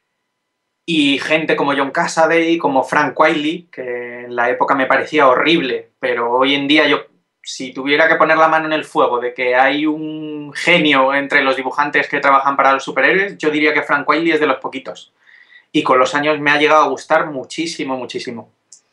y gente como John Cassaday, como Frank Quitely, que en la época me parecía horrible, pero hoy en día yo, si tuviera que poner la mano en el fuego de que hay un genio entre los dibujantes que trabajan para los superhéroes, yo diría que Frank Quitely es de los poquitos. Y con los años me ha llegado a gustar muchísimo, muchísimo.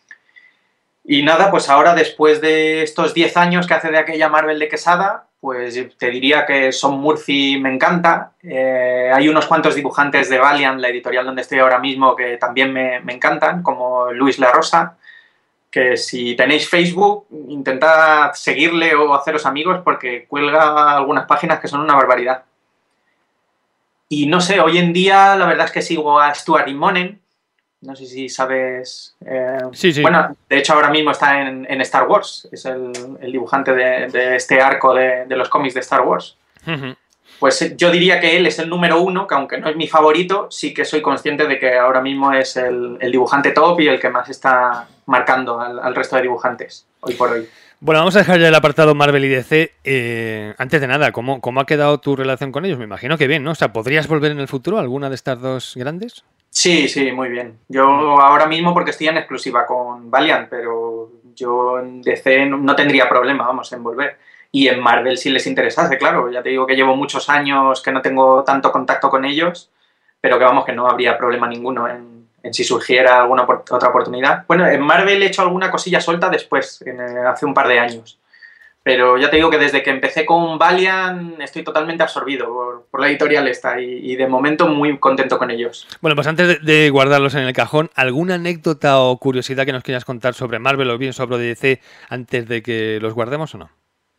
Y nada, pues ahora después de estos diez años que hace de aquella Marvel de Quesada, pues te diría que Sean Murphy me encanta. Eh, hay unos cuantos dibujantes de Valiant, la editorial donde estoy ahora mismo, que también me, me encantan, como Luis La Rosa, que si tenéis Facebook, intentad seguirle o haceros amigos porque cuelga algunas páginas que son una barbaridad. Y no sé, hoy en día la verdad es que sigo a Stuart Immonen. No sé si sabes... Eh, sí, sí. Bueno, de hecho ahora mismo está en, en Star Wars. Es el, el dibujante de, de este arco de, de los cómics de Star Wars. Uh-huh. Pues yo diría que él es el número uno, que aunque no es mi favorito, sí que soy consciente de que ahora mismo es el, el dibujante top y el que más está marcando al, al resto de dibujantes, hoy por hoy. Bueno, vamos a dejar ya el apartado Marvel y D C. Eh, antes de nada, ¿cómo, ¿cómo ha quedado tu relación con ellos? Me imagino que bien, ¿no? O sea, ¿podrías volver en el futuro a alguna de estas dos grandes? Sí, sí, muy bien. Yo ahora mismo porque estoy en exclusiva con Valiant, pero yo en D C no tendría problema, vamos, en volver. Y en Marvel si les interesase, claro. Ya te digo que llevo muchos años que no tengo tanto contacto con ellos, pero que vamos, que no habría problema ninguno en, en si surgiera alguna otra oportunidad. Bueno, en Marvel he hecho alguna cosilla suelta después, en, hace un par de años. Pero ya te digo que desde que empecé con Valiant estoy totalmente absorbido por, por la editorial esta y, y de momento muy contento con ellos. Bueno, pues antes de, de guardarlos en el cajón, ¿alguna anécdota o curiosidad que nos quieras contar sobre Marvel o bien sobre D C antes de que los guardemos o no?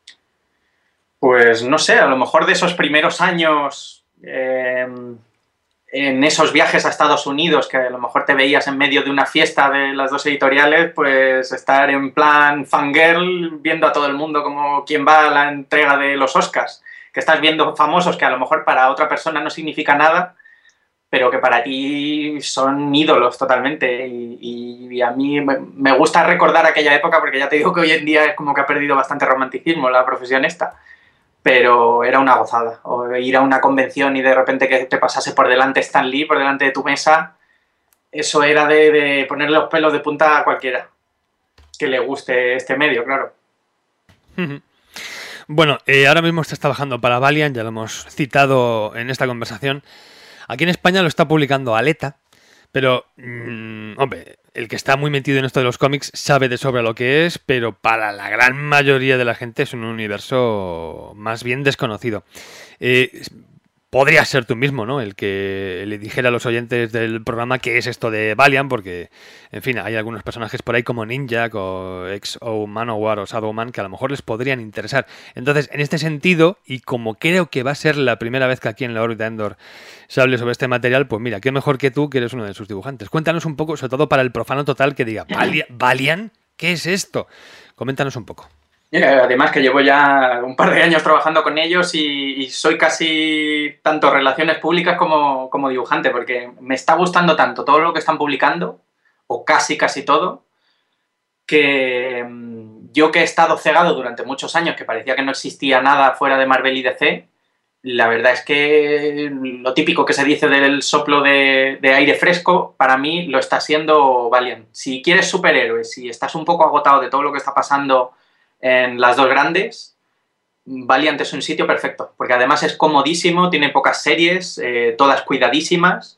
Pues no sé, a lo mejor de esos primeros años... Eh, en esos viajes a Estados Unidos, que a lo mejor te veías en medio de una fiesta de las dos editoriales, pues estar en plan fangirl viendo a todo el mundo como quien va a la entrega de los Oscars, que estás viendo famosos que a lo mejor para otra persona no significa nada, pero que para ti son ídolos totalmente. Y, y a mí me gusta recordar aquella época porque ya te digo que hoy en día es como que ha perdido bastante romanticismo la profesión esta. Pero era una gozada. O ir a una convención y de repente que te pasase por delante Stan Lee, por delante de tu mesa, eso era de, de ponerle los pelos de punta a cualquiera que le guste este medio, claro. Bueno, eh, ahora mismo estás trabajando para Valiant, ya lo hemos citado en esta conversación. Aquí en España lo está publicando Aleta, pero, mmm, hombre, el que está muy metido en esto de los cómics sabe de sobra lo que es, pero para la gran mayoría de la gente es un universo más bien desconocido. Eh, podrías ser tú mismo, ¿no? El que le dijera a los oyentes del programa qué es esto de Valiant, porque, en fin, hay algunos personajes por ahí como Ninjak o X-O Manowar o Shadowman que a lo mejor les podrían interesar. Entonces, en este sentido, y como creo que va a ser la primera vez que aquí en la órbita Endor se hable sobre este material, pues mira, qué mejor que tú, que eres uno de sus dibujantes. Cuéntanos un poco, sobre todo para el profano total que diga, ¿Valiant? ¿Qué es esto? Coméntanos un poco. Además que llevo ya un par de años trabajando con ellos y, y soy casi tanto relaciones públicas como, como dibujante, porque me está gustando tanto todo lo que están publicando, o casi casi todo, que yo que he estado cegado durante muchos años, que parecía que no existía nada fuera de Marvel y D C, la verdad es que lo típico que se dice del soplo de, de aire fresco, para mí lo está siendo Valiant. Si quieres superhéroes, si estás un poco agotado de todo lo que está pasando en las dos grandes, Valiant es un sitio perfecto, porque además es comodísimo, tiene pocas series, eh, todas cuidadísimas,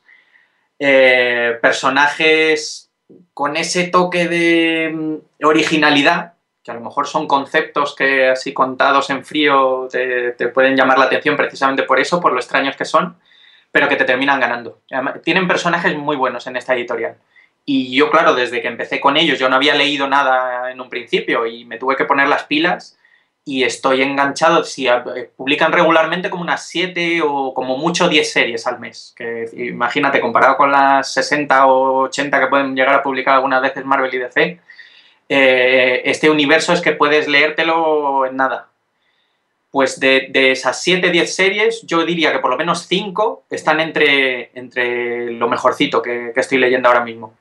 eh, personajes con ese toque de originalidad, que a lo mejor son conceptos que así contados en frío te, te pueden llamar la atención precisamente por eso, por lo extraños que son, pero que te terminan ganando. Además, tienen personajes muy buenos en esta editorial. Y yo, claro, desde que empecé con ellos, yo no había leído nada en un principio y me tuve que poner las pilas y estoy enganchado. Si publican regularmente como unas siete o como mucho diez series al mes. Que imagínate, comparado con las sesenta o ochenta que pueden llegar a publicar algunas veces Marvel y D C, eh, este universo es que puedes leértelo en nada. Pues de, de esas siete diez series, yo diría que por lo menos cinco están entre, entre lo mejorcito que, que estoy leyendo ahora mismo.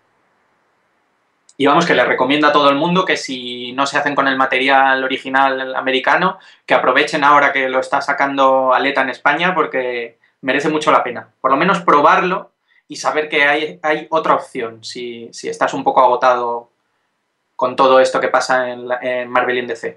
Y vamos, que les recomiendo a todo el mundo que si no se hacen con el material original americano, que aprovechen ahora que lo está sacando Aleta en España, porque merece mucho la pena. Por lo menos probarlo y saber que hay, hay otra opción, si, si estás un poco agotado con todo esto que pasa en, la, en Marvel y en D C.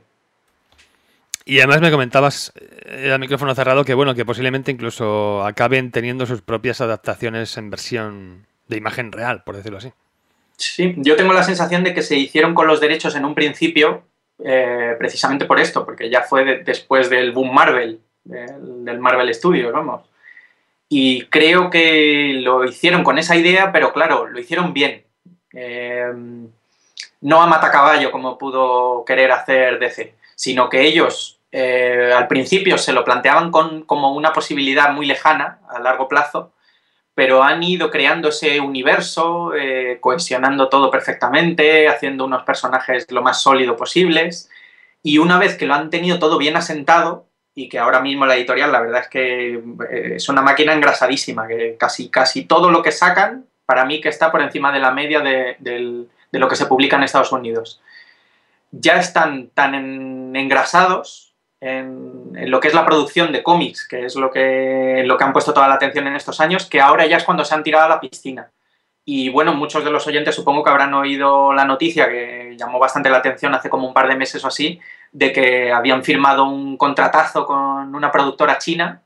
Y además me comentabas, eh, al micrófono cerrado, que bueno, que posiblemente incluso acaben teniendo sus propias adaptaciones en versión de imagen real, por decirlo así. Sí, yo tengo la sensación de que se hicieron con los derechos en un principio, eh, precisamente por esto, porque ya fue de, después del boom Marvel, del, del Marvel Studios, vamos. Y creo que lo hicieron con esa idea, pero claro, lo hicieron bien. Eh, no a matacaballo como pudo querer hacer D C, sino que ellos eh, al principio se lo planteaban con, como una posibilidad muy lejana, a largo plazo, pero han ido creando ese universo, eh, cohesionando todo perfectamente, haciendo unos personajes lo más sólido posibles, y una vez que lo han tenido todo bien asentado, y que ahora mismo la editorial la verdad es que es una máquina engrasadísima, que casi, casi todo lo que sacan, para mí que está por encima de la media de, de, de lo que se publica en Estados Unidos. Ya están tan en, engrasados en, en lo que es la producción de cómics, que es lo que, lo que han puesto toda la atención en estos años, que ahora ya es cuando se han tirado a la piscina. Y bueno, muchos de los oyentes supongo que habrán oído la noticia, que llamó bastante la atención hace como un par de meses o así, de que habían firmado un contratazo con una productora china,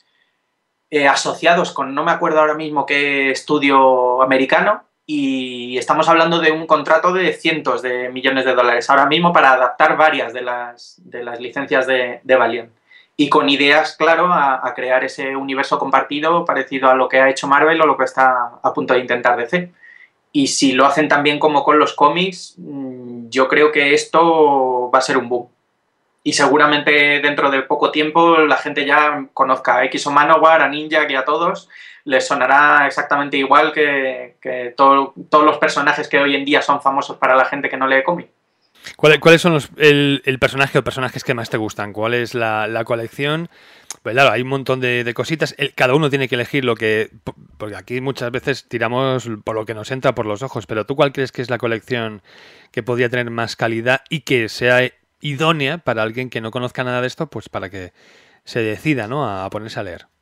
eh, asociados con no me acuerdo ahora mismo qué estudio americano, y estamos hablando de un contrato de cientos de millones de dólares ahora mismo para adaptar varias de las, de las licencias de, de Valiant. Y con ideas, claro, a, a crear ese universo compartido parecido a lo que ha hecho Marvel o lo que está a punto de intentar D C. Y si lo hacen tan bien como con los cómics, yo creo que esto va a ser un boom. Y seguramente dentro de poco tiempo la gente ya conozca a X o Manowar, a Ninja y a todos. Les sonará exactamente igual que, que todo, todos los personajes que hoy en día son famosos para la gente que no lee cómic. ¿Cuáles, ¿Cuáles son los, el, el personaje o personajes que más te gustan? ¿Cuál es la, la colección? Pues claro, hay un montón de, de cositas. El, cada uno tiene que elegir lo que... Porque aquí muchas veces tiramos por lo que nos entra por los ojos. Pero ¿tú cuál crees que es la colección que podría tener más calidad y que sea idónea para alguien que no conozca nada de esto, pues para que se decida, ¿no?, a, a ponerse a leer?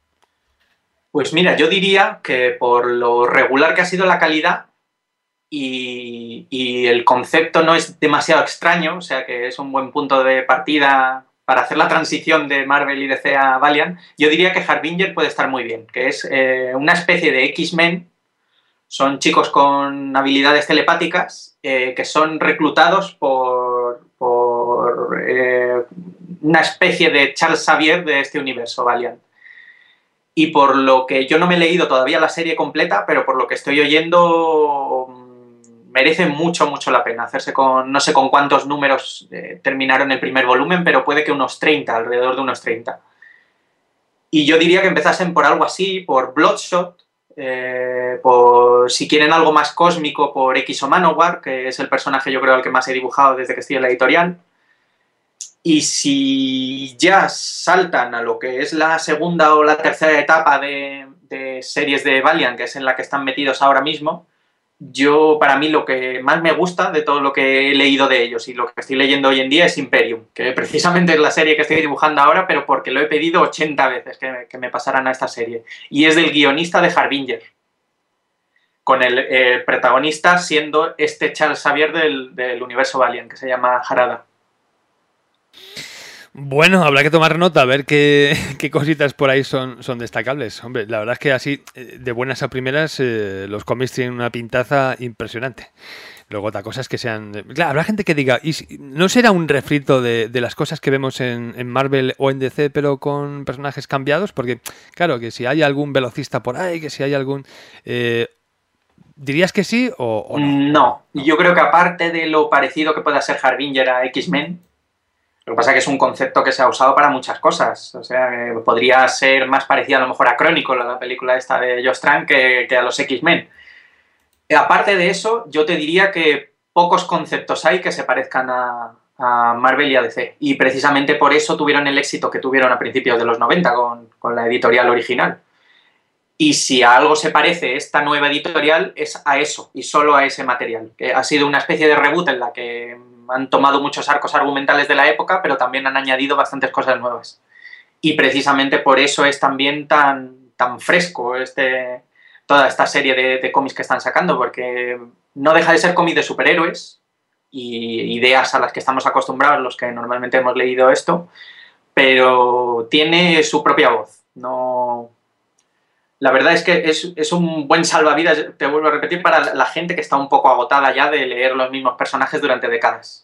Pues mira, yo diría que por lo regular que ha sido la calidad y, y el concepto no es demasiado extraño, o sea que es un buen punto de partida para hacer la transición de Marvel y D C a Valiant, yo diría que Harbinger puede estar muy bien, que es eh, una especie de X-Men. Son chicos con habilidades telepáticas eh, que son reclutados por, por eh, una especie de Charles Xavier de este universo Valiant. Y por lo que yo no me he leído todavía la serie completa, pero por lo que estoy oyendo merece mucho, mucho la pena hacerse con, no sé con cuántos números eh, terminaron el primer volumen, pero puede que unos treinta, alrededor de unos treinta. Y yo diría que empezasen por algo así, por Bloodshot, eh, por si quieren algo más cósmico, por X o Manowar, que es el personaje yo creo al que más he dibujado desde que estoy en la editorial. Y si ya saltan a lo que es la segunda o la tercera etapa de, de series de Valiant, que es en la que están metidos ahora mismo, yo, para mí, lo que más me gusta de todo lo que he leído de ellos y lo que estoy leyendo hoy en día es Imperium, que precisamente es la serie que estoy dibujando ahora, pero porque lo he pedido ochenta veces que, que me pasaran a esta serie. Y es del guionista de Harbinger, con el, el protagonista siendo este Charles Xavier del, del universo Valiant, que se llama Harada. Bueno, habrá que tomar nota, a ver qué, qué cositas por ahí son, son destacables. Hombre, la verdad es que así, de buenas a primeras, eh, los cómics tienen una pintaza impresionante. Luego otra cosa es que sean... Claro, habrá gente que diga, ¿y si, no será un refrito de, de las cosas que vemos en, en Marvel o en D C, pero con personajes cambiados? Porque, claro, que si hay algún velocista por ahí, que si hay algún... Eh, ¿dirías que sí o, o no? No, no, yo creo que aparte de lo parecido que pueda ser Harbinger a X-Men, lo que pasa es que es un concepto que se ha usado para muchas cosas. O sea, eh, podría ser más parecida a lo mejor a Chronicle, la película esta de Josh Trank, que, que a los X-Men. Aparte de eso, yo te diría que pocos conceptos hay que se parezcan a, a Marvel y a D C. Y precisamente por eso tuvieron el éxito que tuvieron a principios de los noventa con, con la editorial original. Y si a algo se parece esta nueva editorial es a eso, y solo a ese material, que ha sido una especie de reboot en la que han tomado muchos arcos argumentales de la época, pero también han añadido bastantes cosas nuevas. Y precisamente por eso es también tan, tan fresco este, toda esta serie de, de cómics que están sacando, porque no deja de ser cómic de superhéroes y ideas a las que estamos acostumbrados los que normalmente hemos leído esto, pero tiene su propia voz. No... La verdad es que es, es un buen salvavidas, te vuelvo a repetir, para la gente que está un poco agotada ya de leer los mismos personajes durante décadas.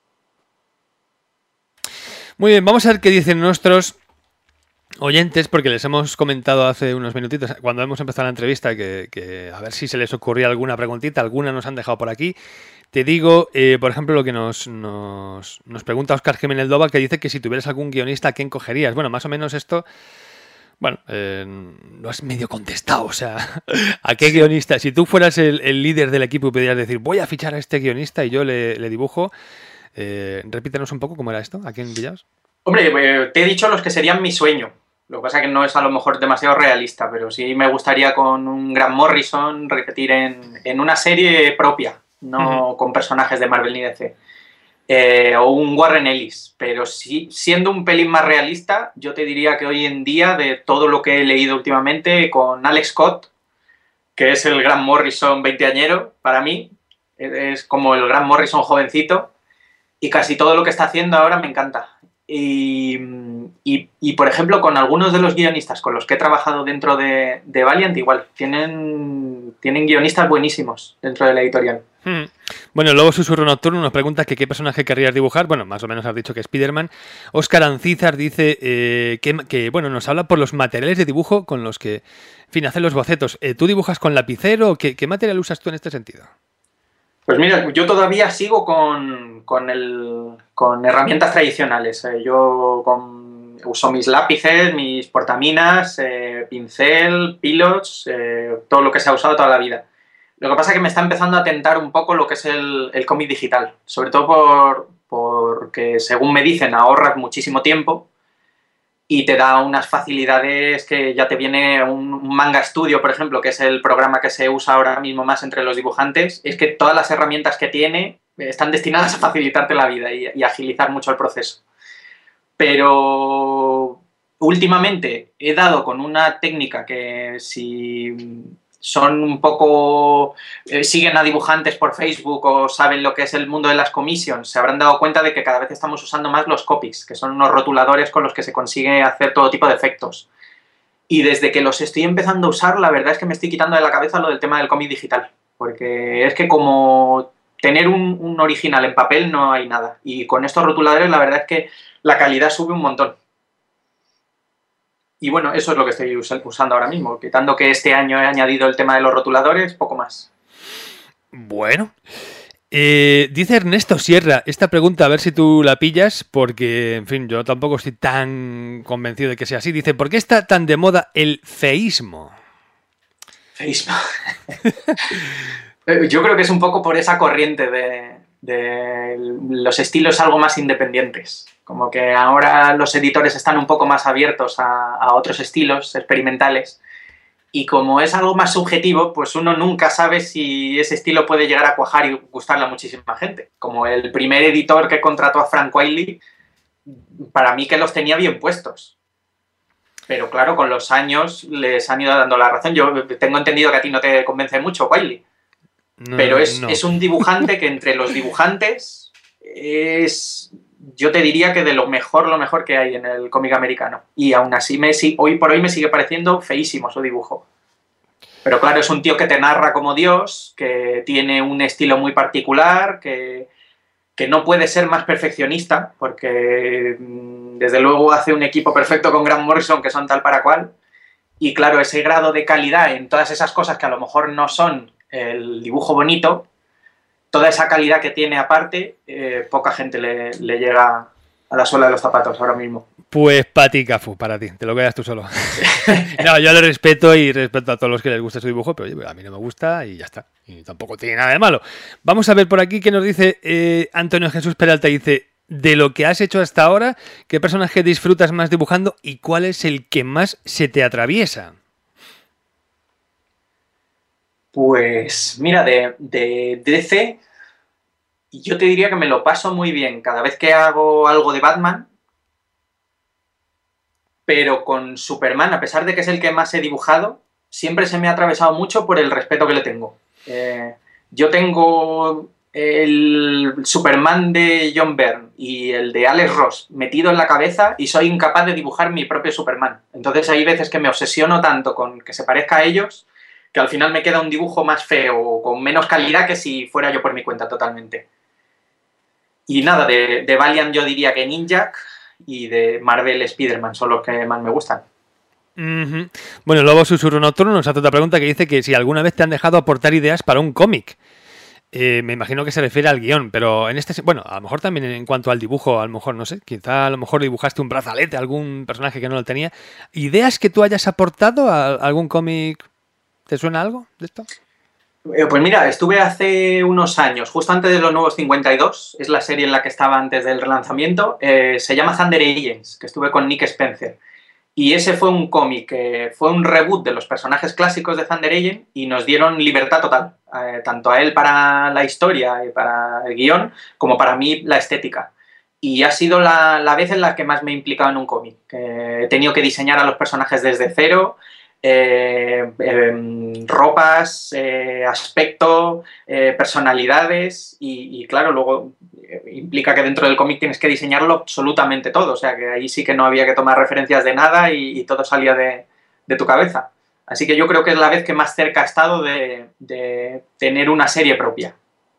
Muy bien, vamos a ver qué dicen nuestros oyentes, porque les hemos comentado hace unos minutitos, cuando hemos empezado la entrevista, que, que a ver si se les ocurría alguna preguntita, alguna nos han dejado por aquí. Te digo, eh, por ejemplo, lo que nos, nos, nos pregunta Óscar Jiménez Doba, que dice que si tuvieras algún guionista, ¿a quién cogerías? Bueno, más o menos esto... Bueno, eh, lo has medio contestado, o sea, ¿a qué guionista? Si tú fueras el, el líder del equipo y pudieras decir, voy a fichar a este guionista y yo le, le dibujo, eh, repítenos un poco cómo era esto, ¿a quién pillabas? Hombre, eh, te he dicho los que serían mi sueño, lo que pasa es que no es a lo mejor demasiado realista, pero sí me gustaría con un Grant Morrison repetir en, en una serie propia, no uh-huh. con personajes de Marvel ni D C. Eh, o un Warren Ellis, pero sí, siendo un pelín más realista, yo te diría que hoy en día, de todo lo que he leído últimamente, con Alex Scott, que es el Grant Morrison veinteañero, para mí, es como el Grant Morrison jovencito, y casi todo lo que está haciendo ahora me encanta. Y, y, y por ejemplo, con algunos de los guionistas con los que he trabajado dentro de, de Valiant, igual, tienen, tienen guionistas buenísimos dentro de la editorial. Hmm. Bueno, luego Susurro Nocturno nos pregunta que qué personaje querrías dibujar. Bueno, más o menos has dicho que Spider-Man. Óscar Ancízar dice eh, que, que, bueno, nos habla por los materiales de dibujo con los que, en fin, hacen los bocetos. Eh, ¿Tú dibujas con lapicero? ¿Qué, qué material usas tú en este sentido? Pues mira, yo todavía sigo con, con, el, con herramientas tradicionales. Eh, yo con, uso mis lápices, mis portaminas, eh, pincel, pilots, eh, todo lo que se ha usado toda la vida. Lo que pasa es que me está empezando a tentar un poco lo que es el, el cómic digital, sobre todo por, porque, según me dicen, ahorras muchísimo tiempo y te da unas facilidades que ya te viene un, un Manga Studio, por ejemplo, que es el programa que se usa ahora mismo más entre los dibujantes, es que todas las herramientas que tiene están destinadas a facilitarte la vida y, y agilizar mucho el proceso. Pero últimamente he dado con una técnica que si... son un poco... Eh, siguen a dibujantes por Facebook o saben lo que es el mundo de las commissions, se habrán dado cuenta de que cada vez estamos usando más los copies, que son unos rotuladores con los que se consigue hacer todo tipo de efectos. Y desde que los estoy empezando a usar, la verdad es que me estoy quitando de la cabeza lo del tema del cómic digital, porque es que como tener un, un original en papel no hay nada. Y con estos rotuladores la verdad es que la calidad sube un montón. Y bueno, eso es lo que estoy usando ahora mismo, quitando que este año he añadido el tema de los rotuladores, poco más. Bueno, eh, dice Ernesto Sierra, esta pregunta a ver si tú la pillas, porque, en fin, yo tampoco estoy tan convencido de que sea así. Dice, ¿por qué está tan de moda el feísmo? Feísmo. Yo creo que es un poco por esa corriente de, de los estilos algo más independientes. Como que ahora los editores están un poco más abiertos a, a otros estilos experimentales y como es algo más subjetivo, pues uno nunca sabe si ese estilo puede llegar a cuajar y gustarle a muchísima gente. Como el primer editor que contrató a Frank Wiley, para mí que los tenía bien puestos. Pero claro, con los años les han ido dando la razón. Yo tengo entendido que a ti no te convence mucho Wiley. No, pero es, no. es un dibujante que entre los dibujantes es... yo te diría que de lo mejor, lo mejor que hay en el cómic americano. Y aún así, me, hoy por hoy me sigue pareciendo feísimo su dibujo. Pero claro, es un tío que te narra como Dios, que tiene un estilo muy particular, que, que no puede ser más perfeccionista, porque desde luego hace un equipo perfecto con Grant Morrison, que son tal para cual. Y claro, ese grado de calidad en todas esas cosas que a lo mejor no son el dibujo bonito, toda esa calidad que tiene aparte, eh, poca gente le, le llega a la suela de los zapatos ahora mismo. Pues para ti, Cafu, para ti, te lo quedas tú solo. No, yo le respeto y respeto a todos los que les gusta su dibujo, pero oye, a mí no me gusta y ya está. Y tampoco tiene nada de malo. Vamos a ver por aquí qué nos dice eh, Antonio Jesús Peralta. Dice, de lo que has hecho hasta ahora, ¿qué personaje disfrutas más dibujando y cuál es el que más se te atraviesa? Pues mira, de, de D C, yo te diría que me lo paso muy bien cada vez que hago algo de Batman, pero con Superman, a pesar de que es el que más he dibujado, siempre se me ha atravesado mucho por el respeto que le tengo. Eh, yo tengo el Superman de John Byrne y el de Alex Ross metido en la cabeza y soy incapaz de dibujar mi propio Superman. Entonces hay veces que me obsesiono tanto con que se parezca a ellos que al final me queda un dibujo más feo o con menos calidad que si fuera yo por mi cuenta totalmente. Y nada, de, de Valiant yo diría que Ninjak y de Marvel Spider-Man son los que más me gustan. Uh-huh. Bueno, Lobo Susurro Nocturno nos hace otra pregunta que dice que si alguna vez te han dejado aportar ideas para un cómic. Eh, me imagino que se refiere al guión, pero en este... Bueno, a lo mejor también en cuanto al dibujo, a lo mejor, no sé, quizá a lo mejor dibujaste un brazalete a algún personaje que no lo tenía. ¿Ideas que tú hayas aportado a algún cómic? ¿Te suena algo de esto? Eh, pues mira, estuve hace unos años, justo antes de los Nuevos cincuenta y dos, es la serie en la que estaba antes del relanzamiento, eh, se llama Thunder Agents, que estuve con Nick Spencer. Y ese fue un cómic, eh, fue un reboot de los personajes clásicos de Thunder Agent y nos dieron libertad total, eh, tanto a él para la historia y para el guión, como para mí la estética. Y ha sido la, la vez en la que más me he implicado en un cómic. Eh, he tenido que diseñar a los personajes desde cero, eh, eh, ropas, eh, aspecto, eh, personalidades y, y claro, luego eh, implica que dentro del cómic tienes que diseñarlo absolutamente todo, o sea que ahí sí que no había que tomar referencias de nada y, y todo salía de, de tu cabeza. Así que yo creo que es la vez que más cerca he estado de, de tener una serie propia.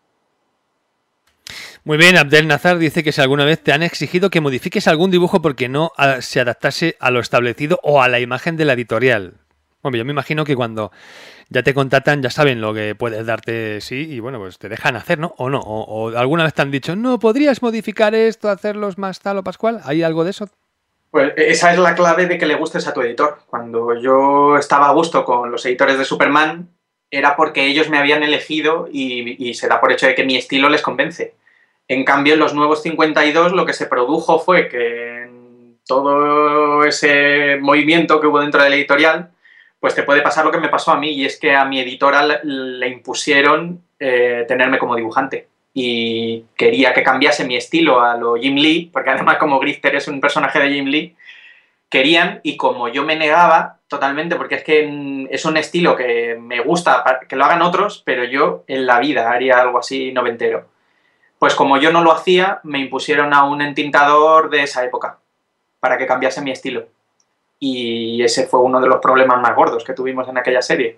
Muy bien, Abdel Nazar dice que si alguna vez te han exigido que modifiques algún dibujo porque no a, se adaptase a lo establecido o a la imagen de la editorial. Bueno, yo me imagino que cuando ya te contratan ya saben lo que puedes darte, sí, y bueno, pues te dejan hacer, ¿no? O no, o, o alguna vez te han dicho, no, ¿podrías modificar esto, hacerlos más tal o pascual? ¿Hay algo de eso? Pues esa es la clave de que le gustes a tu editor. Cuando yo estaba a gusto con los editores de Superman, era porque ellos me habían elegido y, y se da por hecho de que mi estilo les convence. En cambio, en los Nuevos cincuenta y dos lo que se produjo fue que en todo ese movimiento que hubo dentro de la editorial, pues te puede pasar lo que me pasó a mí, y es que a mi editora le, le impusieron eh, tenerme como dibujante. Y quería que cambiase mi estilo a lo Jim Lee, porque además como Grifter es un personaje de Jim Lee, querían, y como yo me negaba totalmente, porque es que es un estilo que me gusta que lo hagan otros, pero yo en la vida haría algo así noventero. Pues como yo no lo hacía, me impusieron a un entintador de esa época, para que cambiase mi estilo. Y ese fue uno de los problemas más gordos que tuvimos en aquella serie.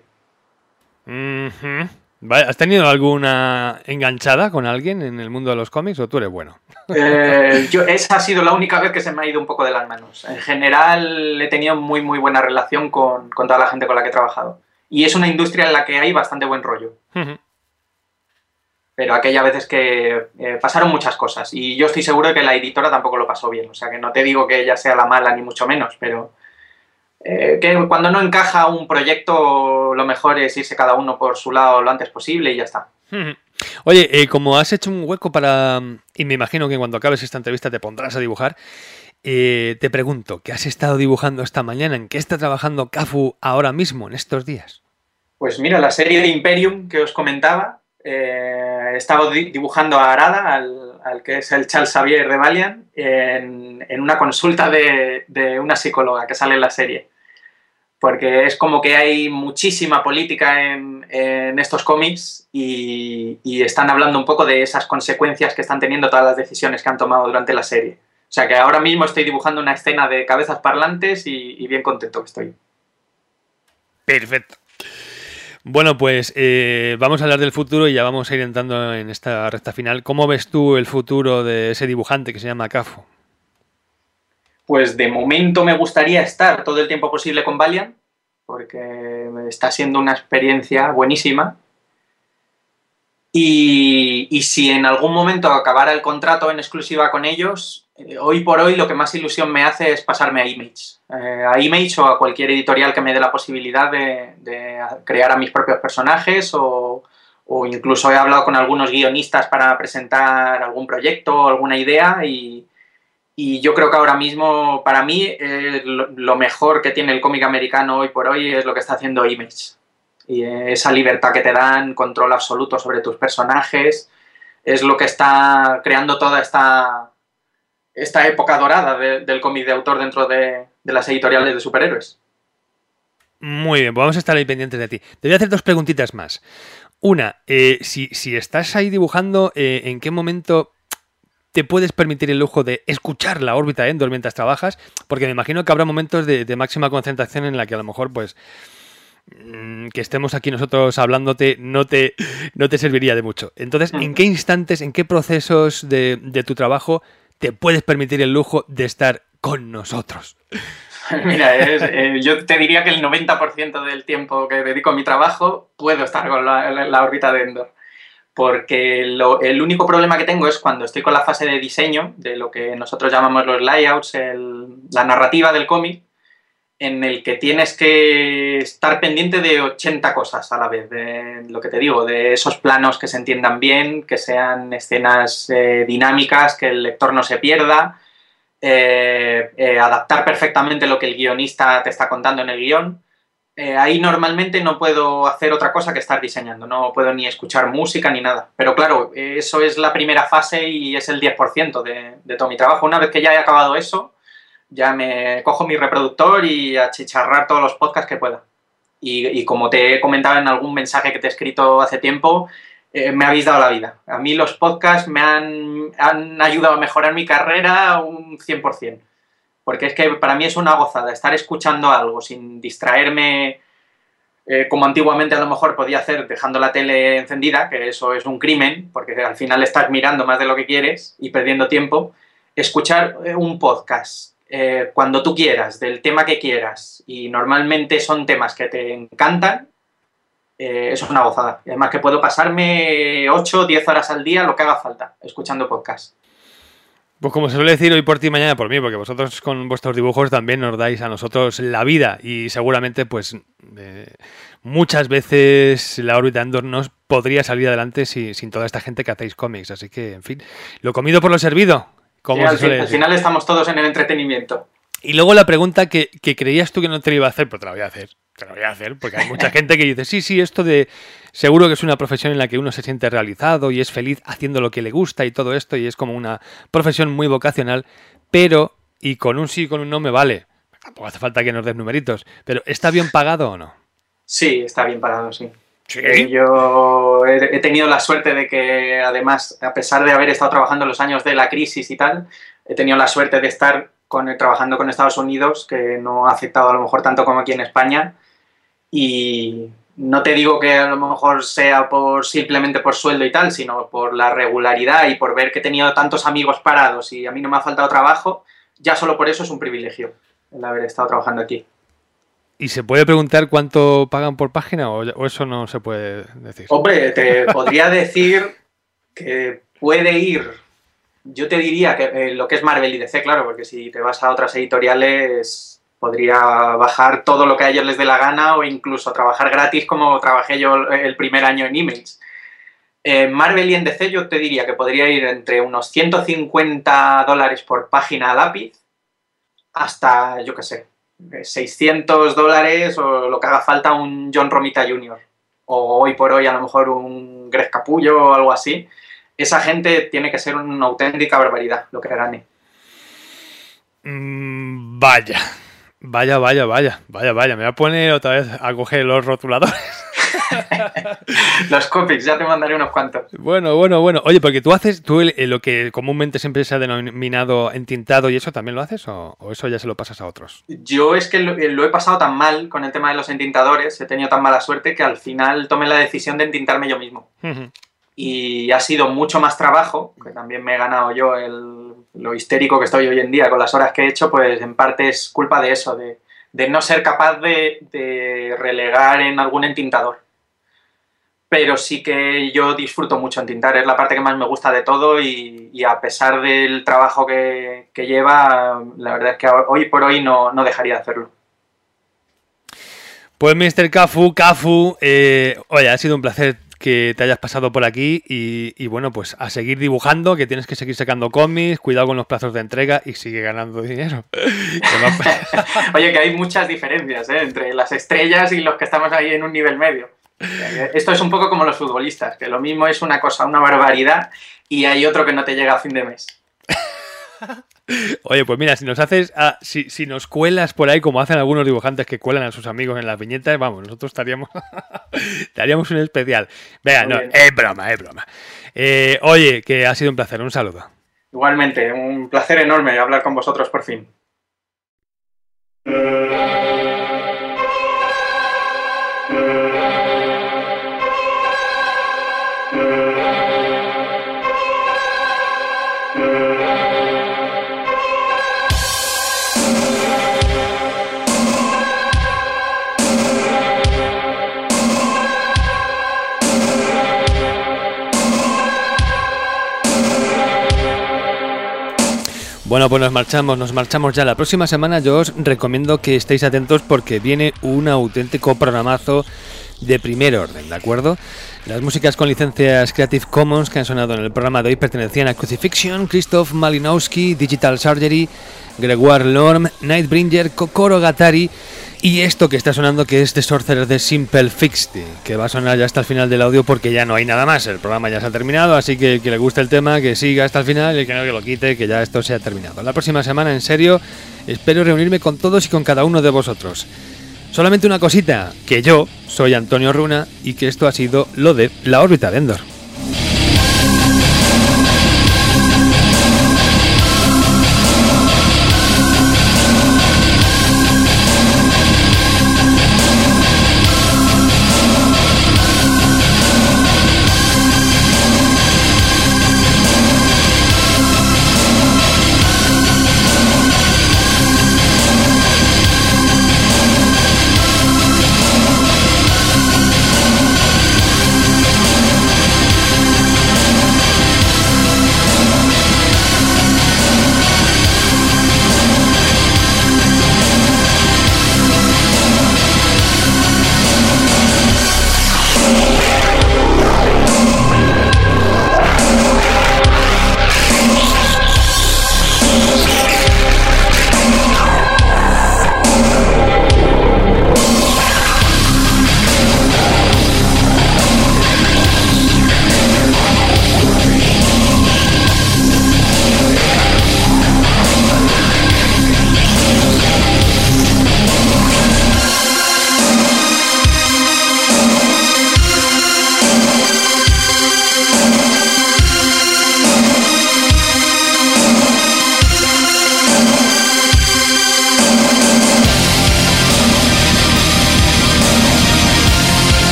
Uh-huh. Vale, ¿has tenido alguna enganchada con alguien en el mundo de los cómics o tú eres bueno? Eh, yo, esa ha sido la única vez que se me ha ido un poco de las manos. En general he tenido muy muy buena relación con, con toda la gente con la que he trabajado. Y es una industria en la que hay bastante buen rollo. Uh-huh. Pero aquella vez es que eh, pasaron muchas cosas. Y yo estoy seguro de que la editora tampoco lo pasó bien. O sea que no te digo que ella sea la mala ni mucho menos, pero... Eh, que cuando no encaja un proyecto, lo mejor es irse cada uno por su lado lo antes posible y ya está. Oye, eh, como has hecho un hueco para... Y me imagino que cuando acabes esta entrevista te pondrás a dibujar, eh, te pregunto, ¿qué has estado dibujando esta mañana? ¿En qué está trabajando Cafu ahora mismo, en estos días? Pues mira, la serie de Imperium que os comentaba, eh, he estado dibujando a Arada, al, al que es el Charles Xavier de Valiant, en, en una consulta de, de una psicóloga que sale en la serie. Porque es como que hay muchísima política en, en estos cómics y, y están hablando un poco de esas consecuencias que están teniendo todas las decisiones que han tomado durante la serie. O sea que ahora mismo estoy dibujando una escena de cabezas parlantes y, y bien contento que estoy. Perfecto. Bueno, pues eh, vamos a hablar del futuro y ya vamos a ir entrando en esta recta final. ¿Cómo ves tú el futuro de ese dibujante que se llama Cafu? Pues de momento me gustaría estar todo el tiempo posible con Valiant, porque está siendo una experiencia buenísima. Y, y si en algún momento acabara el contrato en exclusiva con ellos, eh, hoy por hoy lo que más ilusión me hace es pasarme a Image. Eh, a Image o a cualquier editorial que me dé la posibilidad de, de crear a mis propios personajes o, o incluso he hablado con algunos guionistas para presentar algún proyecto o alguna idea y, y yo creo que ahora mismo, para mí, eh, lo, lo mejor que tiene el cómic americano hoy por hoy es lo que está haciendo Image. Y esa libertad que te dan, control absoluto sobre tus personajes, es lo que está creando toda esta, esta época dorada de, del cómic de autor dentro de, de las editoriales de superhéroes. Muy bien, pues vamos a estar ahí pendientes de ti. Te voy a hacer dos preguntitas más. Una, eh, si, si estás ahí dibujando, eh, ¿en qué momento te puedes permitir el lujo de escuchar la órbita de Endor mientras trabajas? Porque me imagino que habrá momentos de, de máxima concentración en la que a lo mejor, pues, que estemos aquí nosotros hablándote no te, no te serviría de mucho. Entonces, ¿en qué instantes, en qué procesos de, de tu trabajo te puedes permitir el lujo de estar con nosotros? Mira, es, eh, yo te diría que el noventa por ciento del tiempo que dedico a mi trabajo puedo estar con la, la, la órbita de Endor. Porque lo, el único problema que tengo es cuando estoy con la fase de diseño, de lo que nosotros llamamos los layouts, el, la narrativa del cómic, en el que tienes que estar pendiente de ochenta cosas a la vez, de lo que te digo, de esos planos que se entiendan bien, que sean escenas eh, dinámicas, que el lector no se pierda, eh, eh, adaptar perfectamente lo que el guionista te está contando en el guión. Eh, ahí normalmente no puedo hacer otra cosa que estar diseñando, no puedo ni escuchar música ni nada. Pero claro, eso es la primera fase y es el diez por ciento de, de todo mi trabajo. Una vez que ya he acabado eso, ya me cojo mi reproductor y a chicharrar todos los podcasts que pueda. Y, y como te he comentado en algún mensaje que te he escrito hace tiempo, eh, me habéis dado la vida. A mí los podcasts me han, han ayudado a mejorar mi carrera un cien por ciento. Porque es que para mí es una gozada estar escuchando algo sin distraerme, eh, como antiguamente a lo mejor podía hacer dejando la tele encendida, que eso es un crimen, porque al final estás mirando más de lo que quieres y perdiendo tiempo. Escuchar un podcast eh, cuando tú quieras, del tema que quieras, y normalmente son temas que te encantan, eh, eso es una gozada. Y además que puedo pasarme ocho o diez horas al día, lo que haga falta, escuchando podcast. Pues como se suele decir, hoy por ti, mañana por mí, porque vosotros con vuestros dibujos también nos dais a nosotros la vida y seguramente pues eh, muchas veces la órbita Endor no podría salir adelante si, sin toda esta gente que hacéis cómics. Así que, en fin, lo comido por lo servido. Como sí, se al, suele fin, al final estamos todos en el entretenimiento. Y luego la pregunta que, que creías tú que no te la iba a hacer, pero te la voy a hacer. Te la voy a hacer porque hay mucha gente que dice, sí, sí, esto de... Seguro que es una profesión en la que uno se siente realizado y es feliz haciendo lo que le gusta y todo esto, y es como una profesión muy vocacional, pero, y con un sí y con un no me vale. Tampoco hace falta que nos des numeritos, pero ¿está bien pagado o no? Sí, está bien pagado, sí. ¿Sí? Eh, yo he, he tenido la suerte de que, además, a pesar de haber estado trabajando los años de la crisis y tal, he tenido la suerte de estar con, trabajando con Estados Unidos, que no ha afectado a lo mejor tanto como aquí en España, y no te digo que a lo mejor sea por simplemente por sueldo y tal, sino por la regularidad y por ver que he tenido tantos amigos parados y a mí no me ha faltado trabajo, ya solo por eso es un privilegio el haber estado trabajando aquí. ¿Y se puede preguntar cuánto pagan por página o, o eso no se puede decir? Hombre, te podría decir que puede ir, yo te diría que eh, lo que es Marvel y D C, claro, porque si te vas a otras editoriales podría bajar todo lo que a ellos les dé la gana o incluso trabajar gratis como trabajé yo el primer año en Image. En Marvel y en D C yo te diría que podría ir entre unos ciento cincuenta dólares por página a lápiz hasta, yo qué sé, seiscientos dólares o lo que haga falta un John Romita junior O hoy por hoy a lo mejor un Greg Capullo o algo así. Esa gente tiene que ser una auténtica barbaridad lo que gane. Mm, vaya. Vaya, vaya, vaya, vaya, vaya. Me voy a poner otra vez a coger los rotuladores. Los cómics, ya te mandaré unos cuantos. Bueno, bueno, bueno. Oye, porque tú haces, tú el, lo que comúnmente siempre se ha denominado entintado y eso, ¿también lo haces o, o eso ya se lo pasas a otros? Yo es que lo, lo he pasado tan mal con el tema de los entintadores, he tenido tan mala suerte que al final tomé la decisión de entintarme yo mismo. Uh-huh. Y ha sido mucho más trabajo, que también me he ganado yo el, lo histérico que estoy hoy en día con las horas que he hecho, pues en parte es culpa de eso, de, de no ser capaz de, de relegar en algún entintador. Pero sí que yo disfruto mucho entintar, es la parte que más me gusta de todo y, y a pesar del trabajo que, que lleva, la verdad es que hoy por hoy no, no dejaría de hacerlo. Pues mister Cafu, Cafu, eh, oye, ha sido un placer que te hayas pasado por aquí y, y bueno, pues a seguir dibujando, que tienes que seguir sacando cómics, cuidado con los plazos de entrega y sigue ganando dinero. Oye, que hay muchas diferencias, ¿eh? Entre las estrellas y los que estamos ahí en un nivel medio. Esto es un poco como los futbolistas, que lo mismo es una cosa, una barbaridad, y hay otro que no te llega a fin de mes. Oye, pues mira, si nos haces, ah, si, si nos cuelas por ahí, como hacen algunos dibujantes que cuelan a sus amigos en las viñetas, vamos, nosotros estaríamos, estaríamos un especial. Venga, no, es broma, es broma. Eh, oye, que ha sido un placer, un saludo. Igualmente, un placer enorme hablar con vosotros por fin. Bueno, pues nos marchamos, nos marchamos ya. La próxima semana yo os recomiendo que estéis atentos porque viene un auténtico programazo de primer orden, ¿de acuerdo? Las músicas con licencias Creative Commons que han sonado en el programa de hoy pertenecían a Crucifixion, Christoph Malinowski, Digital Surgery, Gregoire Lorme, Nightbringer, Kokoro Gatari y esto que está sonando que es The Sorcerer de Simple Fixed, que va a sonar ya hasta el final del audio porque ya no hay nada más, el programa ya se ha terminado, así que el que le guste el tema que siga hasta el final y el que no que lo quite, que ya esto se ha terminado. La próxima semana, en serio, espero reunirme con todos y con cada uno de vosotros. Solamente una cosita, que yo soy Antonio Runa y que esto ha sido lo de La órbita de Endor.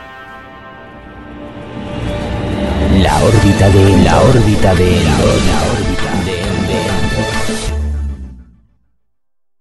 La órbita de la órbita de Endor.